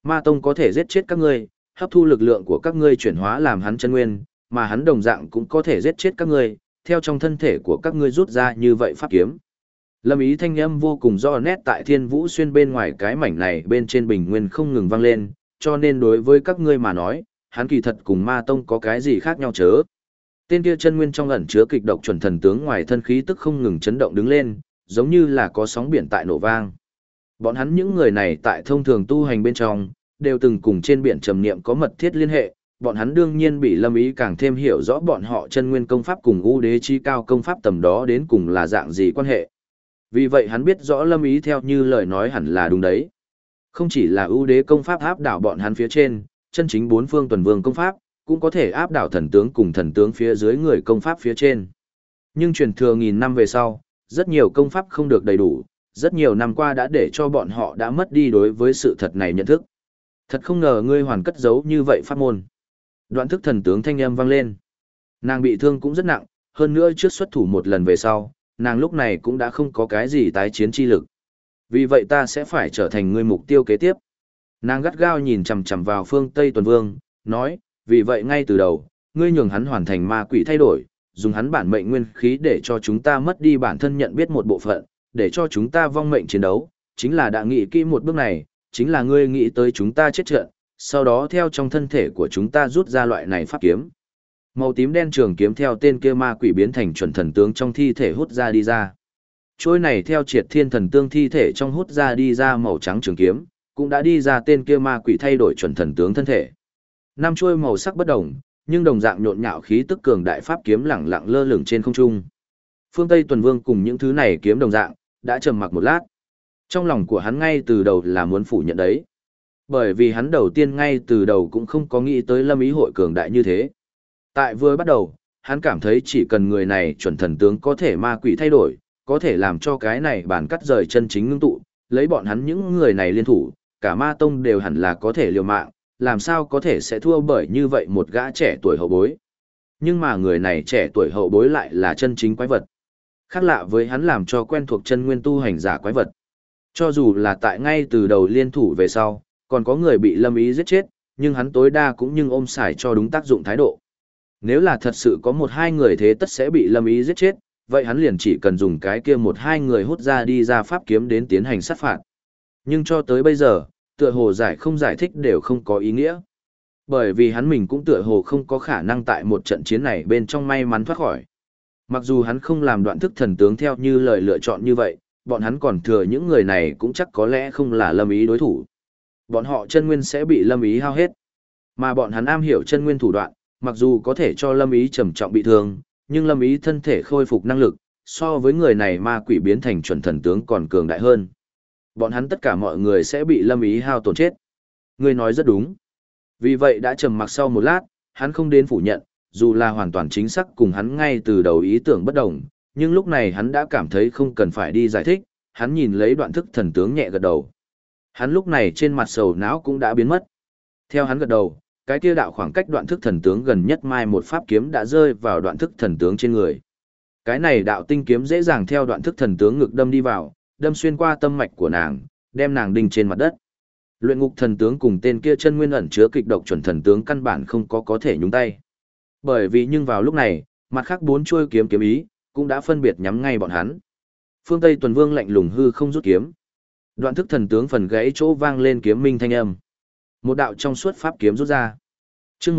Ma tông có thể giết chết các ngươi, hấp thu lực lượng của các ngươi chuyển hóa làm hắn chân nguyên, mà hắn đồng dạng cũng có thể giết chết các ngươi, theo trong thân thể của các ngươi rút ra như vậy pháp kiếm. Lâm ý thanh âm vô cùng rõ nét tại Thiên Vũ Xuyên bên ngoài cái mảnh này bên trên bình nguyên không ngừng vang lên, cho nên đối với các ngươi mà nói, hắn kỳ thật cùng ma tông có cái gì khác nhau chớ. Tên kia chân nguyên trong ẩn chứa kịch độc chuẩn thần tướng ngoài thân khí tức không ngừng chấn động đứng lên, giống như là có sóng biển tại nổ vang. Bọn hắn những người này tại thông thường tu hành bên trong, đều từng cùng trên biển trầm niệm có mật thiết liên hệ, bọn hắn đương nhiên bị Lâm ý càng thêm hiểu rõ bọn họ chân nguyên công pháp cùng ưu đế chi cao công pháp tầm đó đến cùng là dạng gì quan hệ. Vì vậy hắn biết rõ Lâm ý theo như lời nói hẳn là đúng đấy. Không chỉ là ưu đế công pháp áp đảo bọn hắn phía trên, chân chính bốn phương tuần vương công pháp, cũng có thể áp đảo thần tướng cùng thần tướng phía dưới người công pháp phía trên. Nhưng truyền thừa nghìn năm về sau, rất nhiều công pháp không được đầy đủ, rất nhiều năm qua đã để cho bọn họ đã mất đi đối với sự thật này nhận thức. Thật không ngờ ngươi hoàn cất giấu như vậy pháp môn. Đoạn thức thần tướng thanh âm vang lên. Nàng bị thương cũng rất nặng, hơn nữa trước xuất thủ một lần về sau, nàng lúc này cũng đã không có cái gì tái chiến chi lực. Vì vậy ta sẽ phải trở thành ngươi mục tiêu kế tiếp. Nàng gắt gao nhìn chằm chằm vào phương Tây Tuần Vương, nói, vì vậy ngay từ đầu, ngươi nhường hắn hoàn thành ma quỷ thay đổi, dùng hắn bản mệnh nguyên khí để cho chúng ta mất đi bản thân nhận biết một bộ phận, để cho chúng ta vong mệnh chiến đấu, chính là đã nghĩ kỹ một bước này, chính là ngươi nghĩ tới chúng ta chết trận, sau đó theo trong thân thể của chúng ta rút ra loại này pháp kiếm. Màu tím đen trường kiếm theo tên kia ma quỷ biến thành chuẩn thần tướng trong thi thể hút ra đi ra. Trôi này theo triệt thiên thần tương thi thể trong hút ra đi ra màu trắng trường kiếm, cũng đã đi ra tên kia ma quỷ thay đổi chuẩn thần tướng thân thể. Năm chuôi màu sắc bất đồng, nhưng đồng dạng nhộn nhạo khí tức cường đại pháp kiếm lẳng lặng lơ lửng trên không trung. Phương Tây Tuần Vương cùng những thứ này kiếm đồng dạng, đã trầm mặc một lát. Trong lòng của hắn ngay từ đầu là muốn phủ nhận đấy. Bởi vì hắn đầu tiên ngay từ đầu cũng không có nghĩ tới Lâm ý hội cường đại như thế. Tại vừa bắt đầu, hắn cảm thấy chỉ cần người này chuẩn thần tướng có thể ma quỷ thay đổi, có thể làm cho cái này bản cắt rời chân chính ngưng tụ, lấy bọn hắn những người này liên thủ, cả ma tông đều hẳn là có thể liều mạng, làm sao có thể sẽ thua bởi như vậy một gã trẻ tuổi hậu bối. Nhưng mà người này trẻ tuổi hậu bối lại là chân chính quái vật. Khác lạ với hắn làm cho quen thuộc chân nguyên tu hành giả quái vật. Cho dù là tại ngay từ đầu liên thủ về sau, còn có người bị Lâm ý giết chết, nhưng hắn tối đa cũng nhưng ôm xài cho đúng tác dụng thái độ. Nếu là thật sự có một hai người thế tất sẽ bị Lâm ý giết chết, vậy hắn liền chỉ cần dùng cái kia một hai người hút ra đi ra pháp kiếm đến tiến hành sát phạt. Nhưng cho tới bây giờ, tựa hồ không giải thích đều không có ý nghĩa. Bởi vì hắn mình cũng tựa hồ không có khả năng tại một trận chiến này bên trong may mắn thoát khỏi. Mặc dù hắn không làm đoạn thức thần tướng theo như lời lựa chọn như vậy, bọn hắn còn thừa những người này cũng chắc có lẽ không là Lâm ý đối thủ. Bọn họ chân nguyên sẽ bị Lâm ý hao hết. Mà bọn hắn am hiểu chân nguyên thủ đoạn, mặc dù có thể cho Lâm ý trầm trọng bị thương, nhưng Lâm ý thân thể khôi phục năng lực, so với người này ma quỷ biến thành chuẩn thần tướng còn cường đại hơn. Bọn hắn tất cả mọi người sẽ bị Lâm ý hao tổn chết. Ngươi nói rất đúng. Vì vậy đã trầm mặc sau một lát, hắn không đến phủ nhận, dù là hoàn toàn chính xác cùng hắn ngay từ đầu ý tưởng bất đồng, nhưng lúc này hắn đã cảm thấy không cần phải đi giải thích, hắn nhìn lấy đoạn thức thần tướng nhẹ gật đầu. Hắn lúc này trên mặt sầu não cũng đã biến mất. Theo hắn gật đầu, cái kia đạo khoảng cách đoạn thức thần tướng gần nhất mai một pháp kiếm đã rơi vào đoạn thức thần tướng trên người. Cái này đạo tinh kiếm dễ dàng theo đoạn thức thần tướng ngực đâm đi vào, đâm xuyên qua tâm mạch của nàng, đem nàng đinh trên mặt đất. Luyện ngục thần tướng cùng tên kia chân nguyên ẩn chứa kịch độc chuẩn thần tướng căn bản không có thể nhúng tay. Bởi vì nhưng vào lúc này, mặt khác bốn chuôi kiếm kiếm ý cũng đã phân biệt nhắm ngay bọn hắn. Phương Tây Tuần Vương lạnh lùng hư không rút kiếm. Đoạn thức thần tướng phần gãy chỗ vang lên kiếm minh thanh âm. Một đạo trong suốt pháp kiếm rút ra. Chương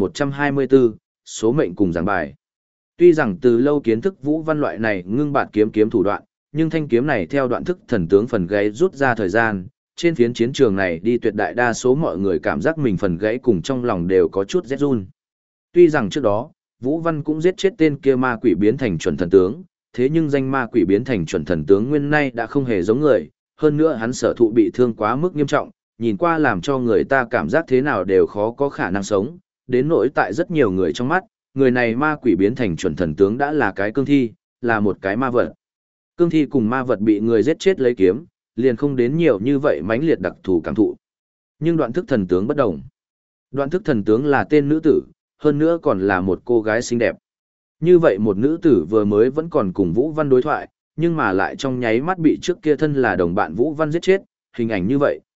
1124, số mệnh cùng giảng bài. Tuy rằng từ lâu kiến thức Vũ Văn loại này ngưng bạt kiếm thủ đoạn, nhưng thanh kiếm này theo đoạn thức thần tướng phần gãy rút ra thời gian, trên phiến chiến trường này đi tuyệt đại đa số mọi người cảm giác mình phần gãy cùng trong lòng đều có chút rét run. Tuy rằng trước đó, Vũ Văn cũng giết chết tên kia ma quỷ biến thành chuẩn thần tướng, thế nhưng danh ma quỷ biến thành chuẩn thần tướng nguyên nay đã không hề giống người, hơn nữa hắn sở thụ bị thương quá mức nghiêm trọng, nhìn qua làm cho người ta cảm giác thế nào đều khó có khả năng sống, đến nỗi tại rất nhiều người trong mắt, người này ma quỷ biến thành chuẩn thần tướng đã là cái cương thi, là một cái ma vật. Cương thi cùng ma vật bị người giết chết lấy kiếm, liền không đến nhiều như vậy mãnh liệt đặc thù cảm thụ. Nhưng đoạn thức thần tướng bất đồng. Đoạn thức thần tướng là tên nữ tử, hơn nữa còn là một cô gái xinh đẹp. Như vậy một nữ tử vừa mới vẫn còn cùng Vũ Văn đối thoại, nhưng mà lại trong nháy mắt bị trước kia thân là đồng bạn Vũ Văn giết chết, hình ảnh như vậy,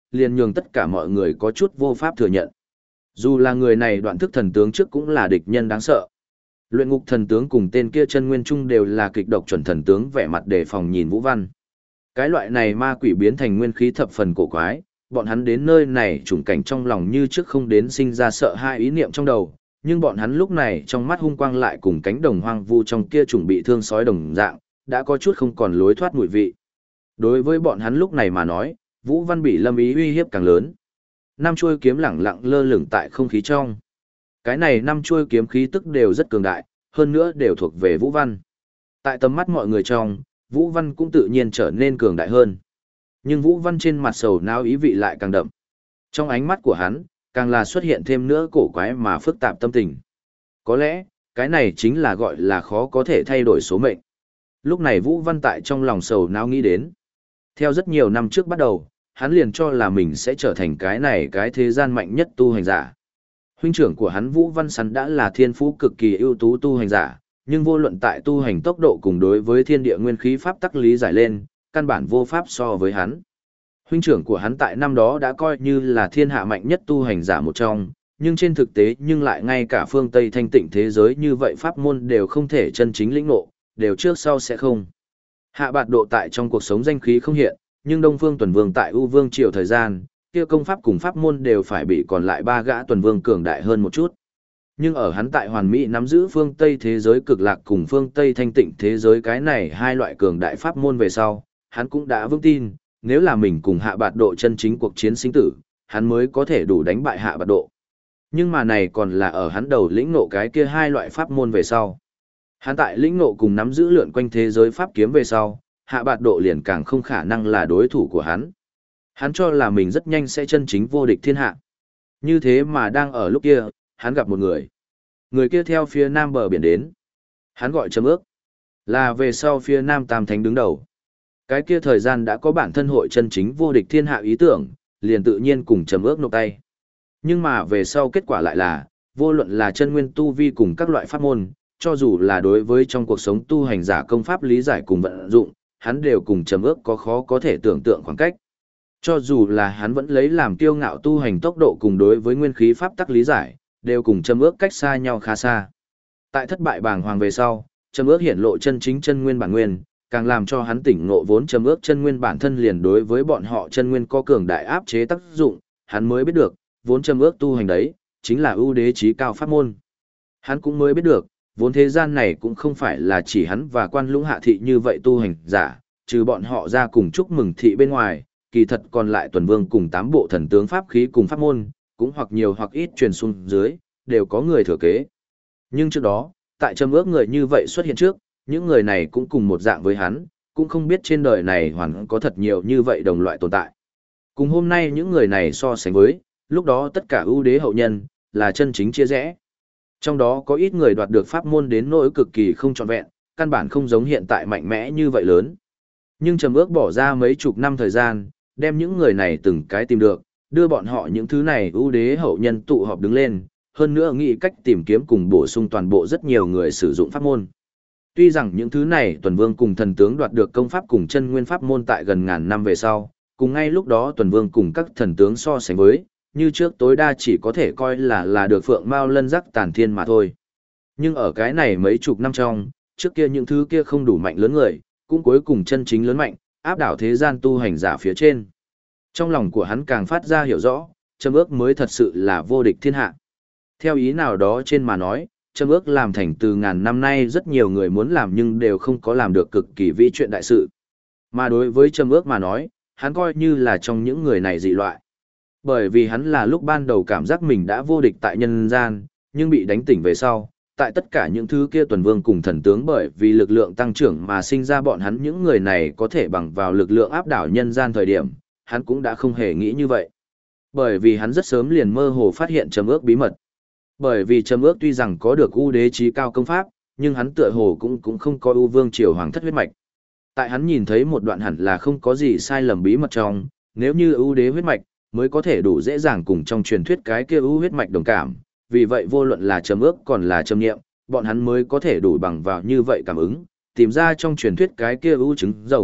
liền nhường tất cả mọi người có chút vô pháp thừa nhận. Dù là người này đoạn thức thần tướng trước cũng là địch nhân đáng sợ. Luyện ngục thần tướng cùng tên kia chân nguyên trung đều là kịch độc chuẩn thần tướng vẻ mặt đề phòng nhìn Vũ Văn. Cái loại này ma quỷ biến thành nguyên khí thập phần cổ quái, bọn hắn đến nơi này chủng cảnh trong lòng như trước không đến sinh ra sợ hai ý niệm trong đầu, nhưng bọn hắn lúc này trong mắt hung quang lại cùng cánh đồng hoang vu trong kia chủng bị thương sói đồng dạng, đã có chút không còn lối thoát mùi vị. Đối với bọn hắn lúc này mà nói, Vũ Văn bị Lâm Ý uy hiếp càng lớn. Năm chuôi kiếm lẳng lặng lơ lửng tại không khí trong. Cái này năm chuôi kiếm khí tức đều rất cường đại, hơn nữa đều thuộc về Vũ Văn. Tại tầm mắt mọi người trong, Vũ Văn cũng tự nhiên trở nên cường đại hơn. Nhưng Vũ Văn trên mặt sầu não ý vị lại càng đậm. Trong ánh mắt của hắn, càng là xuất hiện thêm nữa cổ quái mà phức tạp tâm tình. Có lẽ, cái này chính là gọi là khó có thể thay đổi số mệnh. Lúc này Vũ Văn tại trong lòng sầu não nghĩ đến. Theo rất nhiều năm trước bắt đầu, hắn liền cho là mình sẽ trở thành cái thế gian mạnh nhất tu hành giả. Huynh trưởng của hắn Vũ Văn Sắn đã là thiên phú cực kỳ ưu tú tu hành giả, nhưng vô luận tại tu hành tốc độ cùng đối với thiên địa nguyên khí pháp tắc lý giải lên, căn bản vô pháp so với hắn. Huynh trưởng của hắn tại năm đó đã coi như là thiên hạ mạnh nhất tu hành giả một trong, nhưng trên thực tế nhưng lại ngay cả phương Tây thanh tịnh thế giới như vậy pháp môn đều không thể chân chính lĩnh ngộ, đều trước sau sẽ không. Hạ Bạt Độ tại trong cuộc sống danh khí không hiện, nhưng Đông Phương Tuần Vương tại U Vương triều thời gian, kia công pháp cùng pháp môn đều phải bị còn lại ba gã Tuần Vương cường đại hơn một chút. Nhưng ở hắn tại hoàn mỹ nắm giữ phương Tây thế giới cực lạc cùng phương Tây thanh tịnh thế giới cái này hai loại cường đại pháp môn về sau, hắn cũng đã vững tin, nếu là mình cùng Hạ Bạt Độ chân chính cuộc chiến sinh tử, hắn mới có thể đủ đánh bại Hạ Bạt Độ. Nhưng mà này còn là ở hắn đầu lĩnh ngộ cái kia hai loại pháp môn về sau. Hắn tại lĩnh ngộ cùng nắm giữ lượn quanh thế giới pháp kiếm về sau, Hạ Bạt Độ liền càng không khả năng là đối thủ của hắn. Hắn cho là mình rất nhanh sẽ chân chính vô địch thiên hạ. Như thế mà đang ở lúc kia, hắn gặp một người. Người kia theo phía nam bờ biển đến. Hắn gọi Trầm Ước. Là về sau phía nam Tam Thánh đứng đầu. Cái kia thời gian đã có bản thân hội chân chính vô địch thiên hạ ý tưởng, liền tự nhiên cùng Trầm Ước nộp tay. Nhưng mà về sau kết quả lại là, vô luận là chân nguyên tu vi cùng các loại pháp môn, cho dù là đối với trong cuộc sống tu hành giả công pháp lý giải cùng vận dụng, hắn đều cùng Trầm Ước có khó có thể tưởng tượng khoảng cách. Cho dù là hắn vẫn lấy làm kiêu ngạo tu hành tốc độ cùng đối với nguyên khí pháp tắc lý giải, đều cùng Trầm Ước cách xa nhau khá xa. Tại thất bại bàng hoàng về sau, Trầm Ước hiển lộ chân chính chân nguyên bản nguyên, càng làm cho hắn tỉnh ngộ vốn Trầm Ước chân nguyên bản thân liền đối với bọn họ chân nguyên có cường đại áp chế tác dụng, hắn mới biết được, vốn Trầm Ước tu hành đấy, chính là ưu đế chí cao pháp môn. Hắn cũng mới biết được, vốn thế gian này cũng không phải là chỉ hắn và Quan Lũng Hạ thị như vậy tu hành giả, trừ bọn họ ra cùng chúc mừng thị bên ngoài, kỳ thật còn lại Tuần Vương cùng 8 bộ thần tướng pháp khí cùng pháp môn, cũng hoặc nhiều hoặc ít truyền xuống dưới, đều có người thừa kế. Nhưng trước đó, tại Trầm Ước người như vậy xuất hiện trước, những người này cũng cùng một dạng với hắn, cũng không biết trên đời này hoàn có thật nhiều như vậy đồng loại tồn tại. Cùng hôm nay những người này so sánh với, lúc đó tất cả ưu đế hậu nhân, là chân chính chia rẽ. Trong đó có ít người đoạt được pháp môn đến nỗi cực kỳ không trọn vẹn, căn bản không giống hiện tại mạnh mẽ như vậy lớn. Nhưng Trầm Ước bỏ ra mấy chục năm thời gian, đem những người này từng cái tìm được, đưa bọn họ những thứ này ưu đế hậu nhân tụ họp đứng lên, hơn nữa nghĩ cách tìm kiếm cùng bổ sung toàn bộ rất nhiều người sử dụng pháp môn. Tuy rằng những thứ này Tuần Vương cùng thần tướng đoạt được công pháp cùng chân nguyên pháp môn tại gần ngàn năm về sau, cùng ngay lúc đó Tuần Vương cùng các thần tướng so sánh với, như trước tối đa chỉ có thể coi là được phượng mao lân rắc tàn thiên mà thôi. Nhưng ở cái này mấy chục năm trong, trước kia những thứ kia không đủ mạnh lớn người, cũng cuối cùng chân chính lớn mạnh, áp đảo thế gian tu hành giả phía trên. Trong lòng của hắn càng phát ra hiểu rõ, Trầm Ước mới thật sự là vô địch thiên hạ. Theo ý nào đó trên mà nói, Trầm Ước làm thành từ ngàn năm nay rất nhiều người muốn làm nhưng đều không có làm được cực kỳ vĩ chuyện đại sự. Mà đối với Trầm Ước mà nói, hắn coi như là trong những người này dị loại. Bởi vì hắn là lúc ban đầu cảm giác mình đã vô địch tại nhân gian, nhưng bị đánh tỉnh về sau, tại tất cả những thứ kia Tuần Vương cùng thần tướng bởi vì lực lượng tăng trưởng mà sinh ra bọn hắn những người này có thể bằng vào lực lượng áp đảo nhân gian thời điểm, hắn cũng đã không hề nghĩ như vậy. Bởi vì hắn rất sớm liền mơ hồ phát hiện Trầm Ước bí mật. Bởi vì Trầm Ước tuy rằng có được ưu đế chí cao công pháp, nhưng hắn tựa hồ cũng không có ưu vương triều hoàng thất huyết mạch. Tại hắn nhìn thấy một đoạn hẳn là không có gì sai lầm bí mật trong, nếu như ưu đế huyết mạch mới có thể đủ dễ dàng cùng trong truyền thuyết cái kia ưu huyết mạch đồng cảm, vì vậy vô luận là Trầm Ước còn là Trầm Niệm, bọn hắn mới có thể đủ bằng vào như vậy cảm ứng, tìm ra trong truyền thuyết cái kia ưu trứng rồng,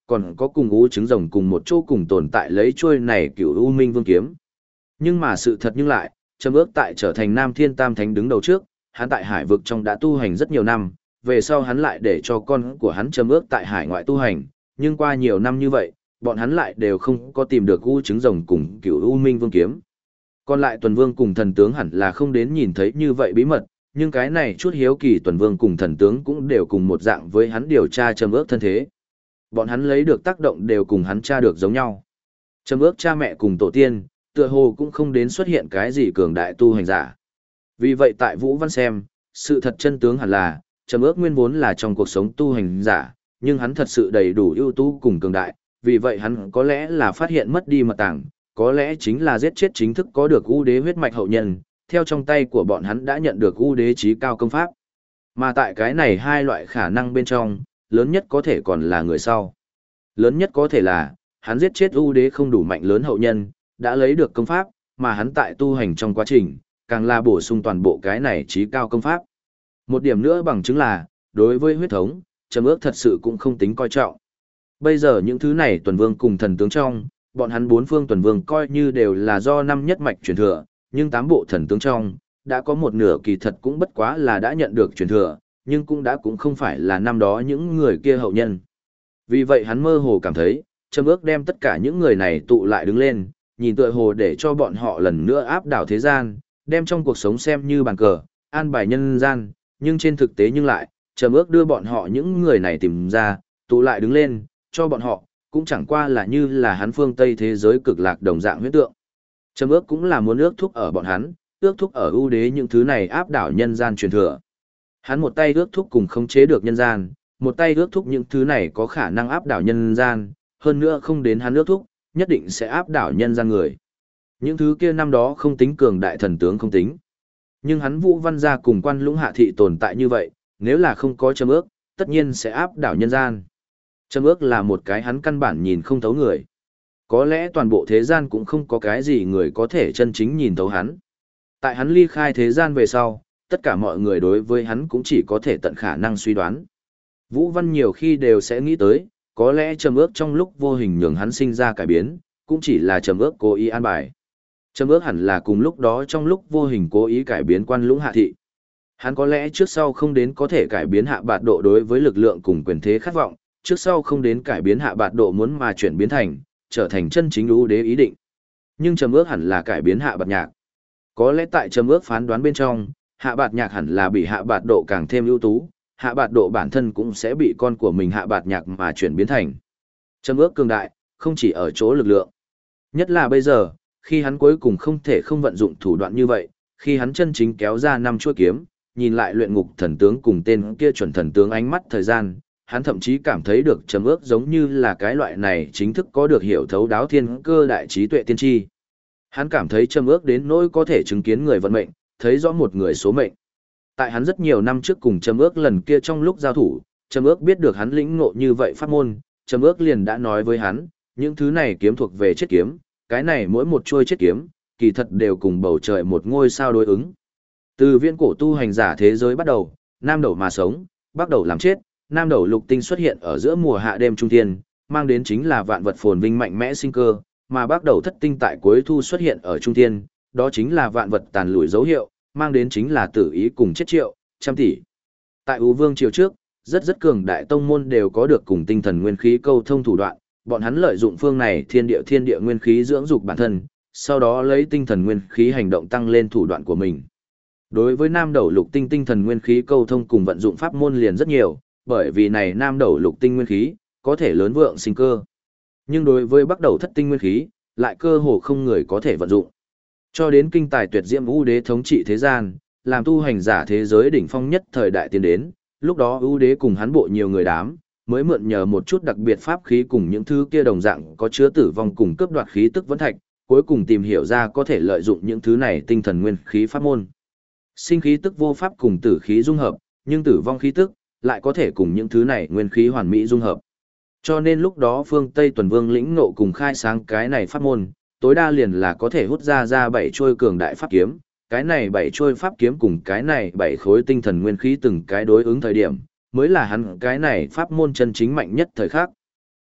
còn có cùng U trứng rồng cùng một chỗ cùng tồn tại lấy chuôi này Cửu U Minh Vương kiếm. Nhưng mà sự thật nhưng lại, Trầm Ước tại trở thành Nam Thiên Tam Thánh đứng đầu trước, hắn tại hải vực trong đã tu hành rất nhiều năm, về sau hắn lại để cho con của hắn Trầm Ước tại hải ngoại tu hành, nhưng qua nhiều năm như vậy, bọn hắn lại đều không có tìm được U trứng rồng cùng Cửu U Minh Vương kiếm. Còn lại Tuần Vương cùng thần tướng hẳn là không đến nhìn thấy như vậy bí mật, nhưng cái này chút hiếu kỳ Tuần Vương cùng thần tướng cũng đều cùng một dạng với hắn điều tra Trầm Ước thân thế. Bọn hắn lấy được tác động đều cùng hắn tra được giống nhau. Trầm Ước cha mẹ cùng tổ tiên, tựa hồ cũng không đến xuất hiện cái gì cường đại tu hành giả. Vì vậy tại Vũ Văn xem, sự thật chân tướng hẳn là, Trầm Ước nguyên vốn là trong cuộc sống tu hành giả, nhưng hắn thật sự đầy đủ ưu tú cùng cường đại, vì vậy hắn có lẽ là phát hiện mất đi mật tàng, có lẽ chính là giết chết chính thức có được U đế huyết mạch hậu nhân, theo trong tay của bọn hắn đã nhận được U đế chí cao công pháp. Mà tại cái này hai loại khả năng bên trong, lớn nhất có thể còn là người sau. Lớn nhất có thể là, hắn giết chết U đế không đủ mạnh lớn hậu nhân, đã lấy được công pháp, mà hắn tại tu hành trong quá trình, càng là bổ sung toàn bộ cái này chí cao công pháp. Một điểm nữa bằng chứng là, đối với huyết thống, Trầm Ước thật sự cũng không tính coi trọng. Bây giờ những thứ này Tuần Vương cùng thần tướng trong, bọn hắn bốn phương Tuần Vương coi như đều là do năm nhất mạch truyền thừa, nhưng tám bộ thần tướng trong, đã có một nửa kỳ thật cũng bất quá là đã nhận được truyền thừa, nhưng cũng không phải là năm đó những người kia hậu nhân. Vì vậy hắn mơ hồ cảm thấy, Trầm Ước đem tất cả những người này tụ lại đứng lên, nhìn tựa hồ để cho bọn họ lần nữa áp đảo thế gian, đem trong cuộc sống xem như bàn cờ, an bài nhân gian, nhưng trên thực tế nhưng lại, Trầm Ước đưa bọn họ những người này tìm ra, tụ lại đứng lên, cho bọn họ, cũng chẳng qua là như là hắn phương Tây thế giới cực lạc đồng dạng huyễn tượng. Trầm Ước cũng là muốn ước thúc ở bọn hắn, ước thúc ở ưu đế những thứ này áp đảo nhân gian truyền thừa. Hắn một tay ước thúc cùng khống chế được nhân gian, một tay ước thúc những thứ này có khả năng áp đảo nhân gian, hơn nữa không đến hắn ước thúc, nhất định sẽ áp đảo nhân gian người. Những thứ kia năm đó không tính cường đại thần tướng không tính. Nhưng hắn Vũ Văn gia cùng Quan Lũng Hạ thị tồn tại như vậy, nếu là không có Trầm Ước, tất nhiên sẽ áp đảo nhân gian. Trầm Ước là một cái hắn căn bản nhìn không thấu người. Có lẽ toàn bộ thế gian cũng không có cái gì người có thể chân chính nhìn thấu hắn. Tại hắn ly khai thế gian về sau, tất cả mọi người đối với hắn cũng chỉ có thể tận khả năng suy đoán. Vũ Văn nhiều khi đều sẽ nghĩ tới, có lẽ Trầm Ước trong lúc vô hình nhường hắn sinh ra cải biến, cũng chỉ là Trầm Ước cố ý an bài. Trầm Ước hẳn là cùng lúc đó trong lúc vô hình cố ý cải biến Quan Lũng Hạ thị. Hắn có lẽ trước sau không đến có thể cải biến Hạ Bạt Độ đối với lực lượng cùng quyền thế khát vọng, trước sau không đến cải biến Hạ Bạt Độ muốn mà chuyển biến thành, trở thành chân chính ưu đế ý định. Nhưng Trầm Ước hẳn là cải biến Hạ Bạt Nhạc. Có lẽ tại Trầm Ước phán đoán bên trong, Hạ Bạt Nhạc hẳn là bị Hạ Bạt Độ càng thêm ưu tú, Hạ Bạt Độ bản thân cũng sẽ bị con của mình Hạ Bạt Nhạc mà chuyển biến thành. Trầm Ước cường đại, không chỉ ở chỗ lực lượng. Nhất là bây giờ, khi hắn cuối cùng không thể không vận dụng thủ đoạn như vậy, khi hắn chân chính kéo ra năm chuôi kiếm, nhìn lại luyện ngục thần tướng cùng tên kia chuẩn thần tướng ánh mắt thời gian, hắn thậm chí cảm thấy được Trầm Ước giống như là cái loại này chính thức có được hiểu thấu đáo thiên cơ đại trí tuệ tiên tri. Hắn cảm thấy Trầm Ước đến nỗi có thể chứng kiến người vận mệnh, thấy rõ một người số mệnh. Tại hắn rất nhiều năm trước cùng Trầm Ước lần kia trong lúc giao thủ, Trầm Ước biết được hắn lĩnh ngộ như vậy pháp môn, Trầm Ước liền đã nói với hắn, những thứ này kiếm thuộc về chết kiếm, cái này mỗi một chuôi chết kiếm, kỳ thật đều cùng bầu trời một ngôi sao đối ứng. Từ viễn cổ tu hành giả thế giới bắt đầu, nam đầu mà sống, bắc đầu làm chết, nam đầu lục tinh xuất hiện ở giữa mùa hạ đêm trung thiên, mang đến chính là vạn vật phồn vinh mạnh mẽ sinh cơ, mà bắc đầu thất tinh tại cuối thu xuất hiện ở trung thiên, đó chính là vạn vật tàn lụi dấu hiệu, mang đến chính là tử ý cùng chết triệu, trăm tỷ. Tại U Vương triều trước, rất cường đại tông môn đều có được cùng tinh thần nguyên khí câu thông thủ đoạn, bọn hắn lợi dụng phương này thiên địa nguyên khí dưỡng dục bản thân, sau đó lấy tinh thần nguyên khí hành động tăng lên thủ đoạn của mình. Đối với nam đầu lục tinh tinh thần nguyên khí câu thông cùng vận dụng pháp môn liền rất nhiều, bởi vì này nam đầu lục tinh nguyên khí có thể lớn vượng sinh cơ. Nhưng đối với bắc đầu thất tinh nguyên khí, lại cơ hồ không người có thể vận dụng. Cho đến kinh tài tuyệt diễm ưu đế thống trị thế gian, làm tu hành giả thế giới đỉnh phong nhất thời đại tiến đến, lúc đó ưu đế cùng hắn bộ nhiều người đám, mới mượn nhờ một chút đặc biệt pháp khí cùng những thứ kia đồng dạng có chứa tử vong cùng cướp đoạt khí tức vẫn thạch, cuối cùng tìm hiểu ra có thể lợi dụng những thứ này tinh thần nguyên khí pháp môn. Sinh khí tức vô pháp cùng tử khí dung hợp, nhưng tử vong khí tức lại có thể cùng những thứ này nguyên khí hoàn mỹ dung hợp. Cho nên lúc đó phương Tây Tuần Vương lĩnh ngộ cùng khai sáng cái này pháp môn, tối đa liền là có thể hút ra 7 trôi cường đại pháp kiếm, cái này 7 trôi pháp kiếm cùng cái này 7 khối tinh thần nguyên khí từng cái đối ứng thời điểm, mới là hắn cái này pháp môn chân chính mạnh nhất thời khắc.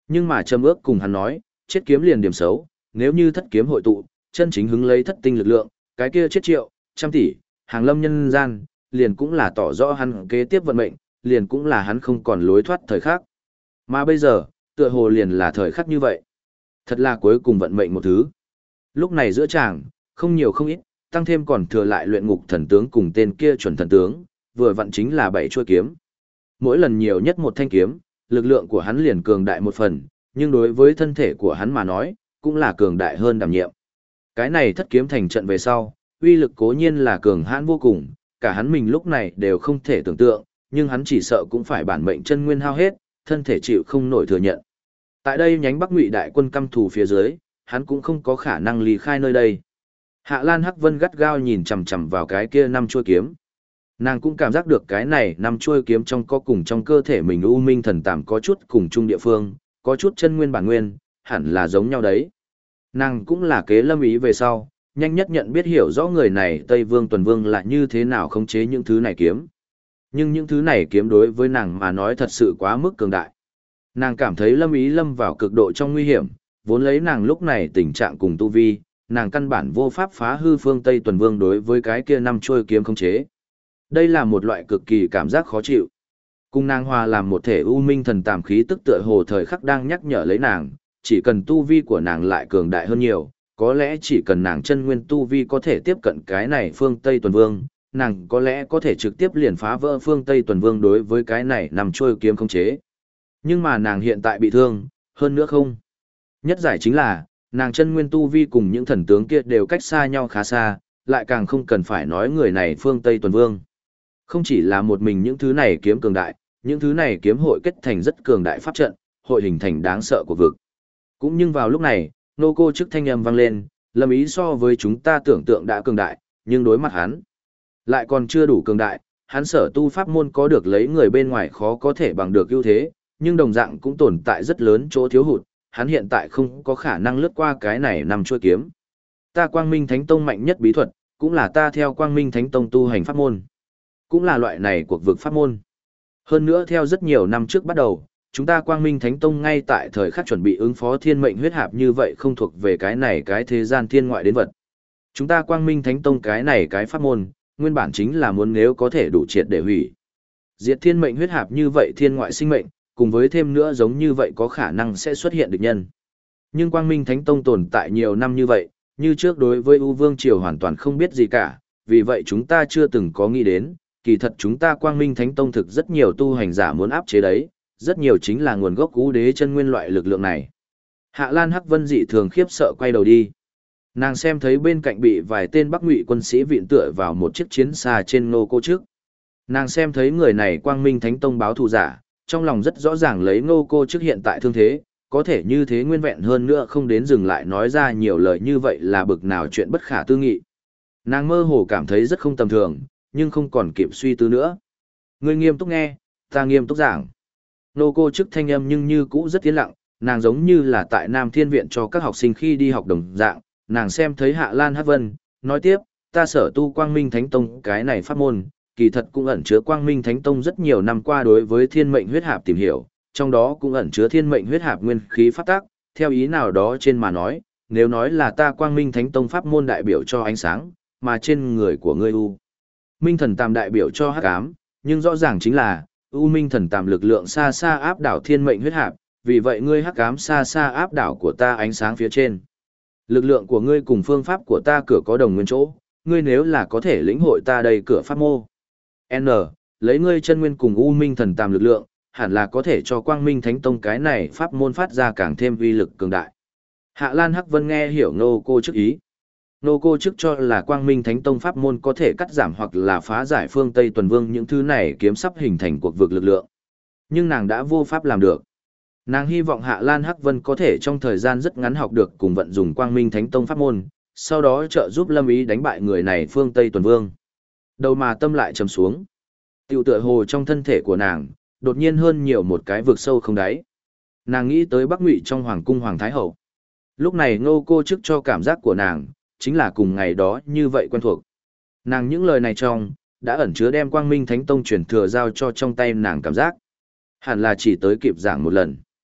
Nhưng mà Trầm Ước cùng hắn nói, chết kiếm liền điểm xấu, nếu như thất kiếm hội tụ, chân chính hứng lấy thất tinh lực lượng, cái kia chết triệu, trăm tỷ, hàng lâm nhân gian, liền cũng là tỏ rõ hắn kế tiếp vận mệnh, liền cũng là hắn không còn lối thoát thời khắc. Mà bây giờ, tựa hồ liền là thời khắc như vậy. Thật là cuối cùng vận mệnh một thứ. Lúc này giữa tràng, không nhiều không ít, tăng thêm còn thừa lại luyện ngục thần tướng cùng tên kia chuẩn thần tướng, vừa vặn chính là 7 chuôi kiếm. Mỗi lần nhiều nhất một thanh kiếm, lực lượng của hắn liền cường đại một phần, nhưng đối với thân thể của hắn mà nói, cũng là cường đại hơn đảm nhiệm. Cái này thất kiếm thành trận về sau, uy lực cố nhiên là cường hãn vô cùng, cả hắn mình lúc này đều không thể tưởng tượng, nhưng hắn chỉ sợ cũng phải bản mệnh chân nguyên hao hết, thân thể chịu không nổi thừa nhận. Tại đây nhánh Bắc Ngụy đại quân căm thù phía dưới, hắn cũng không có khả năng ly khai nơi đây. Hạ Lan Hắc Vân gắt gao nhìn chằm chằm vào cái kia 5 chuôi kiếm. Nàng cũng cảm giác được cái này 5 chuôi kiếm trong có cùng trong cơ thể mình U Minh thần tàm có chút cùng chung địa phương, có chút chân nguyên bản nguyên, hẳn là giống nhau đấy. Nàng cũng là kế lâm ý về sau, nhanh nhất nhận biết hiểu rõ người này Tây Vương Tuần Vương là như thế nào khống chế những thứ này kiếm. Nhưng những thứ này kiếm đối với nàng mà nói thật sự quá mức cường đại. Nàng cảm thấy lâm ý lâm vào cực độ trong nguy hiểm, vốn lấy nàng lúc này tình trạng cùng tu vi, nàng căn bản vô pháp phá hư phương Tây Tuần Vương đối với cái kia 5 chuôi kiếm khống chế. Đây là một loại cực kỳ cảm giác khó chịu. Cùng nàng hòa làm một thể u minh thần tàm khí tức tựa hồ thời khắc đang nhắc nhở lấy nàng, chỉ cần tu vi của nàng lại cường đại hơn nhiều, có lẽ chỉ cần nàng chân nguyên tu vi có thể tiếp cận cái này phương Tây Tuần Vương, nàng có lẽ có thể trực tiếp liền phá vỡ phương Tây Tuần Vương đối với cái này nằm trôi kiếm khống chế. Nhưng mà nàng hiện tại bị thương, hơn nữa không. Nhất giải chính là, nàng chân nguyên tu vi cùng những thần tướng kia đều cách xa nhau khá xa, lại càng không cần phải nói người này phương Tây Tuần Vương. Không chỉ là một mình những thứ này kiếm cường đại, những thứ này kiếm hội kết thành rất cường đại pháp trận, hội hình thành đáng sợ của vực. Cũng nhưng vào lúc này, nô cô chức thanh âm vang lên, Lâm ý so với chúng ta tưởng tượng đã cường đại, nhưng đối mặt hắn, lại còn chưa đủ cường đại, hắn sở tu pháp môn có được lấy người bên ngoài khó có thể bằng được ưu thế, nhưng đồng dạng cũng tồn tại rất lớn chỗ thiếu hụt, hắn hiện tại không có khả năng lướt qua cái này nằm chuôi kiếm. Ta Quang Minh Thánh Tông mạnh nhất bí thuật, cũng là ta theo Quang Minh Thánh Tông tu hành pháp môn, cũng là loại này cuộc vực pháp môn. Hơn nữa theo rất nhiều năm trước bắt đầu, chúng ta Quang Minh Thánh Tông ngay tại thời khắc chuẩn bị ứng phó thiên mệnh huyết hạp như vậy không thuộc về cái này cái thế gian thiên ngoại đến vật. Chúng ta Quang Minh Thánh Tông cái này cái pháp môn, nguyên bản chính là muốn nếu có thể đủ triệt để hủy diệt thiên mệnh huyết hạp như vậy thiên ngoại sinh mệnh, cùng với thêm nữa giống như vậy có khả năng sẽ xuất hiện địch nhân. Nhưng Quang Minh Thánh Tông tồn tại nhiều năm như vậy, như trước đối với U Vương Triều hoàn toàn không biết gì cả, vì vậy chúng ta chưa từng có nghĩ đến, kỳ thật chúng ta Quang Minh Thánh Tông thực rất nhiều tu hành giả muốn áp chế đấy, rất nhiều chính là nguồn gốc U Đế chân nguyên loại lực lượng này. Hạ Lan Hắc Vân dị thường khiếp sợ quay đầu đi. Nàng xem thấy bên cạnh bị vài tên Bắc Ngụy quân sĩ viện tựa vào một chiếc chiến xa trên nô cô trước. Nàng xem thấy người này Quang Minh Thánh Tông báo thù giả, trong lòng rất rõ ràng lấy nô cô trước hiện tại thương thế, có thể như thế nguyên vẹn hơn nữa không đến dừng lại nói ra nhiều lời như vậy là bực nào chuyện bất khả tư nghị. Nàng mơ hồ cảm thấy rất không tầm thường, nhưng không còn kịp suy tư nữa. Ngươi nghiêm túc nghe, ta nghiêm túc giảng. Nô cô trước thanh âm nhưng như cũ rất tiến lặng, nàng giống như là tại Nam Thiên Viện cho các học sinh khi đi học đồng dạng, nàng xem thấy Hạ Lan Hắc Vân, nói tiếp, ta sở tu Quang Minh Thánh Tông cái này pháp môn, kỳ thật cũng ẩn chứa Quang Minh Thánh Tông rất nhiều năm qua đối với thiên mệnh huyết hạp tìm hiểu, trong đó cũng ẩn chứa thiên mệnh huyết hạp nguyên khí pháp tác, theo ý nào đó trên mà nói, nếu nói là ta Quang Minh Thánh Tông pháp môn đại biểu cho ánh sáng, mà trên người của ngươi U Minh Thần Tam đại biểu cho hắc ám, nhưng rõ ràng chính là U Minh Thần Tam lực lượng xa xa áp đảo thiên mệnh huyết hạp, vì vậy ngươi hắc ám xa xa áp đảo của ta ánh sáng phía trên. Lực lượng của ngươi cùng phương pháp của ta cửa có đồng nguyên chỗ, ngươi nếu là có thể lĩnh hội ta đây cửa pháp mô. N, lấy ngươi chân nguyên cùng U Minh Thần Tam lực lượng, hẳn là có thể cho Quang Minh Thánh Tông cái này pháp môn phát ra càng thêm uy lực cường đại. Hạ Lan Hắc Vân nghe hiểu nô cô trước ý. Nô cô trước cho là Quang Minh Thánh Tông pháp môn có thể cắt giảm hoặc là phá giải phương Tây Tuần Vương những thứ này kiếm sắp hình thành cuộc vực lực lượng. Nhưng nàng đã vô pháp làm được. Nàng hy vọng Hạ Lan Hắc Vân có thể trong thời gian rất ngắn học được cùng vận dụng Quang Minh Thánh Tông pháp môn, sau đó trợ giúp Lâm Ý đánh bại người này phương Tây Tuần Vương. Đầu mà tâm lại trầm xuống. Tiểu tựa hồ trong thân thể của nàng, đột nhiên hơn nhiều một cái vực sâu không đáy. Nàng nghĩ tới Bắc Ngụy trong Hoàng cung Hoàng Thái Hậu. Lúc này nô cô trước cho cảm giác của nàng, chính là cùng ngày đó như vậy quen thuộc. Nàng những lời này trong, đã ẩn chứa đem Quang Minh Thánh Tông truyền thừa giao cho trong tay nàng cảm giác. Hẳn là chỉ tới kịp giảng một lần.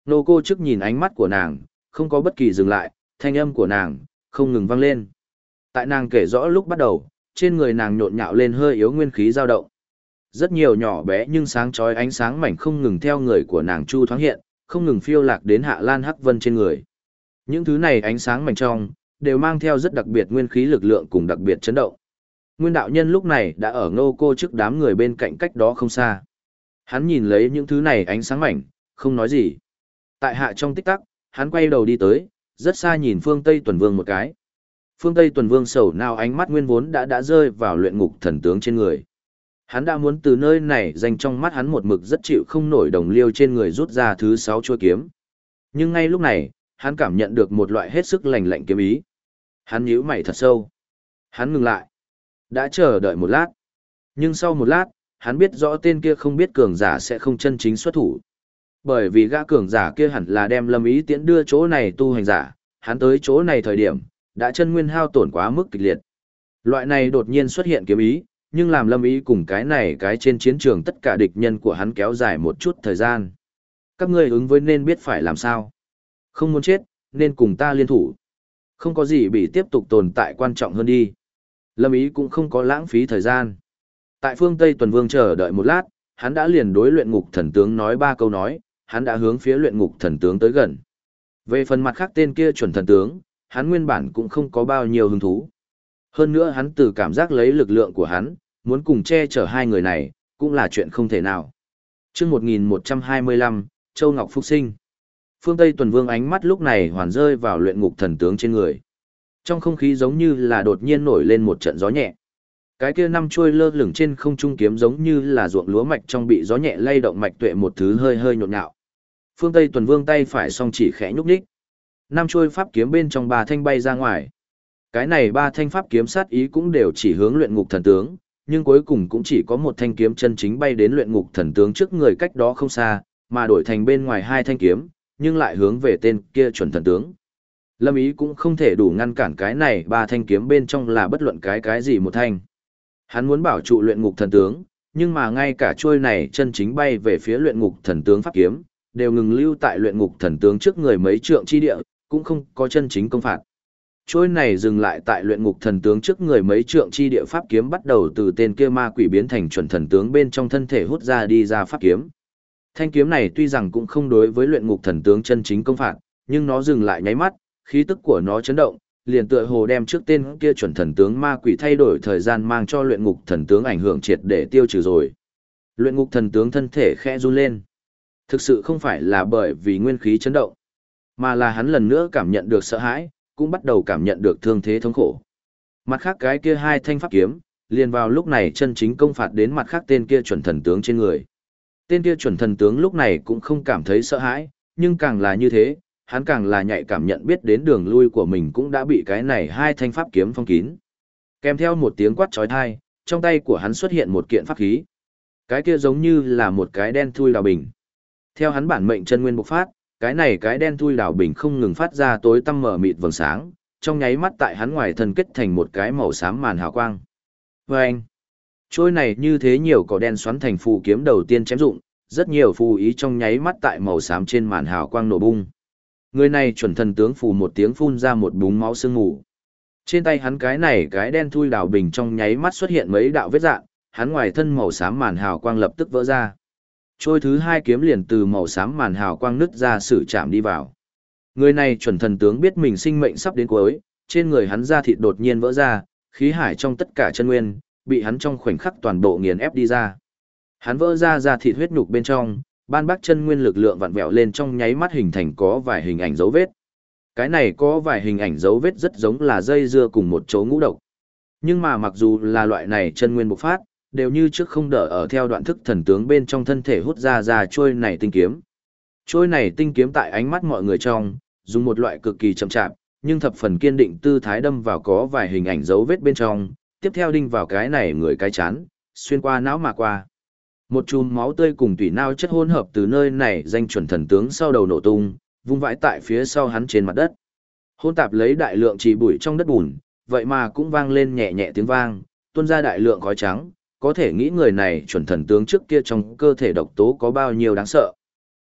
Nô cô trước nhìn ánh mắt của nàng, không có bất kỳ dừng lại, thanh âm của nàng, không ngừng vang lên. Tại nàng kể rõ lúc bắt đầu, trên người nàng nhộn nhạo lên hơi yếu nguyên khí dao động. Rất nhiều nhỏ bé nhưng sáng chói ánh sáng mảnh không ngừng theo người của nàng chu thoáng hiện, không ngừng phiêu lạc đến Hạ Lan Hắc Vân trên người. Những thứ này ánh sáng mảnh trong, đều mang theo rất đặc biệt nguyên khí lực lượng cùng đặc biệt chấn động. Nguyên đạo nhân lúc này đã ở Ngô cô trước đám người bên cạnh cách đó không xa. Hắn nhìn lấy những thứ này ánh sáng mảnh, không nói gì. Tại hạ trong tích tắc, hắn quay đầu đi tới, rất xa nhìn phương Tây Tuần Vương một cái. Phương Tây Tuần Vương sầu nào ánh mắt nguyên vốn đã rơi vào luyện ngục thần tướng trên người. Hắn đã muốn từ nơi này dành trong mắt hắn một mực rất chịu không nổi đồng liêu trên người rút ra thứ 6 chuôi kiếm. Nhưng ngay lúc này, hắn cảm nhận được một loại hết sức lạnh lạnh kiếm ý. Hắn nhíu mày thật sâu. Hắn ngừng lại. Đã chờ đợi một lát. Nhưng sau một lát, hắn biết rõ tên kia không biết cường giả sẽ không chân chính xuất thủ. Bởi vì gã cường giả kia hẳn là đem Lâm Ý Tiễn đưa chỗ này tu hành giả, hắn tới chỗ này thời điểm, đã chân nguyên hao tổn quá mức kịch liệt. Loại này đột nhiên xuất hiện kiếm ý, nhưng làm Lâm Ý cùng cái trên chiến trường tất cả địch nhân của hắn kéo dài một chút thời gian. Các ngươi ứng với nên biết phải làm sao. Không muốn chết, nên cùng ta liên thủ. Không có gì bị tiếp tục tồn tại quan trọng hơn đi. Lâm Ý cũng không có lãng phí thời gian. Tại phương Tây Tuần Vương chờ đợi một lát, hắn đã liền đối luyện ngục thần tướng nói 3 câu nói, hắn đã hướng phía luyện ngục thần tướng tới gần. Về phần mặt khác tên kia chuẩn thần tướng, hắn nguyên bản cũng không có bao nhiêu hứng thú. Hơn nữa hắn từ cảm giác lấy lực lượng của hắn, muốn cùng che chở hai người này, cũng là chuyện không thể nào. Chương 1125, Châu Ngọc Phục Sinh. Phương Tây Tuần Vương ánh mắt lúc này hoàn rơi vào luyện ngục thần tướng trên người. Trong không khí giống như là đột nhiên nổi lên một trận gió nhẹ. Cái kia 5 chuôi lơ lửng trên không trung kiếm giống như là ruộng lúa mạch trong bị gió nhẹ lay động mạch tuệ một thứ hơi hơi nhộn nhạo. Phương Tây Tuần Vương tay phải song chỉ khẽ nhúc nhích. 5 chuôi pháp kiếm bên trong 3 thanh bay ra ngoài. Cái này 3 thanh pháp kiếm sát ý cũng đều chỉ hướng luyện ngục thần tướng, nhưng cuối cùng cũng chỉ có một thanh kiếm chân chính bay đến luyện ngục thần tướng trước người cách đó không xa, mà đổi thành bên ngoài 2 thanh kiếm, nhưng lại hướng về tên kia chuẩn thần tướng. Lâm Ý cũng không thể đủ ngăn cản cái này 3 thanh kiếm bên trong là bất luận cái gì một thanh. Hắn muốn bảo trụ luyện ngục thần tướng, nhưng mà ngay cả chuôi này chân chính bay về phía luyện ngục thần tướng pháp kiếm, đều ngừng lưu tại luyện ngục thần tướng trước người mấy trượng chi địa, cũng không có chân chính công phạt. Chuôi này dừng lại tại luyện ngục thần tướng trước người mấy trượng chi địa pháp kiếm bắt đầu từ tên kia ma quỷ biến thành chuẩn thần tướng bên trong thân thể hút ra đi ra pháp kiếm. Thanh kiếm này tuy rằng cũng không đối với luyện ngục thần tướng chân chính công phạt, nhưng nó dừng lại nháy mắt, khí tức của nó chấn động, liền tựa hồ đem trước tên kia chuẩn thần tướng ma quỷ thay đổi thời gian mang cho luyện ngục thần tướng ảnh hưởng triệt để tiêu trừ rồi. Luyện ngục thần tướng thân thể khẽ run lên. Thực sự không phải là bởi vì nguyên khí chấn động, mà là hắn lần nữa cảm nhận được sợ hãi, cũng bắt đầu cảm nhận được thương thế thống khổ. Mặt khác cái kia 2 thanh pháp kiếm, liền vào lúc này chân chính công phạt đến mặt khác tên kia chuẩn thần tướng trên người. Tên kia chuẩn thần tướng lúc này cũng không cảm thấy sợ hãi, nhưng càng là như thế, hắn càng là nhạy cảm nhận biết đến đường lui của mình cũng đã bị cái này 2 thanh pháp kiếm phong kín. Kèm theo một tiếng quát chói tai, trong tay của hắn xuất hiện một kiện pháp khí. Cái kia giống như là một cái đen thui đào bình. Theo hắn bản mệnh chân nguyên bộc phát, cái đen thui đào bình không ngừng phát ra tối tăm mở mịt vầng sáng, trong nháy mắt tại hắn ngoài thân kết thành một cái màu xám màn hào quang. Vâng! Trôi này như thế nhiều cỏ đen xoắn thành phù kiếm đầu tiên chém dụng, rất nhiều phù ý trong nháy mắt tại màu xám trên màn hào quang nổ bung. Người này chuẩn thần tướng phù một tiếng phun ra một búng máu sương mù. Trên tay hắn cái đen thui đào bình trong nháy mắt xuất hiện mấy đạo vết rạn, hắn ngoài thân màu xám màn hào quang lập tức vỡ ra. Trôi thứ 2 kiếm liền từ màu xám màn hào quang nứt ra sử chạm đi vào. Người này chuẩn thần tướng biết mình sinh mệnh sắp đến cuối, trên người hắn da thịt đột nhiên vỡ ra, khí hải trong tất cả chân nguyên, bị hắn trong khoảnh khắc toàn bộ nghiền ép đi ra. Hắn vỡ ra da thịt huyết nhục bên trong, ban bác chân nguyên lực lượng vặn vẹo lên trong nháy mắt hình thành có vài hình ảnh dấu vết. Cái này có vài hình ảnh dấu vết rất giống là dây dưa cùng một chỗ ngũ độc. Nhưng mà mặc dù là loại này chân nguyên bộc phát, đều như trước không đỡ ở theo đoạn thức thần tướng bên trong thân thể hút ra trôi này tinh kiếm. Trôi này tinh kiếm tại ánh mắt mọi người trong, dùng một loại cực kỳ chậm chạp, nhưng thập phần kiên định tư thái đâm vào có vài hình ảnh dấu vết bên trong, tiếp theo đinh vào cái này người cái chán, xuyên qua não mà qua. Một chùm máu tươi cùng tủy nao chất hỗn hợp từ nơi này danh chuẩn thần tướng sau đầu nổ tung, vung vãi tại phía sau hắn trên mặt đất. Hỗn tạp lấy đại lượng trì bụi trong đất bùn, vậy mà cũng vang lên nhẹ nhẹ tiếng vang, tuôn ra đại lượng khói trắng, có thể nghĩ người này chuẩn thần tướng trước kia trong cơ thể độc tố có bao nhiêu đáng sợ.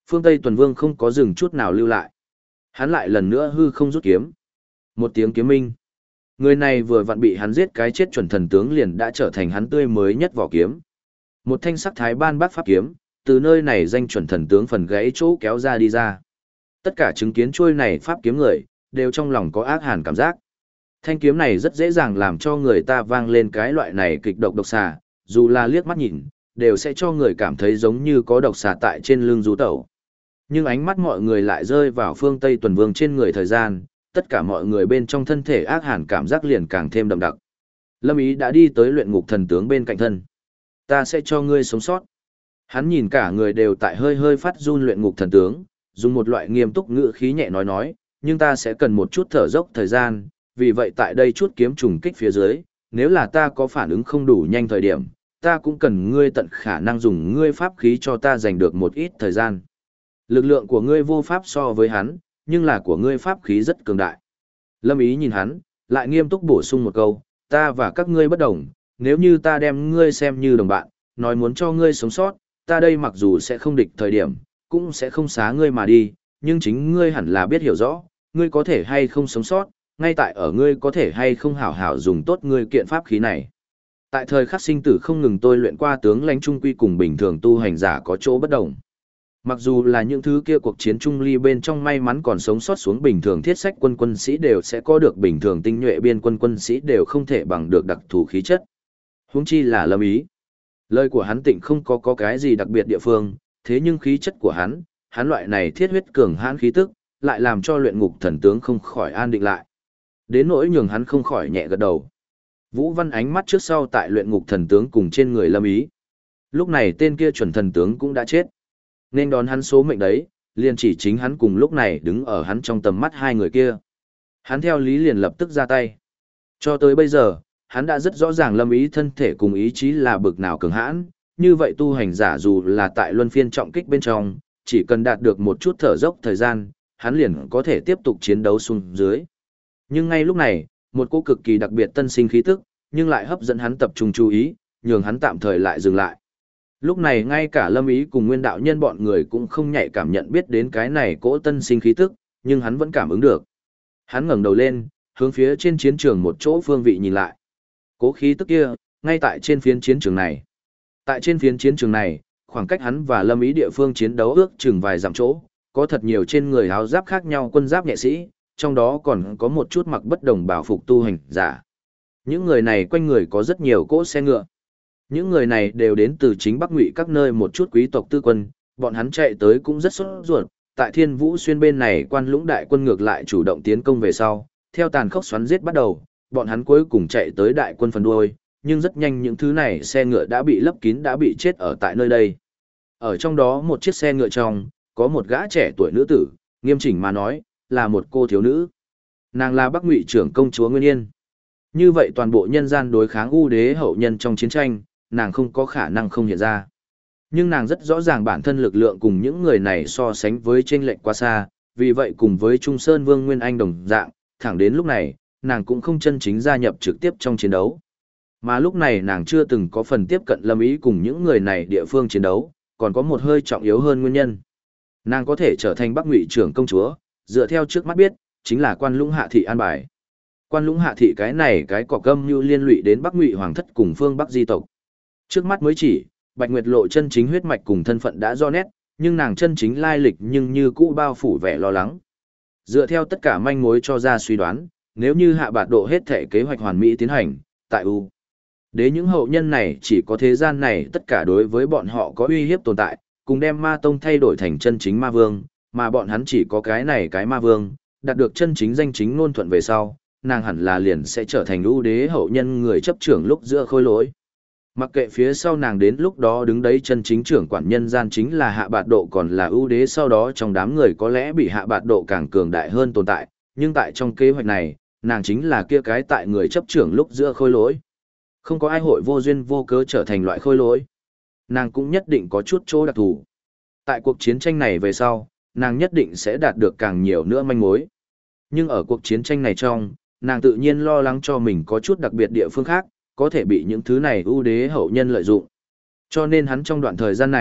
Phương Tây Tuần Vương không có dừng chút nào lưu lại. Hắn lại lần nữa hư không rút kiếm. Một tiếng kiếm minh. Người này vừa vặn bị hắn giết cái chết chuẩn thần tướng liền đã trở thành hắn tươi mới nhất vỏ kiếm. Một thanh sắc thái ban bát pháp kiếm, từ nơi này danh chuẩn thần tướng phần gãy chỗ kéo ra đi ra. Tất cả chứng kiến chuôi này pháp kiếm người, đều trong lòng có ác hàn cảm giác. Thanh kiếm này rất dễ dàng làm cho người ta vang lên cái loại này kịch độc độc xà, dù là liếc mắt nhìn, đều sẽ cho người cảm thấy giống như có độc xà tại trên lưng rú tẩu. Nhưng ánh mắt mọi người lại rơi vào phương Tây Tuần Vương trên người thời gian, tất cả mọi người bên trong thân thể ác hàn cảm giác liền càng thêm đậm đặc. Lâm Ý đã đi tới luyện ngục thần tướng bên cạnh thân. Ta sẽ cho ngươi sống sót. Hắn nhìn cả người đều tại hơi hơi phát run luyện ngục thần tướng, dùng một loại nghiêm túc ngữ khí nhẹ nói, nhưng ta sẽ cần một chút thở dốc thời gian, vì vậy tại đây chút kiếm trùng kích phía dưới, nếu là ta có phản ứng không đủ nhanh thời điểm, ta cũng cần ngươi tận khả năng dùng ngươi pháp khí cho ta giành được một ít thời gian. Lực lượng của ngươi vô pháp so với hắn, nhưng là của ngươi pháp khí rất cường đại. Lâm Ý nhìn hắn, lại nghiêm túc bổ sung một câu, ta và các ngươi bất đồng, nếu như ta đem ngươi xem như đồng bạn, nói muốn cho ngươi sống sót, ta đây mặc dù sẽ không địch thời điểm, cũng sẽ không xá ngươi mà đi, nhưng chính ngươi hẳn là biết hiểu rõ, ngươi có thể hay không sống sót, ngay tại ở ngươi có thể hay không hảo hảo dùng tốt ngươi kiện pháp khí này. Tại thời khắc sinh tử không ngừng tôi luyện qua tướng lãnh trung quy cùng bình thường tu hành giả có chỗ bất đồng. Mặc dù là những thứ kia cuộc chiến trung ly bên trong may mắn còn sống sót xuống bình thường thiết sách quân sĩ đều sẽ có được bình thường tinh nhuệ biên quân sĩ đều không thể bằng được đặc thù khí chất. Huống chi là Lâm Ý. Lời của hắn tịnh không có cái gì đặc biệt địa phương, thế nhưng khí chất của hắn loại này thiết huyết cường hãn khí tức, lại làm cho luyện ngục thần tướng không khỏi an định lại. Đến nỗi nhường hắn không khỏi nhẹ gật đầu. Vũ Văn ánh mắt trước sau tại luyện ngục thần tướng cùng trên người Lâm Ý. Lúc này tên kia chuẩn thần tướng cũng đã chết. Nên đón hắn số mệnh đấy, liền chỉ chính hắn cùng lúc này đứng ở hắn trong tầm mắt hai người kia. Hắn theo lý liền lập tức ra tay. Cho tới bây giờ, hắn đã rất rõ ràng Lâm Ý thân thể cùng ý chí là bực nào cường hãn, như vậy tu hành giả dù là tại luân phiên trọng kích bên trong, chỉ cần đạt được một chút thở dốc thời gian, hắn liền có thể tiếp tục chiến đấu xuống dưới. Nhưng ngay lúc này, một cô cực kỳ đặc biệt tân sinh khí tức, nhưng lại hấp dẫn hắn tập trung chú ý, nhường hắn tạm thời lại dừng lại. Lúc này ngay cả Lâm Ý cùng Nguyên đạo nhân bọn người cũng không nhạy cảm nhận biết đến cái này cỗ tân sinh khí tức, nhưng hắn vẫn cảm ứng được. Hắn ngẩng đầu lên, hướng phía trên chiến trường một chỗ phương vị nhìn lại. Cố khí tức kia, ngay tại trên phiến chiến trường này. Tại trên phiến chiến trường này, khoảng cách hắn và Lâm Ý địa phương chiến đấu ước chừng vài dặm chỗ, có thật nhiều trên người áo giáp khác nhau quân giáp nhẹ sĩ, trong đó còn có một chút mặc bất đồng bảo phục tu hành giả. Những người này quanh người có rất nhiều cỗ xe ngựa. Những người này đều đến từ chính Bắc Ngụy các nơi một chút quý tộc tư quân, bọn hắn chạy tới cũng rất sốt ruột, tại Thiên Vũ Xuyên bên này quan lũng đại quân ngược lại chủ động tiến công về sau, theo tàn khốc xoắn giết bắt đầu, bọn hắn cuối cùng chạy tới đại quân phần đuôi, nhưng rất nhanh những thứ này xe ngựa đã bị lấp kín đã bị chết ở tại nơi đây. Ở trong đó một chiếc xe ngựa trong, có một gã trẻ tuổi nữ tử, nghiêm chỉnh mà nói, là một cô thiếu nữ. Nàng là Bắc Ngụy trưởng công chúa Nguyên Yên. Như vậy toàn bộ nhân gian đối kháng U Đế hậu nhân trong chiến tranh, nàng không có khả năng không hiện ra. Nhưng nàng rất rõ ràng bản thân lực lượng cùng những người này so sánh với chênh lệch quá xa, vì vậy cùng với Trung Sơn Vương Nguyên Anh đồng dạng, thẳng đến lúc này, nàng cũng không chân chính gia nhập trực tiếp trong chiến đấu. Mà lúc này nàng chưa từng có phần tiếp cận Lâm Ý cùng những người này địa phương chiến đấu, còn có một hơi trọng yếu hơn nguyên nhân. Nàng có thể trở thành Bắc Ngụy trưởng công chúa, dựa theo trước mắt biết, chính là Quan Lũng Hạ thị an bài. Quan Lũng Hạ thị cái này cái cọc gâm như liên lụy đến Bắc Ngụy hoàng thất cùng phương Bắc di tộc. Trước mắt mới chỉ, Bạch Nguyệt Lộ chân chính huyết mạch cùng thân phận đã rõ nét, nhưng nàng chân chính lai lịch nhưng như cũ bao phủ vẻ lo lắng. Dựa theo tất cả manh mối cho ra suy đoán, nếu như Hạ Bạt Độ hết thể kế hoạch hoàn mỹ tiến hành, tại U Đế những hậu nhân này chỉ có thế gian này tất cả đối với bọn họ có uy hiếp tồn tại, cùng đem ma tông thay đổi thành chân chính ma vương, mà bọn hắn chỉ có cái này cái ma vương, đạt được chân chính danh chính ngôn thuận về sau, nàng hẳn là liền sẽ trở thành U Đế hậu nhân người chấp trưởng lúc giữa khôi lỗi. Mặc kệ phía sau nàng đến lúc đó đứng đấy chân chính trưởng quản nhân gian chính là Hạ Bạt Độ còn là ưu đế sau đó trong đám người có lẽ bị Hạ Bạt Độ càng cường đại hơn tồn tại, nhưng tại trong kế hoạch này, nàng chính là kia cái tại người chấp trưởng lúc giữa khôi lỗi. Không có ai hội vô duyên vô cớ trở thành loại khôi lỗi. Nàng cũng nhất định có chút chỗ đặc thù. Tại cuộc chiến tranh này về sau, nàng nhất định sẽ đạt được càng nhiều nữa manh mối. Nhưng ở cuộc chiến tranh này trong, nàng tự nhiên lo lắng cho mình có chút đặc biệt địa phương khác, có thể bị những thứ này ưu đế hậu nhân lợi dụng. Cho nên hắn trong đoạn thời gian này,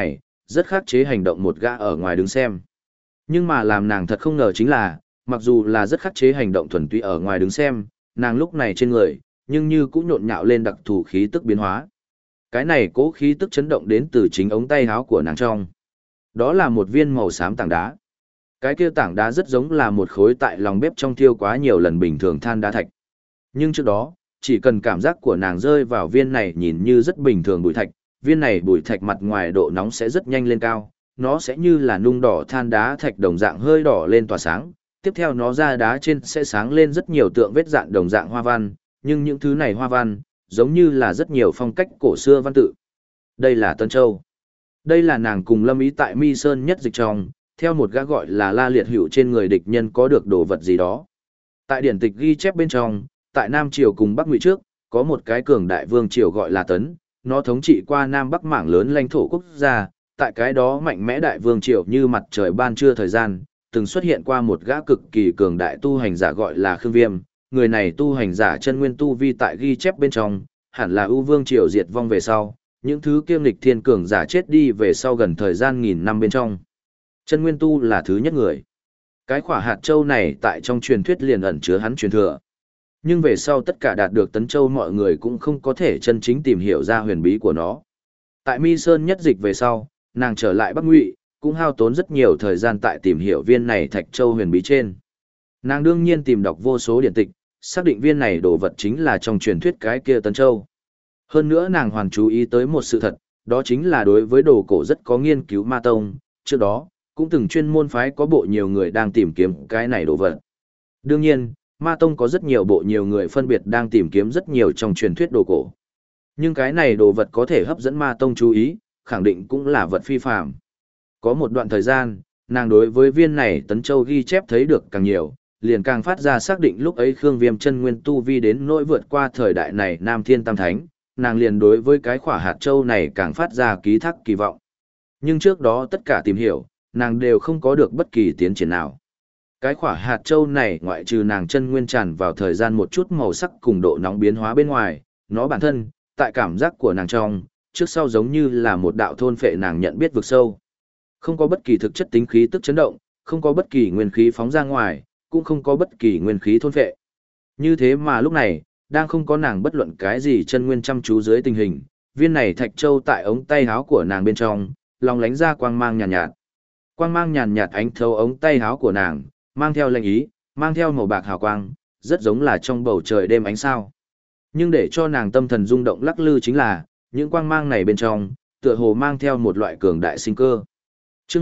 rất khắc chế hành động một gã ở ngoài đứng xem. Nhưng mà làm nàng thật không ngờ chính là, mặc dù là rất khắc chế hành động thuần túy ở ngoài đứng xem, nàng lúc này trên người, nhưng như cũng nhộn nhạo lên đặc thù khí tức biến hóa. Cái này cố khí tức chấn động đến từ chính ống tay áo của nàng trong. Đó là một viên màu xám tảng đá. Cái kia tảng đá rất giống là một khối tại lòng bếp trong thiêu quá nhiều lần bình thường than đá thạch. Nhưng trước đó, chỉ cần cảm giác của nàng rơi vào viên này nhìn như rất bình thường bụi thạch, viên này bụi thạch mặt ngoài độ nóng sẽ rất nhanh lên cao, nó sẽ như là nung đỏ than đá thạch đồng dạng hơi đỏ lên tỏa sáng, tiếp theo nó ra đá trên sẽ sáng lên rất nhiều tượng vết dạn đồng dạng hoa văn, nhưng những thứ này hoa văn, giống như là rất nhiều phong cách cổ xưa văn tự. Đây là Tân Châu. Đây là nàng cùng Lâm Ý tại Mi Sơn nhất dịch trong, theo một gã gọi là La Liệt Hữu trên người địch nhân có được đồ vật gì đó. Tại điển tịch ghi chép bên trong, tại Nam Triều cùng Bắc Ngụy trước, có một cái cường đại vương triều gọi là Tấn, nó thống trị qua Nam Bắc mảng lớn lãnh thổ quốc gia, tại cái đó mạnh mẽ đại vương triều như mặt trời ban trưa thời gian, từng xuất hiện qua một gã cực kỳ cường đại tu hành giả gọi là Khương Viêm, người này tu hành giả chân nguyên tu vi tại ghi chép bên trong, hẳn là ưu vương triều diệt vong về sau, những thứ kiêm lịch thiên cường giả chết đi về sau gần thời gian nghìn năm bên trong. Chân nguyên tu là thứ nhất người. Cái khỏa hạt châu này tại trong truyền thuyết liền ẩn chứa hắn truyền thừa. Nhưng về sau tất cả đạt được Tấn Châu mọi người cũng không có thể chân chính tìm hiểu ra huyền bí của nó. Tại Mi Sơn nhất dịch về sau, nàng trở lại Bắc Ngụy, cũng hao tốn rất nhiều thời gian tại tìm hiểu viên này Thạch Châu huyền bí trên. Nàng đương nhiên tìm đọc vô số điển tịch, xác định viên này đồ vật chính là trong truyền thuyết cái kia Tấn Châu. Hơn nữa nàng hoàn chú ý tới một sự thật, đó chính là đối với đồ cổ rất có nghiên cứu Ma Tông, trước đó, cũng từng chuyên môn phái có bộ nhiều người đang tìm kiếm cái này đồ vật. Đương nhiên, Ma Tông có rất nhiều bộ nhiều người phân biệt đang tìm kiếm rất nhiều trong truyền thuyết đồ cổ. Nhưng cái này đồ vật có thể hấp dẫn Ma Tông chú ý, khẳng định cũng là vật phi phàm. Có một đoạn thời gian, nàng đối với viên này Tấn Châu ghi chép thấy được càng nhiều, liền càng phát ra xác định lúc ấy Khương Viêm chân nguyên tu vi đến nỗi vượt qua thời đại này Nam Thiên Tam Thánh, nàng liền đối với cái khỏa hạt châu này càng phát ra ký thác kỳ vọng. Nhưng trước đó tất cả tìm hiểu, nàng đều không có được bất kỳ tiến triển nào. Cái khỏa hạt châu này ngoại trừ nàng chân nguyên tràn vào thời gian một chút màu sắc cùng độ nóng biến hóa bên ngoài, nó bản thân, tại cảm giác của nàng trong, trước sau giống như là một đạo thôn phệ nàng nhận biết vực sâu. Không có bất kỳ thực chất tính khí tức chấn động, không có bất kỳ nguyên khí phóng ra ngoài, cũng không có bất kỳ nguyên khí thôn phệ. Như thế mà lúc này, đang không có nàng bất luận cái gì chân nguyên chăm chú dưới tình hình, viên này thạch châu tại ống tay áo của nàng bên trong, lòng lánh ra quang mang nhàn nhạt. Quang mang nhàn nhạt ánh thấu ống tay áo của nàng, mang theo lệnh ý, mang theo màu bạc hào quang, rất giống là trong bầu trời đêm ánh sao. Nhưng để cho nàng tâm thần rung động lắc lư chính là, những quang mang này bên trong, tựa hồ mang theo một loại cường đại sinh cơ. Chương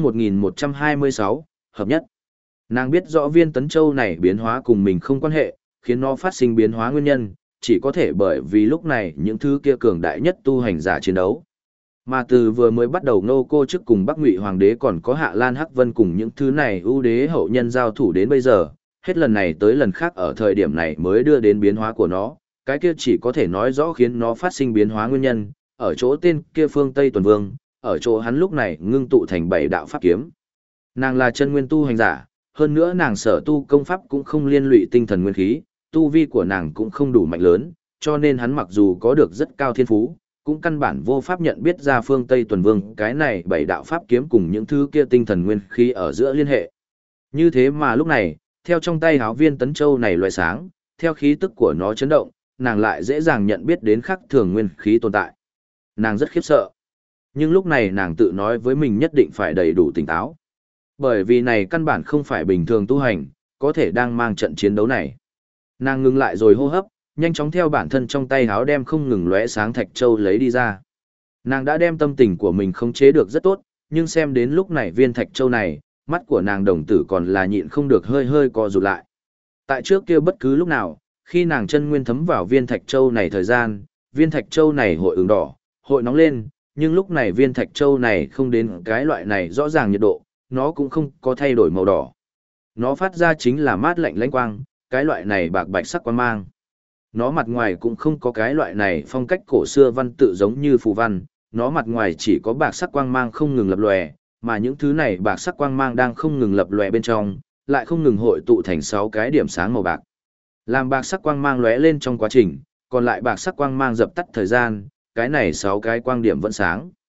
1126, hợp nhất. Nàng biết rõ viên Tấn Châu này biến hóa cùng mình không quan hệ, khiến nó phát sinh biến hóa nguyên nhân, chỉ có thể bởi vì lúc này những thứ kia cường đại nhất tu hành giả chiến đấu. Mà từ vừa mới bắt đầu Nô Cô trước cùng Bắc Ngụy Hoàng đế còn có Hạ Lan Hắc Vân cùng những thứ này ưu đế hậu nhân giao thủ đến bây giờ, hết lần này tới lần khác ở thời điểm này mới đưa đến biến hóa của nó, cái kia chỉ có thể nói rõ khiến nó phát sinh biến hóa nguyên nhân, ở chỗ tên kia phương Tây Tuần Vương, ở chỗ hắn lúc này ngưng tụ thành 7 đạo pháp kiếm. Nàng là chân nguyên tu hành giả, hơn nữa nàng sở tu công pháp cũng không liên lụy tinh thần nguyên khí, tu vi của nàng cũng không đủ mạnh lớn, cho nên hắn mặc dù có được rất cao thiên phú, cũng căn bản vô pháp nhận biết ra phương Tây Tuần Vương cái này 7 đạo pháp kiếm cùng những thứ kia tinh thần nguyên khí ở giữa liên hệ. Như thế mà lúc này, theo trong tay háo viên Tấn Châu này loại sáng, theo khí tức của nó chấn động, nàng lại dễ dàng nhận biết đến khắc thường nguyên khí tồn tại. Nàng rất khiếp sợ. Nhưng lúc này nàng tự nói với mình nhất định phải đầy đủ tỉnh táo. Bởi vì này căn bản không phải bình thường tu hành, có thể đang mang trận chiến đấu này. Nàng ngừng lại rồi hô hấp, nhanh chóng theo bản thân trong tay háo đem không ngừng lóe sáng thạch châu lấy đi ra. Nàng đã đem tâm tình của mình khống chế được rất tốt, nhưng xem đến lúc này viên thạch châu này, mắt của nàng đồng tử còn là nhịn không được hơi hơi co rụt lại. Tại trước kia bất cứ lúc nào, khi nàng chân nguyên thấm vào viên thạch châu này thời gian, viên thạch châu này hội ửng đỏ, hội nóng lên, nhưng lúc này viên thạch châu này không đến cái loại này rõ ràng nhiệt độ, nó cũng không có thay đổi màu đỏ. Nó phát ra chính là mát lạnh lãnh quang, cái loại này bạc bạch sắc quang mang. Nó mặt ngoài cũng không có cái loại này phong cách cổ xưa văn tự giống như phù văn, nó mặt ngoài chỉ có bạc sắc quang mang không ngừng lập lòe, mà những thứ này bạc sắc quang mang đang không ngừng lập lòe bên trong, lại không ngừng hội tụ thành 6 cái điểm sáng màu bạc. Làm bạc sắc quang mang lóe lên trong quá trình, còn lại bạc sắc quang mang dập tắt thời gian, cái này 6 cái quang điểm vẫn sáng.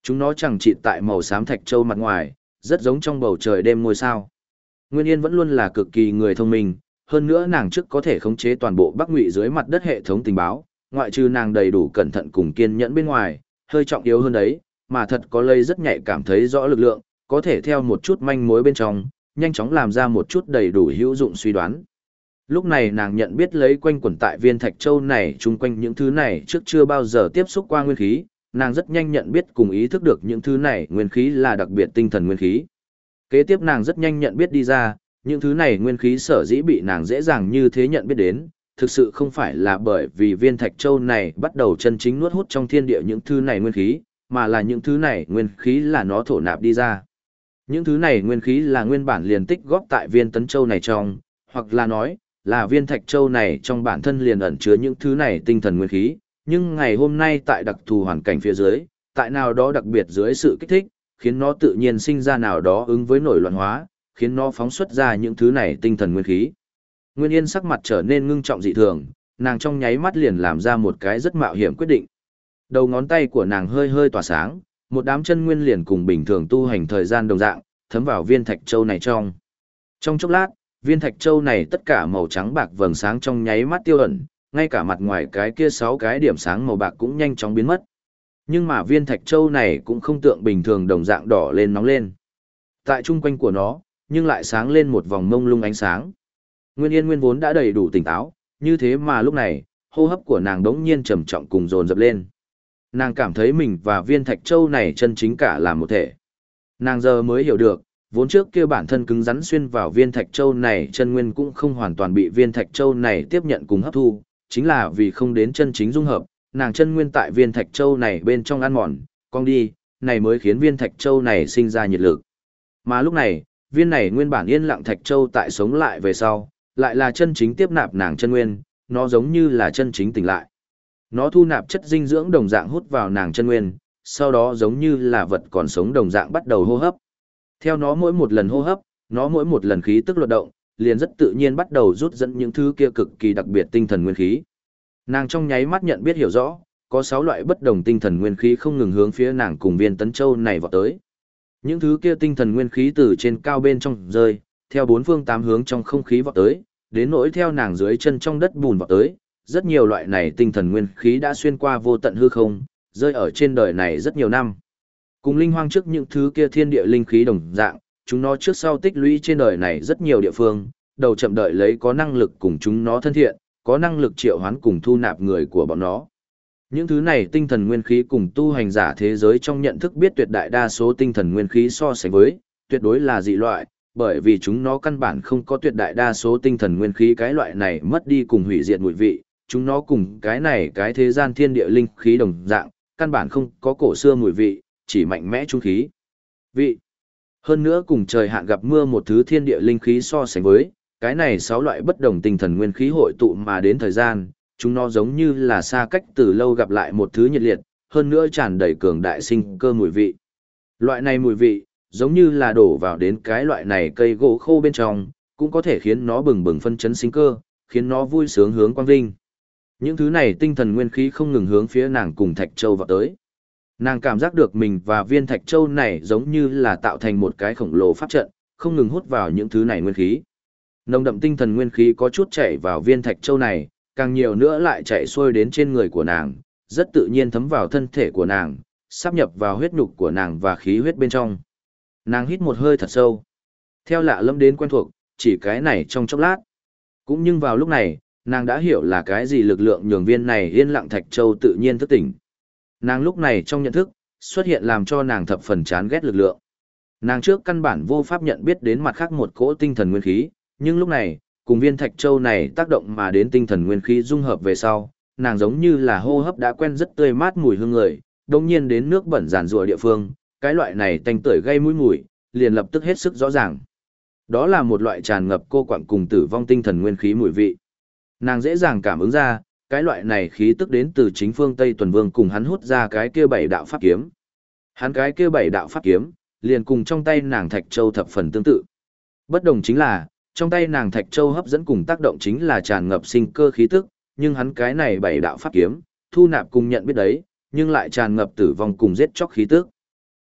Chúng nó chẳng chịt tại màu xám thạch châu mặt ngoài, rất giống trong bầu trời đêm ngôi sao. Nguyên Yên vẫn luôn là cực kỳ người thông minh, hơn nữa nàng trước có thể khống chế toàn bộ Bắc Ngụy dưới mặt đất hệ thống tình báo, ngoại trừ nàng đầy đủ cẩn thận cùng kiên nhẫn bên ngoài, hơi trọng yếu hơn đấy, mà thật có lây rất nhạy cảm thấy rõ lực lượng, có thể theo một chút manh mối bên trong, nhanh chóng làm ra một chút đầy đủ hữu dụng suy đoán. Lúc này nàng nhận biết lấy quanh quẩn tại viên thạch châu này chung quanh những thứ này trước chưa bao giờ tiếp xúc qua nguyên khí, nàng rất nhanh nhận biết cùng ý thức được những thứ này nguyên khí là đặc biệt tinh thần nguyên khí. Kế tiếp nàng rất nhanh nhận biết đi ra, những thứ này nguyên khí sở dĩ bị nàng dễ dàng như thế nhận biết đến, thực sự không phải là bởi vì viên thạch châu này bắt đầu chân chính nuốt hút trong thiên địa những thứ này nguyên khí, mà là những thứ này nguyên khí là nó thổ nạp đi ra. Những thứ này nguyên khí là nguyên bản liền tích góp tại viên tấn châu này trong, hoặc là nói, là viên thạch châu này trong bản thân liền ẩn chứa những thứ này tinh thần nguyên khí, nhưng ngày hôm nay tại đặc thù hoàn cảnh phía dưới, tại nào đó đặc biệt dưới sự kích thích, khiến nó tự nhiên sinh ra nào đó ứng với nổi loạn hóa, khiến nó phóng xuất ra những thứ này tinh thần nguyên khí. Nguyên Yên sắc mặt trở nên ngưng trọng dị thường, nàng trong nháy mắt liền làm ra một cái rất mạo hiểm quyết định. Đầu ngón tay của nàng hơi hơi tỏa sáng, một đám chân nguyên liền cùng bình thường tu hành thời gian đồng dạng, thấm vào viên thạch châu này trong. Trong chốc lát, viên thạch châu này tất cả màu trắng bạc vầng sáng trong nháy mắt tiêu ẩn, ngay cả mặt ngoài cái kia 6 cái điểm sáng màu bạc cũng nhanh chóng biến mất. Nhưng mà viên thạch châu này cũng không tượng bình thường đồng dạng đỏ lên nóng lên. Tại trung quanh của nó, nhưng lại sáng lên một vòng mông lung ánh sáng. Nguyên Yên nguyên vốn đã đầy đủ tỉnh táo, như thế mà lúc này, hô hấp của nàng đống nhiên trầm trọng cùng dồn dập lên. Nàng cảm thấy mình và viên thạch châu này chân chính cả là một thể. Nàng giờ mới hiểu được, vốn trước kia bản thân cứng rắn xuyên vào viên thạch châu này chân nguyên cũng không hoàn toàn bị viên thạch châu này tiếp nhận cùng hấp thu, chính là vì không đến chân chính dung hợp, nàng chân nguyên tại viên thạch châu này bên trong ăn mòn, cong đi, này mới khiến viên thạch châu này sinh ra nhiệt lực. Mà lúc này, viên này nguyên bản yên lặng thạch châu tại sống lại về sau, lại là chân chính tiếp nạp nàng chân nguyên, nó giống như là chân chính tỉnh lại. Nó thu nạp chất dinh dưỡng đồng dạng hút vào nàng chân nguyên, sau đó giống như là vật còn sống đồng dạng bắt đầu hô hấp. Theo nó mỗi một lần hô hấp, nó mỗi một lần khí tức luật động, liền rất tự nhiên bắt đầu rút dẫn những thứ kia cực kỳ đặc biệt tinh thần nguyên khí. Nàng trong nháy mắt nhận biết hiểu rõ, có 6 loại bất đồng tinh thần nguyên khí không ngừng hướng phía nàng cùng viên tấn châu này vọt tới. Những thứ kia tinh thần nguyên khí từ trên cao bên trong rơi, theo 4 phương 8 hướng trong không khí vọt tới, đến nỗi theo nàng dưới chân trong đất bùn vọt tới, rất nhiều loại này tinh thần nguyên khí đã xuyên qua vô tận hư không, rơi ở trên đời này rất nhiều năm. Cùng linh hoang trước những thứ kia thiên địa linh khí đồng dạng, chúng nó trước sau tích lũy trên đời này rất nhiều địa phương, đầu chậm đợi lấy có năng lực cùng chúng nó thân thiện, có năng lực triệu hoán cùng thu nạp người của bọn nó. Những thứ này tinh thần nguyên khí cùng tu hành giả thế giới trong nhận thức biết tuyệt đại đa số tinh thần nguyên khí so sánh với, tuyệt đối là dị loại, bởi vì chúng nó căn bản không có tuyệt đại đa số tinh thần nguyên khí cái loại này mất đi cùng hủy diệt mùi vị, chúng nó cùng cái này cái thế gian thiên địa linh khí đồng dạng, căn bản không có cổ xưa mùi vị, chỉ mạnh mẽ trung khí. Vị. Hơn nữa cùng trời hạn gặp mưa một thứ thiên địa linh khí so sánh với, cái này 6 loại bất đồng tinh thần nguyên khí hội tụ mà đến thời gian, chúng nó giống như là xa cách từ lâu gặp lại một thứ nhiệt liệt, hơn nữa tràn đầy cường đại sinh cơ mùi vị. Loại này mùi vị, giống như là đổ vào đến cái loại này cây gỗ khô bên trong, cũng có thể khiến nó bừng bừng phân chấn sinh cơ, khiến nó vui sướng hướng quang vinh. Những thứ này tinh thần nguyên khí không ngừng hướng phía nàng cùng Thạch Châu vào tới. Nàng cảm giác được mình và viên Thạch Châu này giống như là tạo thành một cái khổng lồ pháp trận, không ngừng hút vào những thứ này nguyên khí. Nồng đậm tinh thần nguyên khí có chút chảy vào viên Thạch Châu này, càng nhiều nữa lại chạy xuôi đến trên người của nàng, rất tự nhiên thấm vào thân thể của nàng, sáp nhập vào huyết nhục của nàng và khí huyết bên trong. Nàng hít một hơi thật sâu. Theo lạ lẫm đến quen thuộc, chỉ cái này trong chốc lát. Cũng nhưng vào lúc này, nàng đã hiểu là cái gì lực lượng nhường viên này yên lặng Thạch Châu tự nhiên thức tỉnh. Nàng lúc này trong nhận thức, xuất hiện làm cho nàng thập phần chán ghét lực lượng. Nàng trước căn bản vô pháp nhận biết đến mặt khác một cỗ tinh thần nguyên khí, nhưng lúc này, cùng viên Thạch Châu này tác động mà đến tinh thần nguyên khí dung hợp về sau, nàng giống như là hô hấp đã quen rất tươi mát mùi hương người, đồng nhiên đến nước bẩn giàn rùa địa phương, cái loại này tanh tưởi gây mũi mùi, liền lập tức hết sức rõ ràng. Đó là một loại tràn ngập cô quặng cùng tử vong tinh thần nguyên khí mùi vị. Nàng dễ dàng cảm ứng ra, cái loại này khí tức đến từ chính phương Tây Tuần Vương cùng hắn hút ra cái kia 7 đạo pháp kiếm. Hắn cái kia 7 đạo pháp kiếm, liền cùng trong tay nàng Thạch Châu thập phần tương tự. Bất đồng chính là, trong tay nàng Thạch Châu hấp dẫn cùng tác động chính là tràn ngập sinh cơ khí tức, nhưng hắn cái này 7 đạo pháp kiếm, thu nạp cùng nhận biết đấy, nhưng lại tràn ngập tử vong cùng giết chóc khí tức.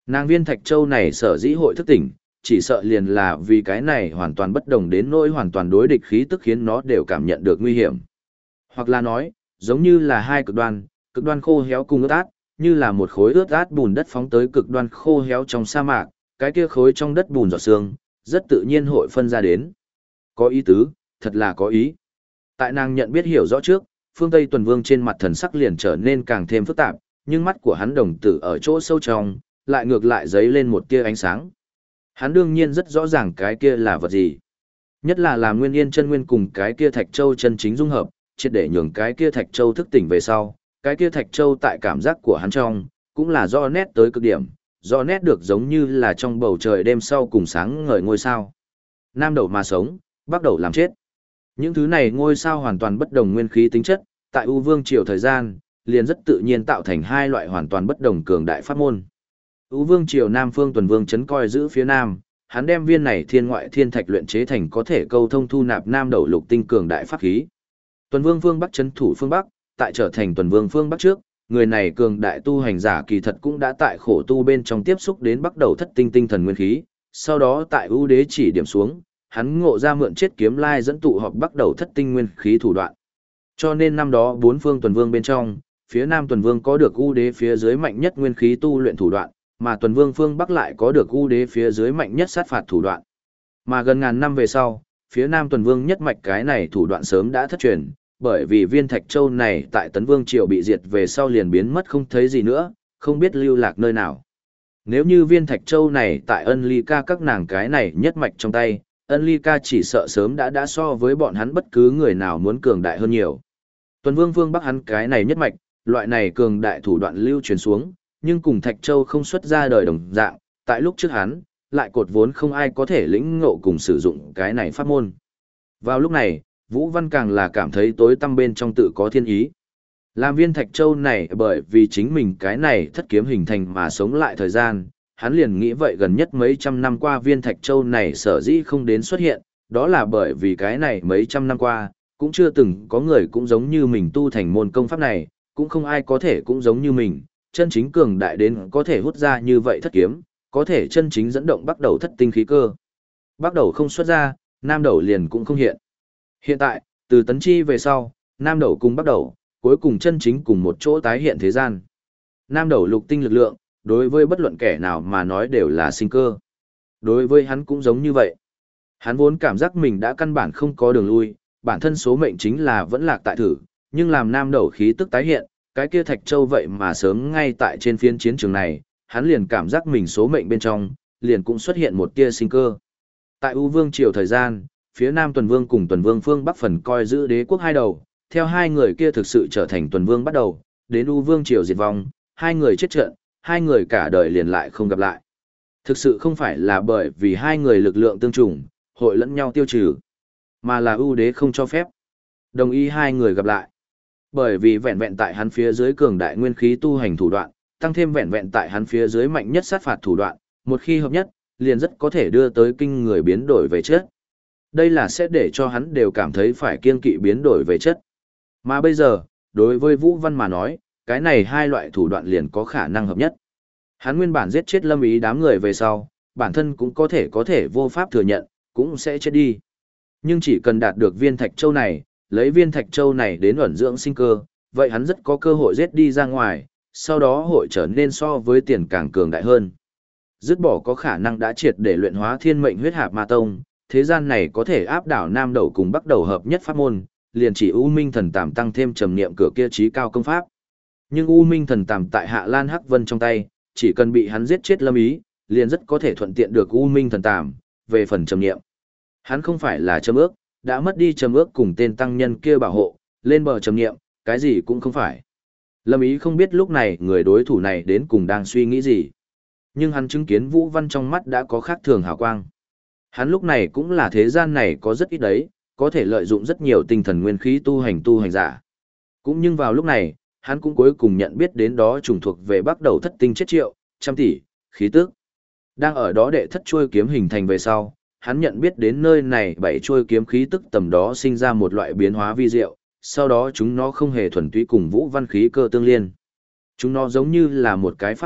Nàng Viên Thạch Châu này sở dĩ hội thức tỉnh, chỉ sợ liền là vì cái này hoàn toàn bất đồng đến nỗi hoàn toàn đối địch khí tức khiến nó đều cảm nhận được nguy hiểm. Hoặc là nói, giống như là hai cực đoan khô héo cùng ướt át, như là một khối ướt át bùn đất phóng tới cực đoan khô héo trong sa mạc, cái kia khối trong đất bùn giọt sương, rất tự nhiên hội phân ra đến. Có ý tứ, thật là có ý. Tại nàng nhận biết hiểu rõ trước, phương Tây Tuần Vương trên mặt thần sắc liền trở nên càng thêm phức tạp, nhưng mắt của hắn đồng tử ở chỗ sâu trong, lại ngược lại giấy lên một tia ánh sáng. Hắn đương nhiên rất rõ ràng cái kia là vật gì. Nhất là làm Nguyên Yên chân nguyên cùng cái kia Thạch Châu chân chính dung hợp, triệt để nhường cái kia Thạch Châu thức tỉnh về sau, cái kia Thạch Châu tại cảm giác của hắn trong, cũng là rõ nét tới cực điểm, rõ nét được giống như là trong bầu trời đêm sau cùng sáng ngời ngôi sao. Nam đầu mà sống, Bắc đầu làm chết. Những thứ này ngôi sao hoàn toàn bất đồng nguyên khí tính chất, tại U Vương triều thời gian, liền rất tự nhiên tạo thành hai loại hoàn toàn bất đồng cường đại pháp môn. U Vương triều Nam Phương Tuần Vương trấn coi giữ phía Nam, hắn đem viên này thiên ngoại thiên thạch luyện chế thành có thể câu thông thu nạp Nam đầu lục tinh cường đại pháp khí. Tuần Vương phương Bắc trấn thủ phương Bắc, tại trở thành Tuần Vương phương Bắc trước, người này cường đại tu hành giả kỳ thật cũng đã tại khổ tu bên trong tiếp xúc đến Bắc đầu thất tinh tinh thần nguyên khí, sau đó tại ưu đế chỉ điểm xuống, hắn ngộ ra mượn chết kiếm lai dẫn tụ họp Bắc đầu thất tinh nguyên khí thủ đoạn. Cho nên năm đó bốn phương Tuần Vương bên trong, phía Nam Tuần Vương có được ưu đế phía dưới mạnh nhất nguyên khí tu luyện thủ đoạn, mà Tuần Vương phương Bắc lại có được ưu đế phía dưới mạnh nhất sát phạt thủ đoạn. Mà gần ngàn năm về sau, phía Nam Tuần Vương nhất mạch cái này thủ đoạn sớm đã thất truyền, bởi vì viên Thạch Châu này tại Tấn Vương triều bị diệt về sau liền biến mất không thấy gì nữa, không biết lưu lạc nơi nào. Nếu như viên Thạch Châu này tại Ân Ly Ca các nàng cái này nhất mạch trong tay, Ân Ly Ca chỉ sợ sớm đã so với bọn hắn bất cứ người nào muốn cường đại hơn nhiều. Tuần Vương phương Bắc hắn cái này nhất mạch, loại này cường đại thủ đoạn lưu truyền xuống, nhưng cùng Thạch Châu không xuất ra đời đồng dạng, tại lúc trước hắn, lại cột vốn không ai có thể lĩnh ngộ cùng sử dụng cái này pháp môn. Vào lúc này, Vũ Văn càng là cảm thấy tối tăm bên trong tự có thiên ý. Làm viên Thạch Châu này bởi vì chính mình cái này thất kiếm hình thành mà sống lại thời gian, hắn liền nghĩ vậy gần nhất mấy trăm năm qua viên Thạch Châu này sở dĩ không đến xuất hiện, đó là bởi vì cái này mấy trăm năm qua, cũng chưa từng có người cũng giống như mình tu thành môn công pháp này, cũng không ai có thể cũng giống như mình, chân chính cường đại đến có thể hút ra như vậy thất kiếm, có thể chân chính dẫn động bắt đầu thất tinh khí cơ. Bắt đầu không xuất ra, Nam đầu liền cũng không hiện. Hiện tại, từ Tấn Chi về sau, Nam đầu cùng bắt đầu, cuối cùng chân chính cùng một chỗ tái hiện thế gian. Nam đầu lục tinh lực lượng, đối với bất luận kẻ nào mà nói đều là sinh cơ. Đối với hắn cũng giống như vậy. Hắn vốn cảm giác mình đã căn bản không có đường lui, bản thân số mệnh chính là vẫn lạc tại thử, nhưng làm Nam đầu khí tức tái hiện, cái kia Thạch Châu vậy mà sớm ngay tại trên phiên chiến trường này, hắn liền cảm giác mình số mệnh bên trong, liền cũng xuất hiện một tia sinh cơ. Tại U Vương triều thời gian, phía Nam Tuần Vương cùng Tuần Vương phương Bắc phần coi giữ đế quốc hai đầu, theo hai người kia thực sự trở thành Tuần Vương bắt đầu, đến U Vương triều diệt vong, hai người chết trận, hai người cả đời liền lại không gặp lại. Thực sự không phải là bởi vì hai người lực lượng tương trùng, hội lẫn nhau tiêu trừ, mà là ưu đế không cho phép. Đồng ý hai người gặp lại. Bởi vì vẹn vẹn tại hắn phía dưới cường đại nguyên khí tu hành thủ đoạn, tăng thêm vẹn vẹn tại hắn phía dưới mạnh nhất sát phạt thủ đoạn, một khi hợp nhất, liền rất có thể đưa tới kinh người biến đổi về chất. Đây là sẽ để cho hắn đều cảm thấy phải kiêng kỵ biến đổi về chất. Mà bây giờ, đối với Vũ Văn mà nói, cái này hai loại thủ đoạn liền có khả năng hợp nhất. Hắn nguyên bản giết chết Lâm Ý đám người về sau, bản thân cũng có thể vô pháp thừa nhận, cũng sẽ chết đi. Nhưng chỉ cần đạt được viên Thạch Châu này, lấy viên Thạch Châu này đến ẩn dưỡng sinh cơ, vậy hắn rất có cơ hội giết đi ra ngoài, sau đó hội trở nên so với tiền càng cường đại hơn. Dứt bỏ có khả năng đã triệt để luyện hóa thiên mệnh huyết hạp ma tông, thế gian này có thể áp đảo Nam đầu cùng Bắc đầu hợp nhất pháp môn, liền chỉ U Minh Thần Tàm tăng thêm trầm niệm cửa kia trí cao công pháp. Nhưng U Minh Thần Tàm tại Hạ Lan Hắc Vân trong tay, chỉ cần bị hắn giết chết Lâm Ý, liền rất có thể thuận tiện được U Minh Thần Tàm. Về phần trầm niệm, hắn không phải là trầm ước, đã mất đi trầm ước cùng tên tăng nhân kia bảo hộ, lên bờ trầm niệm, cái gì cũng không phải. Lâm Ý không biết lúc này người đối thủ này đến cùng đang suy nghĩ gì. Nhưng hắn chứng kiến Vũ Văn trong mắt đã có khác thường hào quang. Hắn lúc này cũng là thế gian này có rất ít đấy, có thể lợi dụng rất nhiều tinh thần nguyên khí tu hành giả. Cũng nhưng vào lúc này, hắn cũng cuối cùng nhận biết đến đó trùng thuộc về bắt đầu thất tinh chết triệu, trăm tỷ, khí tức. Đang ở đó đệ thất chuôi kiếm hình thành về sau, hắn nhận biết đến nơi này bảy chuôi kiếm khí tức tầm đó sinh ra một loại biến hóa vi diệu, sau đó chúng nó không hề thuần túy cùng Vũ Văn khí cơ tương liên. Chúng nó giống như là một cái pháp trận,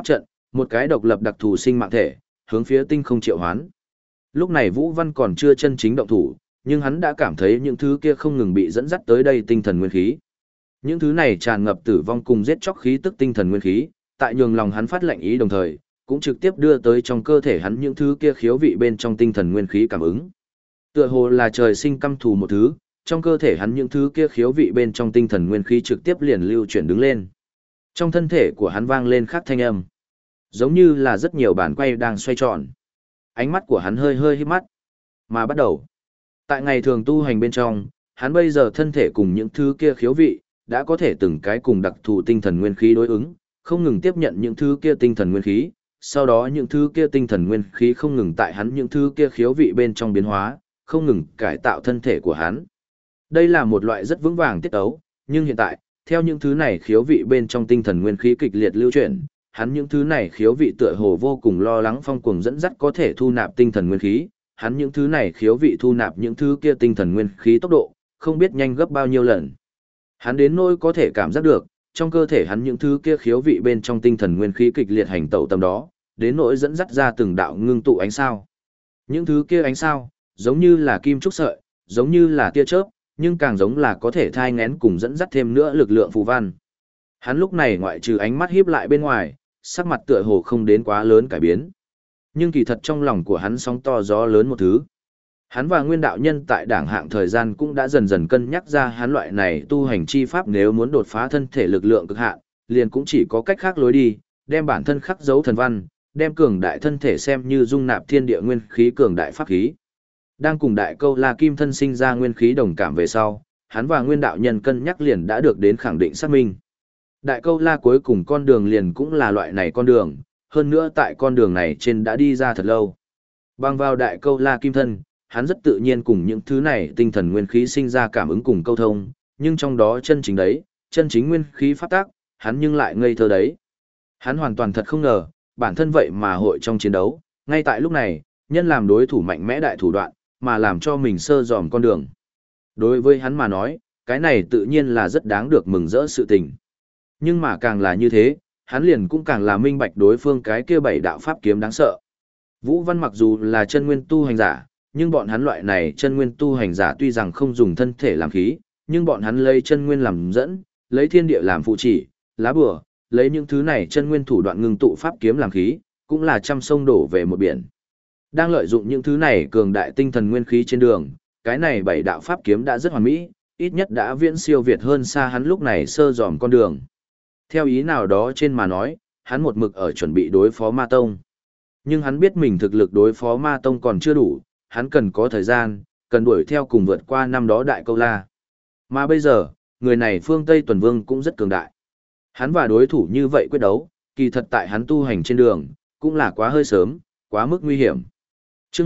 một cái độc lập đặc thù sinh mạng thể, hướng phía tinh không triệu hoán. Lúc này Vũ Văn còn chưa chân chính động thủ, nhưng hắn đã cảm thấy những thứ kia không ngừng bị dẫn dắt tới đây tinh thần nguyên khí. Những thứ này tràn ngập tử vong cùng giết chóc khí tức tinh thần nguyên khí, tại nhường lòng hắn phát lệnh ý đồng thời, cũng trực tiếp đưa tới trong cơ thể hắn những thứ kia khiếu vị bên trong tinh thần nguyên khí cảm ứng. Tựa hồ là trời sinh căm thù một thứ, trong cơ thể hắn những thứ kia khiếu vị bên trong tinh thần nguyên khí trực tiếp liền lưu chuyển đứng lên. Trong thân thể của hắn vang lên khác thanh âm, giống như là rất nhiều bàn quay đang xoay tròn. Ánh mắt của hắn hơi hơi híp mắt, mà bắt đầu. Tại ngày thường tu hành bên trong, hắn bây giờ thân thể cùng những thứ kia khiếu vị, đã có thể từng cái cùng đặc thù tinh thần nguyên khí đối ứng, không ngừng tiếp nhận những thứ kia tinh thần nguyên khí, sau đó những thứ kia tinh thần nguyên khí không ngừng tại hắn những thứ kia khiếu vị bên trong biến hóa, không ngừng cải tạo thân thể của hắn. Đây là một loại rất vững vàng tiết ấu, nhưng hiện tại, theo những thứ này khiếu vị bên trong tinh thần nguyên khí kịch liệt lưu chuyển, hắn những thứ này khiếu vị tựa hồ vô cùng lo lắng phong cuồng dẫn dắt có thể thu nạp tinh thần nguyên khí, hắn những thứ này khiếu vị thu nạp những thứ kia tinh thần nguyên khí tốc độ, không biết nhanh gấp bao nhiêu lần. Hắn đến nỗi có thể cảm giác được, trong cơ thể hắn những thứ kia khiếu vị bên trong tinh thần nguyên khí kịch liệt hành tẩu tầm đó, đến nỗi dẫn dắt ra từng đạo ngưng tụ ánh sao. Những thứ kia ánh sao, giống như là kim trúc sợi, giống như là tia chớp, nhưng càng giống là có thể thai nghén cùng dẫn dắt thêm nữa lực lượng phù văn. Hắn lúc này ngoại trừ ánh mắt híp lại bên ngoài, sắc mặt tựa hồ không đến quá lớn cải biến. Nhưng kỳ thật trong lòng của hắn sóng to gió lớn một thứ. Hắn và Nguyên đạo nhân tại đảng hạng thời gian cũng đã dần dần cân nhắc ra hắn loại này tu hành chi pháp nếu muốn đột phá thân thể lực lượng cực hạn, liền cũng chỉ có cách khác lối đi, đem bản thân khắc dấu thần văn, đem cường đại thân thể xem như dung nạp thiên địa nguyên khí cường đại pháp khí. Đang cùng đại câu La Kim thân sinh ra nguyên khí đồng cảm về sau, hắn và Nguyên đạo nhân cân nhắc liền đã được đến khẳng định xác minh. Đại câu La cuối cùng con đường liền cũng là loại này con đường, hơn nữa tại con đường này trên đã đi ra thật lâu. Bằng vào đại câu La Kim thân, hắn rất tự nhiên cùng những thứ này tinh thần nguyên khí sinh ra cảm ứng cùng câu thông, nhưng trong đó chân chính đấy, chân chính nguyên khí phát tác, hắn nhưng lại ngây thơ đấy. Hắn hoàn toàn thật không ngờ, bản thân vậy mà hội trong chiến đấu, ngay tại lúc này, nhân làm đối thủ mạnh mẽ đại thủ đoạn, mà làm cho mình sơ dòm con đường. Đối với hắn mà nói, cái này tự nhiên là rất đáng được mừng rỡ sự tình. Nhưng mà càng là như thế, hắn liền cũng càng là minh bạch đối phương cái kia bảy đạo pháp kiếm đáng sợ. Vũ Văn mặc dù là chân nguyên tu hành giả, nhưng bọn hắn loại này chân nguyên tu hành giả tuy rằng không dùng thân thể làm khí, nhưng bọn hắn lấy chân nguyên làm dẫn, lấy thiên địa làm phụ chỉ, lá bùa, lấy những thứ này chân nguyên thủ đoạn ngưng tụ pháp kiếm làm khí, cũng là trăm sông đổ về một biển. Đang lợi dụng những thứ này cường đại tinh thần nguyên khí trên đường, cái này bảy đạo pháp kiếm đã rất hoàn mỹ, ít nhất đã viễn siêu việt hơn xa hắn lúc này sơ dòm con đường. Theo ý nào đó trên mà nói, hắn một mực ở chuẩn bị đối phó Ma Tông. Nhưng hắn biết mình thực lực đối phó Ma Tông còn chưa đủ, hắn cần có thời gian, cần đuổi theo cùng vượt qua năm đó đại câu La. Mà bây giờ, người này phương Tây Tuần Vương cũng rất cường đại. Hắn và đối thủ như vậy quyết đấu, kỳ thật tại hắn tu hành trên đường, cũng là quá hơi sớm, quá mức nguy hiểm. Chương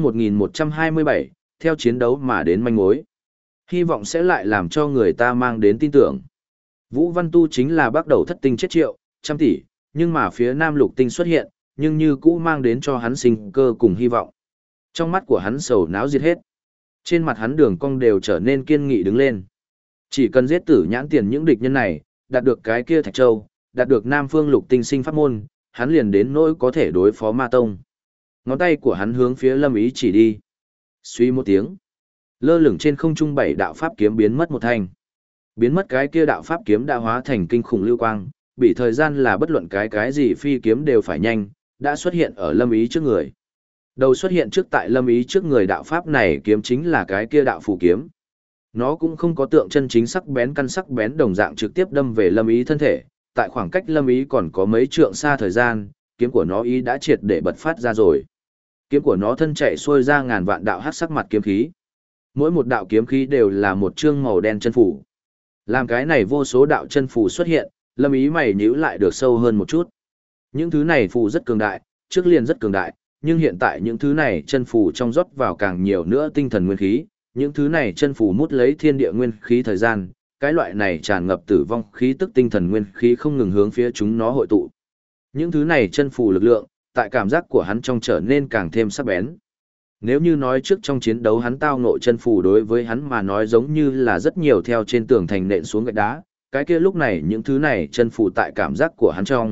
1127, theo chiến đấu mà đến manh mối. Hy vọng sẽ lại làm cho người ta mang đến tin tưởng. Vũ Văn Tu chính là bắt đầu thất tinh chết triệu, trăm tỷ, nhưng mà phía Nam Lục Tinh xuất hiện, nhưng như cũ mang đến cho hắn sinh cơ cùng hy vọng. Trong mắt của hắn sầu não diệt hết. Trên mặt hắn đường cong đều trở nên kiên nghị đứng lên. Chỉ cần giết tử nhãn tiền những địch nhân này, đạt được cái kia Thạch Châu, đạt được Nam Phương Lục Tinh sinh pháp môn, hắn liền đến nỗi có thể đối phó Ma Tông. Ngón tay của hắn hướng phía Lâm Ý chỉ đi. Suy một tiếng. Lơ lửng trên không trung bảy đạo pháp kiếm biến mất một thành. Biến mất cái kia đạo pháp kiếm đã hóa thành kinh khủng lưu quang, bị thời gian là bất luận cái gì phi kiếm đều phải nhanh, đã xuất hiện ở Lâm Ý trước người. Đầu xuất hiện trước tại Lâm Ý trước người đạo pháp này kiếm chính là cái kia đạo phù kiếm. Nó cũng không có tượng chân chính sắc bén căn sắc bén đồng dạng trực tiếp đâm về Lâm Ý thân thể, tại khoảng cách Lâm Ý còn có mấy trượng xa thời gian, kiếm của nó ý đã triệt để bật phát ra rồi. Kiếm của nó thân chạy xuôi ra ngàn vạn đạo hắc sắc mặt kiếm khí. Mỗi một đạo kiếm khí đều là một chương màu đen chân phủ. Làm cái này vô số đạo chân phủ xuất hiện, Lâm Ý mày nhíu lại được sâu hơn một chút. Những thứ này phù rất cường đại, trước liền rất cường đại, nhưng hiện tại những thứ này chân phù trong rót vào càng nhiều nữa tinh thần nguyên khí, những thứ này chân phù mút lấy thiên địa nguyên khí thời gian, cái loại này tràn ngập tử vong khí tức tinh thần nguyên khí không ngừng hướng phía chúng nó hội tụ. Những thứ này chân phù lực lượng, tại cảm giác của hắn trong trở nên càng thêm sắc bén. Nếu như nói trước trong chiến đấu hắn tao ngộ chân phù đối với hắn mà nói giống như là rất nhiều theo trên tường thành nện xuống gạch đá, cái kia lúc này những thứ này chân phù tại cảm giác của hắn trong,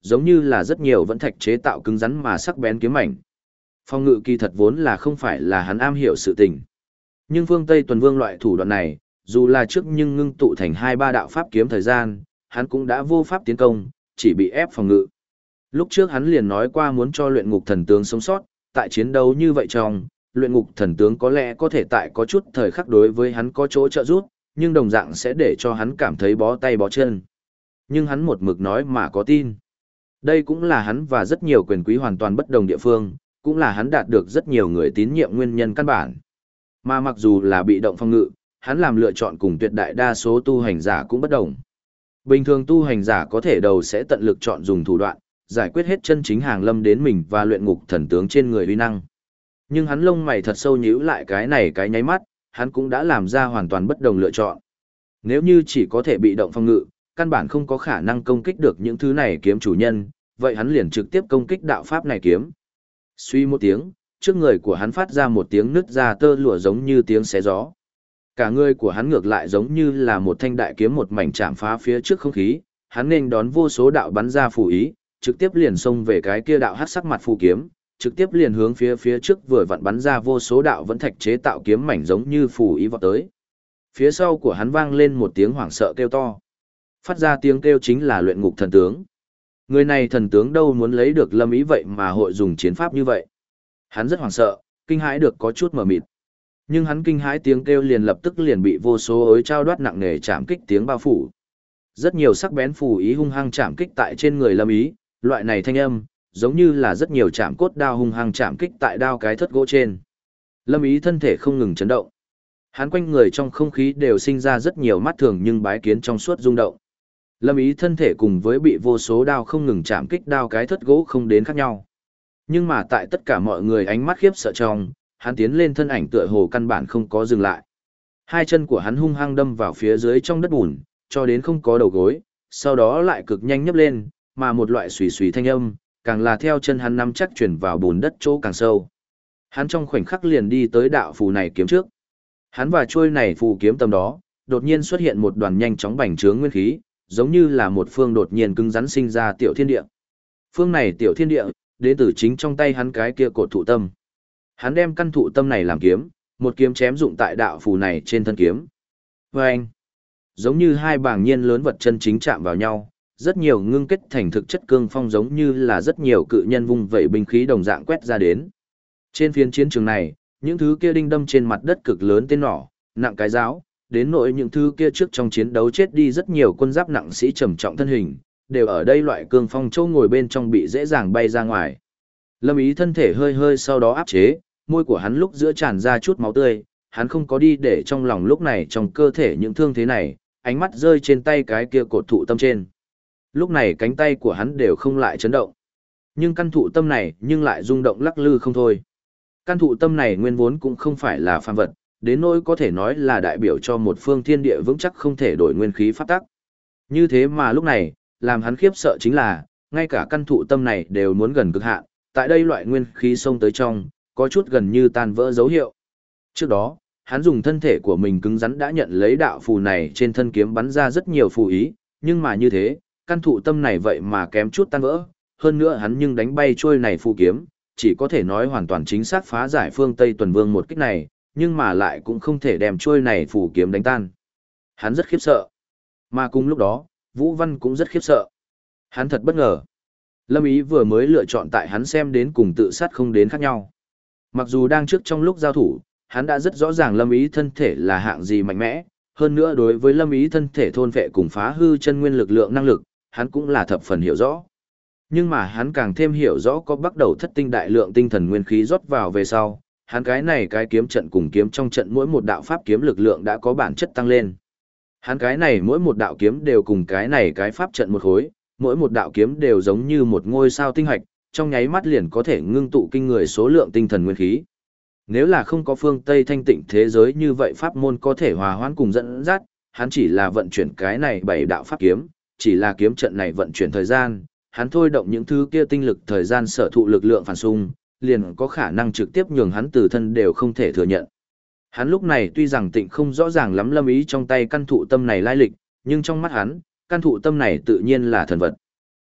giống như là rất nhiều vẫn thạch chế tạo cứng rắn mà sắc bén kiếm mảnh. Phòng ngự kỳ thật vốn là không phải là hắn am hiểu sự tình. Nhưng phương Tây Tuần Vương loại thủ đoạn này, dù là trước nhưng ngưng tụ thành 2-3 đạo pháp kiếm thời gian, hắn cũng đã vô pháp tiến công, chỉ bị ép phòng ngự. Lúc trước hắn liền nói qua muốn cho luyện ngục thần tướng sống sót, tại chiến đấu như vậy trong, luyện ngục thần tướng có lẽ có thể tại có chút thời khắc đối với hắn có chỗ trợ giúp, nhưng đồng dạng sẽ để cho hắn cảm thấy bó tay bó chân. Nhưng hắn một mực nói mà có tin. Đây cũng là hắn và rất nhiều quyền quý hoàn toàn bất đồng địa phương, cũng là hắn đạt được rất nhiều người tín nhiệm nguyên nhân căn bản. Mà mặc dù là bị động phòng ngự, hắn làm lựa chọn cùng tuyệt đại đa số tu hành giả cũng bất đồng. Bình thường tu hành giả có thể đầu sẽ tận lực chọn dùng thủ đoạn, giải quyết hết chân chính hàng lâm đến mình và luyện ngục thần tướng trên người uy năng. Nhưng hắn lông mày thật sâu nhíu lại cái này cái nháy mắt, hắn cũng đã làm ra hoàn toàn bất đồng lựa chọn. Nếu như chỉ có thể bị động phòng ngự, căn bản không có khả năng công kích được những thứ này kiếm chủ nhân, vậy hắn liền trực tiếp công kích đạo pháp này kiếm. Suy một tiếng, trước người của hắn phát ra một tiếng nứt ra tơ lụa giống như tiếng xé gió. Cả người của hắn ngược lại giống như là một thanh đại kiếm một mảnh chạm phá phía trước không khí, hắn nên đón vô số đạo bắn ra phù ý, trực tiếp liền xông về cái kia đạo hắc sắc mặt phù kiếm, trực tiếp liền hướng phía trước vừa vặn bắn ra vô số đạo vẫn thạch chế tạo kiếm mảnh giống như phù ý vọt tới. Phía sau của hắn vang lên một tiếng hoảng sợ kêu to. Phát ra tiếng kêu chính là luyện ngục thần tướng. Người này thần tướng đâu muốn lấy được Lâm Ý vậy mà hội dùng chiến pháp như vậy. Hắn rất hoảng sợ, kinh hãi được có chút mờ mịt. Nhưng hắn kinh hãi tiếng kêu liền lập tức liền bị vô số ối trao đoát nặng nề chạm kích tiếng bao phủ. Rất nhiều sắc bén phù ý hung hăng chạm kích tại trên người Lâm Ý, loại này thanh âm, giống như là rất nhiều chạm cốt đao hung hăng chạm kích tại đao cái thất gỗ trên. Lâm Ý thân thể không ngừng chấn động. Hắn quanh người trong không khí đều sinh ra rất nhiều mắt thường nhưng bái kiến trong suốt rung động. Lâm Ý thân thể cùng với bị vô số đao không ngừng chạm kích đao cái thất gỗ không đến khác nhau. Nhưng mà tại tất cả mọi người ánh mắt khiếp sợ trong, hắn tiến lên thân ảnh tựa hồ căn bản không có dừng lại. Hai chân của hắn hung hăng đâm vào phía dưới trong đất bùn, cho đến không có đầu gối, sau đó lại cực nhanh nhấp lên, mà một loại xùy xùy thanh âm, càng là theo chân hắn nắm chắc chuyển vào bùn đất chỗ càng sâu. Hắn trong khoảnh khắc liền đi tới đạo phù này kiếm trước. Hắn và chuôi này phù kiếm tầm đó, đột nhiên xuất hiện một đoàn nhanh chóng bành trướng nguyên khí, giống như là một phương đột nhiên cứng rắn sinh ra tiểu thiên địa. Phương này tiểu thiên địa, đến từ chính trong tay hắn cái kia cột thụ tâm. Hắn đem căn thụ tâm này làm kiếm, một kiếm chém dụng tại đạo phù này trên thân kiếm. Vâng! Giống như hai bảng nhiên lớn vật chân chính chạm vào nhau, rất nhiều ngưng kết thành thực chất cương phong giống như là rất nhiều cự nhân vung vẩy binh khí đồng dạng quét ra đến. Trên phiến chiến trường này, những thứ kia đinh đâm trên mặt đất cực lớn tên nỏ, nặng cái giáo, đến nỗi những thứ kia trước trong chiến đấu chết đi rất nhiều quân giáp nặng sĩ trầm trọng thân hình, đều ở đây loại cương phong châu ngồi bên trong bị dễ dàng bay ra ngoài. Lâm Ý thân thể hơi hơi sau đó áp chế, môi của hắn lúc giữa tràn ra chút máu tươi, hắn không có đi để trong lòng lúc này trong cơ thể những thương thế này, ánh mắt rơi trên tay cái kia cột thụ tâm trên. Lúc này cánh tay của hắn đều không lại chấn động. Nhưng căn thụ tâm này nhưng lại rung động lắc lư không thôi. Căn thụ tâm này nguyên vốn cũng không phải là phàm vật, đến nỗi có thể nói là đại biểu cho một phương thiên địa vững chắc không thể đổi nguyên khí pháp tắc. Như thế mà lúc này, làm hắn khiếp sợ chính là, ngay cả căn thụ tâm này đều muốn gần cực hạn, tại đây loại nguyên khí xông tới trong, có chút gần như tan vỡ dấu hiệu. Trước đó, hắn dùng thân thể của mình cứng rắn đã nhận lấy đạo phù này trên thân kiếm bắn ra rất nhiều phù ý, nhưng mà như thế, căn thụ tâm này vậy mà kém chút tan vỡ, hơn nữa hắn nhưng đánh bay trôi này phù kiếm, chỉ có thể nói hoàn toàn chính xác phá giải phương Tây Tuần Vương một kích này, nhưng mà lại cũng không thể đem trôi này phù kiếm đánh tan. Hắn rất khiếp sợ. Mà cùng lúc đó, Vũ Văn cũng rất khiếp sợ. Hắn thật bất ngờ. Lâm Ý vừa mới lựa chọn tại hắn xem đến cùng tự sát không đến khác nhau. Mặc dù đang trước trong lúc giao thủ, hắn đã rất rõ ràng Lâm Ý thân thể là hạng gì mạnh mẽ, hơn nữa đối với Lâm Ý thân thể thôn vệ cùng phá hư chân nguyên lực lượng năng lực, hắn cũng là thập phần hiểu rõ. Nhưng mà hắn càng thêm hiểu rõ có bắt đầu thất tinh đại lượng tinh thần nguyên khí rót vào về sau, hắn cái này cái kiếm trận cùng kiếm trong trận mỗi một đạo pháp kiếm lực lượng đã có bản chất tăng lên. Hắn cái này mỗi một đạo kiếm đều cùng cái này cái pháp trận một khối, mỗi một đạo kiếm đều giống như một ngôi sao tinh hạch, trong nháy mắt liền có thể ngưng tụ kinh người số lượng tinh thần nguyên khí. Nếu là không có phương Tây thanh tịnh thế giới như vậy pháp môn có thể hòa hoãn cùng dẫn dắt, hắn chỉ là vận chuyển cái này bảy đạo pháp kiếm, chỉ là kiếm trận này vận chuyển thời gian, hắn thôi động những thứ kia tinh lực thời gian sở thụ lực lượng phản xung, liền có khả năng trực tiếp nhường hắn từ thân đều không thể thừa nhận. Hắn lúc này tuy rằng tịnh không rõ ràng lắm Lâm Ý trong tay căn thụ tâm này lai lịch, nhưng trong mắt hắn, căn thụ tâm này tự nhiên là thần vật.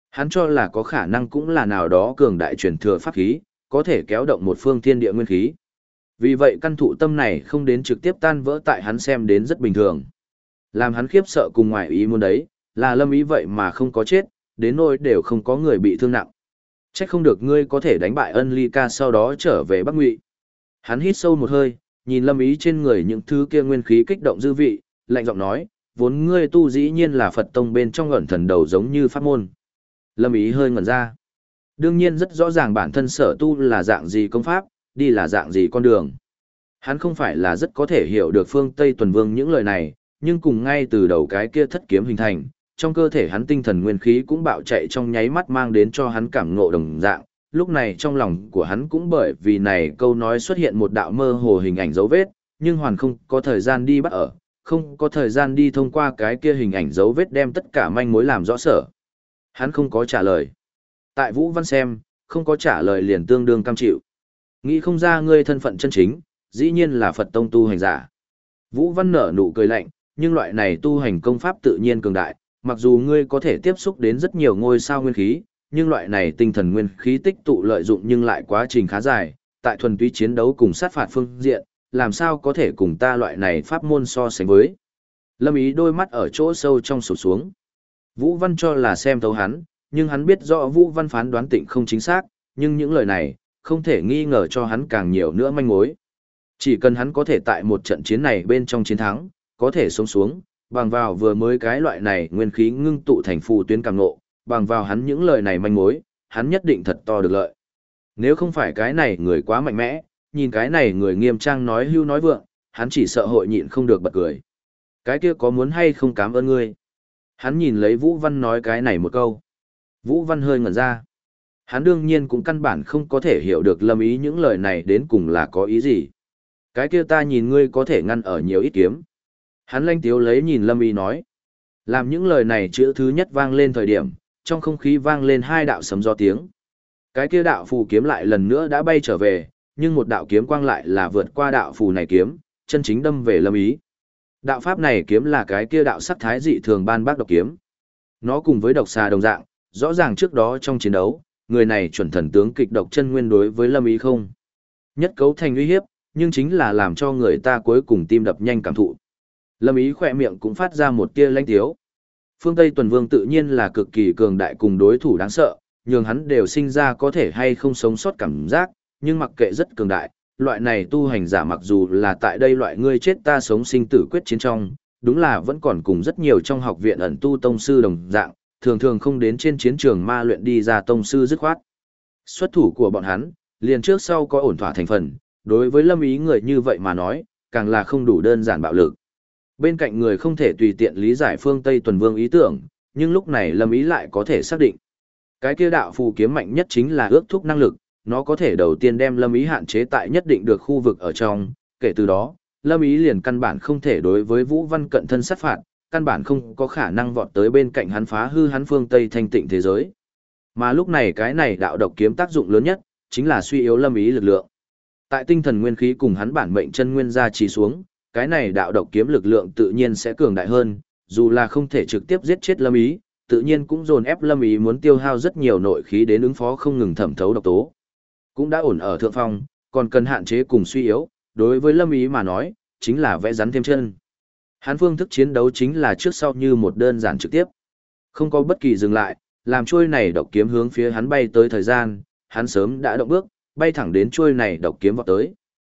Hắn cho là có khả năng cũng là nào đó cường đại truyền thừa pháp khí, có thể kéo động một phương thiên địa nguyên khí. Vì vậy căn thụ tâm này không đến trực tiếp tan vỡ tại hắn xem đến rất bình thường. Làm hắn khiếp sợ cùng ngoài ý muốn đấy, là Lâm Ý vậy mà không có chết, đến nỗi đều không có người bị thương nặng. Chắc không được ngươi có thể đánh bại Ân Ly Ca sau đó trở về Bắc Ngụy. Hắn hít sâu một hơi, nhìn Lâm Ý trên người những thứ kia nguyên khí kích động dư vị, lạnh giọng nói, vốn ngươi tu dĩ nhiên là Phật tông bên trong ẩn thần đầu giống như pháp môn. Lâm Ý hơi ngẩn ra. Đương nhiên rất rõ ràng bản thân sở tu là dạng gì công pháp, đi là dạng gì con đường. Hắn không phải là rất có thể hiểu được phương Tây Tuần Vương những lời này, nhưng cùng ngay từ đầu cái kia thất kiếm hình thành, trong cơ thể hắn tinh thần nguyên khí cũng bạo chạy trong nháy mắt mang đến cho hắn cảm ngộ đồng dạng. Lúc này trong lòng của hắn cũng bởi vì này câu nói xuất hiện một đạo mơ hồ hình ảnh dấu vết, nhưng hoàn không có thời gian đi bắt ở, không có thời gian đi thông qua cái kia hình ảnh dấu vết đem tất cả manh mối làm rõ sở. Hắn không có trả lời. Tại Vũ Văn xem, không có trả lời liền tương đương cam chịu. Nghĩ không ra ngươi thân phận chân chính, dĩ nhiên là Phật tông tu hành giả. Vũ Văn nở nụ cười lạnh, nhưng loại này tu hành công pháp tự nhiên cường đại, mặc dù ngươi có thể tiếp xúc đến rất nhiều ngôi sao nguyên khí, nhưng loại này tinh thần nguyên khí tích tụ lợi dụng nhưng lại quá trình khá dài, tại thuần túy chiến đấu cùng sát phạt phương diện, làm sao có thể cùng ta loại này pháp môn so sánh với. Lâm Ý đôi mắt ở chỗ sâu trong sụp xuống. Vũ Văn cho là xem thấu hắn, nhưng hắn biết rõ Vũ Văn phán đoán tịnh không chính xác, nhưng những lời này, không thể nghi ngờ cho hắn càng nhiều nữa manh mối. Chỉ cần hắn có thể tại một trận chiến này bên trong chiến thắng, có thể sống xuống, bằng vào vừa mới cái loại này nguyên khí ngưng tụ thành phù tuyến càng nộ, bằng vào hắn những lời này manh mối, hắn nhất định thật to được lợi. Nếu không phải cái này người quá mạnh mẽ, nhìn cái này người nghiêm trang nói hưu nói vượng, hắn chỉ sợ hội nhịn không được bật cười. Cái kia có muốn hay không cảm ơn ngươi? Hắn nhìn lấy Vũ Văn nói cái này một câu. Vũ Văn hơi ngẩn ra. Hắn đương nhiên cũng căn bản không có thể hiểu được Lâm Ý những lời này đến cùng là có ý gì. Cái kia ta nhìn ngươi có thể ngăn ở nhiều ít kiếm. Hắn lanh tiếu lấy nhìn Lâm Ý nói. Làm những lời này chữ thứ nhất vang lên thời điểm, trong không khí vang lên hai đạo sấm gió tiếng. Cái kia đạo phù kiếm lại lần nữa đã bay trở về, nhưng một đạo kiếm quang lại là vượt qua đạo phù này kiếm, chân chính đâm về Lâm Ý. Đạo pháp này kiếm là cái kia đạo sắc thái dị thường ban bác độc kiếm. Nó cùng với độc xà đồng dạng, rõ ràng trước đó trong chiến đấu, người này chuẩn thần tướng kịch độc chân nguyên đối với Lâm Ý không nhất cấu thành uy hiếp, nhưng chính là làm cho người ta cuối cùng tim đập nhanh cảm thụ. Lâm Ý khỏe miệng cũng phát ra một tia lãnh tiếu. Phương Tây Tuần Vương tự nhiên là cực kỳ cường đại cùng đối thủ đáng sợ, nhường hắn đều sinh ra có thể hay không sống sót cảm giác, nhưng mặc kệ rất cường đại, loại này tu hành giả mặc dù là tại đây loại ngươi chết ta sống sinh tử quyết chiến trong, đúng là vẫn còn cùng rất nhiều trong học viện ẩn tu tông sư đồng dạng, thường thường không đến trên chiến trường ma luyện đi ra tông sư dứt khoát. Xuất thủ của bọn hắn, liền trước sau có ổn thỏa thành phần, đối với Lâm Ý người như vậy mà nói, càng là không đủ đơn giản bạo lực. Bên cạnh người không thể tùy tiện lý giải phương Tây Tuần Vương ý tưởng, nhưng lúc này Lâm Ý lại có thể xác định. Cái kia đạo phù kiếm mạnh nhất chính là ước thúc năng lực, nó có thể đầu tiên đem Lâm Ý hạn chế tại nhất định được khu vực ở trong, kể từ đó, Lâm Ý liền căn bản không thể đối với Vũ Văn cận thân sát phạt, căn bản không có khả năng vọt tới bên cạnh hắn phá hư hắn phương Tây thanh tịnh thế giới. Mà lúc này cái này đạo độc kiếm tác dụng lớn nhất, chính là suy yếu Lâm Ý lực lượng. Tại tinh thần nguyên khí cùng hắn bản mệnh chân nguyên gia trì xuống, cái này đạo độc kiếm lực lượng tự nhiên sẽ cường đại hơn, dù là không thể trực tiếp giết chết Lâm Ý, tự nhiên cũng dồn ép Lâm Ý muốn tiêu hao rất nhiều nội khí đến ứng phó không ngừng thẩm thấu độc tố. Cũng đã ổn ở thượng phong, còn cần hạn chế cùng suy yếu, đối với Lâm Ý mà nói, chính là vẽ rắn thêm chân. Hắn phương thức chiến đấu chính là trước sau như một đơn giản trực tiếp. Không có bất kỳ dừng lại, làm chuôi này độc kiếm hướng phía hắn bay tới thời gian, hắn sớm đã động bước, bay thẳng đến chuôi này độc kiếm vọt tới.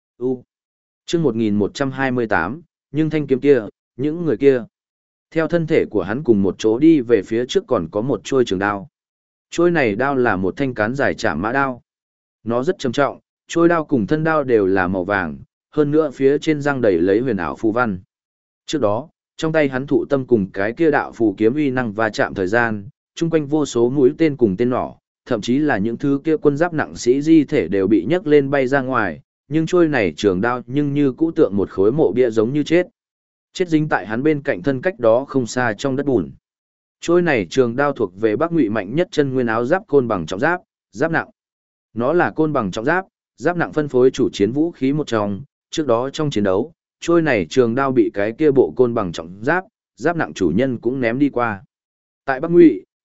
Chương 1128, nhưng thanh kiếm kia, những người kia. Theo thân thể của hắn cùng một chỗ đi về phía trước còn có một chuôi trường đao. Chuôi này đao là một thanh cán dài chạm mã đao. Nó rất trầm trọng, chuôi đao cùng thân đao đều là màu vàng, hơn nữa phía trên răng đầy lấy huyền ảo phù văn. Trước đó, trong tay hắn thụ tâm cùng cái kia đạo phù kiếm uy năng va chạm thời gian, chung quanh vô số mũi tên cùng tên nỏ, thậm chí là những thứ kia quân giáp nặng sĩ di thể đều bị nhấc lên bay ra ngoài, nhưng trôi này trường đao nhưng như cũ tượng một khối mộ bia giống như chết. Chết dính tại hắn bên cạnh thân cách đó không xa trong đất bùn. Trôi này trường đao thuộc về Bắc Ngụy mạnh nhất chân nguyên áo giáp côn bằng trọng giáp, giáp nặng. Nó là côn bằng trọng giáp, giáp nặng phân phối chủ chiến vũ khí một trong, trước đó trong chiến đấu, trôi này trường đao bị cái kia bộ côn bằng trọng giáp, giáp nặng chủ nhân cũng ném đi qua. Tại Bắc Ngụy,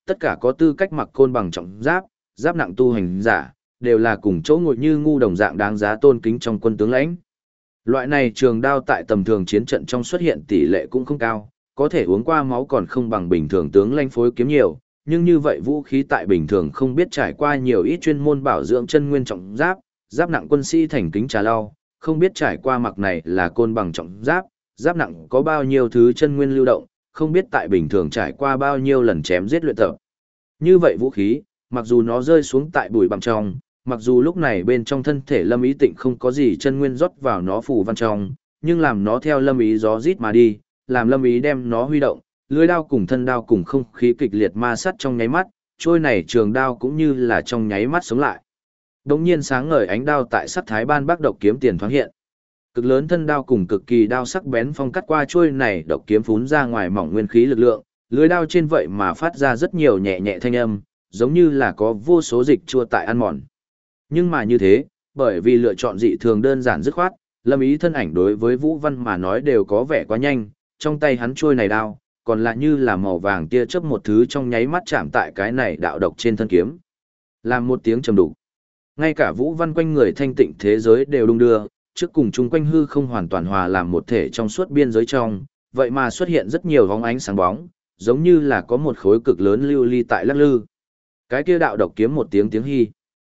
tất cả có tư cách mặc côn bằng trọng giáp, giáp nặng tu hành giả, đều là cùng chỗ ngồi như ngu đồng dạng đáng giá tôn kính trong quân tướng lãnh. Loại này trường đao tại tầm thường chiến trận trong xuất hiện tỷ lệ cũng không cao, có thể uống qua máu còn không bằng bình thường tướng lãnh phối kiếm nhiều, nhưng như vậy vũ khí tại bình thường không biết trải qua nhiều ít chuyên môn bảo dưỡng chân nguyên trọng giáp, giáp nặng quân sĩ thành kính trà lau, không biết trải qua mặc này là côn bằng trọng giáp, giáp nặng có bao nhiêu thứ chân nguyên lưu động, không biết tại bình thường trải qua bao nhiêu lần chém giết luyện tập. Như vậy vũ khí, mặc dù nó rơi xuống tại bụi bặm trong, mặc dù lúc này bên trong thân thể Lâm Ý Tịnh không có gì chân nguyên rót vào nó phù văn trong, nhưng làm nó theo Lâm Ý gió rít mà đi, làm Lâm Ý đem nó huy động, lưỡi đao cùng thân đao cùng không khí kịch liệt ma sát trong nháy mắt, trôi này trường đao cũng như là trong nháy mắt sống lại. Đống nhiên sáng ngời ánh đao tại sắc thái ban bác độc kiếm tiền thoáng hiện. Cực lớn thân đao cùng cực kỳ đao sắc bén phong cắt qua trôi này độc kiếm phún ra ngoài mỏng nguyên khí lực lượng, lưỡi đao trên vậy mà phát ra rất nhiều nhẹ nhẹ thanh âm, giống như là có vô số dịch chua tại ăn mòn. Nhưng mà như thế, bởi vì lựa chọn dị thường đơn giản dứt khoát, Lâm Ý thân ảnh đối với Vũ Văn mà nói đều có vẻ quá nhanh, trong tay hắn trôi này đao, còn lại như là màu vàng tia chớp một thứ trong nháy mắt chạm tại cái này đạo độc trên thân kiếm. Làm một tiếng trầm đục. Ngay cả Vũ Văn quanh người thanh tịnh thế giới đều đung đưa, trước cùng chung quanh hư không hoàn toàn hòa làm một thể trong suốt biên giới trong, vậy mà xuất hiện rất nhiều vóng ánh sáng bóng, giống như là có một khối cực lớn lưu ly tại lắc lư. Cái kia đạo độc kiếm một tiếng hy.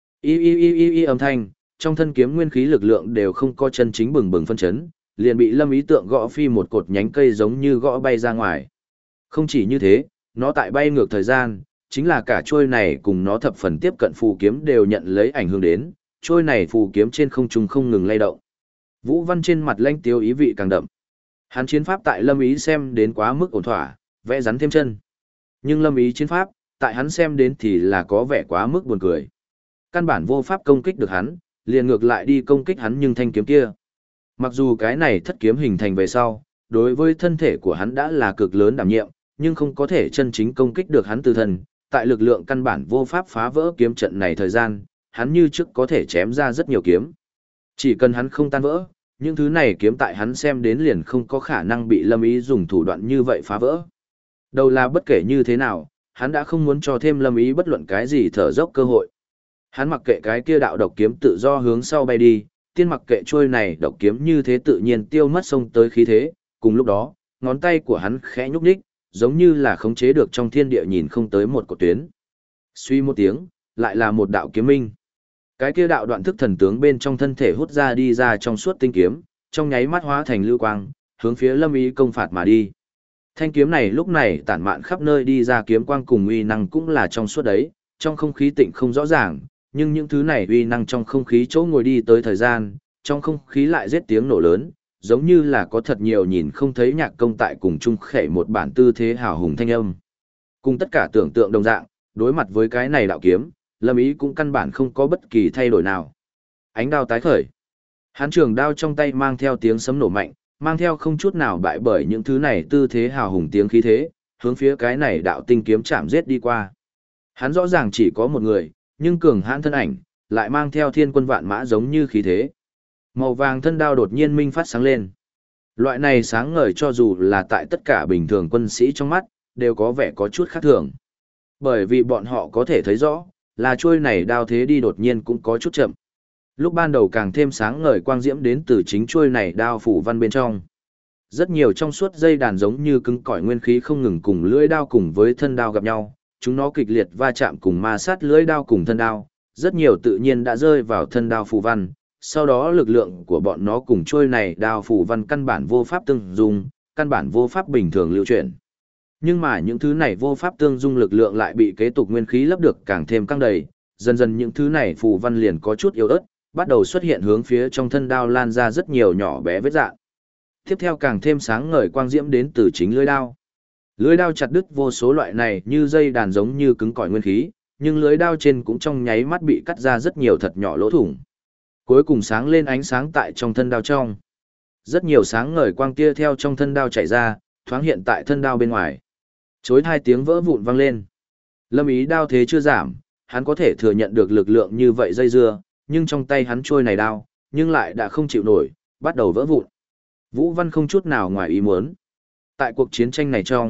Y âm thanh, trong thân kiếm nguyên khí lực lượng đều không có chân chính bừng bừng phân chấn, liền bị Lâm Ý Tượng gõ phi một cột nhánh cây giống như gõ bay ra ngoài. Không chỉ như thế, nó tại bay ngược thời gian, chính là cả trôi này cùng nó thập phần tiếp cận phù kiếm đều nhận lấy ảnh hưởng đến, trôi này phù kiếm trên không trung không ngừng lay động. Vũ Văn trên mặt lanh tiêu ý vị càng đậm. Hắn chiến pháp tại Lâm Ý xem đến quá mức ổn thỏa, vẽ rắn thêm chân. Nhưng Lâm Ý chiến pháp, tại hắn xem đến thì là có vẻ quá mức buồn cười. Căn bản vô pháp công kích được hắn, liền ngược lại đi công kích hắn nhưng thanh kiếm kia. Mặc dù cái này thất kiếm hình thành về sau, đối với thân thể của hắn đã là cực lớn đảm nhiệm, nhưng không có thể chân chính công kích được hắn từ thân, tại lực lượng căn bản vô pháp phá vỡ kiếm trận này thời gian, hắn như trước có thể chém ra rất nhiều kiếm. Chỉ cần hắn không tan vỡ, những thứ này kiếm tại hắn xem đến liền không có khả năng bị Lâm Ý dùng thủ đoạn như vậy phá vỡ. Đầu là bất kể như thế nào, hắn đã không muốn cho thêm Lâm Ý bất luận cái gì thở dốc cơ hội. Hắn mặc kệ cái kia đạo độc kiếm tự do hướng sau bay đi, tiên mặc kệ trôi này độc kiếm như thế tự nhiên tiêu mất xông tới khí thế, cùng lúc đó, ngón tay của hắn khẽ nhúc nhích, giống như là khống chế được trong thiên địa nhìn không tới một cột tuyến. Suy một tiếng, lại là một đạo kiếm minh. Cái kia đạo đoạn thức thần tướng bên trong thân thể hút ra đi ra trong suốt tinh kiếm, trong nháy mắt hóa thành lưu quang, hướng phía Lâm Ý công phạt mà đi. Thanh kiếm này lúc này tản mạn khắp nơi đi ra kiếm quang cùng uy năng cũng là trong suốt đấy, trong không khí tịnh không rõ ràng, nhưng những thứ này uy năng trong không khí chỗ ngồi đi tới thời gian, trong không khí lại giết tiếng nổ lớn, giống như là có thật nhiều nhìn không thấy nhạc công tại cùng chung khẽ một bản tư thế hào hùng thanh âm. Cùng tất cả tưởng tượng đồng dạng, đối mặt với cái này đạo kiếm, Lâm Ý cũng căn bản không có bất kỳ thay đổi nào. Ánh đao tái khởi. Hán trường đao trong tay mang theo tiếng sấm nổ mạnh, mang theo không chút nào bại bởi những thứ này tư thế hào hùng tiếng khí thế, hướng phía cái này đạo tinh kiếm chạm giết đi qua. Hắn rõ ràng chỉ có một người, nhưng cường hãn thân ảnh, lại mang theo thiên quân vạn mã giống như khí thế. Màu vàng thân đao đột nhiên minh phát sáng lên. Loại này sáng ngời cho dù là tại tất cả bình thường quân sĩ trong mắt, đều có vẻ có chút khác thường. Bởi vì bọn họ có thể thấy rõ, là chuôi này đao thế đi đột nhiên cũng có chút chậm. Lúc ban đầu càng thêm sáng ngời quang diễm đến từ chính chuôi này đao phủ văn bên trong. Rất nhiều trong suốt dây đàn giống như cứng cỏi nguyên khí không ngừng cùng lưỡi đao cùng với thân đao gặp nhau, chúng nó kịch liệt va chạm cùng ma sát lưỡi đao cùng thân đao, rất nhiều tự nhiên đã rơi vào thân đao phù văn, sau đó lực lượng của bọn nó cùng trôi này đao phù văn căn bản vô pháp tương dung, căn bản vô pháp bình thường lưu chuyển. Nhưng mà những thứ này vô pháp tương dung lực lượng lại bị kế tục nguyên khí lấp được càng thêm căng đầy, dần dần những thứ này phù văn liền có chút yếu ớt, bắt đầu xuất hiện hướng phía trong thân đao lan ra rất nhiều nhỏ bé vết rạn. Tiếp theo càng thêm sáng ngời quang diễm đến từ chính lưỡi đao. Lưỡi đao chặt đứt vô số loại này như dây đàn giống như cứng cỏi nguyên khí, nhưng lưỡi đao trên cũng trong nháy mắt bị cắt ra rất nhiều thật nhỏ lỗ thủng. Cuối cùng sáng lên ánh sáng tại trong thân đao trong. Rất nhiều sáng ngời quang tia theo trong thân đao chạy ra, thoáng hiện tại thân đao bên ngoài. Chối hai tiếng vỡ vụn vang lên. Lâm Ý đao thế chưa giảm, hắn có thể thừa nhận được lực lượng như vậy dây dưa, nhưng trong tay hắn trôi này đao, nhưng lại đã không chịu nổi, bắt đầu vỡ vụn. Vũ Văn không chút nào ngoài ý muốn. Tại cuộc chiến tranh này trong,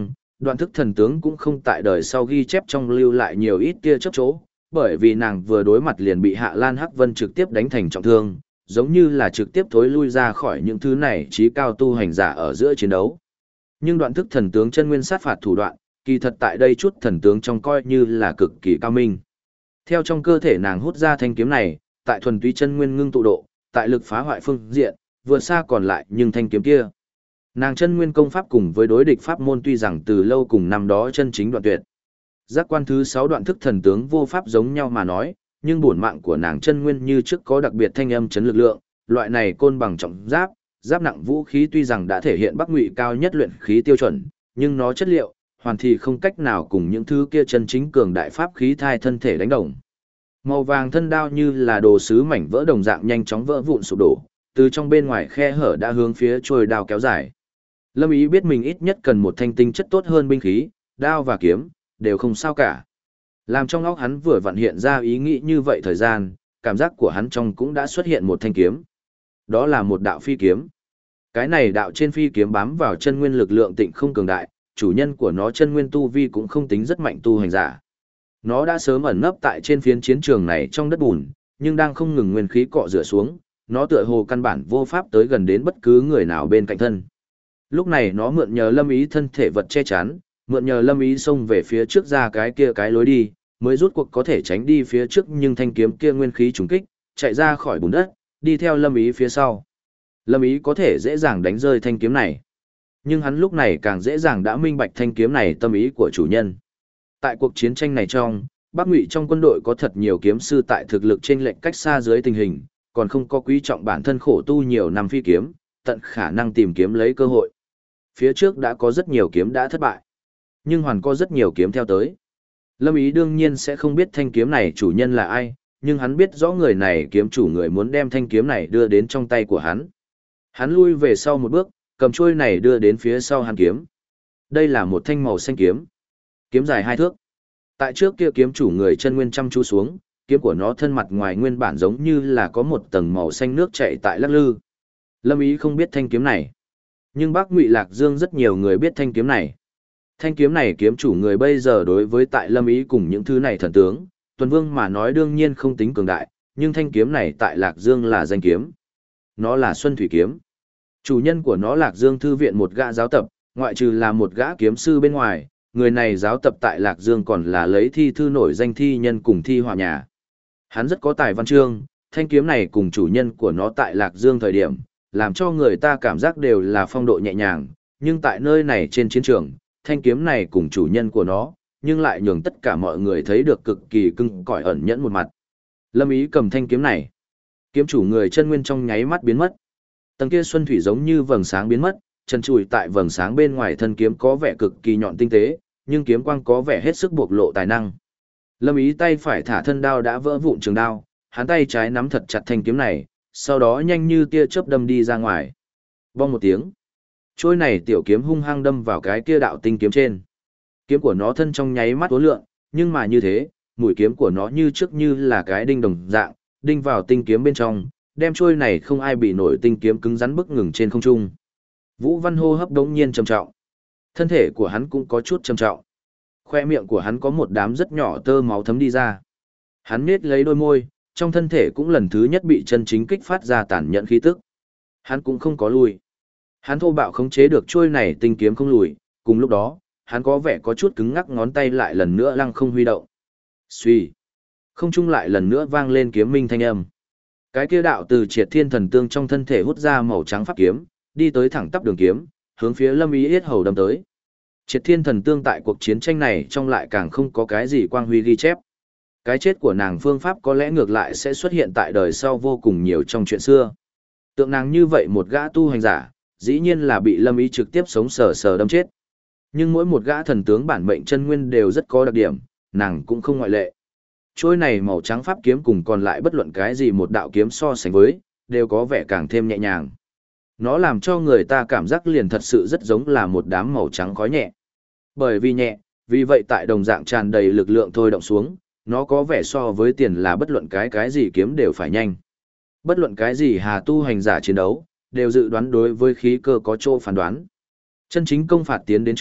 Đoạn thức thần tướng cũng không tại đời sau ghi chép trong lưu lại nhiều ít tia chớp chỗ, bởi vì nàng vừa đối mặt liền bị Hạ Lan Hắc Vân trực tiếp đánh thành trọng thương, giống như là trực tiếp thối lui ra khỏi những thứ này trí cao tu hành giả ở giữa chiến đấu. Nhưng đoạn thức thần tướng chân nguyên sát phạt thủ đoạn, kỳ thật tại đây chút thần tướng trong coi như là cực kỳ cao minh. Theo trong cơ thể nàng hút ra thanh kiếm này, tại thuần túy chân nguyên ngưng tụ độ, tại lực phá hoại phương diện, vượt xa còn lại nhưng thanh kiếm kia. Nàng chân nguyên công pháp cùng với đối địch pháp môn tuy rằng từ lâu cùng năm đó chân chính đoạn tuyệt. Giác quan thứ 6 đoạn thức thần tướng vô pháp giống nhau mà nói, nhưng bổn mạng của nàng chân nguyên như trước có đặc biệt thanh âm chấn lực lượng, loại này côn bằng trọng giáp, giáp nặng vũ khí tuy rằng đã thể hiện Bắc Ngụy cao nhất luyện khí tiêu chuẩn, nhưng nó chất liệu, hoàn thì không cách nào cùng những thứ kia chân chính cường đại pháp khí thai thân thể đánh đồng. Màu vàng thân đao như là đồ sứ mảnh vỡ đồng dạng nhanh chóng vỡ vụn sụp đổ, từ trong bên ngoài khe hở đã hướng phía trôi đao kéo dài. Lâm Ý biết mình ít nhất cần một thanh tinh chất tốt hơn binh khí, đao và kiếm, đều không sao cả. Làm trong óc hắn vừa vặn hiện ra ý nghĩ như vậy thời gian, cảm giác của hắn trong cũng đã xuất hiện một thanh kiếm. Đó là một đạo phi kiếm. Cái này đạo trên phi kiếm bám vào chân nguyên lực lượng tịnh không cường đại, chủ nhân của nó chân nguyên tu vi cũng không tính rất mạnh tu hành giả. Nó đã sớm ẩn nấp tại trên phiến chiến trường này trong đất bùn, nhưng đang không ngừng nguyên khí cọ rửa xuống, nó tựa hồ căn bản vô pháp tới gần đến bất cứ người nào bên cạnh thân. Lúc này nó mượn nhờ Lâm Ý thân thể vật che chắn, mượn nhờ Lâm Ý xông về phía trước ra cái kia cái lối đi, mới rút cuộc có thể tránh đi phía trước, nhưng thanh kiếm kia nguyên khí trùng kích, chạy ra khỏi bùn đất, đi theo Lâm Ý phía sau. Lâm Ý có thể dễ dàng đánh rơi thanh kiếm này. Nhưng hắn lúc này càng dễ dàng đã minh bạch thanh kiếm này tâm ý của chủ nhân. Tại cuộc chiến tranh này trong, Bắc Ngụy trong quân đội có thật nhiều kiếm sư tại thực lực chênh lệch cách xa dưới tình hình, còn không có quý trọng bản thân khổ tu nhiều năm phi kiếm, tận khả năng tìm kiếm lấy cơ hội. Phía trước đã có rất nhiều kiếm đã thất bại, nhưng hoàn có rất nhiều kiếm theo tới. Lâm Ý đương nhiên sẽ không biết thanh kiếm này chủ nhân là ai, nhưng hắn biết rõ người này kiếm chủ người muốn đem thanh kiếm này đưa đến trong tay của hắn. Hắn lui về sau một bước, cầm chuôi này đưa đến phía sau hắn kiếm. Đây là một thanh màu xanh kiếm. Kiếm dài 2 thước. Tại trước kia kiếm chủ người chân nguyên chăm chú xuống, kiếm của nó thân mặt ngoài nguyên bản giống như là có một tầng màu xanh nước chảy tại lắc lư. Lâm Ý không biết thanh kiếm này, nhưng Bắc Ngụy Lạc Dương rất nhiều người biết thanh kiếm này. Thanh kiếm này kiếm chủ người bây giờ đối với tại Lâm Ý cùng những thứ này thần tướng, Tuần Vương mà nói đương nhiên không tính cường đại, nhưng thanh kiếm này tại Lạc Dương là danh kiếm. Nó là Xuân Thủy kiếm. Chủ nhân của nó Lạc Dương thư viện một gã giáo tập, ngoại trừ là một gã kiếm sư bên ngoài, người này giáo tập tại Lạc Dương còn là lấy thi thư nổi danh thi nhân cùng thi họa nhà. Hắn rất có tài văn chương, thanh kiếm này cùng chủ nhân của nó tại Lạc Dương thời điểm, làm cho người ta cảm giác đều là phong độ nhẹ nhàng, nhưng tại nơi này trên chiến trường, thanh kiếm này cùng chủ nhân của nó, nhưng lại nhường tất cả mọi người thấy được cực kỳ cứng cỏi ẩn nhẫn một mặt. Lâm Ý cầm thanh kiếm này, kiếm chủ người chân nguyên trong nháy mắt biến mất. Tầng kia xuân thủy giống như vầng sáng biến mất, chân chùi tại vầng sáng bên ngoài thân kiếm có vẻ cực kỳ nhọn tinh tế, nhưng kiếm quang có vẻ hết sức bộc lộ tài năng. Lâm Ý tay phải thả thân đao đã vỡ vụn trường đao, hắn tay trái nắm thật chặt thanh kiếm này, sau đó nhanh như tia chớp đâm đi ra ngoài. Vang một tiếng, trôi này tiểu kiếm hung hăng đâm vào cái kia đạo tinh kiếm trên. Kiếm của nó thân trong nháy mắt uốn lượn, nhưng mà như thế, mũi kiếm của nó như trước như là cái đinh đồng dạng, đinh vào tinh kiếm bên trong, đem trôi này không ai bị nổi tinh kiếm cứng rắn bức ngừng trên không trung. Vũ Văn hô hấp đống nhiên trầm trọng. Thân thể của hắn cũng có chút trầm trọng. Khoe miệng của hắn có một đám rất nhỏ tơ máu thấm đi ra. Hắn nhếch lấy đôi môi, trong thân thể cũng lần thứ nhất bị chân chính kích phát ra tàn nhẫn khí tức. Hắn cũng không có lùi. Hắn thô bạo khống chế được trôi này tinh kiếm không lùi, cùng lúc đó, hắn có vẻ có chút cứng ngắc ngón tay lại lần nữa lăng không huy động. Xuy. Không trung lại lần nữa vang lên kiếm minh thanh âm. Cái kia đạo từ Triệt Thiên Thần Tương trong thân thể hút ra màu trắng pháp kiếm, đi tới thẳng tắp đường kiếm, hướng phía Lâm Ý yết hầu đâm tới. Triệt Thiên Thần Tương tại cuộc chiến tranh này trong lại càng không có cái gì quang huy ghi chép. Cái chết của nàng phương pháp có lẽ ngược lại sẽ xuất hiện tại đời sau vô cùng nhiều trong chuyện xưa. Tượng nàng như vậy một gã tu hành giả, dĩ nhiên là bị Lâm Ý trực tiếp sống sờ sờ đâm chết. Nhưng mỗi một gã thần tướng bản mệnh chân nguyên đều rất có đặc điểm, nàng cũng không ngoại lệ. Trôi này màu trắng pháp kiếm cùng còn lại bất luận cái gì một đạo kiếm so sánh với, đều có vẻ càng thêm nhẹ nhàng. Nó làm cho người ta cảm giác liền thật sự rất giống là một đám màu trắng khói nhẹ. Bởi vì nhẹ, vì vậy tại đồng dạng tràn đầy lực lượng thôi động xuống, nó có vẻ so với tiền là bất luận cái gì kiếm đều phải nhanh. Bất luận cái gì hà tu hành giả chiến đấu, đều dự đoán đối với khí cơ có chỗ phán đoán. Chân chính công phạt tiến đến trước,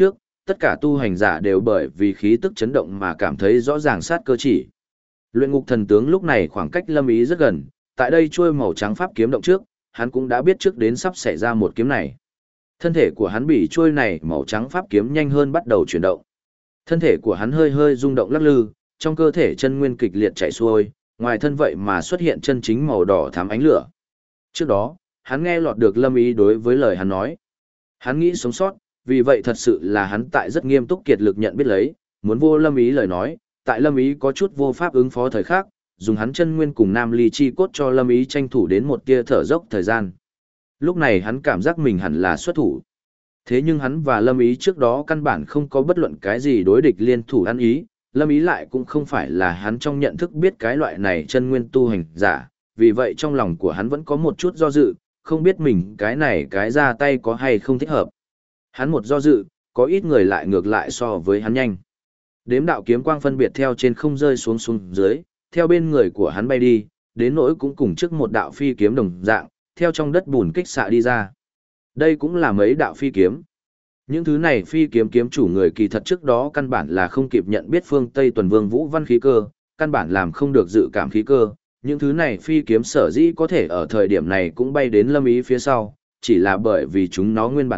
tất cả tu hành giả đều bởi vì khí tức chấn động mà cảm thấy rõ ràng sát cơ chỉ. Luyện ngục thần tướng lúc này khoảng cách Lâm Ý rất gần, tại đây chuôi màu trắng pháp kiếm động trước, hắn cũng đã biết trước đến sắp xảy ra một kiếm này. Thân thể của hắn bị chuôi này màu trắng pháp kiếm nhanh hơn bắt đầu chuyển động. Thân thể của hắn hơi hơi rung động lắc lư, trong cơ thể chân nguyên kịch liệt chạy xuôi, ngoài thân vậy mà xuất hiện chân chính màu đỏ thắm ánh lửa. Trước đó, hắn nghe lọt được Lâm Ý đối với lời hắn nói. Hắn nghĩ sống sót, vì vậy thật sự là hắn tại rất nghiêm túc kiệt lực nhận biết lấy, muốn vô Lâm Ý lời nói, tại Lâm Ý có chút vô pháp ứng phó thời khắc, dùng hắn chân nguyên cùng Nam Ly chi cốt cho Lâm Ý tranh thủ đến một tia thở dốc thời gian. Lúc này hắn cảm giác mình hẳn là xuất thủ. Thế nhưng hắn và Lâm Ý trước đó căn bản không có bất luận cái gì đối địch liên thủ ăn ý, Lâm Ý lại cũng không phải là hắn trong nhận thức biết cái loại này chân nguyên tu hành giả, vì vậy trong lòng của hắn vẫn có một chút do dự, không biết mình cái này cái ra tay có hay không thích hợp. Hắn một do dự, có ít người lại ngược lại so với hắn nhanh. Đếm đạo kiếm quang phân biệt theo trên không rơi xuống dưới, theo bên người của hắn bay đi, đến nỗi cũng cùng trước một đạo phi kiếm đồng dạng, theo trong đất bùn kích xạ đi ra. Đây cũng là mấy đạo phi kiếm. Những thứ này phi kiếm kiếm chủ người kỳ thật trước đó căn bản là không kịp nhận biết phương Tây tuần vương Vũ Văn khí cơ, căn bản làm không được dự cảm khí cơ. Những thứ này phi kiếm sở dĩ có thể ở thời điểm này cũng bay đến Lâm Ý phía sau, chỉ là bởi vì chúng nó nguyên bản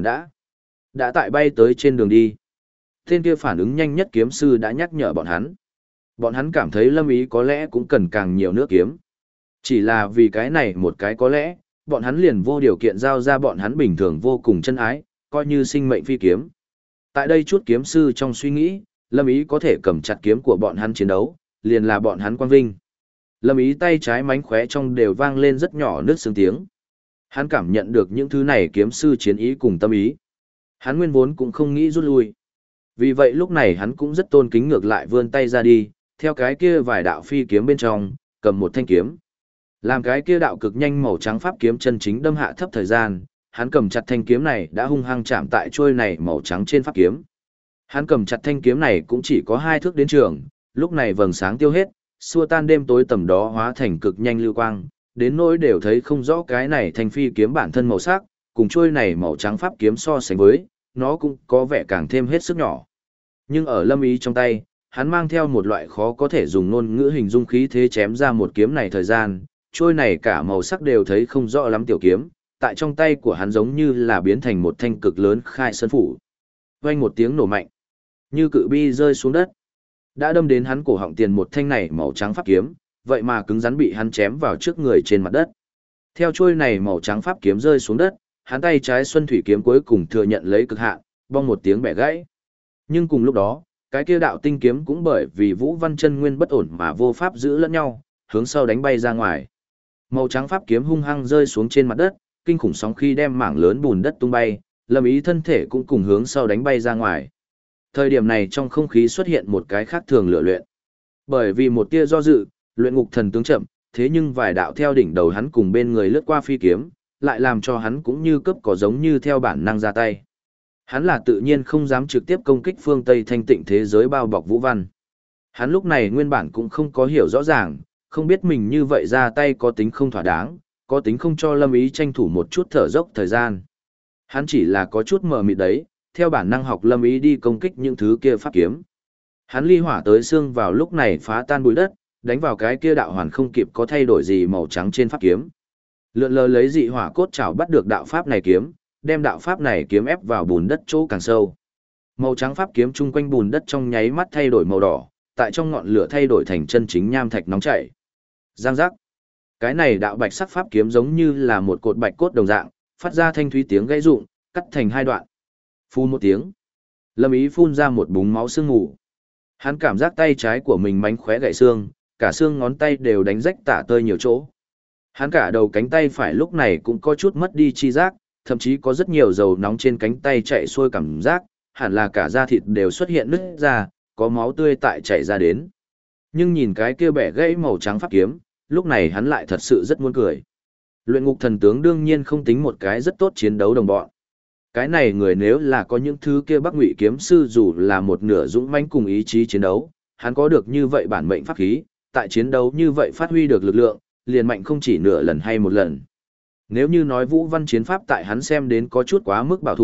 đã tại bay tới trên đường đi. Tên kia phản ứng nhanh nhất kiếm sư đã nhắc nhở bọn hắn. Bọn hắn cảm thấy Lâm Ý có lẽ cũng cần càng nhiều nước kiếm. Chỉ là vì cái này một cái có lẽ, bọn hắn liền vô điều kiện giao ra bọn hắn bình thường vô cùng chân ái, coi như sinh mệnh phi kiếm. Tại đây chút kiếm sư trong suy nghĩ, Lâm Ý có thể cầm chặt kiếm của bọn hắn chiến đấu, liền là bọn hắn quang vinh. Lâm Ý tay trái mánh khóe trong đều vang lên rất nhỏ nước sương tiếng. Hắn cảm nhận được những thứ này kiếm sư chiến ý cùng tâm ý. Hắn nguyên vốn cũng không nghĩ rút lui. Vì vậy lúc này hắn cũng rất tôn kính ngược lại vươn tay ra đi, theo cái kia vài đạo phi kiếm bên trong, cầm một thanh kiếm. Làm cái kia đạo cực nhanh màu trắng pháp kiếm chân chính đâm hạ thấp thời gian, hắn cầm chặt thanh kiếm này đã hung hăng chạm tại trôi này màu trắng trên pháp kiếm. Hắn cầm chặt thanh kiếm này cũng chỉ có 2 thước đến trường, lúc này vầng sáng tiêu hết, xua tan đêm tối tầm đó hóa thành cực nhanh lưu quang, đến nỗi đều thấy không rõ cái này thanh phi kiếm bản thân màu sắc, cùng trôi này màu trắng pháp kiếm so sánh với, nó cũng có vẻ càng thêm hết sức nhỏ. Nhưng ở Lâm Ý trong tay, hắn mang theo một loại khó có thể dùng ngôn ngữ hình dung khí thế chém ra một kiếm này thời gian, trôi này cả màu sắc đều thấy không rõ lắm tiểu kiếm, tại trong tay của hắn giống như là biến thành một thanh cực lớn khai sơn phủ. Vang một tiếng nổ mạnh, như cự bi rơi xuống đất. Đã đâm đến hắn cổ họng tiền một thanh này màu trắng pháp kiếm, vậy mà cứng rắn bị hắn chém vào trước người trên mặt đất. Theo trôi này màu trắng pháp kiếm rơi xuống đất, hắn tay trái xuân thủy kiếm cuối cùng thừa nhận lấy cực hạn, bong một tiếng bẻ gãy. Nhưng cùng lúc đó, cái kia đạo tinh kiếm cũng bởi vì Vũ Văn chân nguyên bất ổn mà vô pháp giữ lẫn nhau, hướng sau đánh bay ra ngoài. Màu trắng pháp kiếm hung hăng rơi xuống trên mặt đất, kinh khủng sóng khi đem mảng lớn bùn đất tung bay, Lâm Ý thân thể cũng cùng hướng sau đánh bay ra ngoài. Thời điểm này trong không khí xuất hiện một cái khác thường lựa luyện. Bởi vì một tia do dự, luyện ngục thần tướng chậm, thế nhưng vài đạo theo đỉnh đầu hắn cùng bên người lướt qua phi kiếm, lại làm cho hắn cũng như cướp cỏ giống như theo bản năng ra tay. Hắn là tự nhiên không dám trực tiếp công kích phương Tây thanh tịnh thế giới bao bọc Vũ Văn. Hắn lúc này nguyên bản cũng không có hiểu rõ ràng, không biết mình như vậy ra tay có tính không thỏa đáng, có tính không cho Lâm Ý tranh thủ một chút thở dốc thời gian. Hắn chỉ là có chút mờ mịt đấy, theo bản năng học Lâm Ý đi công kích những thứ kia pháp kiếm. Hắn ly hỏa tới xương vào lúc này phá tan bụi đất, đánh vào cái kia đạo hoàn không kịp có thay đổi gì màu trắng trên pháp kiếm. Lượn lờ lấy dị hỏa cốt chảo bắt được đạo pháp này kiếm, đem đạo pháp này kiếm ép vào bùn đất chỗ càng sâu. Màu trắng pháp kiếm chung quanh bùn đất trong nháy mắt thay đổi màu đỏ, tại trong ngọn lửa thay đổi thành chân chính nham thạch nóng chảy. Giang giác. Cái này đạo bạch sắc pháp kiếm giống như là một cột bạch cốt đồng dạng, phát ra thanh thúy tiếng gãy rụng, cắt thành 2 đoạn. Phun một tiếng, Lâm Ý phun ra một búng máu sương mù. Hắn cảm giác tay trái của mình mánh khóe gãy xương, cả xương ngón tay đều đánh rách tả tơi nhiều chỗ. Hắn cả đầu cánh tay phải lúc này cũng có chút mất đi chi giác, thậm chí có rất nhiều dầu nóng trên cánh tay chạy xuôi cảm giác, hẳn là cả da thịt đều xuất hiện nứt ra, có máu tươi tại chảy ra đến. Nhưng nhìn cái kia bẻ gãy màu trắng pháp kiếm, lúc này hắn lại thật sự rất muốn cười. Luyện ngục thần tướng đương nhiên không tính một cái rất tốt chiến đấu đồng bọn. Cái này người nếu là có những thứ kia Bắc Ngụy kiếm sư dù là một nửa dũng mãnh cùng ý chí chiến đấu, hắn có được như vậy bản mệnh pháp khí, tại chiến đấu như vậy phát huy được lực lượng, liền mạnh không chỉ nửa lần hay một lần. Nếu như nói Vũ Văn chiến pháp tại hắn xem đến có chút quá mức bảo thủ,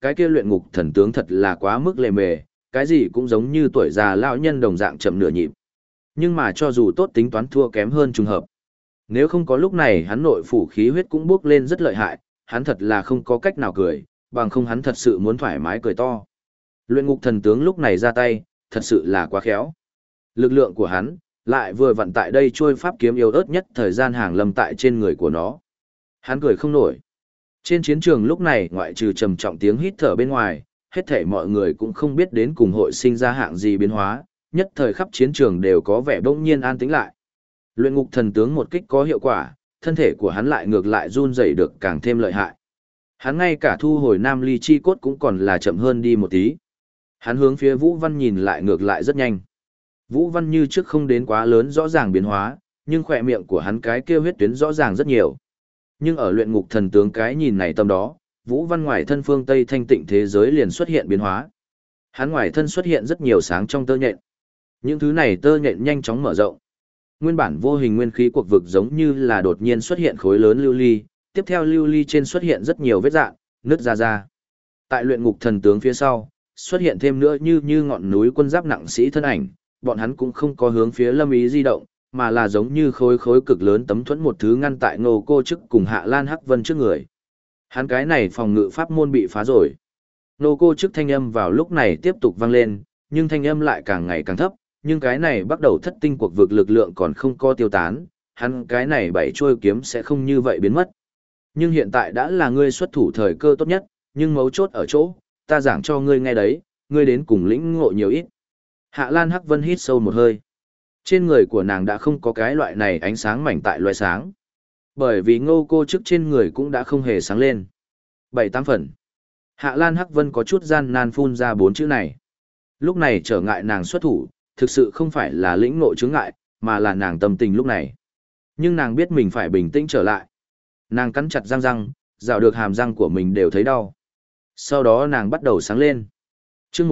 cái kia luyện ngục thần tướng thật là quá mức lề mề, cái gì cũng giống như tuổi già lão nhân đồng dạng chậm nửa nhịp. Nhưng mà cho dù tốt tính toán thua kém hơn trùng hợp. Nếu không có lúc này hắn nội phủ khí huyết cũng bốc lên rất lợi hại, hắn thật là không có cách nào cười, bằng không hắn thật sự muốn thoải mái cười to. Luyện ngục thần tướng lúc này ra tay, thật sự là quá khéo. Lực lượng của hắn, lại vừa vặn tại đây trôi pháp kiếm yếu ớt nhất thời gian hàng lâm tại trên người của nó. Hắn cười không nổi. Trên chiến trường lúc này ngoại trừ trầm trọng tiếng hít thở bên ngoài, hết thảy mọi người cũng không biết đến cùng hội sinh ra hạng gì biến hóa, nhất thời khắp chiến trường đều có vẻ bỗng nhiên an tĩnh lại. Luyện ngục thần tướng một kích có hiệu quả, thân thể của hắn lại ngược lại run rẩy được càng thêm lợi hại. Hắn ngay cả thu hồi nam ly chi cốt cũng còn là chậm hơn đi một tí. Hắn hướng phía Vũ Văn nhìn lại ngược lại rất nhanh. Vũ Văn như trước không đến quá lớn rõ ràng biến hóa, nhưng khỏe miệng của hắn cái kia huyết tuyến rõ ràng rất nhiều. Nhưng ở luyện ngục thần tướng cái nhìn này tâm đó, Vũ Văn ngoài thân phương Tây thanh tịnh thế giới liền xuất hiện biến hóa. Hắn ngoài thân xuất hiện rất nhiều sáng trong tơ nhện. Những thứ này tơ nhện nhanh chóng mở rộng. Nguyên bản vô hình nguyên khí cuộc vực giống như là đột nhiên xuất hiện khối lớn lưu ly, tiếp theo lưu ly trên xuất hiện rất nhiều vết rạn, nứt ra. Tại luyện ngục thần tướng phía sau, xuất hiện thêm nữa như ngọn núi quân giáp nặng sĩ thân ảnh, bọn hắn cũng không có hướng phía Lâm Ý di động, mà là giống như khối cực lớn tấm thuẫn một thứ ngăn tại Ngô Cô Chức cùng Hạ Lan Hắc Vân trước người. Hắn cái này phòng ngự pháp môn bị phá rồi. Ngô Cô Chức thanh âm vào lúc này tiếp tục vang lên, nhưng thanh âm lại càng ngày càng thấp, nhưng cái này bắt đầu thất tinh cuộc vực lực lượng còn không có tiêu tán, hắn cái này bảy trôi kiếm sẽ không như vậy biến mất. Nhưng hiện tại đã là ngươi xuất thủ thời cơ tốt nhất, nhưng mấu chốt ở chỗ, ta giảng cho ngươi nghe đấy, ngươi đến cùng lĩnh ngộ nhiều ít. Hạ Lan Hắc Vân hít sâu một hơi. Trên người của nàng đã không có cái loại này ánh sáng mảnh tại loại sáng. Bởi vì Ngô Cô Chức trên người cũng đã không hề sáng lên. 7-8 phần. Hạ Lan Hắc Vân có chút gian nan phun ra 4 chữ này. Lúc này trở ngại nàng xuất thủ, thực sự không phải là lĩnh ngộ chướng ngại, mà là nàng tâm tình lúc này. Nhưng nàng biết mình phải bình tĩnh trở lại. Nàng cắn chặt răng, rào được hàm răng của mình đều thấy đau. Sau đó nàng bắt đầu sáng lên. Chương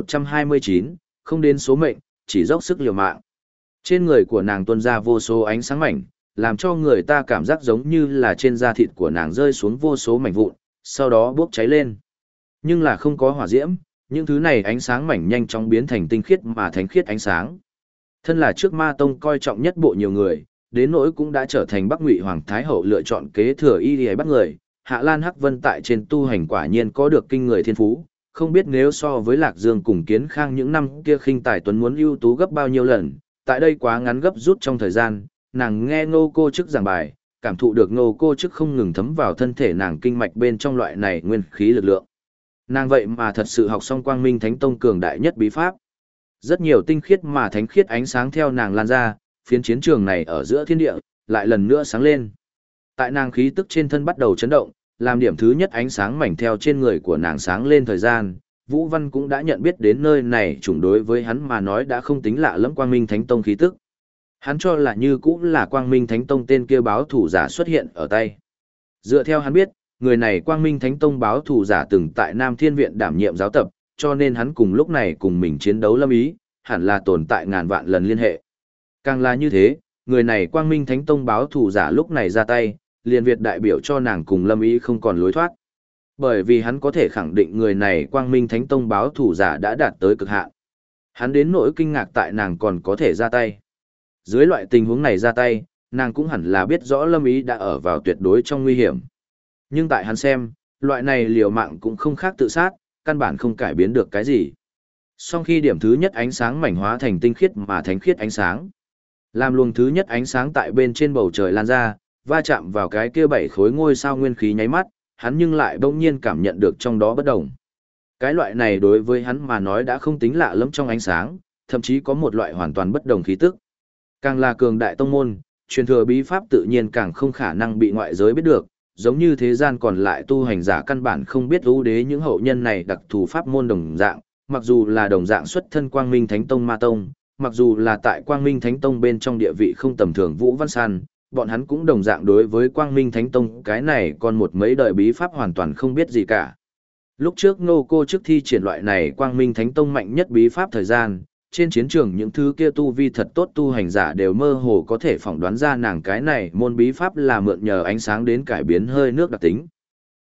1129, không đến số mệnh, chỉ dốc sức liều mạng. Trên người của nàng tuôn ra vô số ánh sáng mảnh, làm cho người ta cảm giác giống như là trên da thịt của nàng rơi xuống vô số mảnh vụn, sau đó bốc cháy lên. Nhưng là không có hỏa diễm, những thứ này ánh sáng mảnh nhanh chóng biến thành tinh khiết mà thánh khiết ánh sáng. Thân là trước Ma Tông coi trọng nhất bộ nhiều người, đến nỗi cũng đã trở thành Bắc Ngụy Hoàng Thái Hậu lựa chọn kế thừa y y bắt người. Hạ Lan Hắc Vân tại trên tu hành quả nhiên có được kinh người thiên phú, không biết nếu so với Lạc Dương cùng Kiến Khang những năm kia khinh tài tuấn muốn ưu tú gấp bao nhiêu lần, tại đây quá ngắn gấp rút trong thời gian, nàng nghe Ngô Cô Chức giảng bài, cảm thụ được Ngô Cô Chức không ngừng thấm vào thân thể nàng kinh mạch bên trong loại này nguyên khí lực lượng. Nàng vậy mà thật sự học xong Quang Minh Thánh Tông cường đại nhất bí pháp. Rất nhiều tinh khiết mà thánh khiết ánh sáng theo nàng lan ra, phiến chiến trường này ở giữa thiên địa, lại lần nữa sáng lên. Tại nàng khí tức trên thân bắt đầu chấn động, làm điểm thứ nhất ánh sáng mảnh theo trên người của nàng sáng lên thời gian, Vũ Văn cũng đã nhận biết đến nơi này chủng đối với hắn mà nói đã không tính lạ lẫm Quang Minh Thánh Tông khí tức. Hắn cho là như cũng là Quang Minh Thánh Tông tên kia báo thủ giả xuất hiện ở tay. Dựa theo hắn biết, người này Quang Minh Thánh Tông báo thủ giả từng tại Nam Thiên Viện đảm nhiệm giáo tập, cho nên hắn cùng lúc này cùng mình chiến đấu Lâm Ý, hẳn là tồn tại ngàn vạn lần liên hệ. Càng là như thế, người này Quang Minh Thánh Tông báo thủ giả lúc này ra tay, liền Việt đại biểu cho nàng cùng Lâm Ý không còn lối thoát. Bởi vì hắn có thể khẳng định người này Quang Minh Thánh Tông báo thủ giả đã đạt tới cực hạn. Hắn đến nỗi kinh ngạc tại nàng còn có thể ra tay. Dưới loại tình huống này ra tay, nàng cũng hẳn là biết rõ Lâm Ý đã ở vào tuyệt đối trong nguy hiểm. Nhưng tại hắn xem, loại này liều mạng cũng không khác tự sát, căn bản không cải biến được cái gì. Sau khi điểm thứ nhất ánh sáng mảnh hóa thành tinh khiết mà thánh khiết ánh sáng. Làm luồng thứ nhất ánh sáng tại bên trên bầu trời lan ra, va chạm vào cái kia 7 khối ngôi sao nguyên khí nháy mắt, hắn nhưng lại bỗng nhiên cảm nhận được trong đó bất đồng. Cái loại này đối với hắn mà nói đã không tính lạ lẫm trong ánh sáng, thậm chí có một loại hoàn toàn bất đồng khí tức. Càng là cường đại tông môn, truyền thừa bí pháp tự nhiên càng không khả năng bị ngoại giới biết được, giống như thế gian còn lại tu hành giả căn bản không biết ưu đế những hậu nhân này đặc thù pháp môn đồng dạng, mặc dù là đồng dạng xuất thân Quang Minh Thánh Tông Ma Tông, mặc dù là tại Quang Minh Thánh Tông bên trong địa vị không tầm thường Vũ Văn San, bọn hắn cũng đồng dạng đối với Quang Minh Thánh Tông cái này còn một mấy đời bí pháp hoàn toàn không biết gì cả. Lúc trước Ngô Cô trước thi triển loại này Quang Minh Thánh Tông mạnh nhất bí pháp thời gian, trên chiến trường những thứ kia tu vi thật tốt tu hành giả đều mơ hồ có thể phỏng đoán ra nàng cái này môn bí pháp là mượn nhờ ánh sáng đến cải biến hơi nước đặc tính.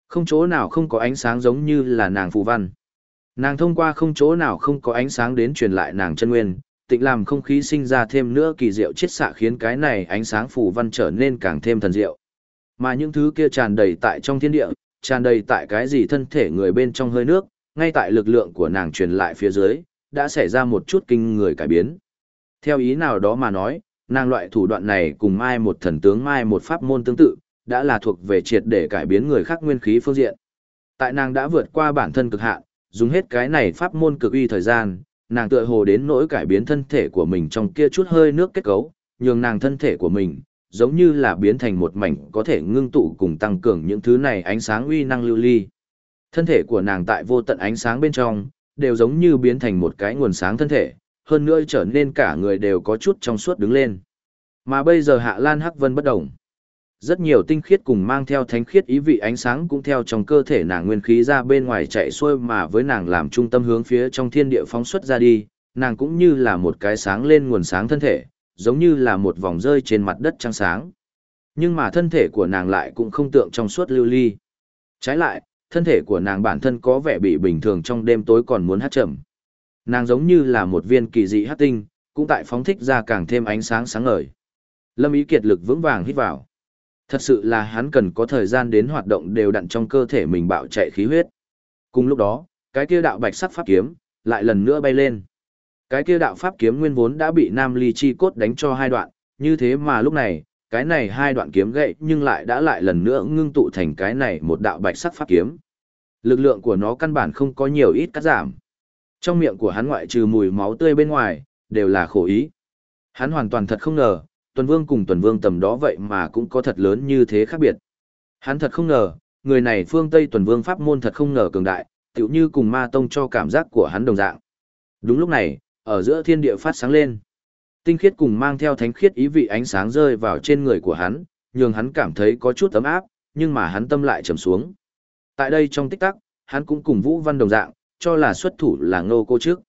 Không chỗ nào không có ánh sáng giống như là nàng phù văn. Nàng thông qua không chỗ nào không có ánh sáng đến truyền lại nàng chân nguyên, tịnh làm không khí sinh ra thêm nữa kỳ diệu chiết xạ khiến cái này ánh sáng phù văn trở nên càng thêm thần diệu. Mà những thứ kia tràn đầy tại trong thiên địa, tràn đầy tại cái gì thân thể người bên trong hơi nước, ngay tại lực lượng của nàng truyền lại phía dưới, đã xảy ra một chút kinh người cải biến. Theo ý nào đó mà nói, nàng loại thủ đoạn này cùng mai một thần tướng mai một pháp môn tương tự, đã là thuộc về triệt để cải biến người khác nguyên khí phương diện. Tại nàng đã vượt qua bản thân cực hạn, dùng hết cái này pháp môn cực uy thời gian, nàng tựa hồ đến nỗi cải biến thân thể của mình trong kia chút hơi nước kết cấu, nhường nàng thân thể của mình giống như là biến thành một mảnh có thể ngưng tụ cùng tăng cường những thứ này ánh sáng uy năng lưu ly. Thân thể của nàng tại vô tận ánh sáng bên trong, đều giống như biến thành một cái nguồn sáng thân thể, hơn nữa trở nên cả người đều có chút trong suốt đứng lên. Mà bây giờ Hạ Lan Hắc Vân bất động. Rất nhiều tinh khiết cùng mang theo thánh khiết ý vị ánh sáng cũng theo trong cơ thể nàng nguyên khí ra bên ngoài chạy xuôi mà với nàng làm trung tâm hướng phía trong thiên địa phóng xuất ra đi, nàng cũng như là một cái sáng lên nguồn sáng thân thể, giống như là một vòng rơi trên mặt đất trăng sáng. Nhưng mà thân thể của nàng lại cũng không tượng trong suốt lưu ly. Trái lại, thân thể của nàng bản thân có vẻ bị bình thường trong đêm tối còn muốn hát chậm. Nàng giống như là một viên kỳ dị hát tinh, cũng tại phóng thích ra càng thêm ánh sáng sáng ngời. Lâm Ý kiệt lực vững vàng hít vào. Thật sự là hắn cần có thời gian đến hoạt động đều đặn trong cơ thể mình bạo chạy khí huyết. Cùng lúc đó, cái kia đạo bạch sắc pháp kiếm lại lần nữa bay lên. Cái kia đạo pháp kiếm nguyên vốn đã bị Nam Ly chi cốt đánh cho hai đoạn, như thế mà lúc này, cái này hai đoạn kiếm gậy nhưng lại đã lại lần nữa ngưng tụ thành cái này một đạo bạch sắc pháp kiếm. Lực lượng của nó căn bản không có nhiều ít cắt giảm. Trong miệng của hắn ngoại trừ mùi máu tươi bên ngoài, đều là khổ ý. Hắn hoàn toàn thật không ngờ, Tuần Vương cùng Tuần Vương tầm đó vậy mà cũng có thật lớn như thế khác biệt. Hắn thật không ngờ, người này phương Tây Tuần Vương pháp môn thật không ngờ cường đại, tựu như cùng ma tông cho cảm giác của hắn đồng dạng. Đúng lúc này, ở giữa thiên địa phát sáng lên. Tinh khiết cùng mang theo thánh khiết ý vị ánh sáng rơi vào trên người của hắn, nhường hắn cảm thấy có chút ấm áp, nhưng mà hắn tâm lại trầm xuống. Tại đây trong tích tắc, hắn cũng cùng Vũ Văn đồng dạng, cho là xuất thủ là Ngô Cô trước.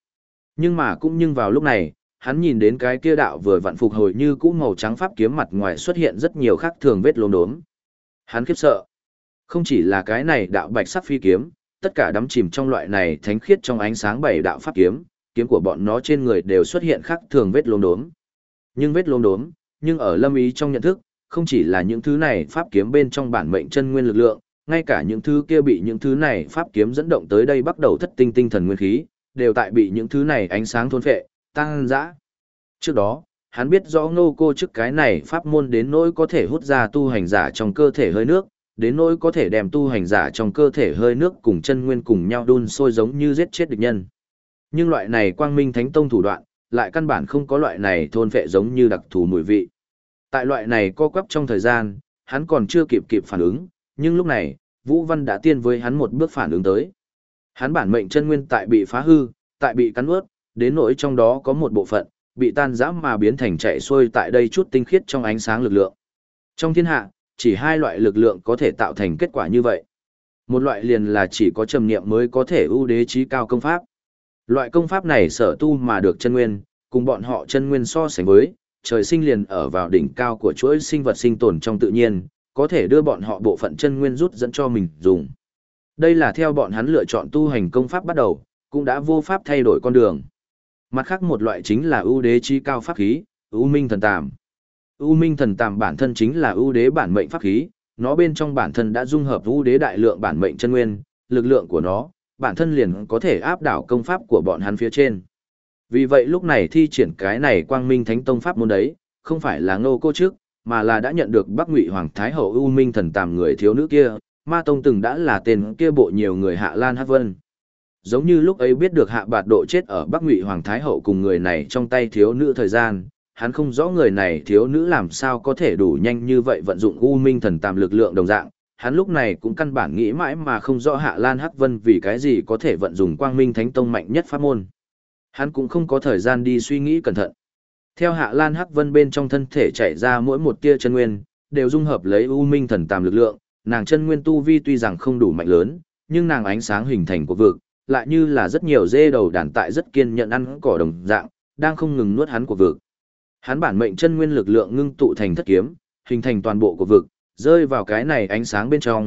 Nhưng vào lúc này, hắn nhìn đến cái kia đạo vừa vặn phục hồi như cũ màu trắng pháp kiếm mặt ngoài xuất hiện rất nhiều khác thường vết lốm đốm. Hắn khiếp sợ. Không chỉ là cái này đạo bạch sắc phi kiếm, tất cả đắm chìm trong loại này thánh khiết trong ánh sáng bảy đạo pháp kiếm, kiếm của bọn nó trên người đều xuất hiện khác thường vết lốm đốm. Nhưng vết lốm đốm, nhưng ở Lâm Ý trong nhận thức, không chỉ là những thứ này pháp kiếm bên trong bản mệnh chân nguyên lực lượng, ngay cả những thứ kia bị những thứ này pháp kiếm dẫn động tới đây bắt đầu thất tinh tinh thần nguyên khí, đều tại bị những thứ này ánh sáng thôn phệ, tăng dã. Trước đó, hắn biết rõ Ngô Cô trước cái này pháp môn đến nỗi có thể hút ra tu hành giả trong cơ thể hơi nước, đến nỗi có thể đem tu hành giả trong cơ thể hơi nước cùng chân nguyên cùng nhau đun sôi giống như giết chết địch nhân. Nhưng loại này Quang Minh Thánh Tông thủ đoạn, lại căn bản không có loại này thôn phệ giống như đặc thù mùi vị. Tại loại này co quắp trong thời gian, hắn còn chưa kịp phản ứng, nhưng lúc này, Vũ Văn đã tiên với hắn một bước phản ứng tới. Hắn bản mệnh chân nguyên tại bị phá hư, tại bị cắn nuốt, đến nỗi trong đó có một bộ phận bị tan rã mà biến thành chạy xuôi tại đây chút tinh khiết trong ánh sáng lực lượng. Trong thiên hạ, chỉ hai loại lực lượng có thể tạo thành kết quả như vậy. Một loại liền là chỉ có trầm niệm mới có thể ưu đế trí cao công pháp. Loại công pháp này sở tu mà được chân nguyên, cùng bọn họ chân nguyên so sánh với, trời sinh liền ở vào đỉnh cao của chuỗi sinh vật sinh tồn trong tự nhiên, có thể đưa bọn họ bộ phận chân nguyên rút dẫn cho mình dùng. Đây là theo bọn hắn lựa chọn tu hành công pháp bắt đầu, cũng đã vô pháp thay đổi con đường. Mặt khác một loại chính là ưu đế chi cao pháp khí, ưu minh thần tàm. Ưu minh thần tàm bản thân chính là ưu đế bản mệnh pháp khí, nó bên trong bản thân đã dung hợp ưu đế đại lượng bản mệnh chân nguyên, lực lượng của nó, bản thân liền có thể áp đảo công pháp của bọn hắn phía trên. Vì vậy lúc này thi triển cái này Quang Minh Thánh Tông pháp môn đấy, không phải là Ngô Cô trước, mà là đã nhận được Bắc Ngụy Hoàng Thái Hậu ưu minh thần tàm người thiếu nữ kia, Ma Tông từng đã là tên kia bộ nhiều người Hạ Lan Hắc Vân. Giống như lúc ấy biết được Hạ Bạt Độ chết ở Bắc Ngụy Hoàng Thái Hậu cùng người này trong tay thiếu nữ thời gian, hắn không rõ người này thiếu nữ làm sao có thể đủ nhanh như vậy vận dụng U Minh Thần Tàm lực lượng đồng dạng, hắn lúc này cũng căn bản nghĩ mãi mà không rõ Hạ Lan Hắc Vân vì cái gì có thể vận dụng Quang Minh Thánh Tông mạnh nhất pháp môn. Hắn cũng không có thời gian đi suy nghĩ cẩn thận. Theo Hạ Lan Hắc Vân bên trong thân thể chạy ra mỗi một tia chân nguyên, đều dung hợp lấy U Minh Thần Tàm lực lượng, nàng chân nguyên tu vi tuy rằng không đủ mạnh lớn, nhưng nàng ánh sáng hình thành của vực, lại như là rất nhiều dê đầu đàn tại rất kiên nhẫn ăn cỏ đồng dạng, đang không ngừng nuốt hắn của vực. Hắn bản mệnh chân nguyên lực lượng ngưng tụ thành thất kiếm, hình thành toàn bộ của vực, rơi vào cái này ánh sáng bên trong,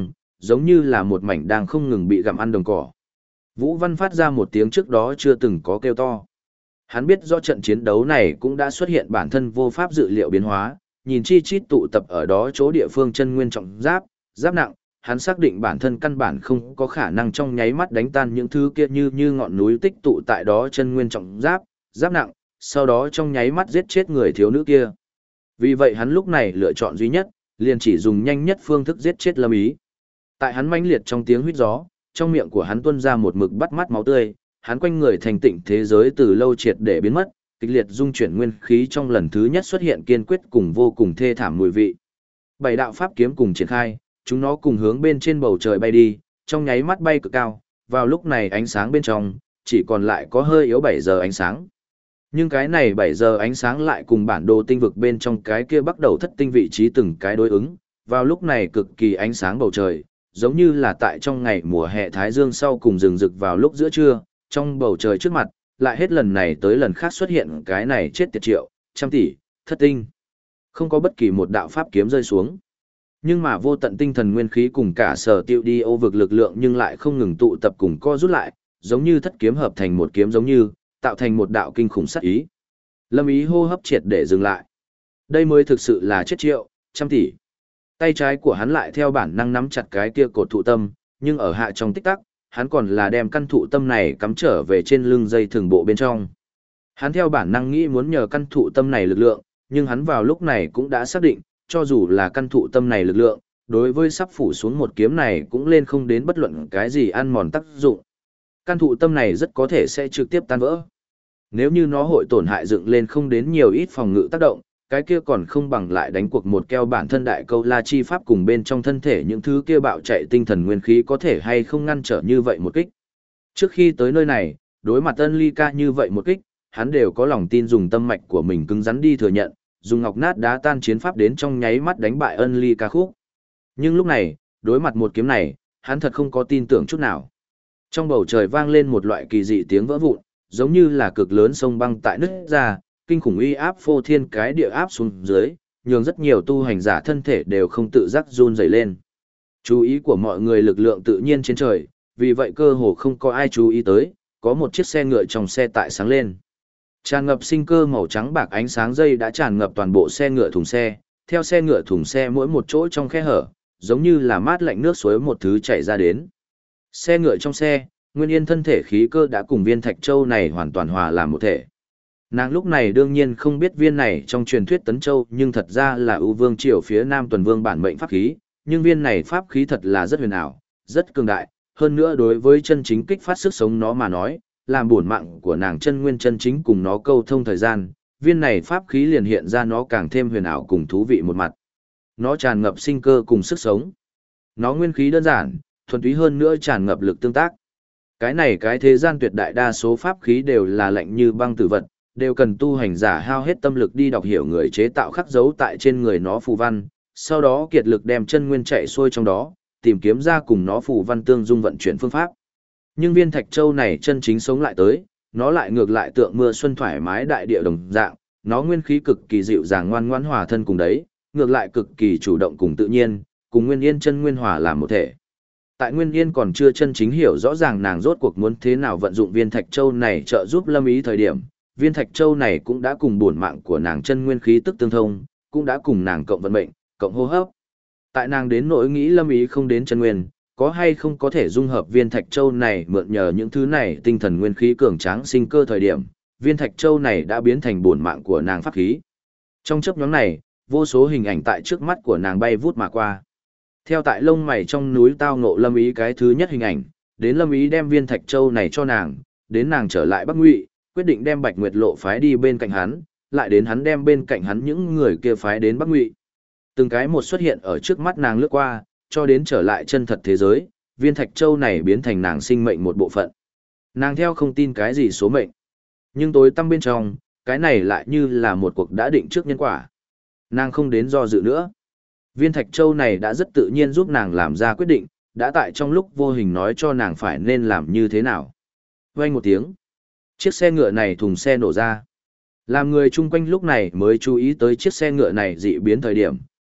giống như là một mảnh đang không ngừng bị gặm ăn đồng cỏ. Vũ Văn phát ra một tiếng trước đó chưa từng có kêu to. Hắn biết do trận chiến đấu này cũng đã xuất hiện bản thân vô pháp dự liệu biến hóa, nhìn chi chít tụ tập ở đó chỗ địa phương chân nguyên trọng giáp, giáp nặng, hắn xác định bản thân căn bản không có khả năng trong nháy mắt đánh tan những thứ kia như ngọn núi tích tụ tại đó chân nguyên trọng giáp, giáp nặng, sau đó trong nháy mắt giết chết người thiếu nữ kia. Vì vậy hắn lúc này lựa chọn duy nhất, liền chỉ dùng nhanh nhất phương thức giết chết Lâm Ý. Tại hắn mãnh liệt trong tiếng huýt gió, trong miệng của hắn tuôn ra một mực bắt mắt máu tươi, hắn quanh người thành tịnh thế giới từ lâu triệt để biến mất, kịch liệt dung chuyển nguyên khí trong lần thứ nhất xuất hiện kiên quyết cùng vô cùng thê thảm mùi vị. Bảy đạo pháp kiếm cùng triển khai, chúng nó cùng hướng bên trên bầu trời bay đi, trong nháy mắt bay cực cao, vào lúc này ánh sáng bên trong, chỉ còn lại có hơi yếu 7 giờ ánh sáng. Nhưng cái này 7 giờ ánh sáng lại cùng bản đồ tinh vực bên trong cái kia bắt đầu thất tinh vị trí từng cái đối ứng, vào lúc này cực kỳ ánh sáng bầu trời, giống như là tại trong ngày mùa hè thái dương sau cùng rừng rực vào lúc giữa trưa, trong bầu trời trước mặt, lại hết lần này tới lần khác xuất hiện cái này chết tiệt triệu, trăm tỷ, thất tinh. Không có bất kỳ một đạo pháp kiếm rơi xuống. Nhưng mà vô tận tinh thần nguyên khí cùng cả sở tiêu đi ô vực lực lượng nhưng lại không ngừng tụ tập cùng co rút lại, giống như thất kiếm hợp thành một kiếm giống như, tạo thành một đạo kinh khủng sát ý. Lâm Ý hô hấp triệt để dừng lại. Đây mới thực sự là chết triệu, trăm tỷ. Tay trái của hắn lại theo bản năng nắm chặt cái kia cột thụ tâm, nhưng ở hạ trong tích tắc, hắn còn là đem căn thụ tâm này cắm trở về trên lưng dây thường bộ bên trong. Hắn theo bản năng nghĩ muốn nhờ căn thụ tâm này lực lượng, nhưng hắn vào lúc này cũng đã xác định, cho dù là căn thụ tâm này lực lượng, đối với sắp phủ xuống một kiếm này cũng lên không đến bất luận cái gì ăn mòn tác dụng. Căn thụ tâm này rất có thể sẽ trực tiếp tan vỡ. Nếu như nó hội tổn hại dựng lên không đến nhiều ít phòng ngự tác động, cái kia còn không bằng lại đánh cuộc một keo bản thân đại câu la chi pháp cùng bên trong thân thể những thứ kia bạo chạy tinh thần nguyên khí có thể hay không ngăn trở như vậy một kích. Trước khi tới nơi này, đối mặt Ân Ly Ca như vậy một kích, hắn đều có lòng tin dùng tâm mạch của mình cứng rắn đi thừa nhận, dùng ngọc nát đá tan chiến pháp đến trong nháy mắt đánh bại Ân Ly Ca khúc. Nhưng lúc này, đối mặt một kiếm này, hắn thật không có tin tưởng chút nào. Trong bầu trời vang lên một loại kỳ dị tiếng vỡ vụn, giống như là cực lớn sông băng tại nứt ra, kinh khủng uy áp phô thiên cái địa áp xuống dưới, nhường rất nhiều tu hành giả thân thể đều không tự giác run rẩy lên. Chú ý của mọi người lực lượng tự nhiên trên trời, vì vậy cơ hồ không có ai chú ý tới, có một chiếc xe ngựa trong xe tại sáng lên. Tràn ngập sinh cơ màu trắng bạc ánh sáng dây đã tràn ngập toàn bộ xe ngựa thùng xe, theo xe ngựa thùng xe mỗi một chỗ trong khe hở, giống như là mát lạnh nước suối một thứ chảy ra đến. Xe ngựa trong xe, Nguyên Yên thân thể khí cơ đã cùng viên thạch châu này hoàn toàn hòa làm một thể. Nàng lúc này đương nhiên không biết viên này trong truyền thuyết Tấn Châu nhưng thật ra là ưu vương triều phía Nam Tuần Vương bản mệnh pháp khí, nhưng viên này pháp khí thật là rất huyền ảo, rất cường đại, hơn nữa đối với chân chính kích phát sức sống nó mà nói, làm bổn mạng của nàng chân nguyên chân chính cùng nó câu thông thời gian, viên này pháp khí liền hiện ra nó càng thêm huyền ảo cùng thú vị một mặt. Nó tràn ngập sinh cơ cùng sức sống. Nó nguyên khí đơn giản, thuần túy hơn nữa tràn ngập lực tương tác. Cái thế gian tuyệt đại đa số pháp khí đều là lạnh như băng tử vật, đều cần tu hành giả hao hết tâm lực đi đọc hiểu người chế tạo khắc dấu tại trên người nó phù văn, sau đó kiệt lực đem chân nguyên chạy xuôi trong đó, tìm kiếm ra cùng nó phù văn tương dung vận chuyển phương pháp. Nhưng viên thạch châu này chân chính sống lại tới, nó lại ngược lại tượng mưa xuân thoải mái đại địa đồng dạng, nó nguyên khí cực kỳ dịu dàng ngoan ngoãn hòa thân cùng đấy, ngược lại cực kỳ chủ động cùng tự nhiên, cùng Nguyên Yên chân nguyên hòa làm một thể. Tại Nguyên Yên còn chưa chân chính hiểu rõ ràng nàng rốt cuộc muốn thế nào vận dụng viên thạch châu này trợ giúp Lâm Ý thời điểm, viên thạch châu này cũng đã cùng bổn mạng của nàng chân nguyên khí tức tương thông, cũng đã cùng nàng cộng vận mệnh, cộng hô hấp. Tại nàng đến nỗi nghĩ Lâm Ý không đến chân nguyên, có hay không có thể dung hợp viên thạch châu này mượn nhờ những thứ này tinh thần nguyên khí cường tráng sinh cơ thời điểm, viên thạch châu này đã biến thành bổn mạng của nàng pháp khí. Trong chớp nhoáng này, vô số hình ảnh tại trước mắt của nàng bay vút mà qua. Theo tại lông mày trong núi tao ngộ Lâm Ý cái thứ nhất hình ảnh, đến Lâm Ý đem viên thạch châu này cho nàng, đến nàng trở lại Bắc Ngụy, quyết định đem Bạch Nguyệt Lộ phái đi bên cạnh hắn, lại đến hắn đem bên cạnh hắn những người kia phái đến Bắc Ngụy. Từng cái một xuất hiện ở trước mắt nàng lướt qua, cho đến trở lại chân thật thế giới, viên thạch châu này biến thành nàng sinh mệnh một bộ phận. Nàng theo không tin cái gì số mệnh. Nhưng tối tăm bên trong, cái này lại như là một cuộc đã định trước nhân quả. Nàng không đến do dự nữa. Viên thạch châu này đã rất tự nhiên giúp nàng làm ra quyết định, đã tại trong lúc vô hình nói cho nàng phải nên làm như thế nào. Vang một tiếng, chiếc xe ngựa này thùng xe nổ ra. Làm người chung quanh lúc này mới chú ý tới chiếc xe ngựa này dị biến thời điểm,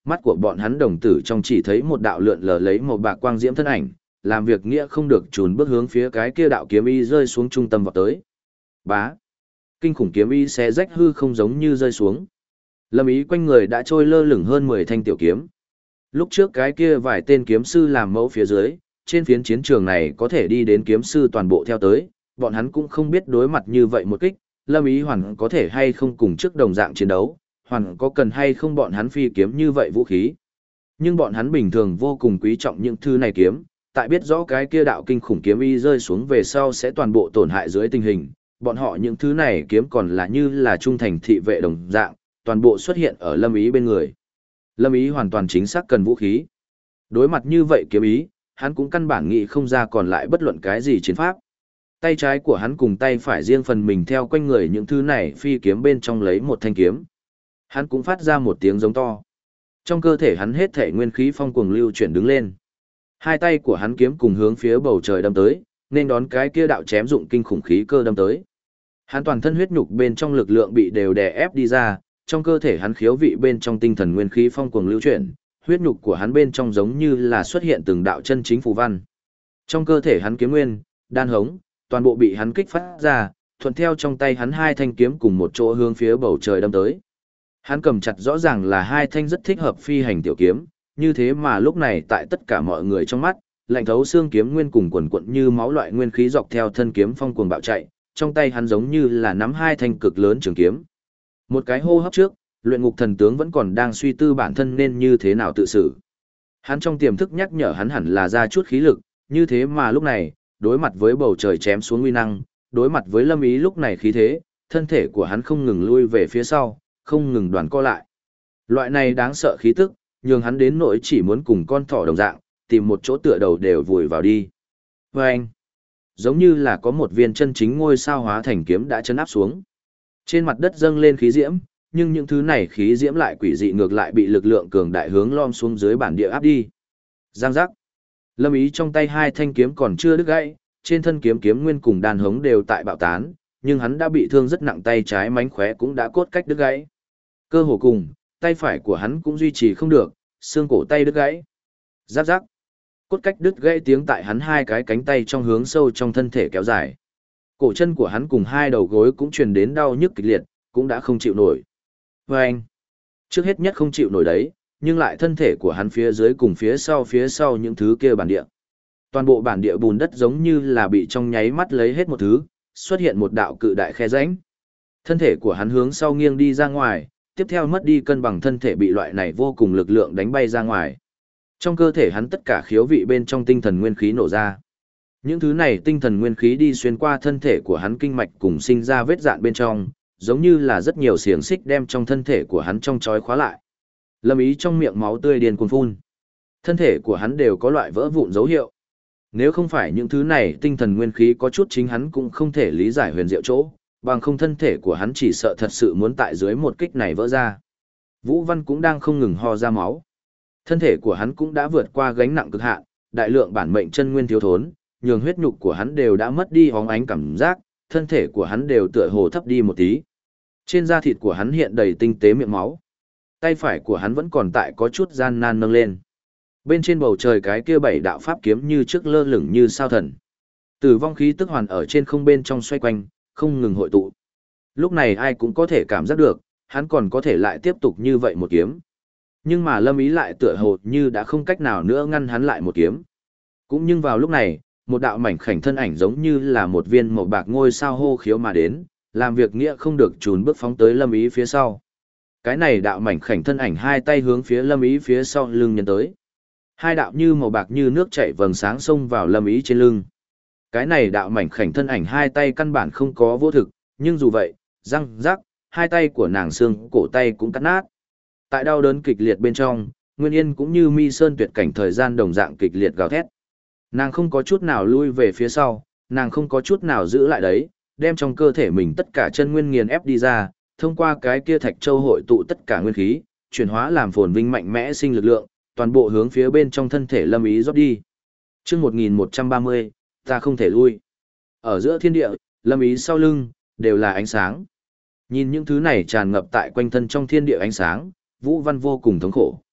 mắt của bọn hắn đồng tử trong chỉ thấy một đạo lượn lờ lấy màu bạc quang diễm thân ảnh, làm việc nghĩa không được chùn bước hướng phía cái kia đạo kiếm ý rơi xuống trung tâm vào tới. Bá! Kinh khủng kiếm ý xé rách hư không giống như rơi xuống. Lâm Ý quanh người đã trôi lơ lửng hơn 10 thanh tiểu kiếm. Lúc trước cái kia vài tên kiếm sư làm mẫu phía dưới, trên phiến chiến trường này có thể đi đến kiếm sư toàn bộ theo tới, bọn hắn cũng không biết đối mặt như vậy một kích, Lâm Ý hoàn có thể hay không cùng trước đồng dạng chiến đấu, hoàn có cần hay không bọn hắn phi kiếm như vậy vũ khí. Nhưng bọn hắn bình thường vô cùng quý trọng những thứ này kiếm, tại biết rõ cái kia đạo kinh khủng kiếm y rơi xuống về sau sẽ toàn bộ tổn hại dưới tình hình, bọn họ những thứ này kiếm còn là như là trung thành thị vệ đồng dạng, toàn bộ xuất hiện ở Lâm Ý bên người. Lâm Ý hoàn toàn chính xác cần vũ khí. Đối mặt như vậy kiếm ý, hắn cũng căn bản nghĩ không ra còn lại bất luận cái gì chiến pháp. Tay trái của hắn cùng tay phải riêng phần mình theo quanh người những thứ này phi kiếm bên trong lấy một thanh kiếm. Hắn cũng phát ra một tiếng giống to. Trong cơ thể hắn hết thể nguyên khí phong cuồng lưu chuyển đứng lên. Hai tay của hắn kiếm cùng hướng phía bầu trời đâm tới, nên đón cái kia đạo chém dụng kinh khủng khí cơ đâm tới. Hắn toàn thân huyết nhục bên trong lực lượng bị đều đè ép đi ra, trong cơ thể hắn khiếu vị bên trong tinh thần nguyên khí phong cuồng lưu chuyển, huyết nhục của hắn bên trong giống như là xuất hiện từng đạo chân chính phù văn. Trong cơ thể hắn kiếm nguyên, đan hống, toàn bộ bị hắn kích phát ra, thuận theo trong tay hắn hai thanh kiếm cùng một chỗ hướng phía bầu trời đâm tới. Hắn cầm chặt rõ ràng là hai thanh rất thích hợp phi hành tiểu kiếm, như thế mà lúc này tại tất cả mọi người trong mắt, lạnh thấu xương kiếm nguyên cùng quần quận như máu loại nguyên khí dọc theo thân kiếm phong cuồng bạo chạy, trong tay hắn giống như là nắm hai thanh cực lớn trường kiếm. Một cái hô hấp trước, luyện ngục thần tướng vẫn còn đang suy tư bản thân nên như thế nào tự xử. Hắn trong tiềm thức nhắc nhở hắn hẳn là ra chút khí lực, như thế mà lúc này, đối mặt với bầu trời chém xuống uy năng, đối mặt với Lâm Ý lúc này khí thế, thân thể của hắn không ngừng lui về phía sau, không ngừng đoàn co lại. Loại này đáng sợ khí tức, nhường hắn đến nỗi chỉ muốn cùng con thỏ đồng dạng, tìm một chỗ tựa đầu đều vùi vào đi. Và anh, giống như là có một viên chân chính ngôi sao hóa thành kiếm đã chấn áp xuống. Trên mặt đất dâng lên khí diễm, nhưng những thứ này khí diễm lại quỷ dị ngược lại bị lực lượng cường đại hướng lom xuống dưới bản địa áp đi. Giang giác. Lâm Ý trong tay hai thanh kiếm còn chưa đứt gãy, trên thân kiếm kiếm nguyên cùng đàn hống đều tại bạo tán, nhưng hắn đã bị thương rất nặng, tay trái mánh khóe cũng đã cốt cách đứt gãy. Cơ hồ cùng, tay phải của hắn cũng duy trì không được, xương cổ tay đứt gãy. Giáp giáp. Cốt cách đứt gãy tiếng tại hắn hai cái cánh tay trong hướng sâu trong thân thể kéo dài. Cổ chân của hắn cùng hai đầu gối cũng truyền đến đau nhức kịch liệt, cũng đã không chịu nổi. Và anh, trước hết nhất không chịu nổi đấy, nhưng lại thân thể của hắn phía dưới cùng phía sau những thứ kia bản địa. Toàn bộ bản địa bùn đất giống như là bị trong nháy mắt lấy hết một thứ, xuất hiện một đạo cự đại khe rãnh. Thân thể của hắn hướng sau nghiêng đi ra ngoài, tiếp theo mất đi cân bằng, thân thể bị loại này vô cùng lực lượng đánh bay ra ngoài. Trong cơ thể hắn tất cả khiếu vị bên trong tinh thần nguyên khí nổ ra. Những thứ này tinh thần nguyên khí đi xuyên qua thân thể của hắn kinh mạch cùng sinh ra vết dạn bên trong, giống như là rất nhiều xiềng xích đem trong thân thể của hắn trong trói khóa lại. Lâm Ý trong miệng máu tươi điên cuồng phun. Thân thể của hắn đều có loại vỡ vụn dấu hiệu. Nếu không phải những thứ này tinh thần nguyên khí có chút chính hắn cũng không thể lý giải huyền diệu chỗ, bằng không thân thể của hắn chỉ sợ thật sự muốn tại dưới một kích này vỡ ra. Vũ Văn cũng đang không ngừng ho ra máu. Thân thể của hắn cũng đã vượt qua gánh nặng cực hạn, đại lượng bản mệnh chân nguyên thiếu thốn, nhường huyết nhục của hắn đều đã mất đi hóng ánh cảm giác, thân thể của hắn đều tựa hồ thấp đi một tí. Trên da thịt của hắn hiện đầy tinh tế miệng máu. Tay phải của hắn vẫn còn tại có chút gian nan nâng lên. Bên trên bầu trời cái kia bảy đạo pháp kiếm như trước lơ lửng như sao thần. Tử vong khí tức hoàn ở trên không bên trong xoay quanh, không ngừng hội tụ. Lúc này ai cũng có thể cảm giác được, hắn còn có thể lại tiếp tục như vậy một kiếm. Nhưng mà Lâm Ý lại tựa hồ như đã không cách nào nữa ngăn hắn lại một kiếm. Cũng nhưng vào lúc này, một đạo mảnh khảnh thân ảnh giống như là một viên màu bạc ngôi sao hô khiếu mà đến, làm việc nghĩa không được chùn bước phóng tới Lâm Ý phía sau. Cái này đạo mảnh khảnh thân ảnh hai tay hướng phía Lâm Ý phía sau lưng nhân tới. Hai đạo như màu bạc như nước chảy vầng sáng xông vào Lâm Ý trên lưng. Cái này đạo mảnh khảnh thân ảnh hai tay căn bản không có vô thực, nhưng dù vậy, răng rắc, hai tay của nàng xương cổ tay cũng cắt nát. Tại đau đớn kịch liệt bên trong, Nguyên Yên cũng như mi sơn tuyệt cảnh thời gian đồng dạng kịch liệt gào thét. Nàng không có chút nào lui về phía sau, nàng không có chút nào giữ lại đấy, đem trong cơ thể mình tất cả chân nguyên nghiền ép đi ra, thông qua cái kia thạch châu hội tụ tất cả nguyên khí, chuyển hóa làm phồn vinh mạnh mẽ sinh lực lượng, toàn bộ hướng phía bên trong thân thể Lâm Ý rót đi. Chương 1130, ta không thể lui. Ở giữa thiên địa, Lâm Ý sau lưng đều là ánh sáng. Nhìn những thứ này tràn ngập tại quanh thân trong thiên địa ánh sáng, Vũ Văn vô cùng thống khổ.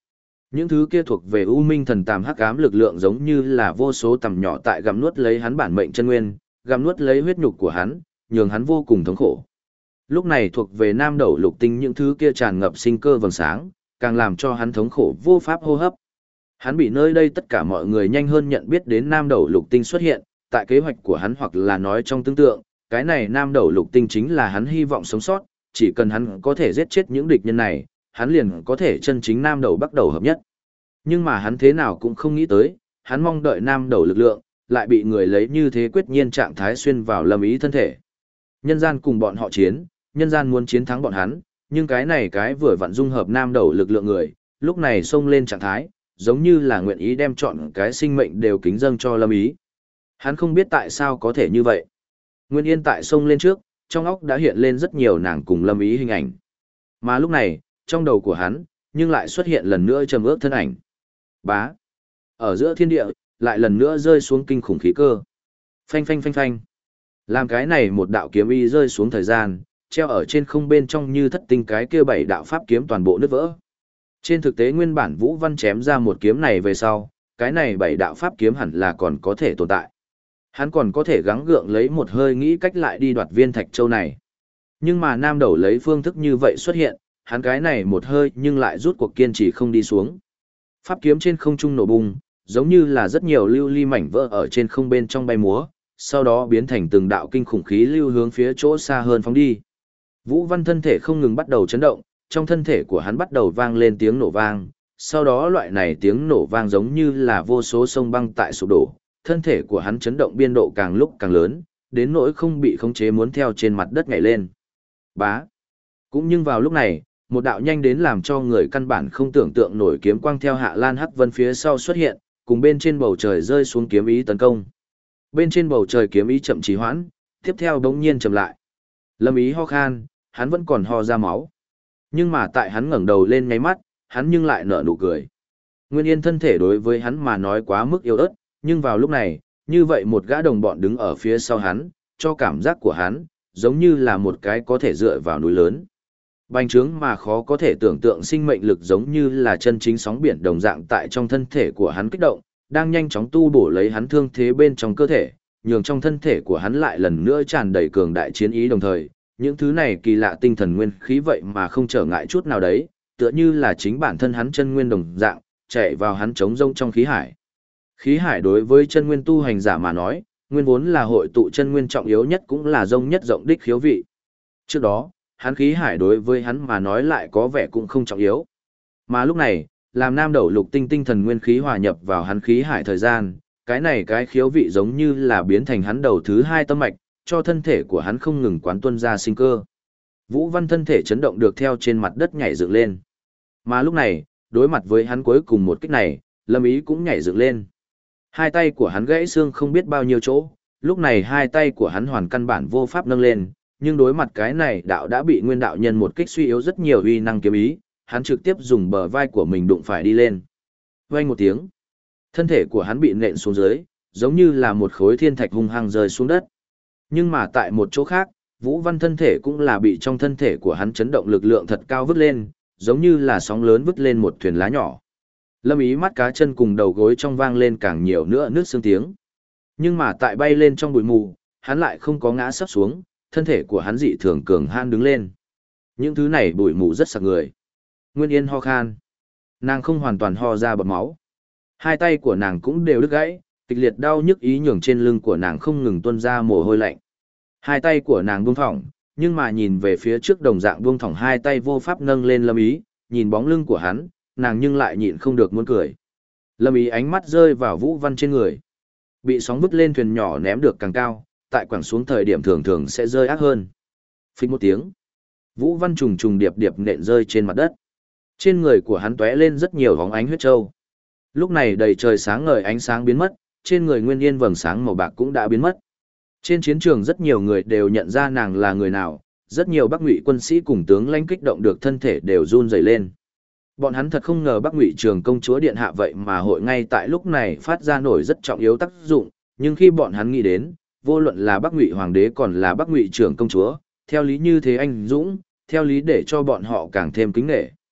Những thứ kia thuộc về U Minh thần tàm hắc ám lực lượng giống như là vô số tầm nhỏ tại gặm nuốt lấy hắn bản mệnh chân nguyên, gặm nuốt lấy huyết nhục của hắn, nhường hắn vô cùng thống khổ. Lúc này thuộc về Nam Đẩu Lục Tinh những thứ kia tràn ngập sinh cơ vầng sáng, càng làm cho hắn thống khổ vô pháp hô hấp. Hắn bị nơi đây tất cả mọi người nhanh hơn nhận biết đến Nam Đẩu Lục Tinh xuất hiện, tại kế hoạch của hắn hoặc là nói trong tưởng tượng, cái này Nam Đẩu Lục Tinh chính là hắn hy vọng sống sót, chỉ cần hắn có thể giết chết những địch nhân này, hắn liền có thể chân chính Nam Đẩu Bắc Đẩu hợp nhất. Nhưng mà hắn thế nào cũng không nghĩ tới, hắn mong đợi Nam Đẩu lực lượng, lại bị người lấy như thế quyết nhiên trạng thái xuyên vào Lâm Ý thân thể. Nhân gian cùng bọn họ chiến, nhân gian muốn chiến thắng bọn hắn, nhưng cái này cái vừa vặn dung hợp Nam Đẩu lực lượng người, lúc này xông lên trạng thái, giống như là nguyện ý đem chọn cái sinh mệnh đều kính dâng cho Lâm Ý. Hắn không biết tại sao có thể như vậy. Nguyên Yên tại xông lên trước, trong óc đã hiện lên rất nhiều nàng cùng Lâm Ý hình ảnh. Mà lúc này, trong đầu của hắn, nhưng lại xuất hiện lần nữa trầm ước thân ảnh. Bá. Ở giữa thiên địa, lại lần nữa rơi xuống kinh khủng khí cơ. Phanh phanh phanh phanh. Làm cái này một đạo kiếm y rơi xuống thời gian, treo ở trên không bên trong như thất tinh cái kia 7 đạo pháp kiếm toàn bộ nứt vỡ. Trên thực tế nguyên bản Vũ Văn chém ra một kiếm này về sau, cái này 7 đạo pháp kiếm hẳn là còn có thể tồn tại. Hắn còn có thể gắng gượng lấy một hơi nghĩ cách lại đi đoạt viên thạch châu này. Nhưng mà Nam Đẩu lấy phương thức như vậy xuất hiện, hắn cái này một hơi nhưng lại rút cuộc kiên trì không đi xuống. Pháp kiếm trên không trung nổ bung, giống như là rất nhiều lưu ly mảnh vỡ ở trên không bên trong bay múa, sau đó biến thành từng đạo kinh khủng khí lưu hướng phía chỗ xa hơn phóng đi. Vũ Văn thân thể không ngừng bắt đầu chấn động, trong thân thể của hắn bắt đầu vang lên tiếng nổ vang, sau đó loại này tiếng nổ vang giống như là vô số sông băng tại sụp đổ, thân thể của hắn chấn động biên độ càng lúc càng lớn, đến nỗi không bị khống chế muốn theo trên mặt đất nhảy lên. Bá. Cũng nhưng vào lúc này, một đạo nhanh đến làm cho người căn bản không tưởng tượng nổi kiếm quang theo Hạ Lan Hắc Vân phía sau xuất hiện, cùng bên trên bầu trời rơi xuống kiếm ý tấn công. Bên trên bầu trời kiếm ý chậm trì hoãn, tiếp theo bỗng nhiên chậm lại. Lâm Ý ho khan, hắn vẫn còn ho ra máu. Nhưng mà tại hắn ngẩng đầu lên nháy mắt, hắn nhưng lại nở nụ cười. Nguyên Yên thân thể đối với hắn mà nói quá mức yếu ớt, nhưng vào lúc này, như vậy một gã đồng bọn đứng ở phía sau hắn, cho cảm giác của hắn, giống như là một cái có thể dựa vào núi lớn. Bành trướng mà khó có thể tưởng tượng sinh mệnh lực giống như là chân chính sóng biển đồng dạng tại trong thân thể của hắn kích động, đang nhanh chóng tu bổ lấy hắn thương thế bên trong cơ thể, nhường trong thân thể của hắn lại lần nữa tràn đầy cường đại chiến ý đồng thời, những thứ này kỳ lạ tinh thần nguyên khí vậy mà không trở ngại chút nào đấy, tựa như là chính bản thân hắn chân nguyên đồng dạng, chạy vào hắn trống rông trong khí hải. Khí hải đối với chân nguyên tu hành giả mà nói, nguyên vốn là hội tụ chân nguyên trọng yếu nhất cũng là rông nhất rộng đích khiếu vị. Trước đó, hắn khí hải đối với hắn mà nói lại có vẻ cũng không trọng yếu. Mà lúc này, làm Nam Đẩu Lục Tinh tinh thần nguyên khí hòa nhập vào hắn khí hải thời gian, cái này cái khiếu vị giống như là biến thành hắn đầu thứ 2 tâm mạch, cho thân thể của hắn không ngừng quán tuân ra sinh cơ. Vũ Văn thân thể chấn động được theo trên mặt đất nhảy dựng lên. Mà lúc này, đối mặt với hắn cuối cùng một kích này, Lâm Ý cũng nhảy dựng lên. Hai tay của hắn gãy xương không biết bao nhiêu chỗ, lúc này hai tay của hắn hoàn căn bản vô pháp nâng lên, nhưng đối mặt cái này đạo đã bị nguyên đạo nhân một kích suy yếu rất nhiều uy năng kiếm ý, hắn trực tiếp dùng bờ vai của mình đụng phải đi lên. Vang một tiếng, thân thể của hắn bị nện xuống dưới, giống như là một khối thiên thạch hung hăng rơi xuống đất. Nhưng mà tại một chỗ khác, Vũ Văn thân thể cũng là bị trong thân thể của hắn chấn động lực lượng thật cao vứt lên, giống như là sóng lớn vứt lên một thuyền lá nhỏ. Lâm Ý mắt cá chân cùng đầu gối trong vang lên càng nhiều nữa nước xương tiếng. Nhưng mà tại bay lên trong bụi mù, hắn lại không có ngã sấp xuống, thân thể của hắn dị thường cường han đứng lên. Những thứ này bụi mù rất sặc người. Nguyên Yên ho khan. Nàng không hoàn toàn ho ra bọt máu. Hai tay của nàng cũng đều đứt gãy, kịch liệt đau nhức ý nhường trên lưng của nàng không ngừng tuôn ra mồ hôi lạnh. Hai tay của nàng buông thõng, nhưng mà nhìn về phía trước đồng dạng buông thõng hai tay vô pháp nâng lên Lâm Ý, nhìn bóng lưng của hắn, nàng nhưng lại nhịn không được muốn cười. Lâm Ý ánh mắt rơi vào Vũ Văn trên người. Bị sóng vứt lên thuyền nhỏ ném được càng cao, tại quẳng xuống thời điểm thường thường sẽ rơi ác hơn. Phích một tiếng, Vũ Văn trùng trùng điệp điệp nện rơi trên mặt đất. Trên người của hắn tóe lên rất nhiều hóng ánh huyết châu. Lúc này đầy trời sáng ngời ánh sáng biến mất, trên người Nguyên Yên vầng sáng màu bạc cũng đã biến mất. Trên chiến trường rất nhiều người đều nhận ra nàng là người nào, rất nhiều Bắc Ngụy quân sĩ cùng tướng lãnh kích động được thân thể đều run rẩy lên. Bọn hắn thật không ngờ Bắc Ngụy Trường công chúa điện hạ vậy mà hội ngay tại lúc này phát ra nổi rất trọng yếu tác dụng, nhưng khi bọn hắn nghĩ đến, vô luận là Bắc Ngụy hoàng đế còn là Bắc Ngụy Trường công chúa, theo lý như thế anh dũng, theo lý để cho bọn họ càng thêm kính nể.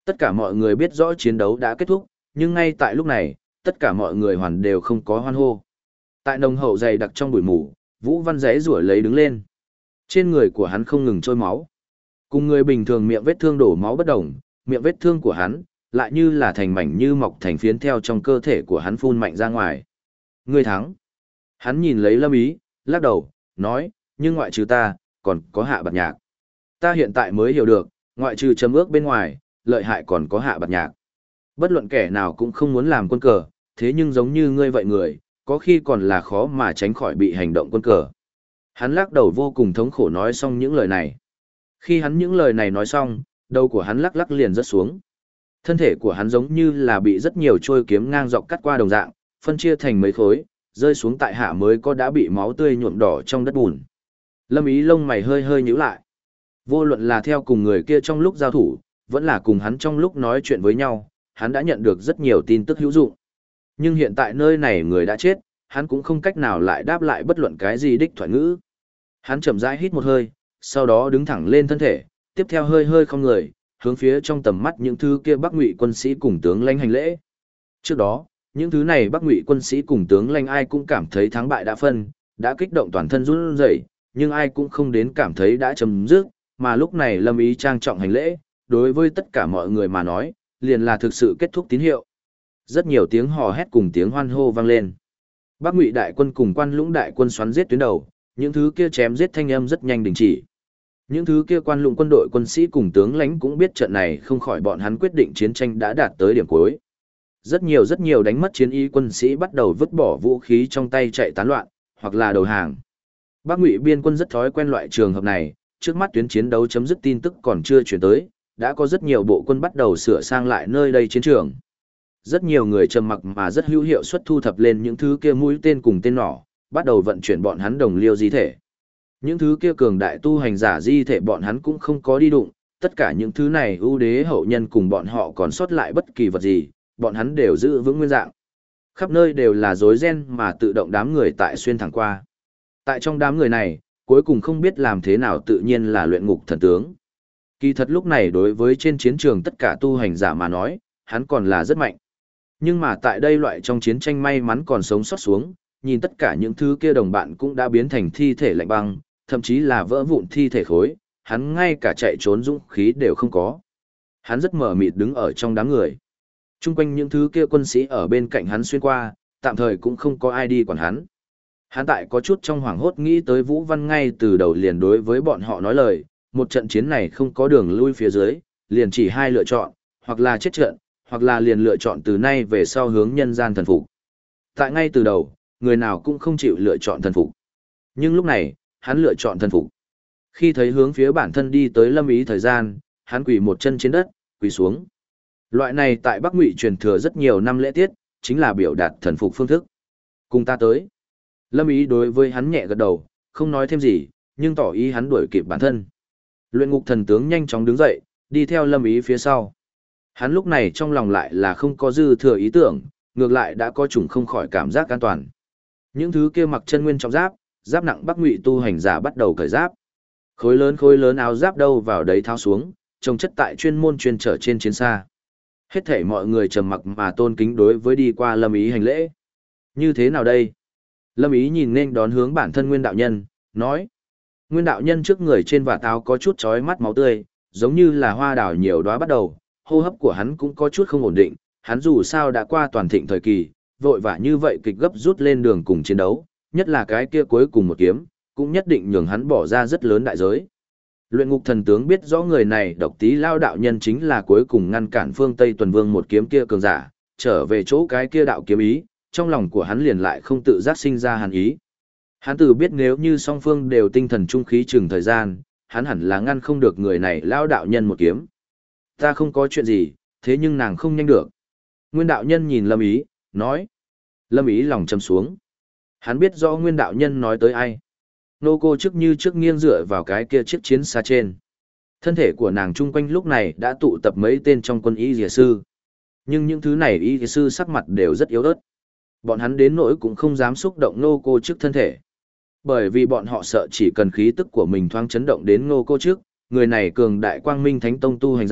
Tất cả mọi người biết rõ chiến đấu đã kết thúc, nhưng ngay tại lúc này, tất cả mọi người hoàn đều không có hoan hô. Tại nồng hậu dày đặc trong bụi mù, Vũ Văn giãy giụa lấy đứng lên. Trên người của hắn không ngừng trôi máu. Cùng người bình thường miệng vết thương đổ máu bất đồng, miệng vết thương của hắn lại như là thành mảnh như mọc thành phiến theo trong cơ thể của hắn phun mạnh ra ngoài. Ngươi thắng. Hắn nhìn lấy Lâm Ý, lắc đầu, nói, nhưng ngoại trừ ta, còn có Hạ Bạt Nhạc. Ta hiện tại mới hiểu được, ngoại trừ Trầm Ước bên ngoài, lợi hại còn có Hạ Bạt Nhạc. Bất luận kẻ nào cũng không muốn làm quân cờ, thế nhưng giống như ngươi vậy người, có khi còn là khó mà tránh khỏi bị hành động quân cờ. Hắn lắc đầu vô cùng thống khổ nói xong những lời này. Khi hắn những lời này nói xong, đầu của hắn lắc lắc liền rớt xuống. Thân thể của hắn giống như là bị rất nhiều trôi kiếm ngang dọc cắt qua đồng dạng, phân chia thành mấy khối, rơi xuống tại hạ mới có đã bị máu tươi nhuộm đỏ trong đất bùn. Lâm Ý lông mày hơi hơi nhíu lại. Vô luận là theo cùng người kia trong lúc giao thủ, vẫn là cùng hắn trong lúc nói chuyện với nhau, hắn đã nhận được rất nhiều tin tức hữu dụng. Nhưng hiện tại nơi này người đã chết, hắn cũng không cách nào lại đáp lại bất luận cái gì đích thoại ngữ. Hắn chậm rãi hít một hơi, sau đó đứng thẳng lên thân thể, tiếp theo hơi hơi không người, hướng phía trong tầm mắt những thứ kia Bắc Ngụy quân sĩ cùng tướng lãnh hành lễ. Trước đó, những thứ này Bắc Ngụy quân sĩ cùng tướng lãnh ai cũng cảm thấy thắng bại đã phân, đã kích động toàn thân run rẩy, nhưng ai cũng không đến cảm thấy đã chấm dứt, mà lúc này Lâm Ý trang trọng hành lễ, đối với tất cả mọi người mà nói, liền là thực sự kết thúc tín hiệu. Rất nhiều tiếng hò hét cùng tiếng hoan hô vang lên. Bắc Ngụy đại quân cùng Quan Lũng đại quân xoắn giết tuyến đầu, những thứ kia chém giết thanh âm rất nhanh đình chỉ. Những thứ kia Quan Lũng quân đội quân sĩ cùng tướng lãnh cũng biết trận này không khỏi bọn hắn quyết định chiến tranh đã đạt tới điểm cuối. Rất nhiều đánh mất chiến ý quân sĩ bắt đầu vứt bỏ vũ khí trong tay chạy tán loạn, hoặc là đầu hàng. Bắc Ngụy biên quân rất thói quen loại trường hợp này, trước mắt tuyến chiến đấu chấm dứt tin tức còn chưa chuyển tới, đã có rất nhiều bộ quân bắt đầu sửa sang lại nơi đây chiến trường. Rất nhiều người trầm mặc mà rất hữu hiệu suất thu thập lên những thứ kia mũi tên cùng tên nỏ, bắt đầu vận chuyển bọn hắn đồng liêu di thể. Những thứ kia cường đại tu hành giả di thể bọn hắn cũng không có đi đụng, tất cả những thứ này ưu đế hậu nhân cùng bọn họ còn sót lại bất kỳ vật gì, bọn hắn đều giữ vững nguyên dạng. Khắp nơi đều là rối ren mà tự động đám người tại xuyên thẳng qua. Tại trong đám người này, cuối cùng không biết làm thế nào tự nhiên là luyện ngục thần tướng. Kỳ thật lúc này đối với trên chiến trường tất cả tu hành giả mà nói, hắn còn là rất mạnh. Nhưng mà tại đây loại trong chiến tranh may mắn còn sống sót xuống, nhìn tất cả những thứ kia đồng bạn cũng đã biến thành thi thể lạnh băng, thậm chí là vỡ vụn thi thể khối, hắn ngay cả chạy trốn dũng khí đều không có. Hắn rất mờ mịt đứng ở trong đám người. Trung quanh những thứ kia quân sĩ ở bên cạnh hắn xuyên qua, tạm thời cũng không có ai đi quản hắn. Hắn tại có chút trong hoảng hốt nghĩ tới Vũ Văn ngay từ đầu liền đối với bọn họ nói lời, một trận chiến này không có đường lui phía dưới, liền chỉ hai lựa chọn, hoặc là chết trận, hoặc là liền lựa chọn từ nay về sau hướng nhân gian thần phục. Tại ngay từ đầu, người nào cũng không chịu lựa chọn thần phục. Nhưng lúc này, hắn lựa chọn thần phục. Khi thấy hướng phía bản thân đi tới Lâm Ý thời gian, hắn quỳ một chân trên đất, quỳ xuống. Loại này tại Bắc Ngụy truyền thừa rất nhiều năm lễ tiết, chính là biểu đạt thần phục phương thức. Cùng ta tới. Lâm Ý đối với hắn nhẹ gật đầu, không nói thêm gì, nhưng tỏ ý hắn đuổi kịp bản thân. Luyện ngục thần tướng nhanh chóng đứng dậy, đi theo Lâm Ý phía sau. Hắn lúc này trong lòng lại là không có dư thừa ý tưởng, ngược lại đã có chủng không khỏi cảm giác an toàn. Những thứ kia mặc chân nguyên trọng giáp, giáp nặng Bắc Ngụy tu hành giả bắt đầu cởi giáp. Khối lớn áo giáp đâu vào đấy tháo xuống, trồng chất tại chuyên môn chuyên trở trên chiến xa. Hết thảy mọi người trầm mặc mà tôn kính đối với đi qua Lâm Ý hành lễ. Như thế nào đây? Lâm Ý nhìn nên đón hướng bản thân Nguyên đạo nhân, nói. Nguyên đạo nhân trước người trên vạt áo có chút chói mắt máu tươi, giống như là hoa đào nhiều đóa bắt đầu, hô hấp của hắn cũng có chút không ổn định, hắn dù sao đã qua toàn thịnh thời kỳ, vội vã như vậy kịch gấp rút lên đường cùng chiến đấu, nhất là cái kia cuối cùng một kiếm, cũng nhất định nhường hắn bỏ ra rất lớn đại giới. Luyện ngục thần tướng biết rõ người này Độc Tí Lao đạo nhân chính là cuối cùng ngăn cản phương Tây Tuần Vương một kiếm kia cường giả, trở về chỗ cái kia đạo kiếm ý, trong lòng của hắn liền lại không tự giác sinh ra hàn ý. Hắn tự biết nếu như song phương đều tinh thần trung khí chừng thời gian, hắn hẳn là ngăn không được người này Lao đạo nhân một kiếm. Ta không có chuyện gì, thế nhưng nàng không nhanh được. Nguyên đạo nhân nhìn Lâm Ý, nói. Lâm Ý lòng trầm xuống. Hắn biết rõ Nguyên đạo nhân nói tới ai. Nô cô trước như trước nghiêng dựa vào cái kia chiếc chiến xa trên. Thân thể của nàng chung quanh lúc này đã tụ tập mấy tên trong quân y dìa sư. Nhưng những thứ này y dìa sư sắc mặt đều rất yếu ớt. Bọn hắn đến nỗi cũng không dám xúc động nô cô trước thân thể. Bởi vì bọn họ sợ chỉ cần khí tức của mình thoáng chấn động đến nô cô trước, người này cường đại quang minh thánh tông tu hành giả,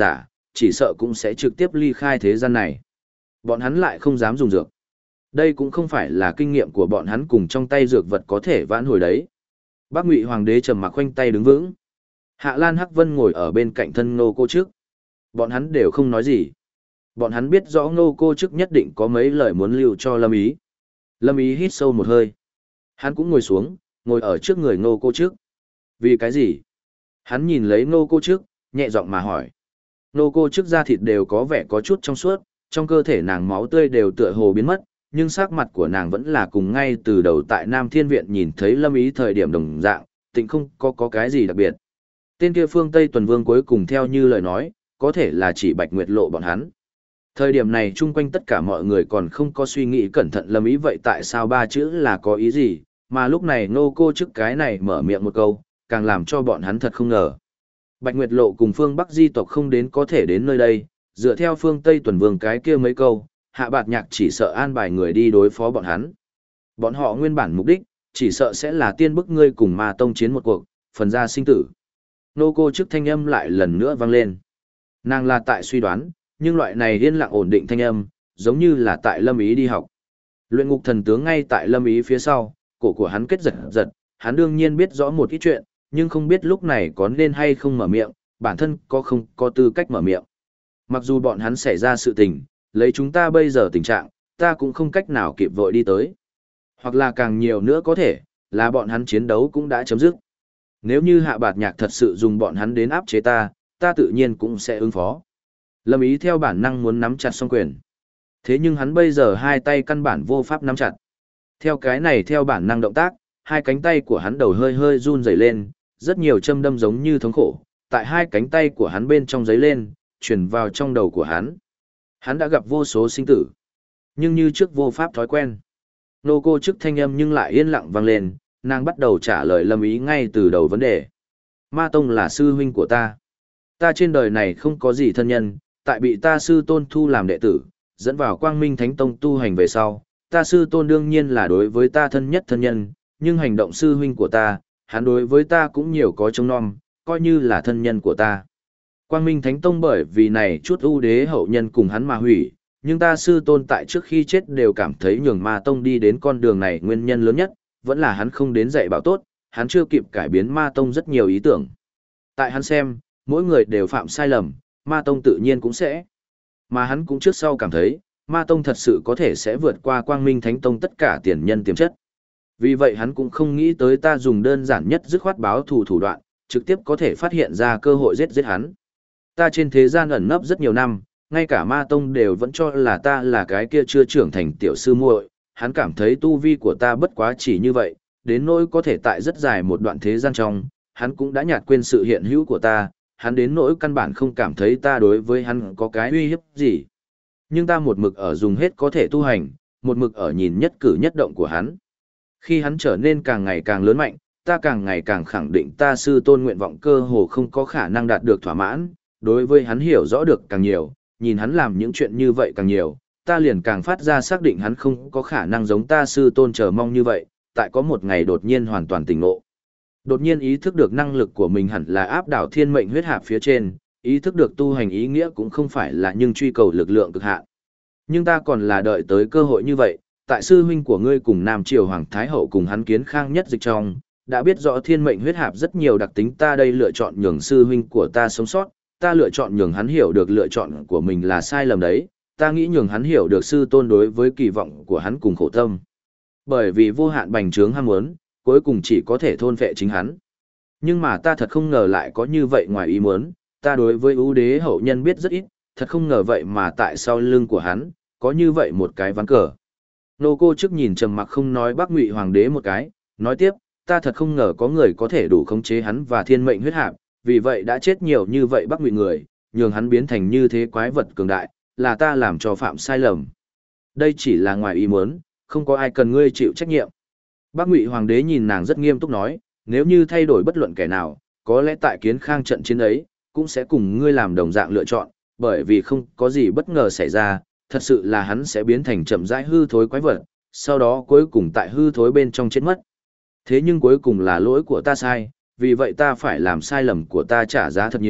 chỉ sợ cũng sẽ trực tiếp ly khai thế gian này. Bọn hắn lại không dám dùng dược. Đây cũng không phải là kinh nghiệm của bọn hắn cùng trong tay dược vật có thể vãn hồi đấy. Bác Ngụy Hoàng đế trầm mặc khoanh tay đứng vững. Hạ Lan Hắc Vân ngồi ở bên cạnh thân Ngô Cô Trức. Bọn hắn đều không nói gì. Bọn hắn biết rõ Ngô Cô Trức nhất định có mấy lời muốn lưu cho Lâm Ý. Lâm Ý hít sâu một hơi. Hắn cũng ngồi xuống, ngồi ở trước người Ngô Cô Trức. Vì cái gì? Hắn nhìn lấy Ngô Cô Trức, nhẹ giọng mà hỏi. Ngô Cô Trức da thịt đều có vẻ có chút trong suốt, trong cơ thể nàng máu tươi đều tựa hồ biến mất, nhưng sắc mặt của nàng vẫn là cùng ngay từ đầu tại Nam Thiên Viện nhìn thấy Lâm Ý thời điểm đồng dạng, tịnh không có cái gì đặc biệt. Tên kia Phương Tây Tuần Vương cuối cùng theo như lời nói, có thể là chỉ Bạch Nguyệt Lộ bọn hắn. Thời điểm này chung quanh tất cả mọi người còn không có suy nghĩ cẩn thận Lâm Ý vậy tại sao ba chữ là có ý gì, mà lúc này Ngô Cô Trức cái này mở miệng một câu, càng làm cho bọn hắn thật không ngờ. Bạch Nguyệt Lộ cùng phương Bắc di tộc không đến có thể đến nơi đây, dựa theo phương Tây Tuần Vương cái kia mấy câu, Hạ Bạt Nhạc chỉ sợ an bài người đi đối phó bọn hắn. Bọn họ nguyên bản mục đích, chỉ sợ sẽ là tiên bức ngươi cùng Ma Tông chiến một cuộc, phần ra sinh tử. Nô Cô Trức thanh âm lại lần nữa vang lên. Nàng là tại suy đoán, nhưng loại này yên lặng ổn định thanh âm, giống như là tại Lâm Ý đi học. Luyện ngục thần tướng ngay tại Lâm Ý phía sau, cổ của hắn kết giật giật, hắn đương nhiên biết rõ một ít chuyện, nhưng không biết lúc này có nên hay không mở miệng, bản thân có không có tư cách mở miệng. Mặc dù bọn hắn xảy ra sự tình, lấy chúng ta bây giờ tình trạng, ta cũng không cách nào kịp vội đi tới. Hoặc là càng nhiều nữa có thể, là bọn hắn chiến đấu cũng đã chấm dứt. Nếu như Hạ Bạt Nhạc thật sự dùng bọn hắn đến áp chế ta, ta tự nhiên cũng sẽ ứng phó. Lâm Ý theo bản năng muốn nắm chặt song quyền. Thế nhưng hắn bây giờ hai tay căn bản vô pháp nắm chặt. Theo cái này theo bản năng động tác, hai cánh tay của hắn đầu hơi hơi run rẩy lên, rất nhiều châm đâm giống như thống khổ, tại hai cánh tay của hắn bên trong giấy lên, truyền vào trong đầu của hắn. Hắn đã gặp vô số sinh tử, nhưng như trước vô pháp thói quen. Nô Cô Trức thanh âm nhưng lại yên lặng vang lên, nàng bắt đầu trả lời Lâm Ý ngay từ đầu vấn đề. Ma Tông là sư huynh của ta. Ta trên đời này không có gì thân nhân, tại bị ta sư tôn thu làm đệ tử, dẫn vào Quang Minh Thánh Tông tu hành về sau. Ta sư tôn đương nhiên là đối với ta thân nhất thân nhân, nhưng hành động sư huynh của ta, hắn đối với ta cũng nhiều có trông nom, coi như là thân nhân của ta. Quang Minh Thánh Tông bởi vì này chút ưu đế hậu nhân cùng hắn mà hủy, nhưng ta sư tôn tại trước khi chết đều cảm thấy nhường Ma Tông đi đến con đường này nguyên nhân lớn nhất, vẫn là hắn không đến dạy bảo tốt, hắn chưa kịp cải biến Ma Tông rất nhiều ý tưởng. Tại hắn xem, mỗi người đều phạm sai lầm, Ma Tông tự nhiên cũng sẽ. Mà hắn cũng trước sau cảm thấy, Ma Tông thật sự có thể sẽ vượt qua Quang Minh Thánh Tông tất cả tiền nhân tiềm chất. Vì vậy hắn cũng không nghĩ tới ta dùng đơn giản nhất dứt khoát báo thù thủ đoạn, trực tiếp có thể phát hiện ra cơ hội giết hắn. Ta trên thế gian ẩn nấp rất nhiều năm, ngay cả Ma Tông đều vẫn cho là ta là cái kia chưa trưởng thành tiểu sư muội, hắn cảm thấy tu vi của ta bất quá chỉ như vậy, đến nỗi có thể tại rất dài một đoạn thế gian trong, hắn cũng đã nhạt quên sự hiện hữu của ta, hắn đến nỗi căn bản không cảm thấy ta đối với hắn có cái uy hiếp gì. Nhưng ta một mực ở dùng hết có thể tu hành, một mực ở nhìn nhất cử nhất động của hắn. Khi hắn trở nên càng ngày càng lớn mạnh, ta càng ngày càng khẳng định ta sư tôn nguyện vọng cơ hồ không có khả năng đạt được thỏa mãn, đối với hắn hiểu rõ được càng nhiều, nhìn hắn làm những chuyện như vậy càng nhiều, ta liền càng phát ra xác định hắn không có khả năng giống ta sư tôn chờ mong như vậy, tại có một ngày đột nhiên hoàn toàn tỉnh ngộ. Đột nhiên ý thức được năng lực của mình hẳn là áp đảo thiên mệnh huyết hạp phía trên, ý thức được tu hành ý nghĩa cũng không phải là nhưng truy cầu lực lượng cực hạn. Nhưng ta còn là đợi tới cơ hội như vậy, tại sư huynh của ngươi cùng Nam Triều Hoàng Thái Hậu cùng hắn Kiến Khang nhất dịch trong, đã biết rõ thiên mệnh huyết hạp rất nhiều đặc tính, ta đây lựa chọn nhường sư huynh của ta sống sót, ta lựa chọn nhường hắn hiểu được lựa chọn của mình là sai lầm đấy, ta nghĩ nhường hắn hiểu được sư tôn đối với kỳ vọng của hắn cùng khổ tâm. Bởi vì vô hạn bành trướng ham muốn, cuối cùng chỉ có thể thôn phệ chính hắn. Nhưng mà ta thật không ngờ lại có như vậy ngoài ý muốn, ta đối với ưu đế hậu nhân biết rất ít, thật không ngờ vậy mà tại sau lưng của hắn, có như vậy một cái ván cờ. Nô Cô Trức nhìn trầm mặc không nói Bắc Ngụy Hoàng đế một cái, nói tiếp, ta thật không ngờ có người có thể đủ khống chế hắn và thiên mệnh huyết hạp, vì vậy đã chết nhiều như vậy Bắc Ngụy người, nhường hắn biến thành như thế quái vật cường đại, là ta làm cho phạm sai lầm. Đây chỉ là ngoài ý muốn, không có ai cần ngươi chịu trách nhiệm. Bắc Ngụy Hoàng đế nhìn nàng rất nghiêm túc nói, nếu như thay đổi bất luận kẻ nào, có lẽ tại Kiến Khang trận chiến ấy, cũng sẽ cùng ngươi làm đồng dạng lựa chọn, bởi vì không có gì bất ngờ xảy ra, thật sự là hắn sẽ biến thành chậm rãi hư thối quái vật, sau đó cuối cùng tại hư thối bên trong chết mất. Thế nhưng cuối cùng là lỗi của ta sai, vì vậy ta phải làm sai lầm của ta trả giá thật nhiều,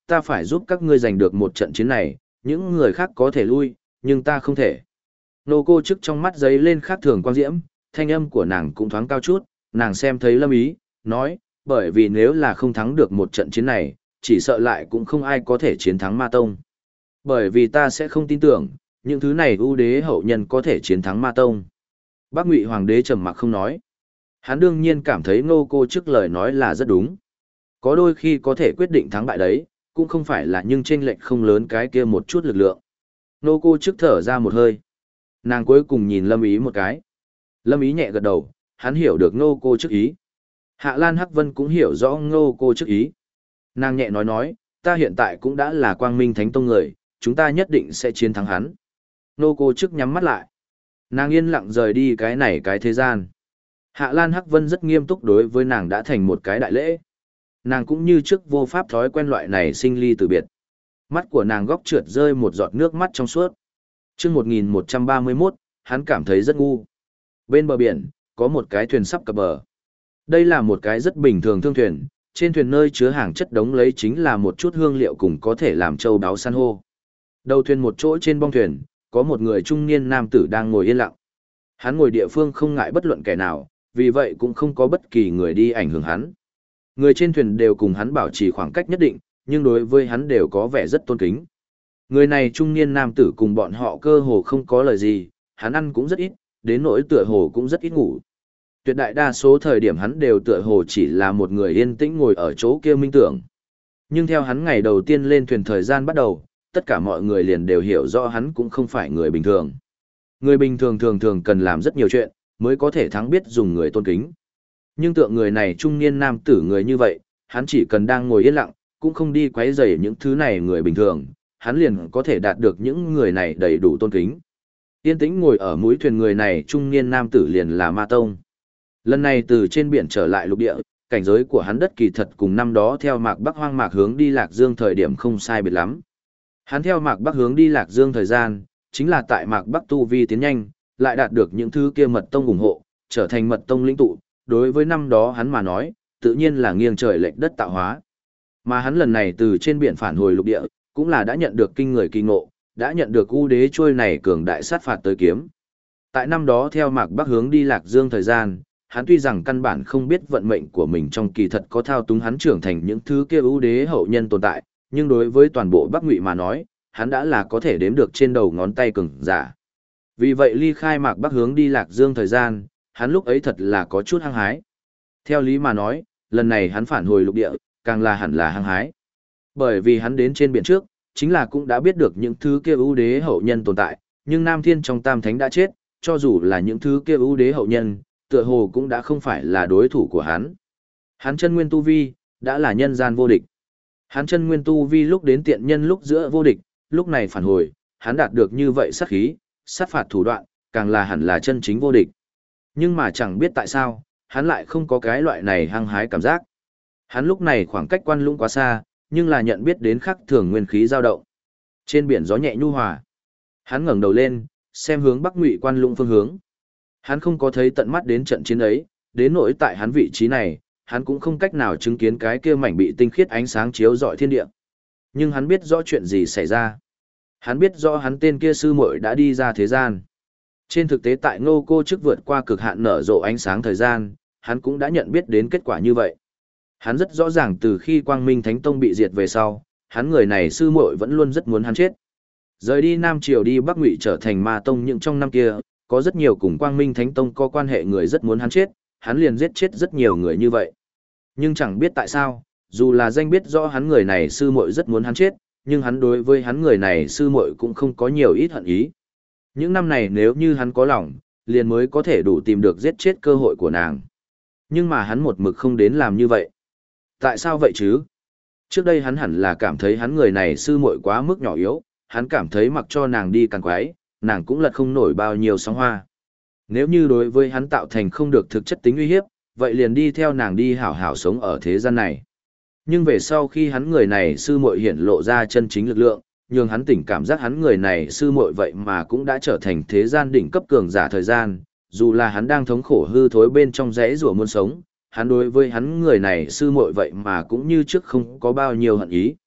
ta phải giúp các ngươi giành được một trận chiến này, những người khác có thể lui, nhưng ta không thể. Nô cô chức trong mắt giấy lên khác thường quang diễm, thanh âm của nàng cũng thoáng cao chút, nàng xem thấy Lâm Ý, nói, bởi vì nếu là không thắng được một trận chiến này, chỉ sợ lại cũng không ai có thể chiến thắng Ma Tông. Bởi vì ta sẽ không tin tưởng, những thứ này ưu đế hậu nhân có thể chiến thắng Ma Tông. Bác Ngụy Hoàng đế trầm mặc không nói. Hắn đương nhiên cảm thấy Ngô cô chức lời nói là rất đúng. Có đôi khi có thể quyết định thắng bại đấy, cũng không phải là nhưng chênh lệch không lớn cái kia một chút lực lượng. Ngô cô chức thở ra một hơi. Nàng cuối cùng nhìn Lâm Ý một cái. Lâm Ý nhẹ gật đầu, hắn hiểu được Ngô cô chức ý. Hạ Lan Hắc Vân cũng hiểu rõ Ngô cô chức ý. Nàng nhẹ nói, ta hiện tại cũng đã là Quang Minh Thánh Tông người, chúng ta nhất định sẽ chiến thắng hắn. Ngô cô chức nhắm mắt lại. Nàng yên lặng rời đi cái thế gian. Hạ Lan Hắc Vân rất nghiêm túc đối với nàng đã thành một cái đại lễ. Nàng cũng như trước vô pháp thói quen loại này sinh ly từ biệt. Mắt của nàng góc trượt rơi một giọt nước mắt trong suốt. Chương 1131, hắn cảm thấy rất ngu. Bên bờ biển, có một cái thuyền sắp cập bờ. Đây là một cái rất bình thường thương thuyền, trên thuyền nơi chứa hàng chất đống lấy chính là một chút hương liệu cùng có thể làm châu đáo san hô. Đầu thuyền một chỗ trên bong thuyền, có một người trung niên nam tử đang ngồi yên lặng. Hắn ngồi địa phương không ngại bất luận kẻ nào, vì vậy cũng không có bất kỳ người đi ảnh hưởng hắn. Người trên thuyền đều cùng hắn bảo trì khoảng cách nhất định, nhưng đối với hắn đều có vẻ rất tôn kính. Người này trung niên nam tử cùng bọn họ cơ hồ không có lời gì, hắn ăn cũng rất ít, đến nỗi tựa hồ cũng rất ít ngủ. Tuyệt đại đa số thời điểm hắn đều tựa hồ chỉ là một người yên tĩnh ngồi ở chỗ kia minh tưởng. Nhưng theo hắn ngày đầu tiên lên thuyền thời gian bắt đầu, tất cả mọi người liền đều hiểu rõ hắn cũng không phải người bình thường. Người bình thường thường thường cần làm rất nhiều chuyện, mới có thể thắng biết dùng người tôn kính. Nhưng tượng người này trung niên nam tử người như vậy, hắn chỉ cần đang ngồi yên lặng, cũng không đi quấy rầy những thứ này người bình thường, hắn liền có thể đạt được những người này đầy đủ tôn kính. Yên tĩnh ngồi ở mũi thuyền người này trung niên nam tử liền là Ma Tông. Lần này từ trên biển trở lại lục địa, cảnh giới của hắn đất kỳ thật cùng năm đó theo Mạc Bắc hoang mạc hướng đi Lạc Dương thời điểm không sai biệt lắm. Hắn theo Mạc Bắc hướng đi Lạc Dương thời gian, chính là tại Mạc Bắc tu vi tiến nhanh, lại đạt được những thứ kia mật tông ủng hộ, trở thành mật tông lĩnh tụ, đối với năm đó hắn mà nói, tự nhiên là nghiêng trời lệch đất tạo hóa. Mà hắn lần này từ trên biển phản hồi lục địa, cũng là đã nhận được kinh người kỳ ngộ, đã nhận được U Đế trôi này cường đại sát phạt tới kiếm. Tại năm đó theo Mạc Bắc hướng đi Lạc Dương thời gian, hắn tuy rằng căn bản không biết vận mệnh của mình trong kỳ thật có thao túng hắn trưởng thành những thứ kia U Đế hậu nhân tồn tại, nhưng đối với toàn bộ Bắc Ngụy mà nói, hắn đã là có thể đếm được trên đầu ngón tay cường giả. Vì vậy ly khai Mạc Bắc hướng đi Lạc Dương thời gian, hắn lúc ấy thật là có chút hăng hái. Theo lý mà nói, lần này hắn phản hồi lục địa, càng là hẳn là hăng hái. Bởi vì hắn đến trên biển trước, chính là cũng đã biết được những thứ kia ưu đế hậu nhân tồn tại, nhưng Nam Thiên trong Tam Thánh đã chết, cho dù là những thứ kia ưu đế hậu nhân, tựa hồ cũng đã không phải là đối thủ của hắn. Hắn chân nguyên tu vi, đã là nhân gian vô địch. Hắn chân nguyên tu vi lúc đến tiện nhân lúc giữa vô địch, lúc này phản hồi, hắn đạt được như vậy sát khí, sát phạt thủ đoạn, càng là hẳn là chân chính vô địch. Nhưng mà chẳng biết tại sao, hắn lại không có cái loại này hăng hái cảm giác. Hắn lúc này khoảng cách Quan Lũng quá xa, nhưng là nhận biết đến khắc thường nguyên khí dao động. Trên biển gió nhẹ nhu hòa. Hắn ngẩng đầu lên, xem hướng Bắc Ngụy Quan Lũng phương hướng. Hắn không có thấy tận mắt đến trận chiến ấy, đến nỗi tại hắn vị trí này, hắn cũng không cách nào chứng kiến cái kia mảnh bị tinh khiết ánh sáng chiếu rọi thiên địa. Nhưng hắn biết rõ chuyện gì xảy ra. Hắn biết rõ hắn tên kia sư muội đã đi ra thế gian. Trên thực tế tại Ngô cô trước vượt qua cực hạn nở rộ ánh sáng thời gian, hắn cũng đã nhận biết đến kết quả như vậy. Hắn rất rõ ràng từ khi Quang Minh Thánh Tông bị diệt về sau, hắn người này sư muội vẫn luôn rất muốn hắn chết. Rời đi Nam Triều đi Bắc Ngụy trở thành Ma Tông những trong năm kia, có rất nhiều cùng Quang Minh Thánh Tông có quan hệ người rất muốn hắn chết, hắn liền giết chết rất nhiều người như vậy. Nhưng chẳng biết tại sao, dù là danh biết rõ hắn người này sư muội rất muốn hắn chết, nhưng hắn đối với hắn người này sư muội cũng không có nhiều ít hận ý. Những năm này nếu như hắn có lòng, liền mới có thể đủ tìm được giết chết cơ hội của nàng. Nhưng mà hắn một mực không đến làm như vậy. Tại sao vậy chứ? Trước đây hắn hẳn là cảm thấy hắn người này sư muội quá mức nhỏ yếu, hắn cảm thấy mặc cho nàng đi càng quái, nàng cũng lật không nổi bao nhiêu sóng hoa. Nếu như đối với hắn tạo thành không được thực chất tính uy hiếp, vậy liền đi theo nàng đi hảo hảo sống ở thế gian này. Nhưng về sau khi hắn người này sư muội hiển lộ ra chân chính lực lượng, nhường hắn tỉnh cảm giác hắn người này sư muội vậy mà cũng đã trở thành thế gian đỉnh cấp cường giả thời gian, dù là hắn đang thống khổ hư thối bên trong rẽ rủa muốn sống, hắn đối với hắn người này sư muội vậy mà cũng như trước không có bao nhiêu hận ý.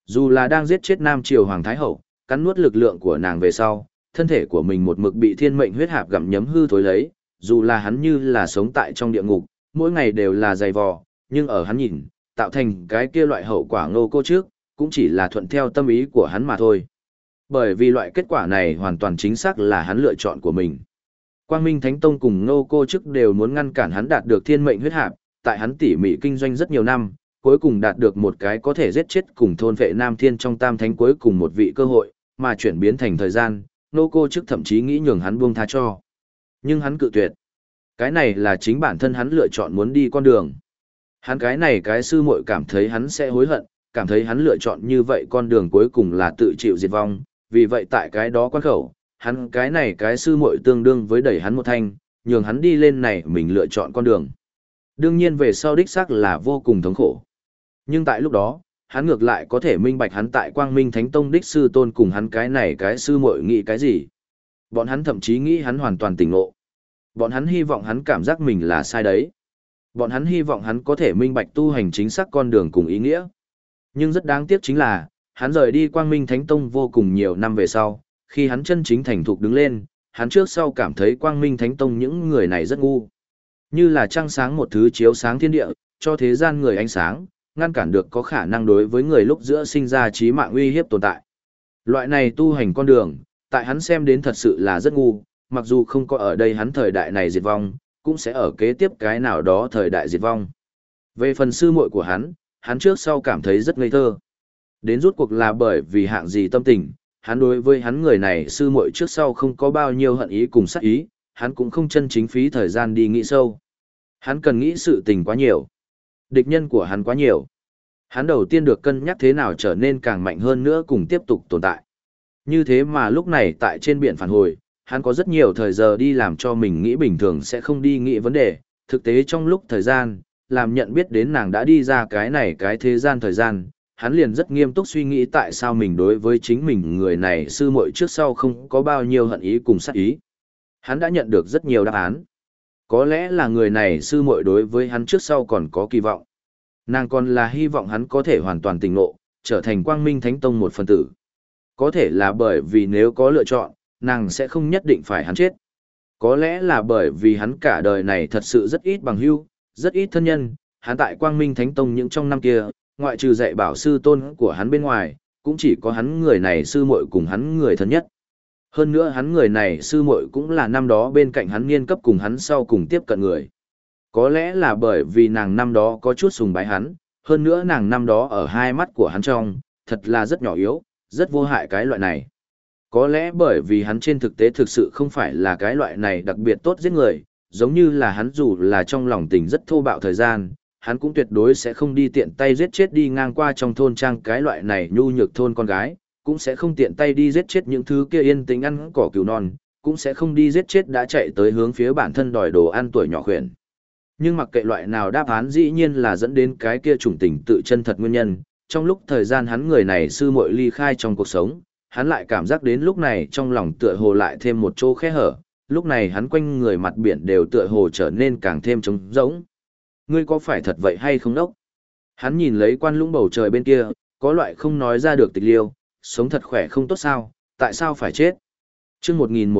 Dù là đang giết chết Nam Triều Hoàng Thái Hậu, cắn nuốt lực lượng của nàng về sau, thân thể của mình một mực bị thiên mệnh huyết hạp gặm nhấm hư thối lấy, dù là hắn như là sống tại trong địa ngục, mỗi ngày đều là dày vò, nhưng ở hắn nhìn, tạo thành cái kia loại hậu quả Ngô Cô trước, cũng chỉ là thuận theo tâm ý của hắn mà thôi. Bởi vì loại kết quả này hoàn toàn chính xác là hắn lựa chọn của mình. Quang Minh Thánh Tông cùng Ngô Cô trước đều muốn ngăn cản hắn đạt được thiên mệnh huyết hạp, tại hắn tỉ mỉ kinh doanh rất nhiều năm, cuối cùng đạt được một cái có thể giết chết cùng thôn vệ Nam Thiên trong Tam Thánh cuối cùng một vị cơ hội, mà chuyển biến thành thời gian, Ngô Cô trước thậm chí nghĩ nhường hắn buông tha cho. Nhưng hắn cự tuyệt. Cái này là chính bản thân hắn lựa chọn muốn đi con đường. Hắn cái này cái sư muội cảm thấy hắn sẽ hối hận, cảm thấy hắn lựa chọn như vậy con đường cuối cùng là tự chịu diệt vong, vì vậy tại cái đó quan khẩu, hắn cái này cái sư muội tương đương với đẩy hắn một thanh, nhường hắn đi lên này mình lựa chọn con đường. Đương nhiên về sau đích xác là vô cùng thống khổ. Nhưng tại lúc đó, hắn ngược lại có thể minh bạch hắn tại Quang Minh Thánh Tông đích sư tôn cùng hắn cái này cái sư muội nghĩ cái gì. Bọn hắn thậm chí nghĩ hắn hoàn toàn tỉnh ngộ. Bọn hắn hy vọng hắn cảm giác mình là sai đấy. Bọn hắn hy vọng hắn có thể minh bạch tu hành chính xác con đường cùng ý nghĩa. Nhưng rất đáng tiếc chính là, hắn rời đi Quang Minh Thánh Tông vô cùng nhiều năm về sau, khi hắn chân chính thành thục đứng lên, hắn trước sau cảm thấy Quang Minh Thánh Tông những người này rất ngu. Như là trăng sáng một thứ chiếu sáng thiên địa, cho thế gian người ánh sáng, ngăn cản được có khả năng đối với người lúc giữa sinh ra chí mạng uy hiếp tồn tại. Loại này tu hành con đường, tại hắn xem đến thật sự là rất ngu, mặc dù không có ở đây hắn thời đại này diệt vong, cũng sẽ ở kế tiếp cái nào đó thời đại diệt vong. Về phần sư muội của hắn trước sau cảm thấy rất ngây thơ. Đến rút cuộc là bởi vì hạng gì tâm tình, hắn đối với hắn người này sư muội trước sau không có bao nhiêu hận ý cùng sát ý, hắn cũng không chân chính phí thời gian đi nghĩ sâu. Hắn cần nghĩ sự tình quá nhiều. Địch nhân của hắn quá nhiều. Hắn đầu tiên được cân nhắc thế nào trở nên càng mạnh hơn nữa cùng tiếp tục tồn tại. Như thế mà lúc này tại trên biển phản hồi, hắn có rất nhiều thời giờ đi làm cho mình nghĩ bình thường sẽ không đi nghĩ vấn đề. Thực tế trong lúc thời gian, làm nhận biết đến nàng đã đi ra cái này cái thế gian thời gian, hắn liền rất nghiêm túc suy nghĩ tại sao mình đối với chính mình người này sư muội trước sau không có bao nhiêu hận ý cùng sát ý. Hắn đã nhận được rất nhiều đáp án. Có lẽ là người này sư muội đối với hắn trước sau còn có kỳ vọng. Nàng còn là hy vọng hắn có thể hoàn toàn tỉnh ngộ, trở thành Quang Minh Thánh Tông một phần tử. Có thể là bởi vì nếu có lựa chọn, nàng sẽ không nhất định phải hắn chết. Có lẽ là bởi vì hắn cả đời này thật sự rất ít bằng hữu, rất ít thân nhân, hắn tại Quang Minh Thánh Tông những trong năm kia, ngoại trừ dạy bảo sư tôn của hắn bên ngoài, cũng chỉ có hắn người này sư muội cùng hắn người thân nhất. Hơn nữa hắn người này sư muội cũng là năm đó bên cạnh hắn niên cấp cùng hắn sau cùng tiếp cận người. Có lẽ là bởi vì nàng năm đó có chút sùng bái hắn, hơn nữa nàng năm đó ở hai mắt của hắn trong, thật là rất nhỏ yếu, rất vô hại cái loại này. Có lẽ bởi vì hắn trên thực tế thực sự không phải là cái loại này đặc biệt tốt giết người, giống như là hắn dù là trong lòng tình rất thô bạo thời gian, hắn cũng tuyệt đối sẽ không đi tiện tay giết chết đi ngang qua trong thôn trang cái loại này nhu nhược thôn con gái, cũng sẽ không tiện tay đi giết chết những thứ kia yên tĩnh ăn cỏ cừu non, cũng sẽ không đi giết chết đã chạy tới hướng phía bản thân đòi đồ ăn tuổi nhỏ khuyển. Nhưng mặc kệ loại nào đáp án dĩ nhiên là dẫn đến cái kia chủng tình tự chân thật nguyên nhân, trong lúc thời gian hắn người này sư muội ly khai trong cuộc sống, hắn lại cảm giác đến lúc này trong lòng tựa hồ lại thêm một chỗ khe hở, lúc này hắn quanh người mặt biển đều tựa hồ trở nên càng thêm trống rỗng. Ngươi có phải thật vậy hay không đốc? Hắn nhìn lấy quan lũng bầu trời bên kia, có loại không nói ra được tịch liêu, sống thật khỏe không tốt sao, tại sao phải chết? Chương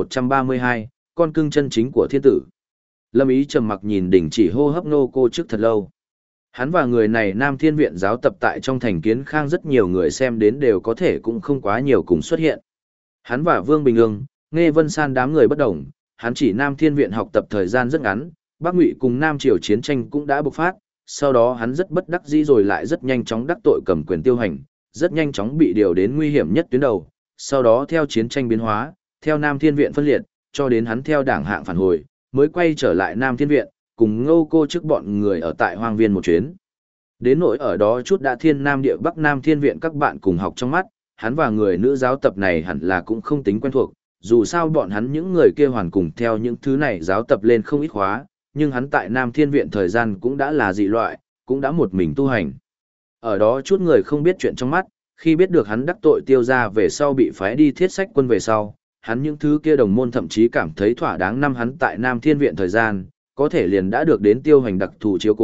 1132, con cưng chân chính của thiên tử. Lâm Ý trầm mặc nhìn đỉnh chỉ hô hấp Ngô Cô trước thật lâu. Hắn và người này Nam Thiên Viện giáo tập tại trong thành Kiến Khang rất nhiều người xem đến đều có thể cũng không quá nhiều cùng xuất hiện. Hắn và Vương Bình Ương, Nghe Vân San đám người bất đồng, hắn chỉ Nam Thiên Viện học tập thời gian rất ngắn, Bắc Ngụy cùng Nam Triều chiến tranh cũng đã bộc phát, sau đó hắn rất bất đắc dĩ rồi lại rất nhanh chóng đắc tội cầm quyền Tiêu Hành, rất nhanh chóng bị điều đến nguy hiểm nhất tuyến đầu, sau đó theo chiến tranh biến hóa, theo Nam Thiên Viện phân liệt, cho đến hắn theo đảng hạng phản hồi, mới quay trở lại Nam Thiên Viện, cùng Ngô Cô trước bọn người ở tại Hoang Viên một chuyến. Đến nỗi ở đó chút đã Thiên Nam địa Bắc Nam Thiên Viện các bạn cùng học trong mắt, hắn và người nữ giáo tập này hẳn là cũng không tính quen thuộc, dù sao bọn hắn những người kia hoàn cùng theo những thứ này giáo tập lên không ít khóa, nhưng hắn tại Nam Thiên Viện thời gian cũng đã là dị loại, cũng đã một mình tu hành. Ở đó chút người không biết chuyện trong mắt, khi biết được hắn đắc tội Tiêu gia về sau bị phái đi thiết sách quân về sau, hắn những thứ kia đồng môn thậm chí cảm thấy thỏa đáng năm hắn tại Nam Thiên Viện thời gian, có thể liền đã được đến Tiêu Hành đặc thù chiếu cố,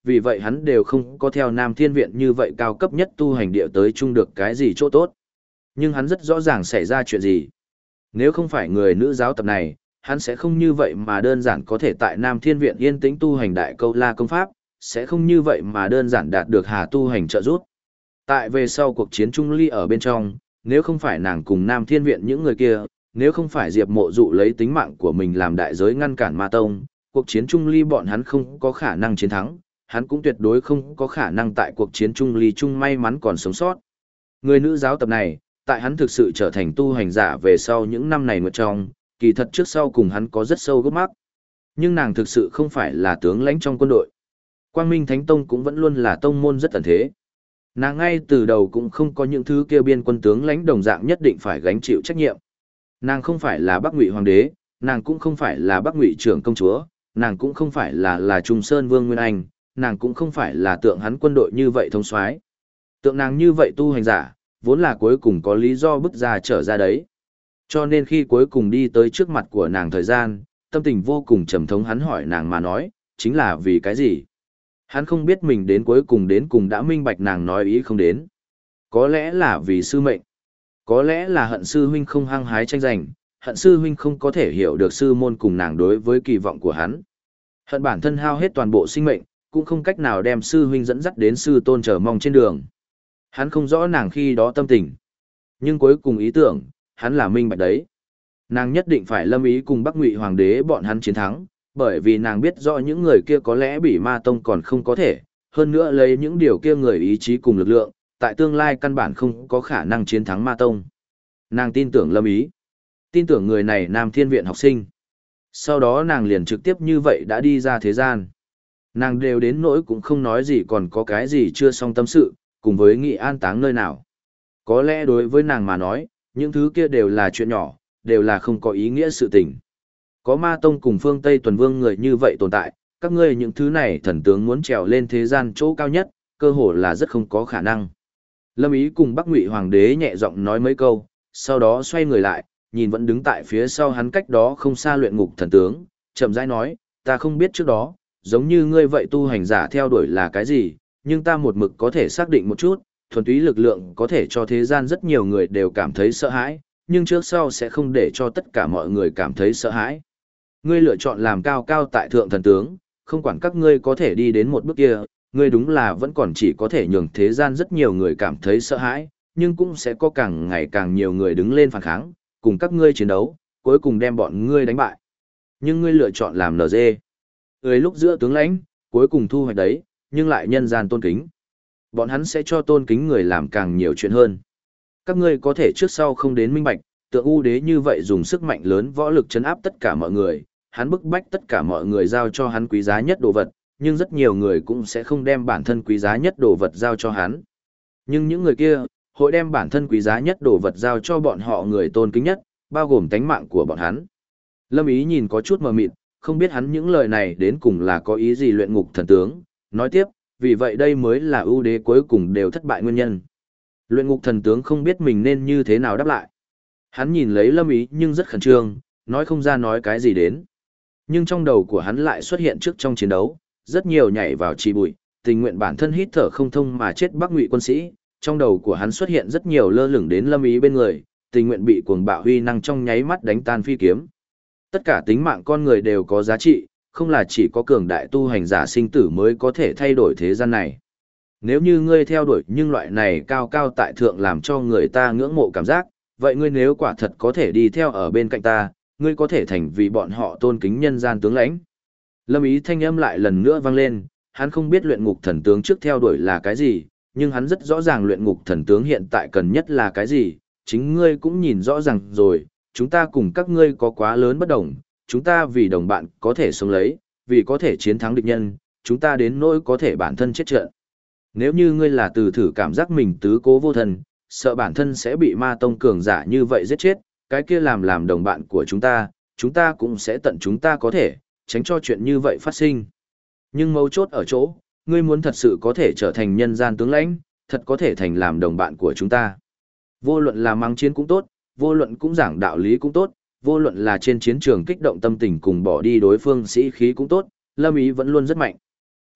vì vậy hắn đều không có theo Nam Thiên Viện như vậy cao cấp nhất tu hành địa tới chung được cái gì chỗ tốt. Nhưng hắn rất rõ ràng xảy ra chuyện gì. Nếu không phải người nữ giáo tập này, hắn sẽ không như vậy mà đơn giản có thể tại Nam Thiên Viện yên tĩnh tu hành đại câu la công pháp, sẽ không như vậy mà đơn giản đạt được Hà tu hành trợ giúp. Tại về sau cuộc chiến Trung Ly ở bên trong, nếu không phải nàng cùng Nam Thiên Viện những người kia, nếu không phải Diệp Mộ Dụ lấy tính mạng của mình làm đại giới ngăn cản Ma Tông, cuộc chiến Trung Ly bọn hắn không có khả năng chiến thắng, hắn cũng tuyệt đối không có khả năng tại cuộc chiến Trung Ly chung may mắn còn sống sót. Người nữ giáo tập này, tại hắn thực sự trở thành tu hành giả về sau những năm này nguyệt trong, kỳ thật trước sau cùng hắn có rất sâu gốc mắc. Nhưng nàng thực sự không phải là tướng lãnh trong quân đội. Quang Minh Thánh Tông cũng vẫn luôn là tông môn rất ẩn thế. Nàng ngay từ đầu cũng không có những thứ kêu biên quân tướng lãnh đồng dạng nhất định phải gánh chịu trách nhiệm. Nàng không phải là Bắc Ngụy hoàng đế, nàng cũng không phải là Bắc Ngụy trưởng công chúa, nàng cũng không phải là Trung Sơn Vương Nguyên Anh, nàng cũng không phải là tượng hắn quân đội như vậy thông soái. Tượng nàng như vậy tu hành giả, vốn là cuối cùng có lý do bức ra trở ra đấy. Cho nên khi cuối cùng đi tới trước mặt của nàng thời gian, tâm tình vô cùng trầm thống hắn hỏi nàng mà nói, chính là vì cái gì? Hắn không biết mình đến cuối cùng đã minh bạch nàng nói ý không đến. Có lẽ là vì sư mệnh. Có lẽ là hận sư huynh không hăng hái tranh giành, hận sư huynh không có thể hiểu được sư môn cùng nàng đối với kỳ vọng của hắn. Hận bản thân hao hết toàn bộ sinh mệnh, cũng không cách nào đem sư huynh dẫn dắt đến sư tôn chờ mong trên đường. Hắn không rõ nàng khi đó tâm tình. Nhưng cuối cùng ý tưởng, hắn là minh bạch đấy. Nàng nhất định phải lâm ý cùng Bắc Ngụy hoàng đế bọn hắn chiến thắng, bởi vì nàng biết rõ những người kia có lẽ bị Ma Tông còn không có thể, hơn nữa lấy những điều kia người ý chí cùng lực lượng, tại tương lai căn bản không có khả năng chiến thắng Ma Tông. Nàng tin tưởng lâm ý, tin tưởng người này Nam Thiên Viện học sinh. Sau đó nàng liền trực tiếp như vậy đã đi ra thế gian. Nàng đều đến nỗi cũng không nói gì còn có cái gì chưa xong tâm sự, cùng với nghị an táng nơi nào. Có lẽ đối với nàng mà nói, những thứ kia đều là chuyện nhỏ, đều là không có ý nghĩa sự tình. Có Ma Tông cùng phương Tây Tuần Vương người như vậy tồn tại, các ngươi những thứ này thần tướng muốn trèo lên thế gian chỗ cao nhất, cơ hồ là rất không có khả năng. Lâm Ý cùng Bắc Ngụy Hoàng đế nhẹ giọng nói mấy câu, sau đó xoay người lại, nhìn vẫn đứng tại phía sau hắn cách đó không xa luyện ngục thần tướng, chậm rãi nói, ta không biết trước đó, giống như ngươi vậy tu hành giả theo đuổi là cái gì, nhưng ta một mực có thể xác định một chút, thuần túy lực lượng có thể cho thế gian rất nhiều người đều cảm thấy sợ hãi, nhưng trước sau sẽ không để cho tất cả mọi người cảm thấy sợ hãi. Ngươi lựa chọn làm cao cao tại thượng thần tướng, không quản các ngươi có thể đi đến một bước kia, ngươi đúng là vẫn còn chỉ có thể nhường thế gian rất nhiều người cảm thấy sợ hãi, nhưng cũng sẽ có càng ngày càng nhiều người đứng lên phản kháng, cùng các ngươi chiến đấu, cuối cùng đem bọn ngươi đánh bại. Nhưng ngươi lựa chọn làm NG. Lúc giữa tướng lãnh, cuối cùng thu hoạch đấy, nhưng lại nhân gian tôn kính. Bọn hắn sẽ cho tôn kính người làm càng nhiều chuyện hơn. Các ngươi có thể trước sau không đến minh bạch, tượng U đế như vậy dùng sức mạnh lớn võ lực chấn áp tất cả mọi người, hắn bức bách tất cả mọi người giao cho hắn quý giá nhất đồ vật, nhưng rất nhiều người cũng sẽ không đem bản thân quý giá nhất đồ vật giao cho hắn. Nhưng những người kia, hội đem bản thân quý giá nhất đồ vật giao cho bọn họ người tôn kính nhất, bao gồm tánh mạng của bọn hắn. Lâm Ý nhìn có chút mờ mịt, không biết hắn những lời này đến cùng là có ý gì luyện ngục thần tướng, nói tiếp, vì vậy đây mới là ưu đế cuối cùng đều thất bại nguyên nhân. Luyện ngục thần tướng không biết mình nên như thế nào đáp lại. Hắn nhìn lấy Lâm Ý nhưng rất khẩn trương, nói không ra nói cái gì đến. Nhưng trong đầu của hắn lại xuất hiện trước trong chiến đấu, rất nhiều nhảy vào trì bụi, tình nguyện bản thân hít thở không thông mà chết Bắc Ngụy quân sĩ. Trong đầu của hắn xuất hiện rất nhiều lơ lửng đến Lâm Ý bên người, tình nguyện bị cuồng bạo huy năng trong nháy mắt đánh tan phi kiếm. Tất cả tính mạng con người đều có giá trị, không là chỉ có cường đại tu hành giả sinh tử mới có thể thay đổi thế gian này. Nếu như ngươi theo đuổi nhưng loại này cao cao tại thượng làm cho người ta ngưỡng mộ cảm giác, vậy ngươi nếu quả thật có thể đi theo ở bên cạnh ta, ngươi có thể thành vì bọn họ tôn kính nhân gian tướng lãnh. Lâm Ý thanh âm lại lần nữa vang lên, hắn không biết luyện ngục thần tướng trước theo đuổi là cái gì, nhưng hắn rất rõ ràng luyện ngục thần tướng hiện tại cần nhất là cái gì, chính ngươi cũng nhìn rõ ràng rồi, chúng ta cùng các ngươi có quá lớn bất đồng, chúng ta vì đồng bạn có thể sống lấy, vì có thể chiến thắng địch nhân, chúng ta đến nỗi có thể bản thân chết trận. Nếu như ngươi là từ thử cảm giác mình tứ cố vô thần, sợ bản thân sẽ bị ma tông cường giả như vậy giết chết, cái kia làm đồng bạn của chúng ta cũng sẽ tận chúng ta có thể, tránh cho chuyện như vậy phát sinh. Nhưng mấu chốt ở chỗ, ngươi muốn thật sự có thể trở thành nhân gian tướng lãnh, thật có thể thành làm đồng bạn của chúng ta. Vô luận là mắng chiến cũng tốt, vô luận cũng giảng đạo lý cũng tốt, vô luận là trên chiến trường kích động tâm tình cùng bỏ đi đối phương sĩ khí cũng tốt, Lâm Ý vẫn luôn rất mạnh.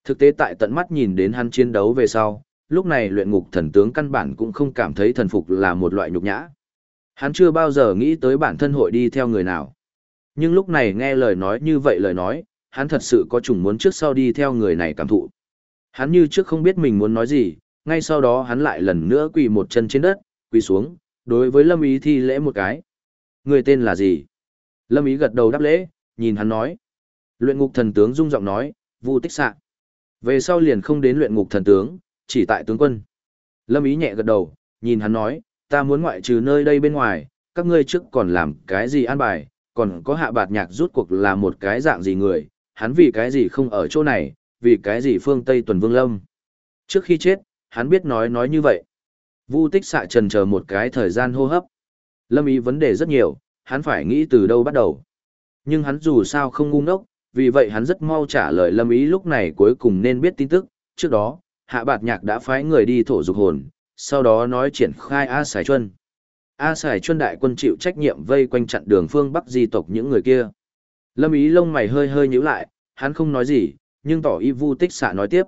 Thực tế tại tận mắt nhìn đến hắn chiến đấu về sau, lúc này luyện ngục thần tướng căn bản cũng không cảm thấy thần phục là một loại nhục nhã. Hắn chưa bao giờ nghĩ tới bản thân hội đi theo người nào. Nhưng lúc này nghe lời nói như vậy lời nói, hắn thật sự có chủng muốn trước sau đi theo người này cảm thụ. Hắn như trước không biết mình muốn nói gì, ngay sau đó hắn lại lần nữa quỳ một chân trên đất, quỳ xuống, đối với Lâm Ý thi lễ một cái. Người tên là gì? Lâm Ý gật đầu đáp lễ, nhìn hắn nói. Luyện ngục thần tướng rung giọng nói, Vu Tích Xạ. Về sau liền không đến luyện ngục thần tướng, chỉ tại tướng quân. Lâm Ý nhẹ gật đầu, nhìn hắn nói, ta muốn ngoại trừ nơi đây bên ngoài, các ngươi trước còn làm cái gì an bài, còn có Hạ Bạt Nhạc rút cuộc là một cái dạng gì người, hắn vì cái gì không ở chỗ này, vì cái gì phương Tây Tuần Vương Lâm. Trước khi chết, hắn biết nói như vậy. Vu Tích Xạ trần chờ một cái thời gian hô hấp. Lâm Ý vấn đề rất nhiều, hắn phải nghĩ từ đâu bắt đầu. Nhưng hắn dù sao không ngu ngốc, vì vậy hắn rất mau trả lời Lâm Ý lúc này cuối cùng nên biết tin tức. Trước đó, Hạ Bạt Nhạc đã phái người đi thổ dục hồn, sau đó nói triển khai A Sải Chuân. A Sải Chuân đại quân chịu trách nhiệm vây quanh chặn đường phương Bắc di tộc những người kia. Lâm Ý lông mày hơi hơi nhíu lại, hắn không nói gì, nhưng tỏ ý Vu Tích Xạ nói tiếp.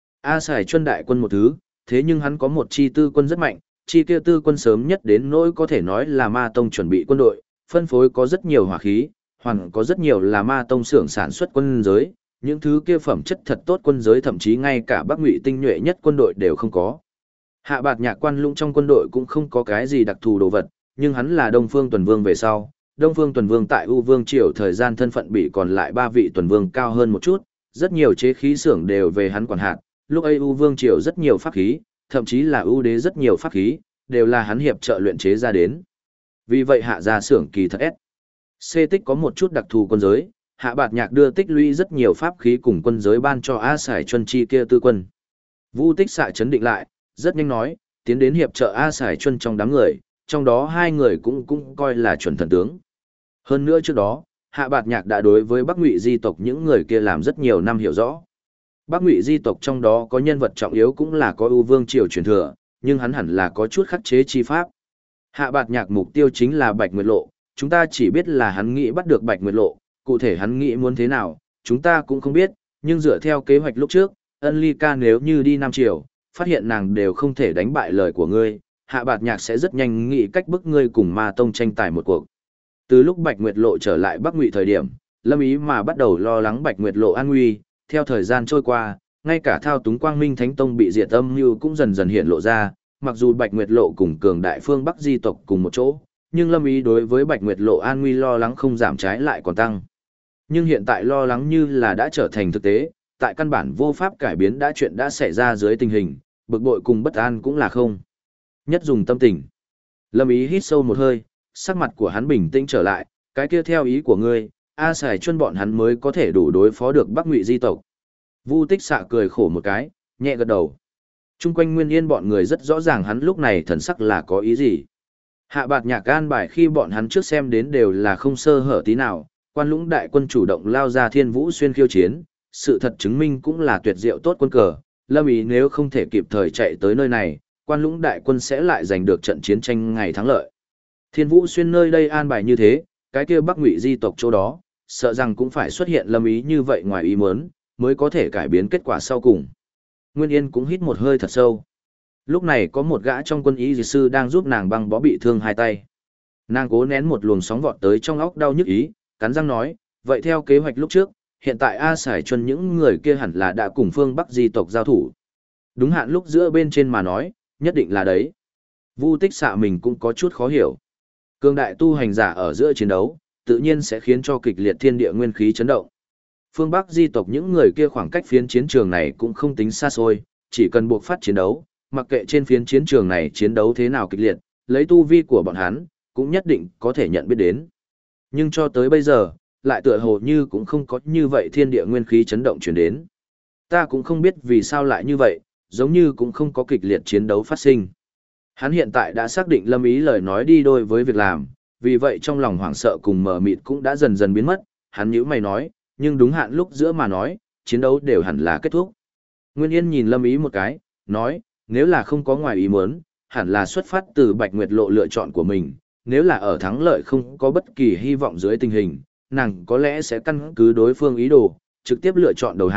A Sải Chuân đại quân một thứ, thế nhưng hắn có một chi tư quân rất mạnh, chi kia tư quân sớm nhất đến nỗi có thể nói là Ma Tông chuẩn bị quân đội, phân phối có rất nhiều hỏa khí, hoàn có rất nhiều là Ma Tông xưởng sản xuất quân giới, những thứ kia phẩm chất thật tốt quân giới thậm chí ngay cả Bắc Ngụy tinh nhuệ nhất quân đội đều không có. Hạ Bạt Nhạc Quan Lũng trong quân đội cũng không có cái gì đặc thù đồ vật, nhưng hắn là Đông Phương Tuần Vương về sau, Đông Phương Tuần Vương tại U Vương triều thời gian thân phận bị còn lại 3 vị Tuần Vương cao hơn một chút, rất nhiều chế khí xưởng đều về hắn quản hạt, lúc ấy U Vương triều rất nhiều pháp khí, thậm chí là U Đế rất nhiều pháp khí, đều là hắn hiệp trợ luyện chế ra đến. Vì vậy hạ gia xưởng kỳ thật S. C tích có một chút đặc thù quân giới, Hạ Bạt Nhạc đưa tích lũy rất nhiều pháp khí cùng quân giới ban cho A Sải Chuân chi kia tư quân. Vu Tích Xạ chấn định lại, rất nhanh nói, tiến đến hiệp trợ A Sải Chuân trong đám người, trong đó 2 người cũng coi là chuẩn thần tướng. Hơn nữa trước đó, Hạ Bạt Nhạc đã đối với Bắc Ngụy di tộc những người kia làm rất nhiều năm hiểu rõ. Bắc Ngụy di tộc trong đó có nhân vật trọng yếu cũng là có ưu vương triều truyền thừa, nhưng hắn hẳn là có chút khắc chế chi pháp. Hạ Bạt Nhạc mục tiêu chính là Bạch Nguyệt Lộ, chúng ta chỉ biết là hắn nghĩ bắt được Bạch Nguyệt Lộ, cụ thể hắn nghĩ muốn thế nào, chúng ta cũng không biết, nhưng dựa theo kế hoạch lúc trước, Ân Ly Ca nếu như đi Nam Triều, phát hiện nàng đều không thể đánh bại lời của ngươi, Hạ Bạt Nhạc sẽ rất nhanh nghĩ cách bức ngươi cùng Ma Tông tranh tài một cuộc. Từ lúc Bạch Nguyệt Lộ trở lại Bắc Ngụy thời điểm, Lâm Ý mà bắt đầu lo lắng Bạch Nguyệt Lộ an nguy, theo thời gian trôi qua, ngay cả thao túng Quang Minh Thánh Tông bị diệt âm mưu cũng dần dần hiện lộ ra, mặc dù Bạch Nguyệt Lộ cùng cường đại phương Bắc di tộc cùng một chỗ, nhưng Lâm Ý đối với Bạch Nguyệt Lộ an nguy lo lắng không giảm trái lại còn tăng. Nhưng hiện tại lo lắng như là đã trở thành thực tế, tại căn bản vô pháp cải biến đã chuyện đã xảy ra dưới tình hình, bực bội cùng bất an cũng là không. Nhất dùng tâm tình. Lâm Ý hít sâu một hơi, sắc mặt của hắn bình tĩnh trở lại, cái kia theo ý của ngươi, A Sải Chuân bọn hắn mới có thể đủ đối phó được Bắc Ngụy di tộc. Vu Tích Xạ cười khổ một cái, nhẹ gật đầu. Trung quanh Nguyên Yên bọn người rất rõ ràng hắn lúc này thần sắc là có ý gì. Hạ Bạt Nhạc an bài khi bọn hắn trước xem đến đều là không sơ hở tí nào, Quan Lũng đại quân chủ động lao ra Thiên Vũ Xuyên khiêu chiến, sự thật chứng minh cũng là tuyệt diệu tốt quân cờ. Lâm Ý nếu không thể kịp thời chạy tới nơi này, Quan Lũng đại quân sẽ lại giành được trận chiến tranh ngày thắng lợi. Thiên Vũ Xuyên nơi đây an bài như thế, cái kia Bắc Ngụy di tộc chỗ đó, sợ rằng cũng phải xuất hiện Lâm Ý như vậy ngoài ý muốn, mới có thể cải biến kết quả sau cùng. Nguyên Yên cũng hít một hơi thật sâu. Lúc này có một gã trong quân y dì sư đang giúp nàng băng bó bị thương 2 tay. Nàng cố nén một luồng sóng vọt tới trong óc đau nhức ý, cắn răng nói, vậy theo kế hoạch lúc trước, hiện tại A Sải Chuân những người kia hẳn là đã cùng phương Bắc di tộc giao thủ. Đúng hạn lúc giữa bên trên mà nói, nhất định là đấy. Vu Tích Xạ mình cũng có chút khó hiểu. Cường đại tu hành giả ở giữa chiến đấu, tự nhiên sẽ khiến cho kịch liệt thiên địa nguyên khí chấn động. Phương Bắc di tộc những người kia khoảng cách phiến chiến trường này cũng không tính xa xôi, chỉ cần buộc phát chiến đấu, mặc kệ trên phiến chiến trường này chiến đấu thế nào kịch liệt, lấy tu vi của bọn hắn, cũng nhất định có thể nhận biết đến. Nhưng cho tới bây giờ, lại tựa hồ như cũng không có như vậy thiên địa nguyên khí chấn động chuyển đến. Ta cũng không biết vì sao lại như vậy, giống như cũng không có kịch liệt chiến đấu phát sinh. Hắn hiện tại đã xác định Lâm Ý lời nói đi đôi với việc làm, vì vậy trong lòng hoảng sợ cùng mờ mịt cũng đã dần dần biến mất, hắn nhíu mày nói, nhưng đúng hạn lúc giữa mà nói, chiến đấu đều hẳn là kết thúc. Nguyên Yên nhìn Lâm Ý một cái, nói, nếu là không có ngoài ý muốn, hẳn là xuất phát từ Bạch Nguyệt Lộ lựa chọn của mình, nếu là ở thắng lợi không có bất kỳ hy vọng dưới tình hình, nàng có lẽ sẽ căn cứ đối phương ý đồ, trực tiếp lựa chọn đầu hàng,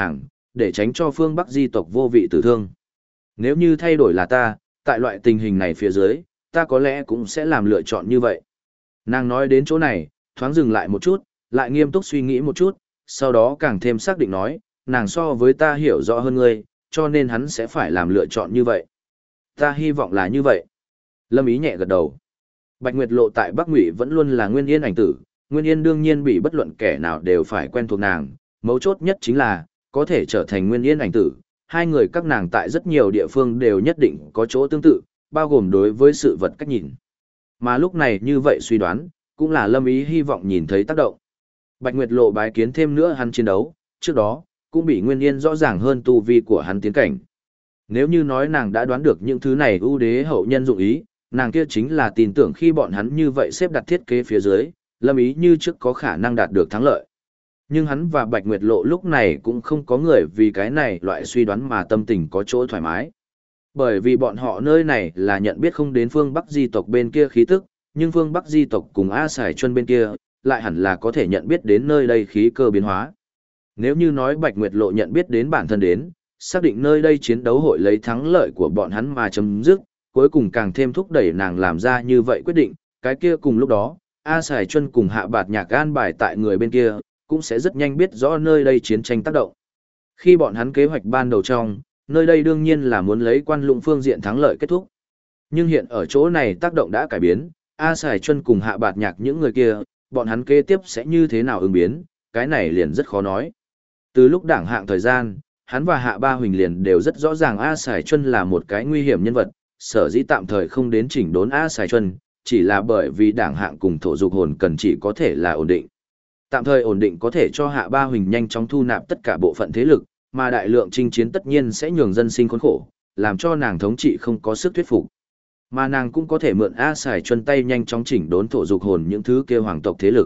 để tránh cho phương Bắc di tộc vô vị tử thương. Nếu như thay đổi là ta, tại loại tình hình này phía dưới, ta có lẽ cũng sẽ làm lựa chọn như vậy. Nàng nói đến chỗ này, thoáng dừng lại một chút, lại nghiêm túc suy nghĩ một chút, sau đó càng thêm xác định nói, nàng so với ta hiểu rõ hơn ngươi, cho nên hắn sẽ phải làm lựa chọn như vậy. Ta hy vọng là như vậy. Lâm Ý nhẹ gật đầu. Bạch Nguyệt Lộ tại Bắc Ngụy vẫn luôn là Nguyên Yên ảnh tử, Nguyên Yên đương nhiên bị bất luận kẻ nào đều phải quen thuộc nàng, mấu chốt nhất chính là, có thể trở thành Nguyên Yên ảnh tử, hai người các nàng tại rất nhiều địa phương đều nhất định có chỗ tương tự, bao gồm đối với sự vật cách nhìn. Mà lúc này như vậy suy đoán, cũng là Lâm Ý hy vọng nhìn thấy tác động. Bạch Nguyệt Lộ bái kiến thêm nữa hắn chiến đấu, trước đó, cũng bị Nguyên Yên rõ ràng hơn tu vi của hắn tiến cảnh. Nếu như nói nàng đã đoán được những thứ này ưu đế hậu nhân dụng ý, nàng kia chính là tin tưởng khi bọn hắn như vậy xếp đặt thiết kế phía dưới, Lâm Ý như trước có khả năng đạt được thắng lợi. Nhưng hắn và Bạch Nguyệt Lộ lúc này cũng không có người vì cái này loại suy đoán mà tâm tình có chỗ thoải mái. Bởi vì bọn họ nơi này là nhận biết không đến phương Bắc di tộc bên kia khí tức, nhưng phương Bắc di tộc cùng A Sải Chuân bên kia, lại hẳn là có thể nhận biết đến nơi đây khí cơ biến hóa. Nếu như nói Bạch Nguyệt Lộ nhận biết đến bản thân đến, xác định nơi đây chiến đấu hội lấy thắng lợi của bọn hắn mà chấm dứt, cuối cùng càng thêm thúc đẩy nàng làm ra như vậy quyết định, cái kia cùng lúc đó, A Sải Chuân cùng Hạ Bạt Nhạc an bài tại người bên kia, cũng sẽ rất nhanh biết rõ nơi đây chiến tranh tác động. Khi bọn hắn kế hoạch ban đầu trong, nơi đây đương nhiên là muốn lấy Quan Lũng phương diện thắng lợi kết thúc. Nhưng hiện ở chỗ này tác động đã cải biến, A Sải Chuân cùng Hạ Bạt Nhạc những người kia, bọn hắn kế tiếp sẽ như thế nào ứng biến, cái này liền rất khó nói. Từ lúc đảng hạng thời gian, hắn và Hạ Ba Huỳnh liền đều rất rõ ràng A Sải Chuân là một cái nguy hiểm nhân vật, sở dĩ tạm thời không đến chỉnh đốn A Sải Chuân, chỉ là bởi vì đảng hạng cùng thổ dục hồn cần chỉ có thể là ổn định. Tạm thời ổn định có thể cho Hạ Ba Huỳnh nhanh chóng thu nạp tất cả bộ phận thế lực, mà đại lượng chinh chiến tất nhiên sẽ nhường dân sinh khốn khổ, làm cho nàng thống trị không có sức thuyết phục. Mà nàng cũng có thể mượn A Sải Chuân tay nhanh chóng chỉnh đốn thổ dục hồn những thứ kia hoàng tộc thế lực.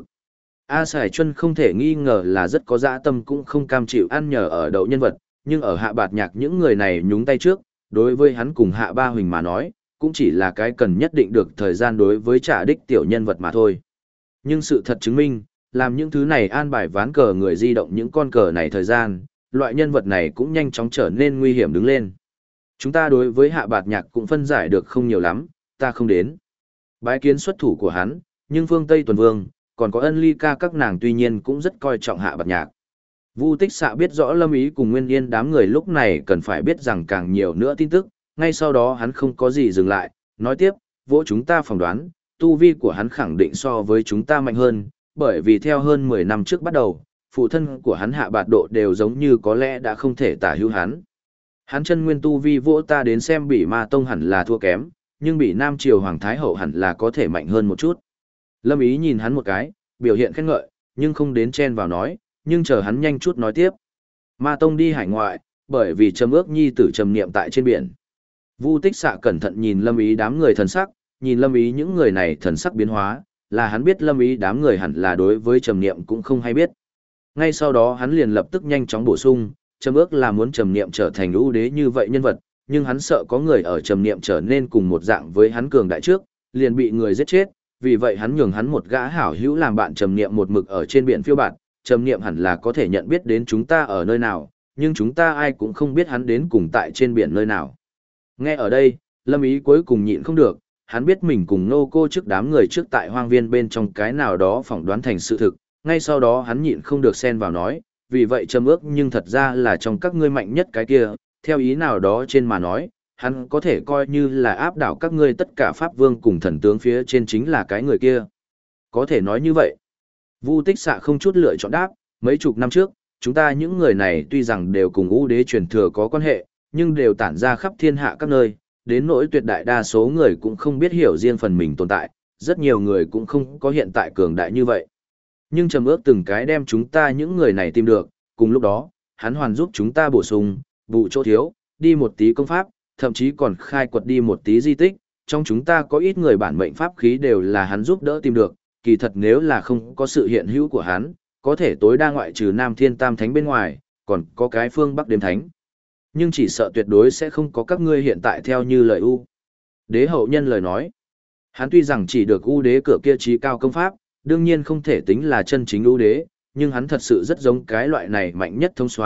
A Sải Chuân không thể nghi ngờ là rất có dã tâm cũng không cam chịu ăn nhờ ở đậu nhân vật, nhưng ở Hạ Bạt Nhạc những người này nhúng tay trước, đối với hắn cùng Hạ Ba Huỳnh mà nói, cũng chỉ là cái cần nhất định được thời gian đối với trả đích tiểu nhân vật mà thôi. Nhưng sự thật chứng minh, làm những thứ này an bài ván cờ người di động những con cờ này thời gian, loại nhân vật này cũng nhanh chóng trở nên nguy hiểm đứng lên. Chúng ta đối với Hạ Bạt Nhạc cũng phân giải được không nhiều lắm, ta không đến bái kiến xuất thủ của hắn, nhưng phương Tây Tuần Vương, còn có Ân Ly Ca các nàng tuy nhiên cũng rất coi trọng Hạ Bạt Nhạc. Vu Tích Xạ biết rõ Lâm Ý cùng Nguyên Yên đám người lúc này cần phải biết rằng càng nhiều nữa tin tức, ngay sau đó hắn không có gì dừng lại, nói tiếp, vỗ chúng ta phỏng đoán, tu vi của hắn khẳng định so với chúng ta mạnh hơn, bởi vì theo hơn 10 năm trước bắt đầu, phụ thân của hắn Hạ Bạt Độ đều giống như có lẽ đã không thể tả hữu hắn. Hắn chân nguyên tu vi vỗ ta đến xem Bỉ Ma Tông hẳn là thua kém, nhưng Bỉ Nam Triều Hoàng Thái Hậu hẳn là có thể mạnh hơn một chút. Lâm Ý nhìn hắn một cái, biểu hiện khen ngợi, nhưng không đến chen vào nói, nhưng chờ hắn nhanh chút nói tiếp. Ma Tông đi hải ngoại, bởi vì Trầm Ước nhi tử trầm niệm tại trên biển. Vu Tích Xạ cẩn thận nhìn Lâm Ý đám người thần sắc, nhìn Lâm Ý những người này thần sắc biến hóa, là hắn biết Lâm Ý đám người hẳn là đối với trầm niệm cũng không hay biết. Ngay sau đó hắn liền lập tức nhanh chóng bổ sung, Trầm Ước là muốn trầm niệm trở thành ưu đế như vậy nhân vật, nhưng hắn sợ có người ở trầm niệm trở nên cùng một dạng với hắn cường đại trước, liền bị người giết chết, vì vậy hắn nhường hắn một gã hảo hữu làm bạn trầm niệm một mực ở trên biển phiêu bạt, trầm niệm hẳn là có thể nhận biết đến chúng ta ở nơi nào, nhưng chúng ta ai cũng không biết hắn đến cùng tại trên biển nơi nào. Nghe ở đây, Lâm Ý cuối cùng nhịn không được, hắn biết mình cùng nô cô trước đám người trước tại hoang viên bên trong cái nào đó phỏng đoán thành sự thực, ngay sau đó hắn nhịn không được xen vào nói, vì vậy Trầm Ước nhưng thật ra là trong các ngươi mạnh nhất cái kia, theo ý nào đó trên mà nói, hắn có thể coi như là áp đảo các ngươi tất cả pháp vương cùng thần tướng phía trên chính là cái người kia. Có thể nói như vậy. Vu Tích Xạ không chút lựa chọn đáp, mấy chục năm trước, chúng ta những người này tuy rằng đều cùng ưu đế truyền thừa có quan hệ, nhưng đều tản ra khắp thiên hạ các nơi, đến nỗi tuyệt đại đa số người cũng không biết hiểu riêng phần mình tồn tại, rất nhiều người cũng không có hiện tại cường đại như vậy. Nhưng Trầm Ước từng cái đem chúng ta những người này tìm được, cùng lúc đó, hắn hoàn giúp chúng ta bổ sung, bù chỗ thiếu, đi một tí công pháp, thậm chí còn khai quật đi một tí di tích, trong chúng ta có ít người bản mệnh pháp khí đều là hắn giúp đỡ tìm được, kỳ thật nếu là không có sự hiện hữu của hắn, có thể tối đa ngoại trừ Nam Thiên Tam Thánh bên ngoài, còn có cái phương Bắc Đêm Thánh. Nhưng chỉ sợ tuyệt đối sẽ không có các ngươi hiện tại theo như lời U. Đế hậu nhân lời nói, hắn tuy rằng chỉ được U đế cửa kia trí cao công pháp, đương nhiên không thể tính là chân chính U đế, nhưng hắn thật sự rất giống cái loại này mạnh nhất thông soái,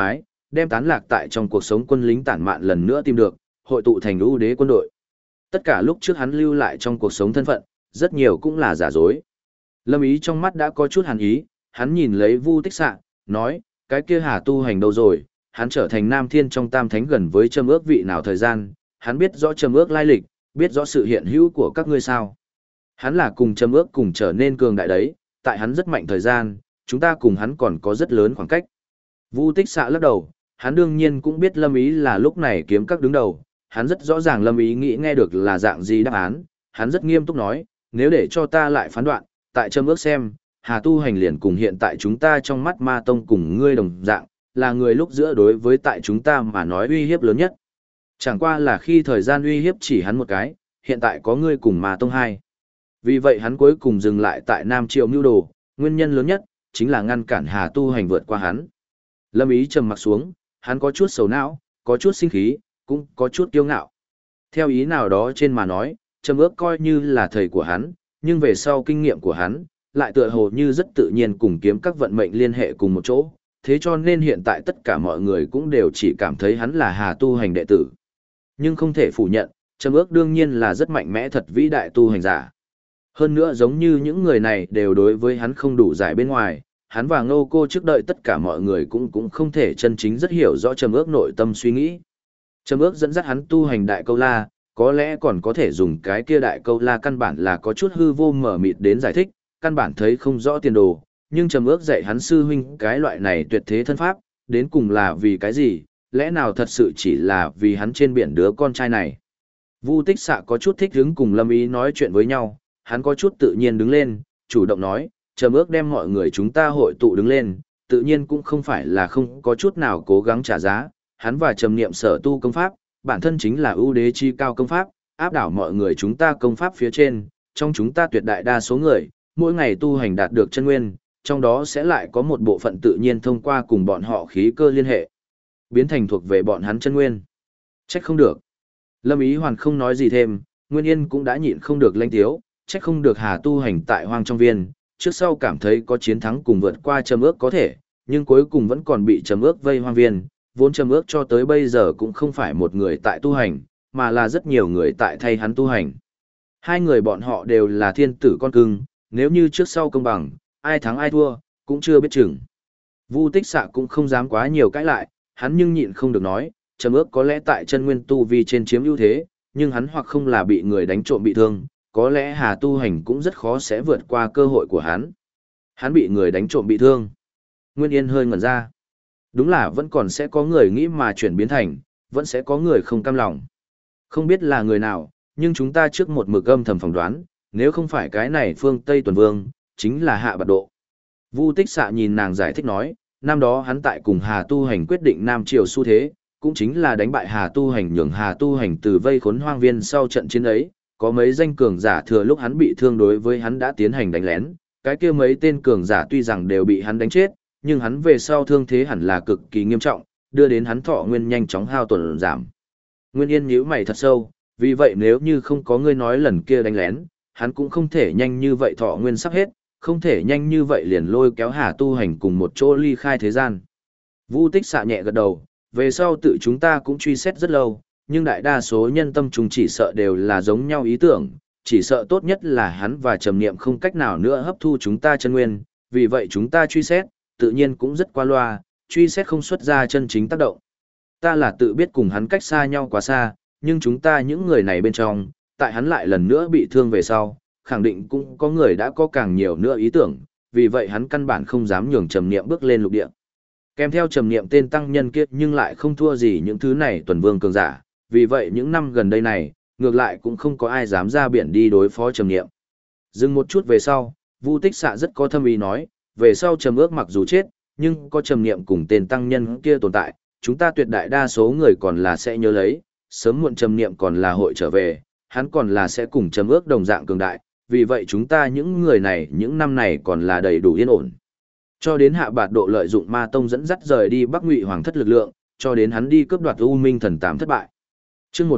đem tán lạc tại trong cuộc sống quân lính tản mạn lần nữa tìm được, hội tụ thành ưu đế quân đội. Tất cả lúc trước hắn lưu lại trong cuộc sống thân phận, rất nhiều cũng là giả dối. Lâm Ý trong mắt đã có chút hàn ý, hắn nhìn lấy Vu Tích Xạ, nói, cái kia Hà Tu Hành đâu rồi, hắn trở thành Nam Thiên trong Tam Thánh gần với Trầm Ước vị nào thời gian, hắn biết rõ Trầm Ước lai lịch, biết rõ sự hiện hữu của các ngươi sao. Hắn là cùng Trầm Ước cùng trở nên cường đại đấy, tại hắn rất mạnh thời gian, chúng ta cùng hắn còn có rất lớn khoảng cách. Vu Tích Xạ lắc đầu, hắn đương nhiên cũng biết Lâm Ý là lúc này kiếm các đứng đầu, hắn rất rõ ràng Lâm Ý nghĩ nghe được là dạng gì đáp án, hắn rất nghiêm túc nói, nếu để cho ta lại phán đoạn, tại Trầm Ước xem, Hà Tu Hành liền cùng hiện tại chúng ta trong mắt Ma Tông cùng ngươi đồng dạng, là người lúc giữa đối với tại chúng ta mà nói uy hiếp lớn nhất. Chẳng qua là khi thời gian uy hiếp chỉ hắn một cái, hiện tại có ngươi cùng Ma Tông hai. Vì vậy hắn cuối cùng dừng lại tại Nam Triệu mưu đồ, nguyên nhân lớn nhất, chính là ngăn cản Hà Tu Hành vượt qua hắn. Lâm Ý trầm mặc xuống, hắn có chút sầu não, có chút sinh khí, cũng có chút kiêu ngạo. Theo ý nào đó trên mà nói, Trầm Ước coi như là thầy của hắn, nhưng về sau kinh nghiệm của hắn, lại tựa hồ như rất tự nhiên cùng kiếm các vận mệnh liên hệ cùng một chỗ, thế cho nên hiện tại tất cả mọi người cũng đều chỉ cảm thấy hắn là Hà Tu Hành đệ tử. Nhưng không thể phủ nhận, Trầm Ước đương nhiên là rất mạnh mẽ thật vĩ đại tu hành giả. Hơn nữa giống như những người này đều đối với hắn không đủ giải bên ngoài, hắn và Ngô Cô trước đợi tất cả mọi người cũng không thể chân chính rất hiểu rõ Trầm Ước nội tâm suy nghĩ. Trầm Ước dẫn dắt hắn tu hành đại câu la, có lẽ còn có thể dùng cái kia đại câu la căn bản là có chút hư vô mở mịt đến giải thích, căn bản thấy không rõ tiền đồ, nhưng Trầm Ước dạy hắn sư huynh cái loại này tuyệt thế thân pháp, đến cùng là vì cái gì, lẽ nào thật sự chỉ là vì hắn trên biển đứa con trai này. Vu Tích Xạ có chút thích hứng cùng Lâm Ý nói chuyện với nhau, hắn có chút tự nhiên đứng lên, chủ động nói, Trầm Ước đem mọi người chúng ta hội tụ đứng lên, tự nhiên cũng không phải là không có chút nào cố gắng trả giá, hắn và Trầm Niệm sở tu công pháp, bản thân chính là ưu đế chi cao công pháp, áp đảo mọi người chúng ta công pháp phía trên, trong chúng ta tuyệt đại đa số người, mỗi ngày tu hành đạt được chân nguyên, trong đó sẽ lại có một bộ phận tự nhiên thông qua cùng bọn họ khí cơ liên hệ, biến thành thuộc về bọn hắn chân nguyên. Trách không được. Lâm Ý Hoàn không nói gì thêm, Nguyên Yên cũng đã nhịn không được lanh tiếu, trách không được Hà Tu Hành tại Hoang Trong Viên, trước sau cảm thấy có chiến thắng cùng vượt qua Trầm Ước có thể, nhưng cuối cùng vẫn còn bị Trầm Ước vây Hoang Viên, vốn Trầm Ước cho tới bây giờ cũng không phải một người tại tu hành, mà là rất nhiều người tại thay hắn tu hành. Hai người bọn họ đều là thiên tử con cưng, nếu như trước sau công bằng, ai thắng ai thua, cũng chưa biết chừng. Vu Tích Xạ cũng không dám quá nhiều cãi lại, hắn nhưng nhịn không được nói, Trầm Ước có lẽ tại chân nguyên tu vi trên chiếm ưu thế, nhưng hắn hoặc không là bị người đánh trộm bị thương, có lẽ Hà Tu Hành cũng rất khó sẽ vượt qua cơ hội của hắn. Hắn bị người đánh trộm bị thương. Nguyên Yên hơi ngẩn ra. Đúng là vẫn còn sẽ có người nghĩ mà chuyển biến thành, vẫn sẽ có người không cam lòng. Không biết là người nào, nhưng chúng ta trước một mực âm thầm phỏng đoán, nếu không phải cái này phương Tây Tuần Vương, chính là Hạ Bạt Độ. Vu Tích Xạ nhìn nàng giải thích nói, năm đó hắn tại cùng Hà Tu Hành quyết định Nam Triều xu thế, cũng chính là đánh bại Hà Tu Hành nhường Hà Tu Hành từ vây khốn Hoang Viên sau trận chiến ấy, có mấy danh cường giả thừa lúc hắn bị thương đối với hắn đã tiến hành đánh lén, cái kia mấy tên cường giả tuy rằng đều bị hắn đánh chết, nhưng hắn về sau thương thế hẳn là cực kỳ nghiêm trọng, đưa đến hắn thọ nguyên nhanh chóng hao tổn giảm. Nguyên Yên nhíu mày thật sâu, vì vậy nếu như không có ngươi nói lần kia đánh lén, hắn cũng không thể nhanh như vậy thọ nguyên sắp hết, không thể nhanh như vậy liền lôi kéo Hà Tu Hành cùng một chỗ ly khai thế gian. Vu Tích Xạ nhẹ gật đầu, về sau tự chúng ta cũng truy xét rất lâu, nhưng đại đa số nhân tâm chúng chỉ sợ đều là giống nhau ý tưởng, chỉ sợ tốt nhất là hắn và Trầm Niệm không cách nào nữa hấp thu chúng ta chân nguyên, vì vậy chúng ta truy xét, tự nhiên cũng rất qua loa, truy xét không xuất ra chân chính tác động. Ta là tự biết cùng hắn cách xa nhau quá xa, nhưng chúng ta những người này bên trong, tại hắn lại lần nữa bị thương về sau, khẳng định cũng có người đã có càng nhiều nữa ý tưởng, vì vậy hắn căn bản không dám nhường Trầm Niệm bước lên lục địa. Kèm theo Trầm Niệm tên tăng nhân kia nhưng lại không thua gì những thứ này tuần vương cường giả, vì vậy những năm gần đây này, ngược lại cũng không có ai dám ra biển đi đối phó Trầm Niệm. Dừng một chút về sau, Vu Tích Xạ rất có thâm ý nói, về sau Trầm Ước mặc dù chết, nhưng có Trầm Niệm cùng tên tăng nhân kia tồn tại, chúng ta tuyệt đại đa số người còn là sẽ nhớ lấy, sớm muộn Trầm Niệm còn là hội trở về, hắn còn là sẽ cùng Trầm Ước đồng dạng cường đại, vì vậy chúng ta những người này những năm này còn là đầy đủ yên ổn. Cho đến Hạ Bạt Độ lợi dụng Ma Tông dẫn dắt rời đi Bắc Ngụy Hoàng thất lực lượng, cho đến hắn đi cướp đoạt U Minh Thần Tàm thất bại. Chương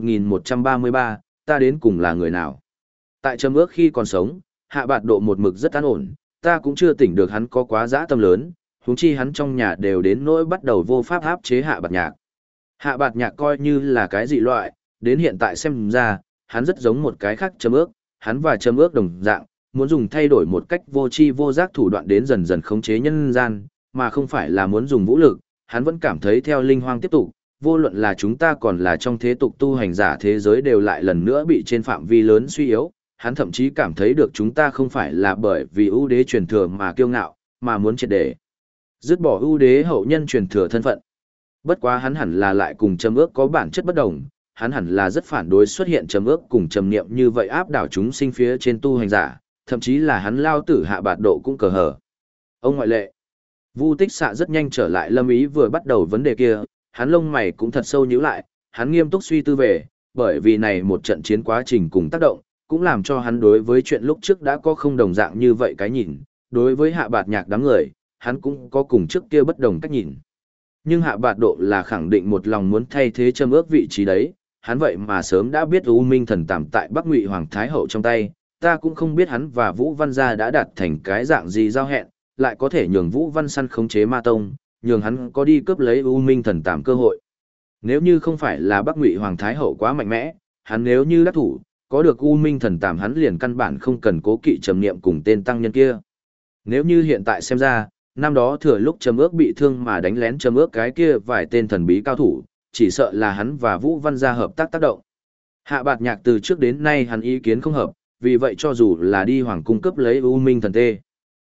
1133, ta đến cùng là người nào? Tại Trầm Ước khi còn sống, Hạ Bạt Độ một mực rất an ổn, ta cũng chưa tỉnh được hắn có quá dã tâm lớn, huống chi hắn trong nhà đều đến nỗi bắt đầu vô pháp áp chế Hạ Bạt Nhạc. Hạ Bạt Nhạc coi như là cái dị loại, đến hiện tại xem ra, hắn rất giống một cái khác Trầm Ước, hắn và Trầm Ước đồng dạng, muốn dùng thay đổi một cách vô tri vô giác thủ đoạn đến dần dần khống chế nhân gian, mà không phải là muốn dùng vũ lực, hắn vẫn cảm thấy theo linh hoang tiếp tục, vô luận là chúng ta còn là trong thế tục tu hành giả thế giới đều lại lần nữa bị trên phạm vi lớn suy yếu, hắn thậm chí cảm thấy được chúng ta không phải là bởi vì ưu đế truyền thừa mà kiêu ngạo, mà muốn triệt để dứt bỏ ưu đế hậu nhân truyền thừa thân phận. Bất quá hắn hẳn là lại cùng Trầm Ước có bản chất bất đồng, hắn hẳn là rất phản đối xuất hiện Trầm Ước cùng Trầm Niệm như vậy áp đảo chúng sinh phía trên tu hành giả, thậm chí là hắn lao tử Hạ Bạt Độ cũng cờ hở. Ông ngoại lệ. Vu Tích Xạ rất nhanh trở lại Lâm Ý vừa bắt đầu vấn đề kia, hắn lông mày cũng thật sâu nhíu lại, hắn nghiêm túc suy tư về, bởi vì này một trận chiến quá trình cùng tác động, cũng làm cho hắn đối với chuyện lúc trước đã có không đồng dạng như vậy cái nhìn, đối với Hạ Bạt Nhạc đám người, hắn cũng có cùng trước kia bất đồng cách nhìn. Nhưng Hạ Bạt Độ là khẳng định một lòng muốn thay thế Trầm Ước vị trí đấy, hắn vậy mà sớm đã biết U Minh Thần Tàm tại Bắc Ngụy Hoàng Thái Hậu trong tay, ta cũng không biết hắn và Vũ Văn gia đã đạt thành cái dạng gì giao hẹn, lại có thể nhường Vũ Văn săn khống chế Ma Tông, nhường hắn có đi cướp lấy U Minh Thần Tàm cơ hội. Nếu như không phải là Bắc Ngụy Hoàng Thái Hậu quá mạnh mẽ, hắn nếu như đắc thủ, có được U Minh Thần Tàm hắn liền căn bản không cần cố kỵ Trầm Niệm cùng tên tăng nhân kia. Nếu như hiện tại xem ra, năm đó thừa lúc Trầm Ước bị thương mà đánh lén Trầm Ước cái kia vài tên thần bí cao thủ, chỉ sợ là hắn và Vũ Văn gia hợp tác tác động. Hạ Bạt Nhạc từ trước đến nay hắn ý kiến không hợp, vì vậy cho dù là đi hoàng cung cấp lấy U Minh Thần Tê.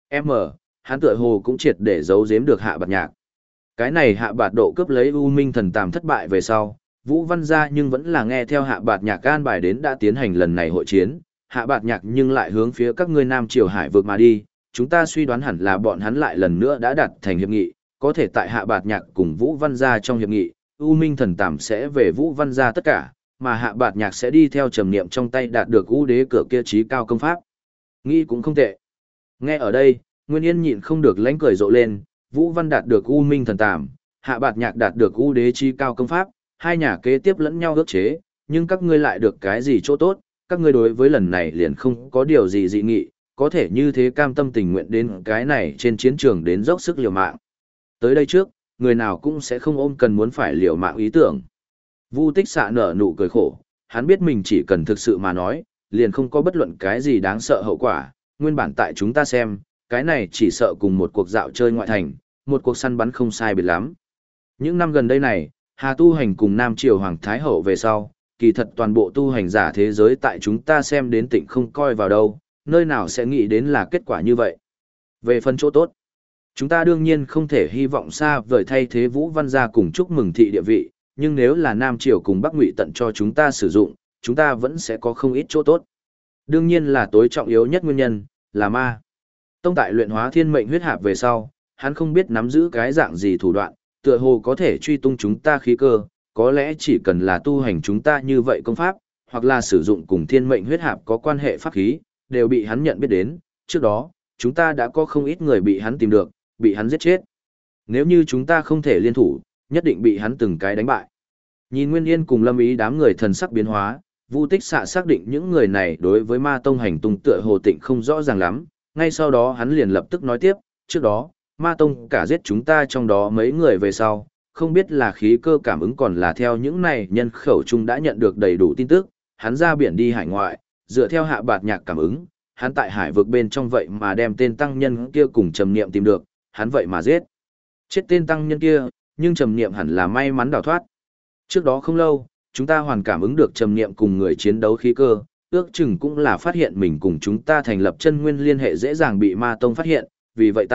Hắn tựa hồ cũng triệt để giấu giếm được Hạ Bạt Nhạc. Cái này Hạ Bạt Độ cướp lấy U Minh Thần Tàm thất bại về sau, Vũ Văn gia nhưng vẫn là nghe theo Hạ Bạt Nhạc an bài đến đã tiến hành lần này hội chiến, Hạ Bạt Nhạc nhưng lại hướng phía các ngươi Nam Triều Hải vực mà đi, chúng ta suy đoán hẳn là bọn hắn lại lần nữa đã đạt thành hiệp nghị, có thể tại Hạ Bạt Nhạc cùng Vũ Văn gia trong hiệp nghị, U Minh Thần Tàm sẽ về Vũ Văn gia tất cả, mà Hạ Bạt Nhạc sẽ đi theo Trầm Niệm trong tay đạt được U Đế cửa kia chí cao công pháp. Nghĩ cũng không tệ. Nghe ở đây, Nguyên Yên nhịn không được lánh cười rộ lên, Vũ Văn đạt được U Minh Thần Tàm, Hạ Bạt Nhạc đạt được U Đế chí cao công pháp, hai nhà kế tiếp lẫn nhau ước chế, nhưng các ngươi lại được cái gì chỗ tốt, các ngươi đối với lần này liền không có điều gì dị nghị, có thể như thế cam tâm tình nguyện đến cái này trên chiến trường đến dốc sức liều mạng. Tới đây trước, người nào cũng sẽ không ôm cần muốn phải liều mạng ý tưởng. Vu Tích Xạ nở nụ cười khổ, hắn biết mình chỉ cần thực sự mà nói, liền không có bất luận cái gì đáng sợ hậu quả, nguyên bản tại chúng ta xem, cái này chỉ sợ cùng một cuộc dạo chơi ngoại thành, một cuộc săn bắn không sai biệt lắm. Những năm gần đây này, Hà tu hành cùng Nam Triều Hoàng Thái Hậu về sau, kỳ thật toàn bộ tu hành giả thế giới tại chúng ta xem đến tỉnh không coi vào đâu, nơi nào sẽ nghĩ đến là kết quả như vậy. Về phần chỗ tốt, chúng ta đương nhiên không thể hy vọng xa vời thay thế Vũ Văn gia cùng chúc mừng thị địa vị, nhưng nếu là Nam Triều cùng Bắc Ngụy tận cho chúng ta sử dụng, chúng ta vẫn sẽ có không ít chỗ tốt. Đương nhiên là tối trọng yếu nhất nguyên nhân, là Ma Tông tại luyện hóa thiên mệnh huyết hạp về sau, hắn không biết nắm giữ cái dạng gì thủ đoạn, tựa hồ có thể truy tung chúng ta khí cơ, có lẽ chỉ cần là tu hành chúng ta như vậy công pháp, hoặc là sử dụng cùng thiên mệnh huyết hạp có quan hệ pháp khí, đều bị hắn nhận biết đến, trước đó, chúng ta đã có không ít người bị hắn tìm được, bị hắn giết chết. Nếu như chúng ta không thể liên thủ, nhất định bị hắn từng cái đánh bại. Nhìn Nguyên Yên cùng Lâm Ý đám người thần sắc biến hóa, Vu Tích Xạ xác định những người này đối với Ma Tông hành tung tựa hồ tịnh không rõ ràng lắm, ngay sau đó hắn liền lập tức nói tiếp, trước đó, Ma Tông cả giết chúng ta trong đó mấy người về sau, không biết là khí cơ cảm ứng còn là theo những này nhân khẩu chung đã nhận được đầy đủ tin tức, hắn ra biển đi hải ngoại, dựa theo Hạ Bạt Nhạc cảm ứng, hắn tại hải vực bên trong vậy mà đem tên tăng nhân kia cùng Trầm Niệm tìm được, hắn vậy mà giết chết tên tăng nhân kia, nhưng Trầm Niệm hẳn là may mắn đào thoát. Trước đó không lâu, chúng ta hoàn cảm ứng được Trầm Niệm cùng người chiến đấu khí cơ, ước chừng cũng là phát hiện mình cùng chúng ta thành lập chân nguyên liên hệ dễ dàng bị Ma Tông phát hiện, vì vậy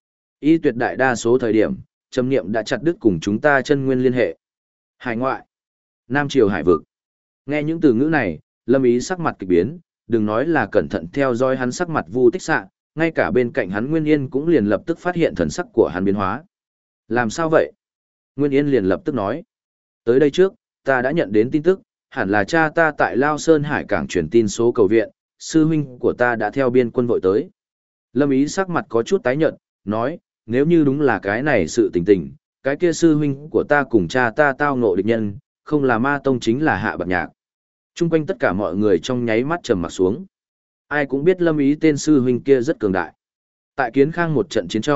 y tuyệt đại đa số thời điểm, Trầm Niệm đã chặt đứt cùng chúng ta chân nguyên liên hệ. Hải ngoại, Nam Triều hải vực. Nghe những từ ngữ này, Lâm Ý sắc mặt kịch biến, đừng nói là cẩn thận theo dõi hắn sắc mặt Vu Tích Xạ, ngay cả bên cạnh hắn Nguyên Yên cũng liền lập tức phát hiện thần sắc của hắn biến hóa. Làm sao vậy? Nguyên Yên liền lập tức nói. Tới đây trước, ta đã nhận đến tin tức, hẳn là cha ta tại Lao Sơn Hải Cảng truyền tin số cầu viện, sư huynh của ta đã theo biên quân vội tới. Lâm Ý sắc mặt có chút tái nhợt, nói, nếu như đúng là cái này sự tình tình, cái kia sư huynh của ta cùng cha ta tao ngộ địch nhân, không là Ma Tông chính là Hạ Bạt Nhạc. Trung quanh tất cả mọi người trong nháy mắt trầm mặc xuống. Ai cũng biết Lâm Ý tên sư huynh kia rất cường đại. Tại Kiến Khang một trận chiến trong,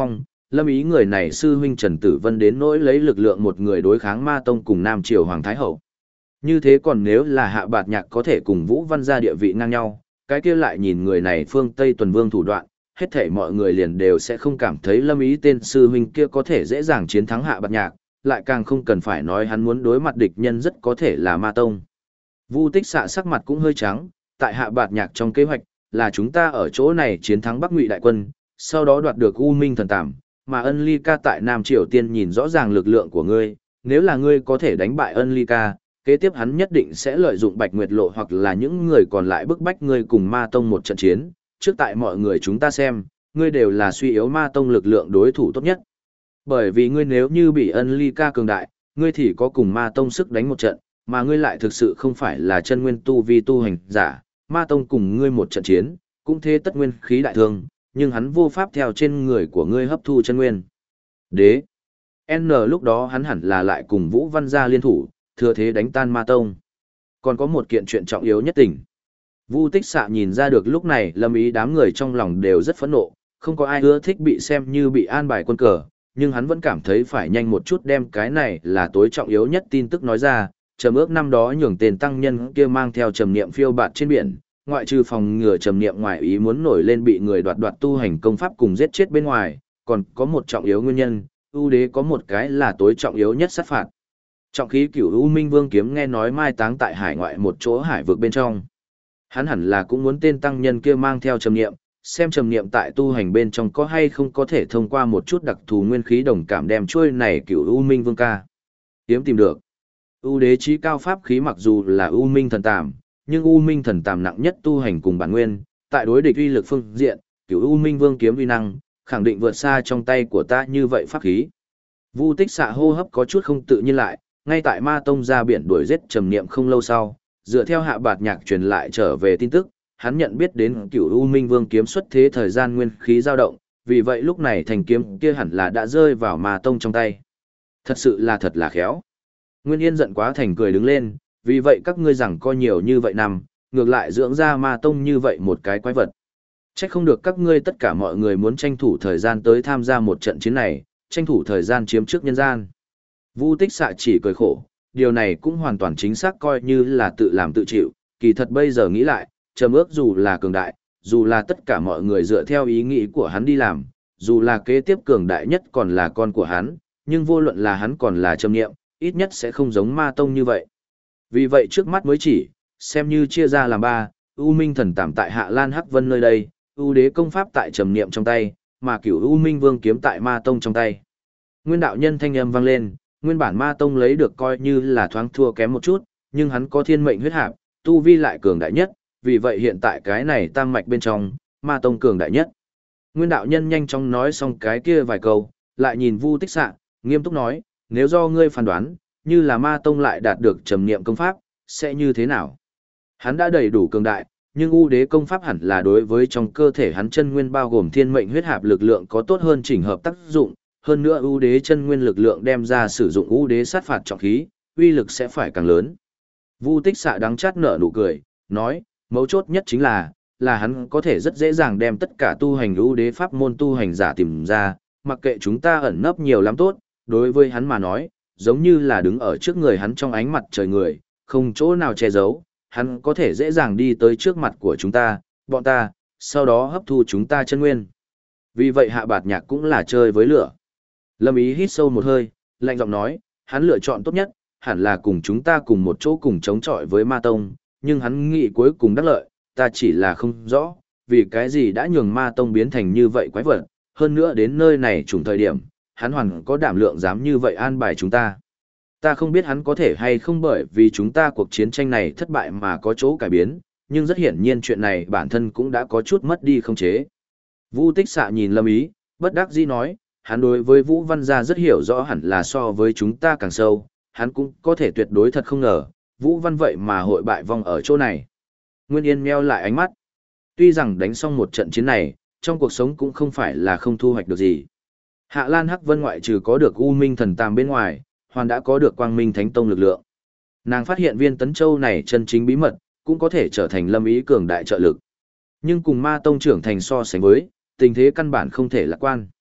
Lâm Ý người này sư huynh Trần Tử Vân đến nỗi lấy lực lượng một người đối kháng Ma Tông cùng Nam Triều Hoàng Thái Hậu. Như thế còn nếu là Hạ Bạt Nhạc có thể cùng Vũ Văn gia địa vị ngang nhau, cái kia lại nhìn người này phương Tây Tuần Vương thủ đoạn, hết thảy mọi người liền đều sẽ không cảm thấy Lâm Ý tên sư huynh kia có thể dễ dàng chiến thắng Hạ Bạt Nhạc, lại càng không cần phải nói hắn muốn đối mặt địch nhân rất có thể là Ma Tông. Vu Tích Xạ sắc mặt cũng hơi trắng, tại Hạ Bạt Nhạc trong kế hoạch là chúng ta ở chỗ này chiến thắng Bắc Ngụy đại quân, sau đó đoạt được U Minh thần tạm, mà Ân Ly Ca tại Nam Triều Tiên nhìn rõ ràng lực lượng của ngươi, nếu là ngươi có thể đánh bại Ân Ly Ca, kế tiếp hắn nhất định sẽ lợi dụng Bạch Nguyệt Lộ hoặc là những người còn lại bức bách ngươi cùng Ma Tông một trận chiến, trước tại mọi người chúng ta xem, ngươi đều là suy yếu Ma Tông lực lượng đối thủ tốt nhất. Bởi vì ngươi nếu như bị Ân Ly Ca cường đại, ngươi thì có cùng Ma Tông sức đánh một trận, mà ngươi lại thực sự không phải là chân nguyên tu vi tu hành giả, Ma Tông cùng ngươi một trận chiến, cũng thế tất nguyên khí đại thương, nhưng hắn vô pháp theo trên người của ngươi hấp thu chân nguyên. Đế. N lúc đó hắn hẳn là lại cùng Vũ Văn gia liên thủ, thừa thế đánh tan Ma Tông. Còn có một kiện chuyện trọng yếu nhất tình. Vu Tích Xạ nhìn ra được lúc này Lâm Ý đám người trong lòng đều rất phẫn nộ, không có ai ưa thích bị xem như bị an bài quân cờ, nhưng hắn vẫn cảm thấy phải nhanh một chút đem cái này là tối trọng yếu nhất tin tức nói ra. Trầm ước năm đó nhường tên tăng nhân kia mang theo trầm niệm phiêu bạt trên biển, ngoại trừ phòng ngừa trầm niệm ngoài ý muốn nổi lên bị người đoạt tu hành công pháp cùng giết chết bên ngoài, còn có một trọng yếu nguyên nhân, ưu đế có một cái là tối trọng yếu nhất sát phạt. Trọng khí Cửu U Minh Vương kiếm nghe nói mai táng tại hải ngoại một chỗ hải vực bên trong. Hắn hẳn là cũng muốn tên tăng nhân kia mang theo trầm niệm, xem trầm niệm tại tu hành bên trong có hay không có thể thông qua một chút đặc thù nguyên khí đồng cảm đem trôi này Cửu U Minh Vương ca. Kiếm tìm được. U đế chí cao pháp khí mặc dù là U Minh thần tàm, nhưng U Minh thần tàm nặng nhất tu hành cùng bản nguyên, tại đối địch uy lực phương diện, Cửu U Minh Vương kiếm uy năng, khẳng định vượt xa trong tay của ta như vậy pháp khí. Vu Tích Xạ hô hấp có chút không tự nhiên lại, ngay tại Ma Tông ra biển đuổi giết trầm niệm không lâu sau, dựa theo Hạ Bạt Nhạc truyền lại trở về tin tức, hắn nhận biết đến Cửu U Minh Vương kiếm xuất thế thời gian nguyên khí dao động, vì vậy lúc này thành kiếm kia hẳn là đã rơi vào Ma Tông trong tay. Thật sự là thật là khéo. Nguyên Yên giận quá thành cười đứng lên, vì vậy các ngươi rằng có nhiều như vậy năm, ngược lại dưỡng ra Ma Tông như vậy một cái quái vật. Chắc không được các ngươi tất cả mọi người muốn tranh thủ thời gian tới tham gia một trận chiến này, tranh thủ thời gian chiếm trước nhân gian. Vu Tích Xạ chỉ cười khổ, điều này cũng hoàn toàn chính xác coi như là tự làm tự chịu, kỳ thật bây giờ nghĩ lại, Trầm Ước dù là cường đại, dù là tất cả mọi người dựa theo ý nghĩ của hắn đi làm, dù là kế tiếp cường đại nhất còn là con của hắn, nhưng vô luận là hắn còn là Trầm Niệm, ít nhất sẽ không giống Ma Tông như vậy. Vì vậy trước mắt mới chỉ, xem như chia ra làm ba, U Minh thần tạm tại Hạ Lan Hắc Vân nơi đây, U đế công pháp tại Trầm Niệm trong tay, mà Cửu U Minh Vương kiếm tại Ma Tông trong tay. Nguyên đạo nhân thanh âm vang lên, nguyên bản Ma Tông lấy được coi như là thoáng thua kém một chút, nhưng hắn có thiên mệnh huyết hạp, tu vi lại cường đại nhất, vì vậy hiện tại cái này tam mạch bên trong, Ma Tông cường đại nhất. Nguyên đạo nhân nhanh chóng nói xong cái kia vài câu, lại nhìn Vu Tích Xạ, nghiêm túc nói, nếu do ngươi phán đoán, như là Ma Tông lại đạt được trầm niệm công pháp, sẽ như thế nào? Hắn đã đầy đủ cường đại, nhưng U đế công pháp hẳn là đối với trong cơ thể hắn chân nguyên bao gồm thiên mệnh huyết hạp lực lượng có tốt hơn chỉnh hợp tác dụng, hơn nữa U đế chân nguyên lực lượng đem ra sử dụng U đế sát phạt trọng khí, uy lực sẽ phải càng lớn. Vu Tích Xạ đắng chát nở nụ cười, nói, mấu chốt nhất chính là hắn có thể rất dễ dàng đem tất cả tu hành U đế pháp môn tu hành giả tìm ra, mặc kệ chúng ta ẩn nấp nhiều lắm tốt, đối với hắn mà nói, giống như là đứng ở trước người hắn trong ánh mặt trời người, không chỗ nào che giấu, hắn có thể dễ dàng đi tới trước mặt của chúng ta, bọn ta, sau đó hấp thu chúng ta chân nguyên. Vì vậy Hạ Bạt Nhạc cũng là chơi với lửa. Lâm Ý hít sâu một hơi, lạnh giọng nói, hắn lựa chọn tốt nhất, hẳn là cùng chúng ta cùng một chỗ cùng chống chọi với Ma Tông, nhưng hắn nghĩ cuối cùng đắc lợi, ta chỉ là không rõ, vì cái gì đã nhường Ma Tông biến thành như vậy quái vật, hơn nữa đến nơi này trùng thời điểm, hắn hoàn có đảm lượng dám như vậy an bài chúng ta. Ta không biết hắn có thể hay không bởi vì chúng ta cuộc chiến tranh này thất bại mà có chỗ cải biến, nhưng rất hiển nhiên chuyện này bản thân cũng đã có chút mất đi không chế. Vu Tích Xạ nhìn Lâm Ý, bất đắc dĩ nói, hắn đối với Vũ Văn gia rất hiểu rõ hẳn là so với chúng ta càng sâu, hắn cũng có thể tuyệt đối thật không ngờ, Vũ Văn vậy mà hội bại vong ở chỗ này. Nguyên Yên meo lại ánh mắt. Tuy rằng đánh xong một trận chiến này, trong cuộc sống cũng không phải là không thu hoạch được gì. Hạ Lan Hắc Vân ngoại trừ có được U Minh thần tàm bên ngoài, hoàn đã có được Quang Minh Thánh Tông lực lượng. Nàng phát hiện viên tấn châu này chân chính bí mật, cũng có thể trở thành Lâm Ý cường đại trợ lực. Nhưng cùng Ma Tông trưởng thành so sánh với, tình thế căn bản không thể lạc quan.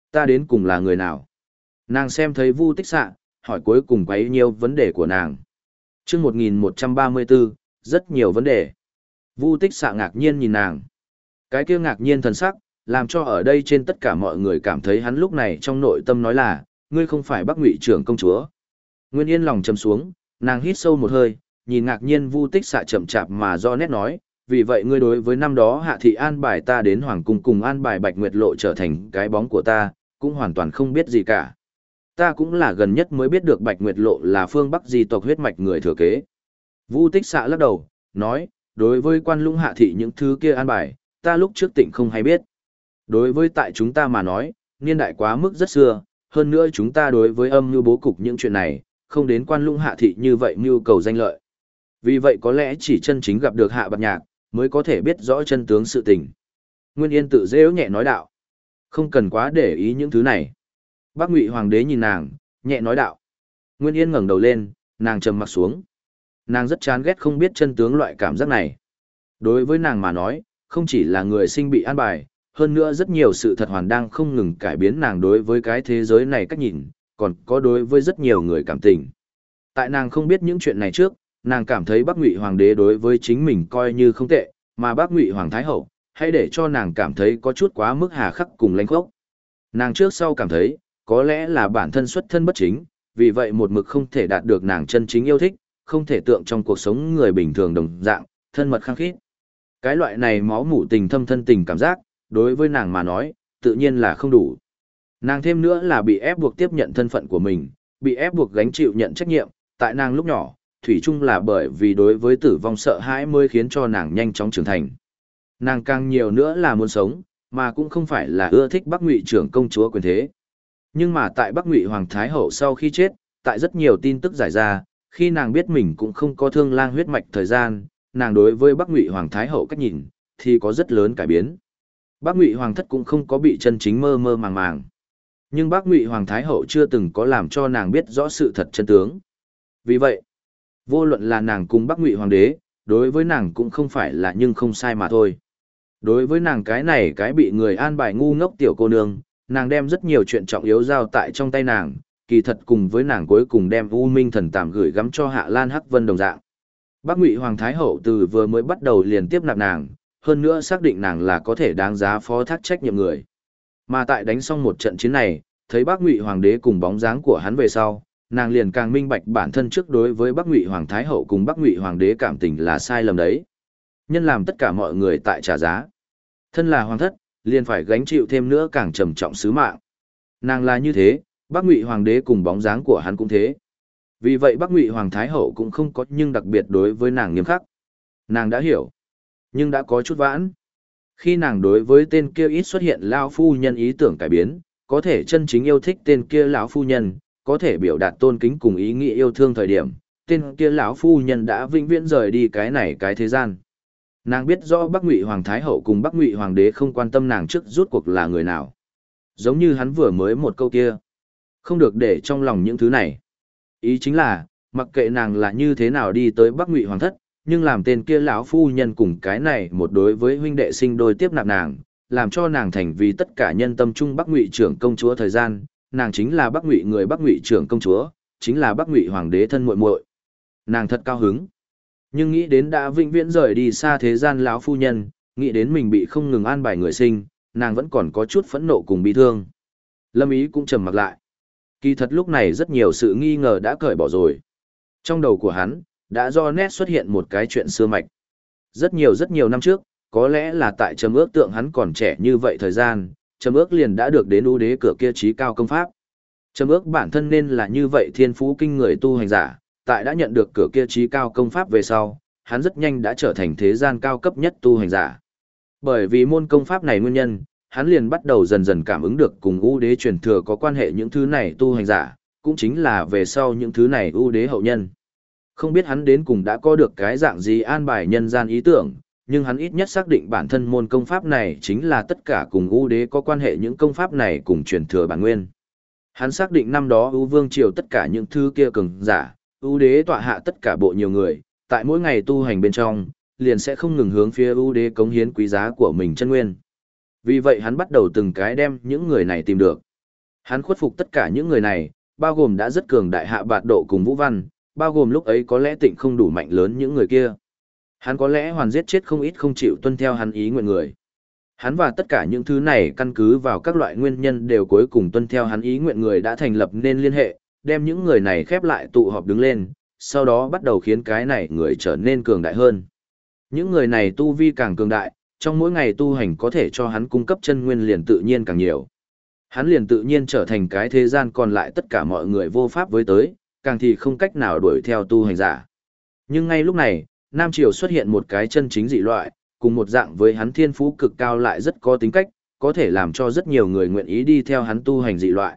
Ta đến cùng là người nào? Nàng xem thấy Vu Tích Xạ, hỏi cuối cùng quấy nhiều vấn đề của nàng. Chương 1134, rất nhiều vấn đề. Vu Tích Xạ ngạc nhiên nhìn nàng. Cái kia ngạc nhiên thần sắc, làm cho ở đây trên tất cả mọi người cảm thấy hắn lúc này trong nội tâm nói là, ngươi không phải Bắc Ngụy trưởng công chúa. Nguyên Yên lòng trầm xuống, nàng hít sâu một hơi, nhìn ngạc nhiên Vu Tích Xạ chậm chạp mà do nét nói, vì vậy ngươi đối với năm đó Hạ thị an bài ta đến hoàng cung cùng an bài Bạch Nguyệt Lộ trở thành cái bóng của ta, cũng hoàn toàn không biết gì cả. Ta cũng là gần nhất mới biết được Bạch Nguyệt Lộ là phương Bắc di tộc huyết mạch người thừa kế. Vu Tích Xạ lắc đầu, nói, đối với quan lũng Hạ thị những thứ kia an bài, ta lúc trước tịnh không hay biết. Đối với tại chúng ta mà nói, niên đại quá mức rất xưa, hơn nữa chúng ta đối với âm mưu bố cục những chuyện này, không đến quan lũng Hạ thị như vậy mưu cầu danh lợi. Vì vậy có lẽ chỉ chân chính gặp được Hạ Bạt Nhạc, mới có thể biết rõ chân tướng sự tình. Nguyên Yên tự dễ nhẹ nói đạo. Không cần quá để ý những thứ này. Bắc Ngụy Hoàng đế nhìn nàng, nhẹ nói đạo. Nguyên Yên ngẩng đầu lên, nàng trầm mặt xuống. Nàng rất chán ghét không biết chân tướng loại cảm giác này. Đối với nàng mà nói, không chỉ là người sinh bị an bài, hơn nữa rất nhiều sự thật hoàn đang không ngừng cải biến nàng đối với cái thế giới này cách nhìn, còn có đối với rất nhiều người cảm tình. Tại nàng không biết những chuyện này trước, nàng cảm thấy Bắc Ngụy Hoàng đế đối với chính mình coi như không tệ, mà Bắc Ngụy Hoàng Thái Hậu, hãy để cho nàng cảm thấy có chút quá mức hà khắc cùng lanh khốc. Nàng trước sau cảm thấy, có lẽ là bản thân xuất thân bất chính, vì vậy một mực không thể đạt được nàng chân chính yêu thích, không thể tượng trong cuộc sống người bình thường đồng dạng, thân mật khăng khít. Cái loại này máu mủ tình thâm thân tình cảm giác, đối với nàng mà nói, tự nhiên là không đủ. Nàng thêm nữa là bị ép buộc tiếp nhận thân phận của mình, bị ép buộc gánh chịu nhận trách nhiệm, tại nàng lúc nhỏ, thủy chung là bởi vì đối với tử vong sợ hãi mới khiến cho nàng nhanh chóng trưởng thành. Nàng càng nhiều nữa là muốn sống, mà cũng không phải là ưa thích Bắc Ngụy trưởng công chúa quyền thế. Nhưng mà tại Bắc Ngụy Hoàng Thái Hậu sau khi chết, tại rất nhiều tin tức giải ra, khi nàng biết mình cũng không có thương lang huyết mạch thời gian, nàng đối với Bắc Ngụy Hoàng Thái Hậu cách nhìn, thì có rất lớn cải biến. Bắc Ngụy Hoàng thất cũng không có bị chân chính mơ mơ màng màng. Nhưng Bắc Ngụy Hoàng Thái Hậu chưa từng có làm cho nàng biết rõ sự thật chân tướng. Vì vậy, vô luận là nàng cùng Bắc Ngụy Hoàng đế, đối với nàng cũng không phải là nhưng không sai mà thôi. Đối với nàng cái này cái bị người an bài ngu ngốc tiểu cô nương, nàng đem rất nhiều chuyện trọng yếu giao tại trong tay nàng, kỳ thật cùng với nàng cuối cùng đem U Minh Thần Tàm gửi gắm cho Hạ Lan Hắc Vân đồng dạng. Bắc Ngụy Hoàng Thái Hậu từ vừa mới bắt đầu liền tiếp nạp nàng, hơn nữa xác định nàng là có thể đáng giá phó thác trách nhiệm người. Mà tại đánh xong một trận chiến này, thấy Bắc Ngụy Hoàng đế cùng bóng dáng của hắn về sau, nàng liền càng minh bạch bản thân trước đối với Bắc Ngụy Hoàng Thái Hậu cùng Bắc Ngụy Hoàng đế cảm tình là sai lầm đấy. Nhân làm tất cả mọi người tại trả giá. Thân là hoàng thất, liền phải gánh chịu thêm nữa càng trầm trọng sứ mạng. Nàng là như thế, Bắc Ngụy Hoàng đế cùng bóng dáng của hắn cũng thế. Vì vậy Bắc Ngụy Hoàng Thái Hậu cũng không có nhưng đặc biệt đối với nàng nghiêm khắc. Nàng đã hiểu, nhưng đã có chút vãn. Khi nàng đối với tên kia ít xuất hiện lão phu nhân ý tưởng cải biến, có thể chân chính yêu thích tên kia lão phu nhân, có thể biểu đạt tôn kính cùng ý nghĩa yêu thương thời điểm, tên kia lão phu nhân đã vĩnh viễn rời đi cái này cái thế gian. Nàng biết rõ Bắc Ngụy Hoàng Thái Hậu cùng Bắc Ngụy Hoàng đế không quan tâm nàng trước rút cuộc là người nào. Giống như hắn vừa mới một câu kia. Không được để trong lòng những thứ này. Ý chính là, mặc kệ nàng là như thế nào đi tới Bắc Ngụy Hoàng thất, nhưng làm tên kia lão phu nhân cùng cái này một đối với huynh đệ sinh đôi tiếp nạp nàng, làm cho nàng thành vì tất cả nhân tâm trung Bắc Ngụy trưởng công chúa thời gian, nàng chính là Bắc Ngụy người Bắc Ngụy trưởng công chúa, chính là Bắc Ngụy Hoàng đế thân muội muội. Nàng thật cao hứng. Nhưng nghĩ đến đã vĩnh viễn rời đi xa thế gian lão phu nhân, nghĩ đến mình bị không ngừng an bài người sinh, nàng vẫn còn có chút phẫn nộ cùng bi thương. Lâm Ý cũng trầm mặc lại. Kỳ thật lúc này rất nhiều sự nghi ngờ đã cởi bỏ rồi. Trong đầu của hắn, đã do nét xuất hiện một cái chuyện xưa mạch. Rất nhiều năm trước, có lẽ là tại Trầm Ước tượng hắn còn trẻ như vậy thời gian, Trầm Ước liền đã được đến ưu đế cửa kia trí cao công pháp. Trầm Ước bản thân nên là như vậy thiên phú kinh người tu hành giả, tại đã nhận được cửa kia trí cao công pháp về sau, hắn rất nhanh đã trở thành thế gian cao cấp nhất tu hành giả. Bởi vì môn công pháp này nguyên nhân, hắn liền bắt đầu dần dần cảm ứng được cùng ưu đế truyền thừa có quan hệ những thứ này tu hành giả, cũng chính là về sau những thứ này ưu đế hậu nhân. Không biết hắn đến cùng đã có được cái dạng gì an bài nhân gian ý tưởng, nhưng hắn ít nhất xác định bản thân môn công pháp này chính là tất cả cùng ưu đế có quan hệ những công pháp này cùng truyền thừa bản nguyên. Hắn xác định năm đó ưu vương triều tất cả những thứ kia cường giả, ưu đế tọa hạ tất cả bộ nhiều người, tại mỗi ngày tu hành bên trong, liền sẽ không ngừng hướng phía ưu đế cống hiến quý giá của mình chân nguyên. Vì vậy hắn bắt đầu từng cái đem những người này tìm được. Hắn khuất phục tất cả những người này, bao gồm đã rất cường đại Hạ Bạt Độ cùng Vũ Văn, bao gồm lúc ấy có lẽ Tịnh không đủ mạnh lớn những người kia. Hắn có lẽ hoàn giết chết không ít không chịu tuân theo hắn ý nguyện người. Hắn và tất cả những thứ này căn cứ vào các loại nguyên nhân đều cuối cùng tuân theo hắn ý nguyện người đã thành lập nên liên hệ, đem những người này khép lại tụ họp đứng lên, sau đó bắt đầu khiến cái này người trở nên cường đại hơn. Những người này tu vi càng cường đại, trong mỗi ngày tu hành có thể cho hắn cung cấp chân nguyên liền tự nhiên càng nhiều. Hắn liền tự nhiên trở thành cái thế gian còn lại tất cả mọi người vô pháp với tới, càng thì không cách nào đuổi theo tu hành giả. Nhưng ngay lúc này, Nam Triều xuất hiện một cái chân chính dị loại, cùng một dạng với hắn thiên phú cực cao lại rất có tính cách, có thể làm cho rất nhiều người nguyện ý đi theo hắn tu hành dị loại.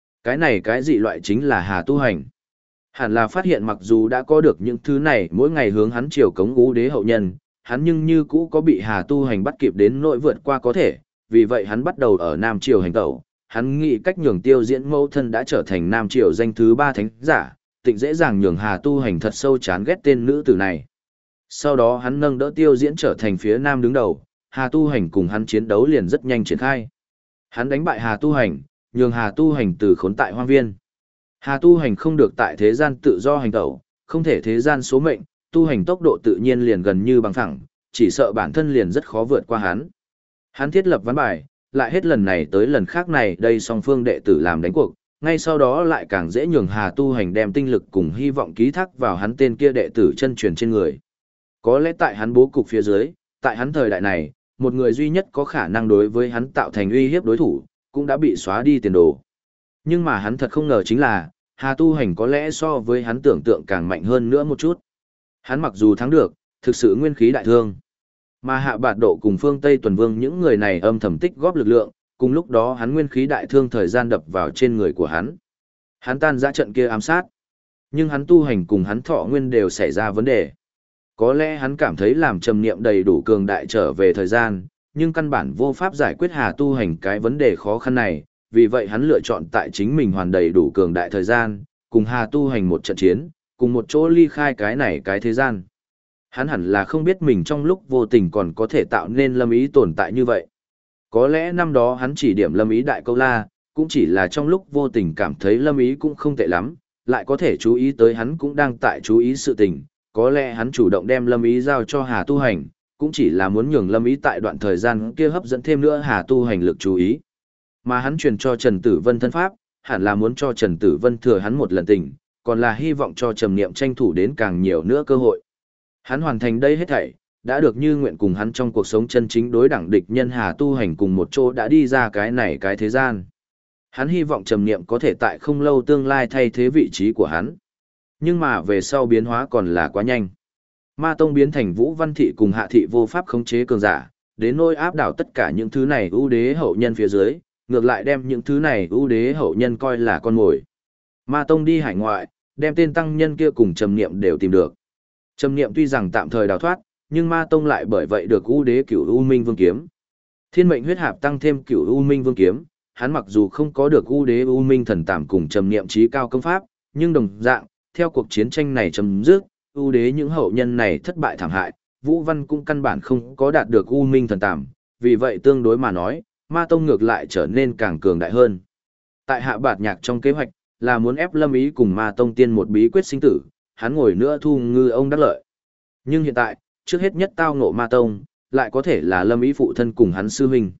Cái dị loại chính là Hà tu hành. Hẳn là phát hiện mặc dù đã có được những thứ này mỗi ngày hướng hắn triều cống Ú Đế hậu nhân, hắn nhưng như cũ có bị Hà tu hành bắt kịp đến nỗi vượt qua có thể, vì vậy hắn bắt đầu ở Nam Triều hành tẩu. Hắn nghĩ cách nhường Tiêu Diễn mẫu thân đã trở thành Nam Triều danh thứ 3 thánh giả, tịnh dễ dàng nhường Hà tu hành thật sâu chán ghét tên nữ tử này. Sau đó hắn nâng đỡ Tiêu Diễn trở thành phía Nam đứng đầu, Hà tu hành cùng hắn chiến đấu liền rất nhanh triển khai. Hắn đánh bại Hà tu hành, nhường Hà tu hành từ khốn tại hoang viên. Hà tu hành không được tại thế gian tự do hành tẩu, không thể thế gian số mệnh, tu hành tốc độ tự nhiên liền gần như bằng phẳng, chỉ sợ bản thân liền rất khó vượt qua hắn. Hắn thiết lập ván bài, lại hết lần này tới lần khác này đây song phương đệ tử làm đánh cuộc, ngay sau đó lại càng dễ nhường Hà tu hành đem tinh lực cùng hy vọng ký thác vào hắn tên kia đệ tử chân truyền trên người. Có lẽ tại hắn bố cục phía dưới, tại hắn thời đại này, một người duy nhất có khả năng đối với hắn tạo thành uy hiếp đối thủ, cũng đã bị xóa đi tiền đồ. Nhưng mà hắn thật không ngờ chính là, Hà tu hành có lẽ so với hắn tưởng tượng càng mạnh hơn nữa một chút. Hắn mặc dù thắng được, thực sự nguyên khí đại thương. Mà Hạ Bạt Độ cùng phương Tây Tuần Vương những người này âm thầm tích góp lực lượng, cùng lúc đó hắn nguyên khí đại thương thời gian đập vào trên người của hắn. Hắn tan ra trận kia ám sát. Nhưng hắn tu hành cùng hắn thọ nguyên đều xảy ra vấn đề. Có lẽ hắn cảm thấy làm trầm niệm đầy đủ cường đại trở về thời gian, nhưng căn bản vô pháp giải quyết Hà tu hành cái vấn đề khó khăn này, vì vậy hắn lựa chọn tại chính mình hoàn đầy đủ cường đại thời gian, cùng Hà tu hành một trận chiến, cùng một chỗ ly khai cái thế gian. Hắn hẳn là không biết mình trong lúc vô tình còn có thể tạo nên Lâm Ý tồn tại như vậy. Có lẽ năm đó hắn chỉ điểm Lâm Ý đại câu la, cũng chỉ là trong lúc vô tình cảm thấy Lâm Ý cũng không tệ lắm, lại có thể chú ý tới hắn cũng đang tại chú ý sự tình. Có lẽ hắn chủ động đem Lâm Ý giao cho Hà tu hành, cũng chỉ là muốn nhường Lâm Ý tại đoạn thời gian kia hấp dẫn thêm nữa Hà tu hành lực chú ý. Mà hắn truyền cho Trần Tử Vân thân pháp, hẳn là muốn cho Trần Tử Vân thừa hắn một lần tình, còn là hy vọng cho Trầm Niệm tranh thủ đến càng nhiều nữa cơ hội. Hắn hoàn thành đây hết thảy, đã được như nguyện cùng hắn trong cuộc sống chân chính đối đẳng địch nhân Hà tu hành cùng một chỗ đã đi ra cái thế gian. Hắn hy vọng Trầm Niệm có thể tại không lâu tương lai thay thế vị trí của hắn. Nhưng mà về sau biến hóa còn là quá nhanh. Ma Tông biến thành Vũ Văn Thị cùng Hạ Thị vô pháp khống chế cường giả, đến nỗi áp đảo tất cả những thứ này ưu đế hậu nhân phía dưới, ngược lại đem những thứ này ưu đế hậu nhân coi là con mồi. Ma Tông đi hải ngoại, đem tên tăng nhân kia cùng Trầm Niệm đều tìm được. Trầm Niệm tuy rằng tạm thời đào thoát, nhưng Ma Tông lại bởi vậy được ưu đế Cửu U Minh Vương kiếm. Thiên mệnh huyết hạp tăng thêm Cửu U Minh Vương kiếm, hắn mặc dù không có được ưu đế U Minh thần tạm cùng Trầm Niệm chí cao công pháp, nhưng đồng dạng, theo cuộc chiến tranh này chấm dứt, ưu đế những hậu nhân này thất bại thảm hại, Vũ Văn cũng căn bản không có đạt được U Minh thần tạm, vì vậy tương đối mà nói, Ma Tông ngược lại trở nên càng cường đại hơn. Tại Hạ Bạt Nhạc trong kế hoạch, là muốn ép Lâm Ý cùng Ma Tông tiên một bí quyết sinh tử, hắn ngồi nữa thu ngư ông đắc lợi. Nhưng hiện tại, trước hết nhất tao ngộ Ma Tông, lại có thể là Lâm Ý phụ thân cùng hắn sư huynh.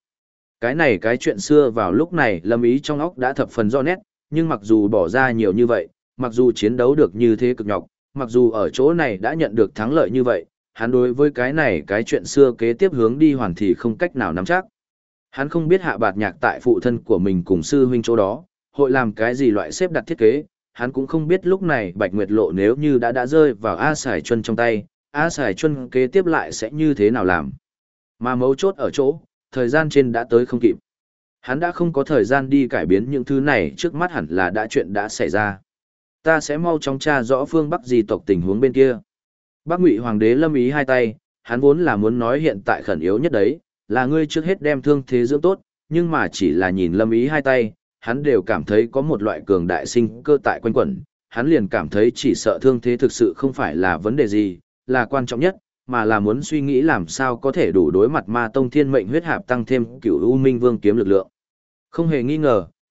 Cái chuyện xưa vào lúc này Lâm Ý trong óc đã thập phần rõ nét, nhưng mặc dù bỏ ra nhiều như vậy, mặc dù chiến đấu được như thế cực nhọc, mặc dù ở chỗ này đã nhận được thắng lợi như vậy, hắn đối với cái chuyện xưa kế tiếp hướng đi hoàn thì không cách nào nắm chắc. Hắn không biết Hạ Bạt Nhạc tại phụ thân của mình cùng sư huynh chỗ đó, hội làm cái gì loại xếp đặt thiết kế, hắn cũng không biết lúc này Bạch Nguyệt Lộ nếu như đã rơi vào A Sải Chuân trong tay, A Sải Chuân kế tiếp lại sẽ như thế nào làm. Mà mấu chốt ở chỗ, thời gian trên đã tới không kịp. Hắn đã không có thời gian đi cải biến những thứ này trước mắt hẳn là chuyện đã xảy ra. Ta sẽ mau chóng tra rõ phương Bắc di tộc tình huống bên kia. Bắc Ngụy Hoàng đế Lâm Ý hai tay, hắn vốn là muốn nói hiện tại khẩn yếu nhất đấy, là ngươi trước hết đem thương thế dưỡng tốt, nhưng mà chỉ là nhìn Lâm Ý hai tay, hắn đều cảm thấy có một loại cường đại sinh cơ tại quanh quẩn, hắn liền cảm thấy chỉ sợ thương thế thực sự không phải là vấn đề gì, là quan trọng nhất, mà là muốn suy nghĩ làm sao có thể đủ đối mặt Ma Tông thiên mệnh huyết hạp tăng thêm Cửu U Minh Vương kiếm lực lượng. Không hề nghi ngờ,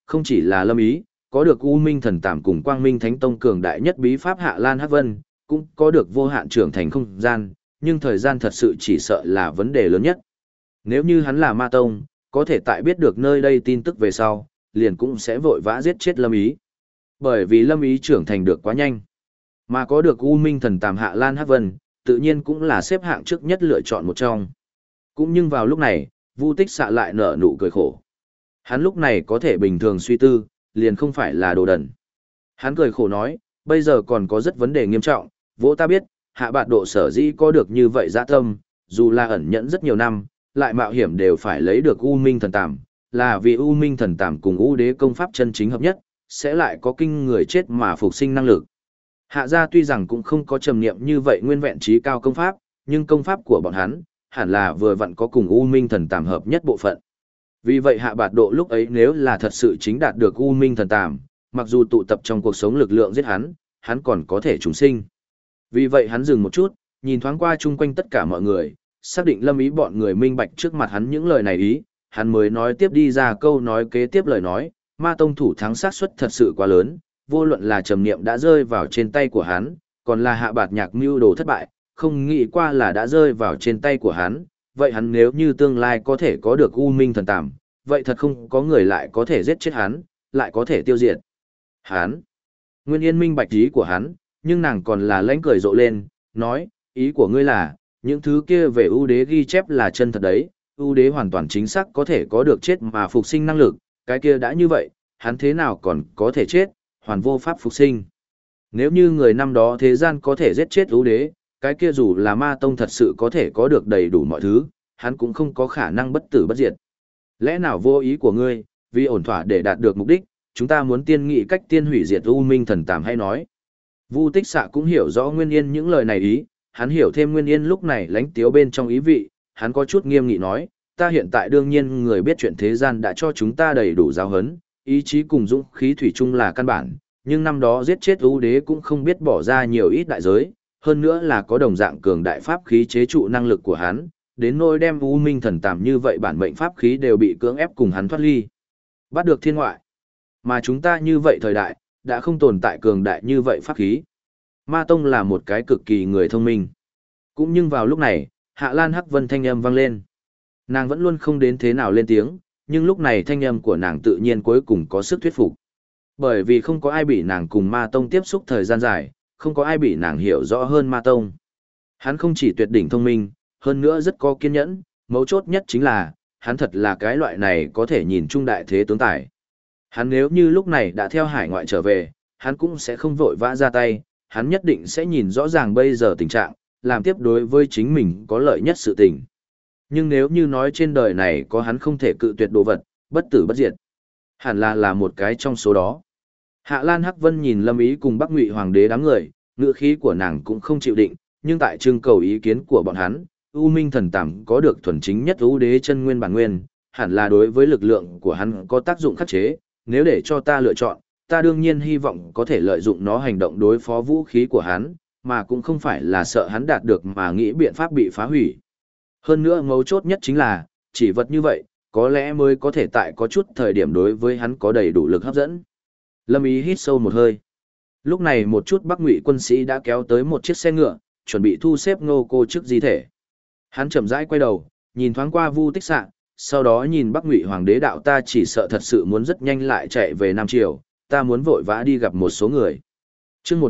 Không chỉ là Lâm Ý, có được U Minh Thần Tàm cùng Quang Minh Thánh Tông cường đại nhất bí pháp Hạ Lan Hắc Vân, cũng có được vô hạn trưởng thành không gian, nhưng thời gian thật sự chỉ sợ là vấn đề lớn nhất. Nếu như hắn là Ma Tông, có thể tại biết được nơi đây tin tức về sau, liền cũng sẽ vội vã giết chết Lâm Ý. Bởi vì Lâm Ý trưởng thành được quá nhanh. Mà có được U Minh Thần Tàm Hạ Lan Hắc Vân, tự nhiên cũng là xếp hạng trước nhất lựa chọn một trong. Cũng nhưng vào lúc này, Vu Tích Xạ lại nở nụ cười khổ. Hắn lúc này có thể bình thường suy tư, liền không phải là đồ đần. Hắn cười khổ nói, bây giờ còn có rất vấn đề nghiêm trọng, vỗ ta biết, Hạ Bạt Độ sở dĩ có được như vậy dã tâm, dù là ẩn nhẫn rất nhiều năm, lại mạo hiểm đều phải lấy được U Minh Thần Tàm, là vì U Minh Thần Tàm cùng U Đế công pháp chân chính hợp nhất, sẽ lại có kinh người chết mà phục sinh năng lực. Hạ gia tuy rằng cũng không có trầm niệm như vậy nguyên vẹn trí cao công pháp, nhưng công pháp của bọn hắn, hẳn là vừa vặn có cùng U Minh Thần Tàm hợp nhất bộ phận. Vì vậy Hạ Bạt Độ lúc ấy nếu là thật sự chính đạt được U Minh Thần Tàm, mặc dù tụ tập trong cuộc sống lực lượng giết hắn còn có thể trùng sinh. Vì vậy hắn dừng một chút, nhìn thoáng qua chung quanh tất cả mọi người, xác định Lâm Ý bọn người minh bạch trước mặt hắn những lời này ý, hắn mới nói tiếp đi ra câu nói kế tiếp lời nói, Ma Tông thủ thắng xác suất thật sự quá lớn, vô luận là trầm niệm đã rơi vào trên tay của hắn, còn là Hạ Bạt Nhạc mưu đồ thất bại, không nghĩ qua là đã rơi vào trên tay của hắn, vậy hắn nếu như tương lai có thể có được U Minh Thần Tàm, vậy thật không có người lại có thể giết chết hắn, lại có thể tiêu diệt hắn. Nguyên Yên minh bạch ý của hắn, nhưng nàng còn là lãnh cười rộ lên, nói, ý của ngươi là, những thứ kia về ưu đế ghi chép là chân thật đấy, ưu đế hoàn toàn chính xác có thể có được chết mà phục sinh năng lực, cái kia đã như vậy, hắn thế nào còn có thể chết, hoàn vô pháp phục sinh. Nếu như người năm đó thế gian có thể giết chết ưu đế, cái kia dù là Ma Tông thật sự có thể có được đầy đủ mọi thứ, hắn cũng không có khả năng bất tử bất diệt. Lẽ nào vô ý của ngươi, vì ổn thỏa để đạt được mục đích, chúng ta muốn tiên nghị cách tiên hủy diệt U Minh Thần Tàm hay nói. Vu Tích Xạ cũng hiểu rõ Nguyên Yên những lời này ý, hắn hiểu thêm Nguyên Yên lúc này lánh tiếu bên trong ý vị, hắn có chút nghiêm nghị nói, ta hiện tại đương nhiên người biết chuyện thế gian đã cho chúng ta đầy đủ giáo huấn, ý chí cùng dũng khí thủy chung là căn bản, nhưng năm đó giết chết ưu đế cũng không biết bỏ ra nhiều ít đại giới, hơn nữa là có đồng dạng cường đại pháp khí chế trụ năng lực của hắn, đến nỗi đem U Minh Thần Tàm như vậy bản mệnh pháp khí đều bị cưỡng ép cùng hắn thoát ly. Bắt được thiên ngoại. Mà chúng ta như vậy thời đại, đã không tồn tại cường đại như vậy pháp khí. Ma Tông là một cái cực kỳ người thông minh. Cũng nhưng vào lúc này, Hạ Lan Hắc Vân thanh âm vang lên. Nàng vẫn luôn không đến thế nào lên tiếng, nhưng lúc này thanh âm của nàng tự nhiên cuối cùng có sức thuyết phục. Bởi vì không có ai bị nàng cùng Ma Tông tiếp xúc thời gian dài, không có ai bị nàng hiểu rõ hơn Ma Tông. Hắn không chỉ tuyệt đỉnh thông minh, hơn nữa rất có kiên nhẫn, mấu chốt nhất chính là, hắn thật là cái loại này có thể nhìn trung đại thế tướng tài. Hắn nếu như lúc này đã theo hải ngoại trở về, hắn cũng sẽ không vội vã ra tay, hắn nhất định sẽ nhìn rõ ràng bây giờ tình trạng, làm tiếp đối với chính mình có lợi nhất sự tình. Nhưng nếu như nói trên đời này có hắn không thể cự tuyệt đồ vật, bất tử bất diệt, hẳn là một cái trong số đó. Hạ Lan Hắc Vân nhìn Lâm Ý cùng Bắc Ngụy Hoàng đế đám người, ngữ khí của nàng cũng không chịu định, nhưng tại trưng cầu ý kiến của bọn hắn, U Minh Thần Tàm có được thuần chính nhất U Đế chân nguyên bản nguyên, hẳn là đối với lực lượng của hắn có tác dụng khắc chế, nếu để cho ta lựa chọn, ta đương nhiên hy vọng có thể lợi dụng nó hành động đối phó vũ khí của hắn, mà cũng không phải là sợ hắn đạt được mà nghĩ biện pháp bị phá hủy. Hơn nữa mấu chốt nhất chính là, chỉ vật như vậy, có lẽ mới có thể tại có chút thời điểm đối với hắn có đầy đủ lực hấp dẫn. Lâm Ý hít sâu một hơi. Lúc này một chút Bắc Ngụy quân sĩ đã kéo tới một chiếc xe ngựa, chuẩn bị thu xếp Ngô Cô trước di thể. Hắn chậm rãi quay đầu, nhìn thoáng qua Vu Tích Xạ, sau đó nhìn Bắc Ngụy Hoàng đế đạo ta chỉ sợ thật sự muốn rất nhanh lại chạy về Nam Triều, ta muốn vội vã đi gặp một số người. Chương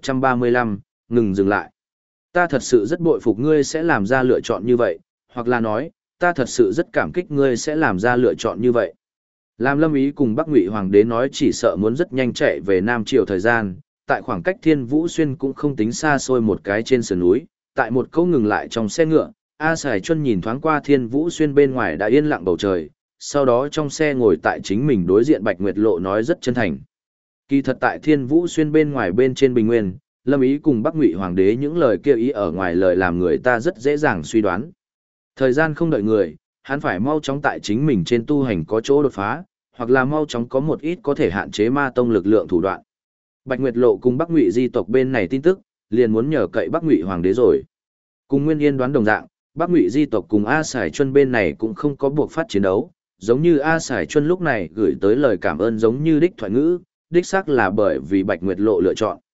1135, ngừng dừng lại. Ta thật sự rất bội phục ngươi sẽ làm ra lựa chọn như vậy, hoặc là nói, ta thật sự rất cảm kích ngươi sẽ làm ra lựa chọn như vậy. Làm Lâm Ý cùng Bắc Ngụy Hoàng đế nói chỉ sợ muốn rất nhanh chạy về Nam Triều thời gian, tại khoảng cách Thiên Vũ Xuyên cũng không tính xa xôi một cái trên sườn núi, tại một câu ngừng lại trong xe ngựa, A Sải Chuân nhìn thoáng qua Thiên Vũ Xuyên bên ngoài đã yên lặng bầu trời, sau đó trong xe ngồi tại chính mình đối diện Bạch Nguyệt Lộ nói rất chân thành. Kỳ thật tại Thiên Vũ Xuyên bên ngoài bên trên Bình Nguyên, Lâm Ý cùng Bắc Ngụy Hoàng đế những lời kia ý ở ngoài lời làm người ta rất dễ dàng suy đoán. Thời gian không đợi người, hắn phải mau chóng tại chính mình trên tu hành có chỗ đột phá, hoặc là mau chóng có một ít có thể hạn chế ma tông lực lượng thủ đoạn. Bạch Nguyệt Lộ cùng Bắc Ngụy di tộc bên này tin tức, liền muốn nhờ cậy Bắc Ngụy Hoàng đế rồi. Cùng Nguyên Yên đoán đồng dạng, Bắc Ngụy di tộc cùng A Sải Chuân bên này cũng không có buộc phát chiến đấu, giống như A Sải Chuân lúc này gửi tới lời cảm ơn giống như đích thoại ngữ, đích xác là bởi vì Bạch Nguyệt Lộ lựa chọn.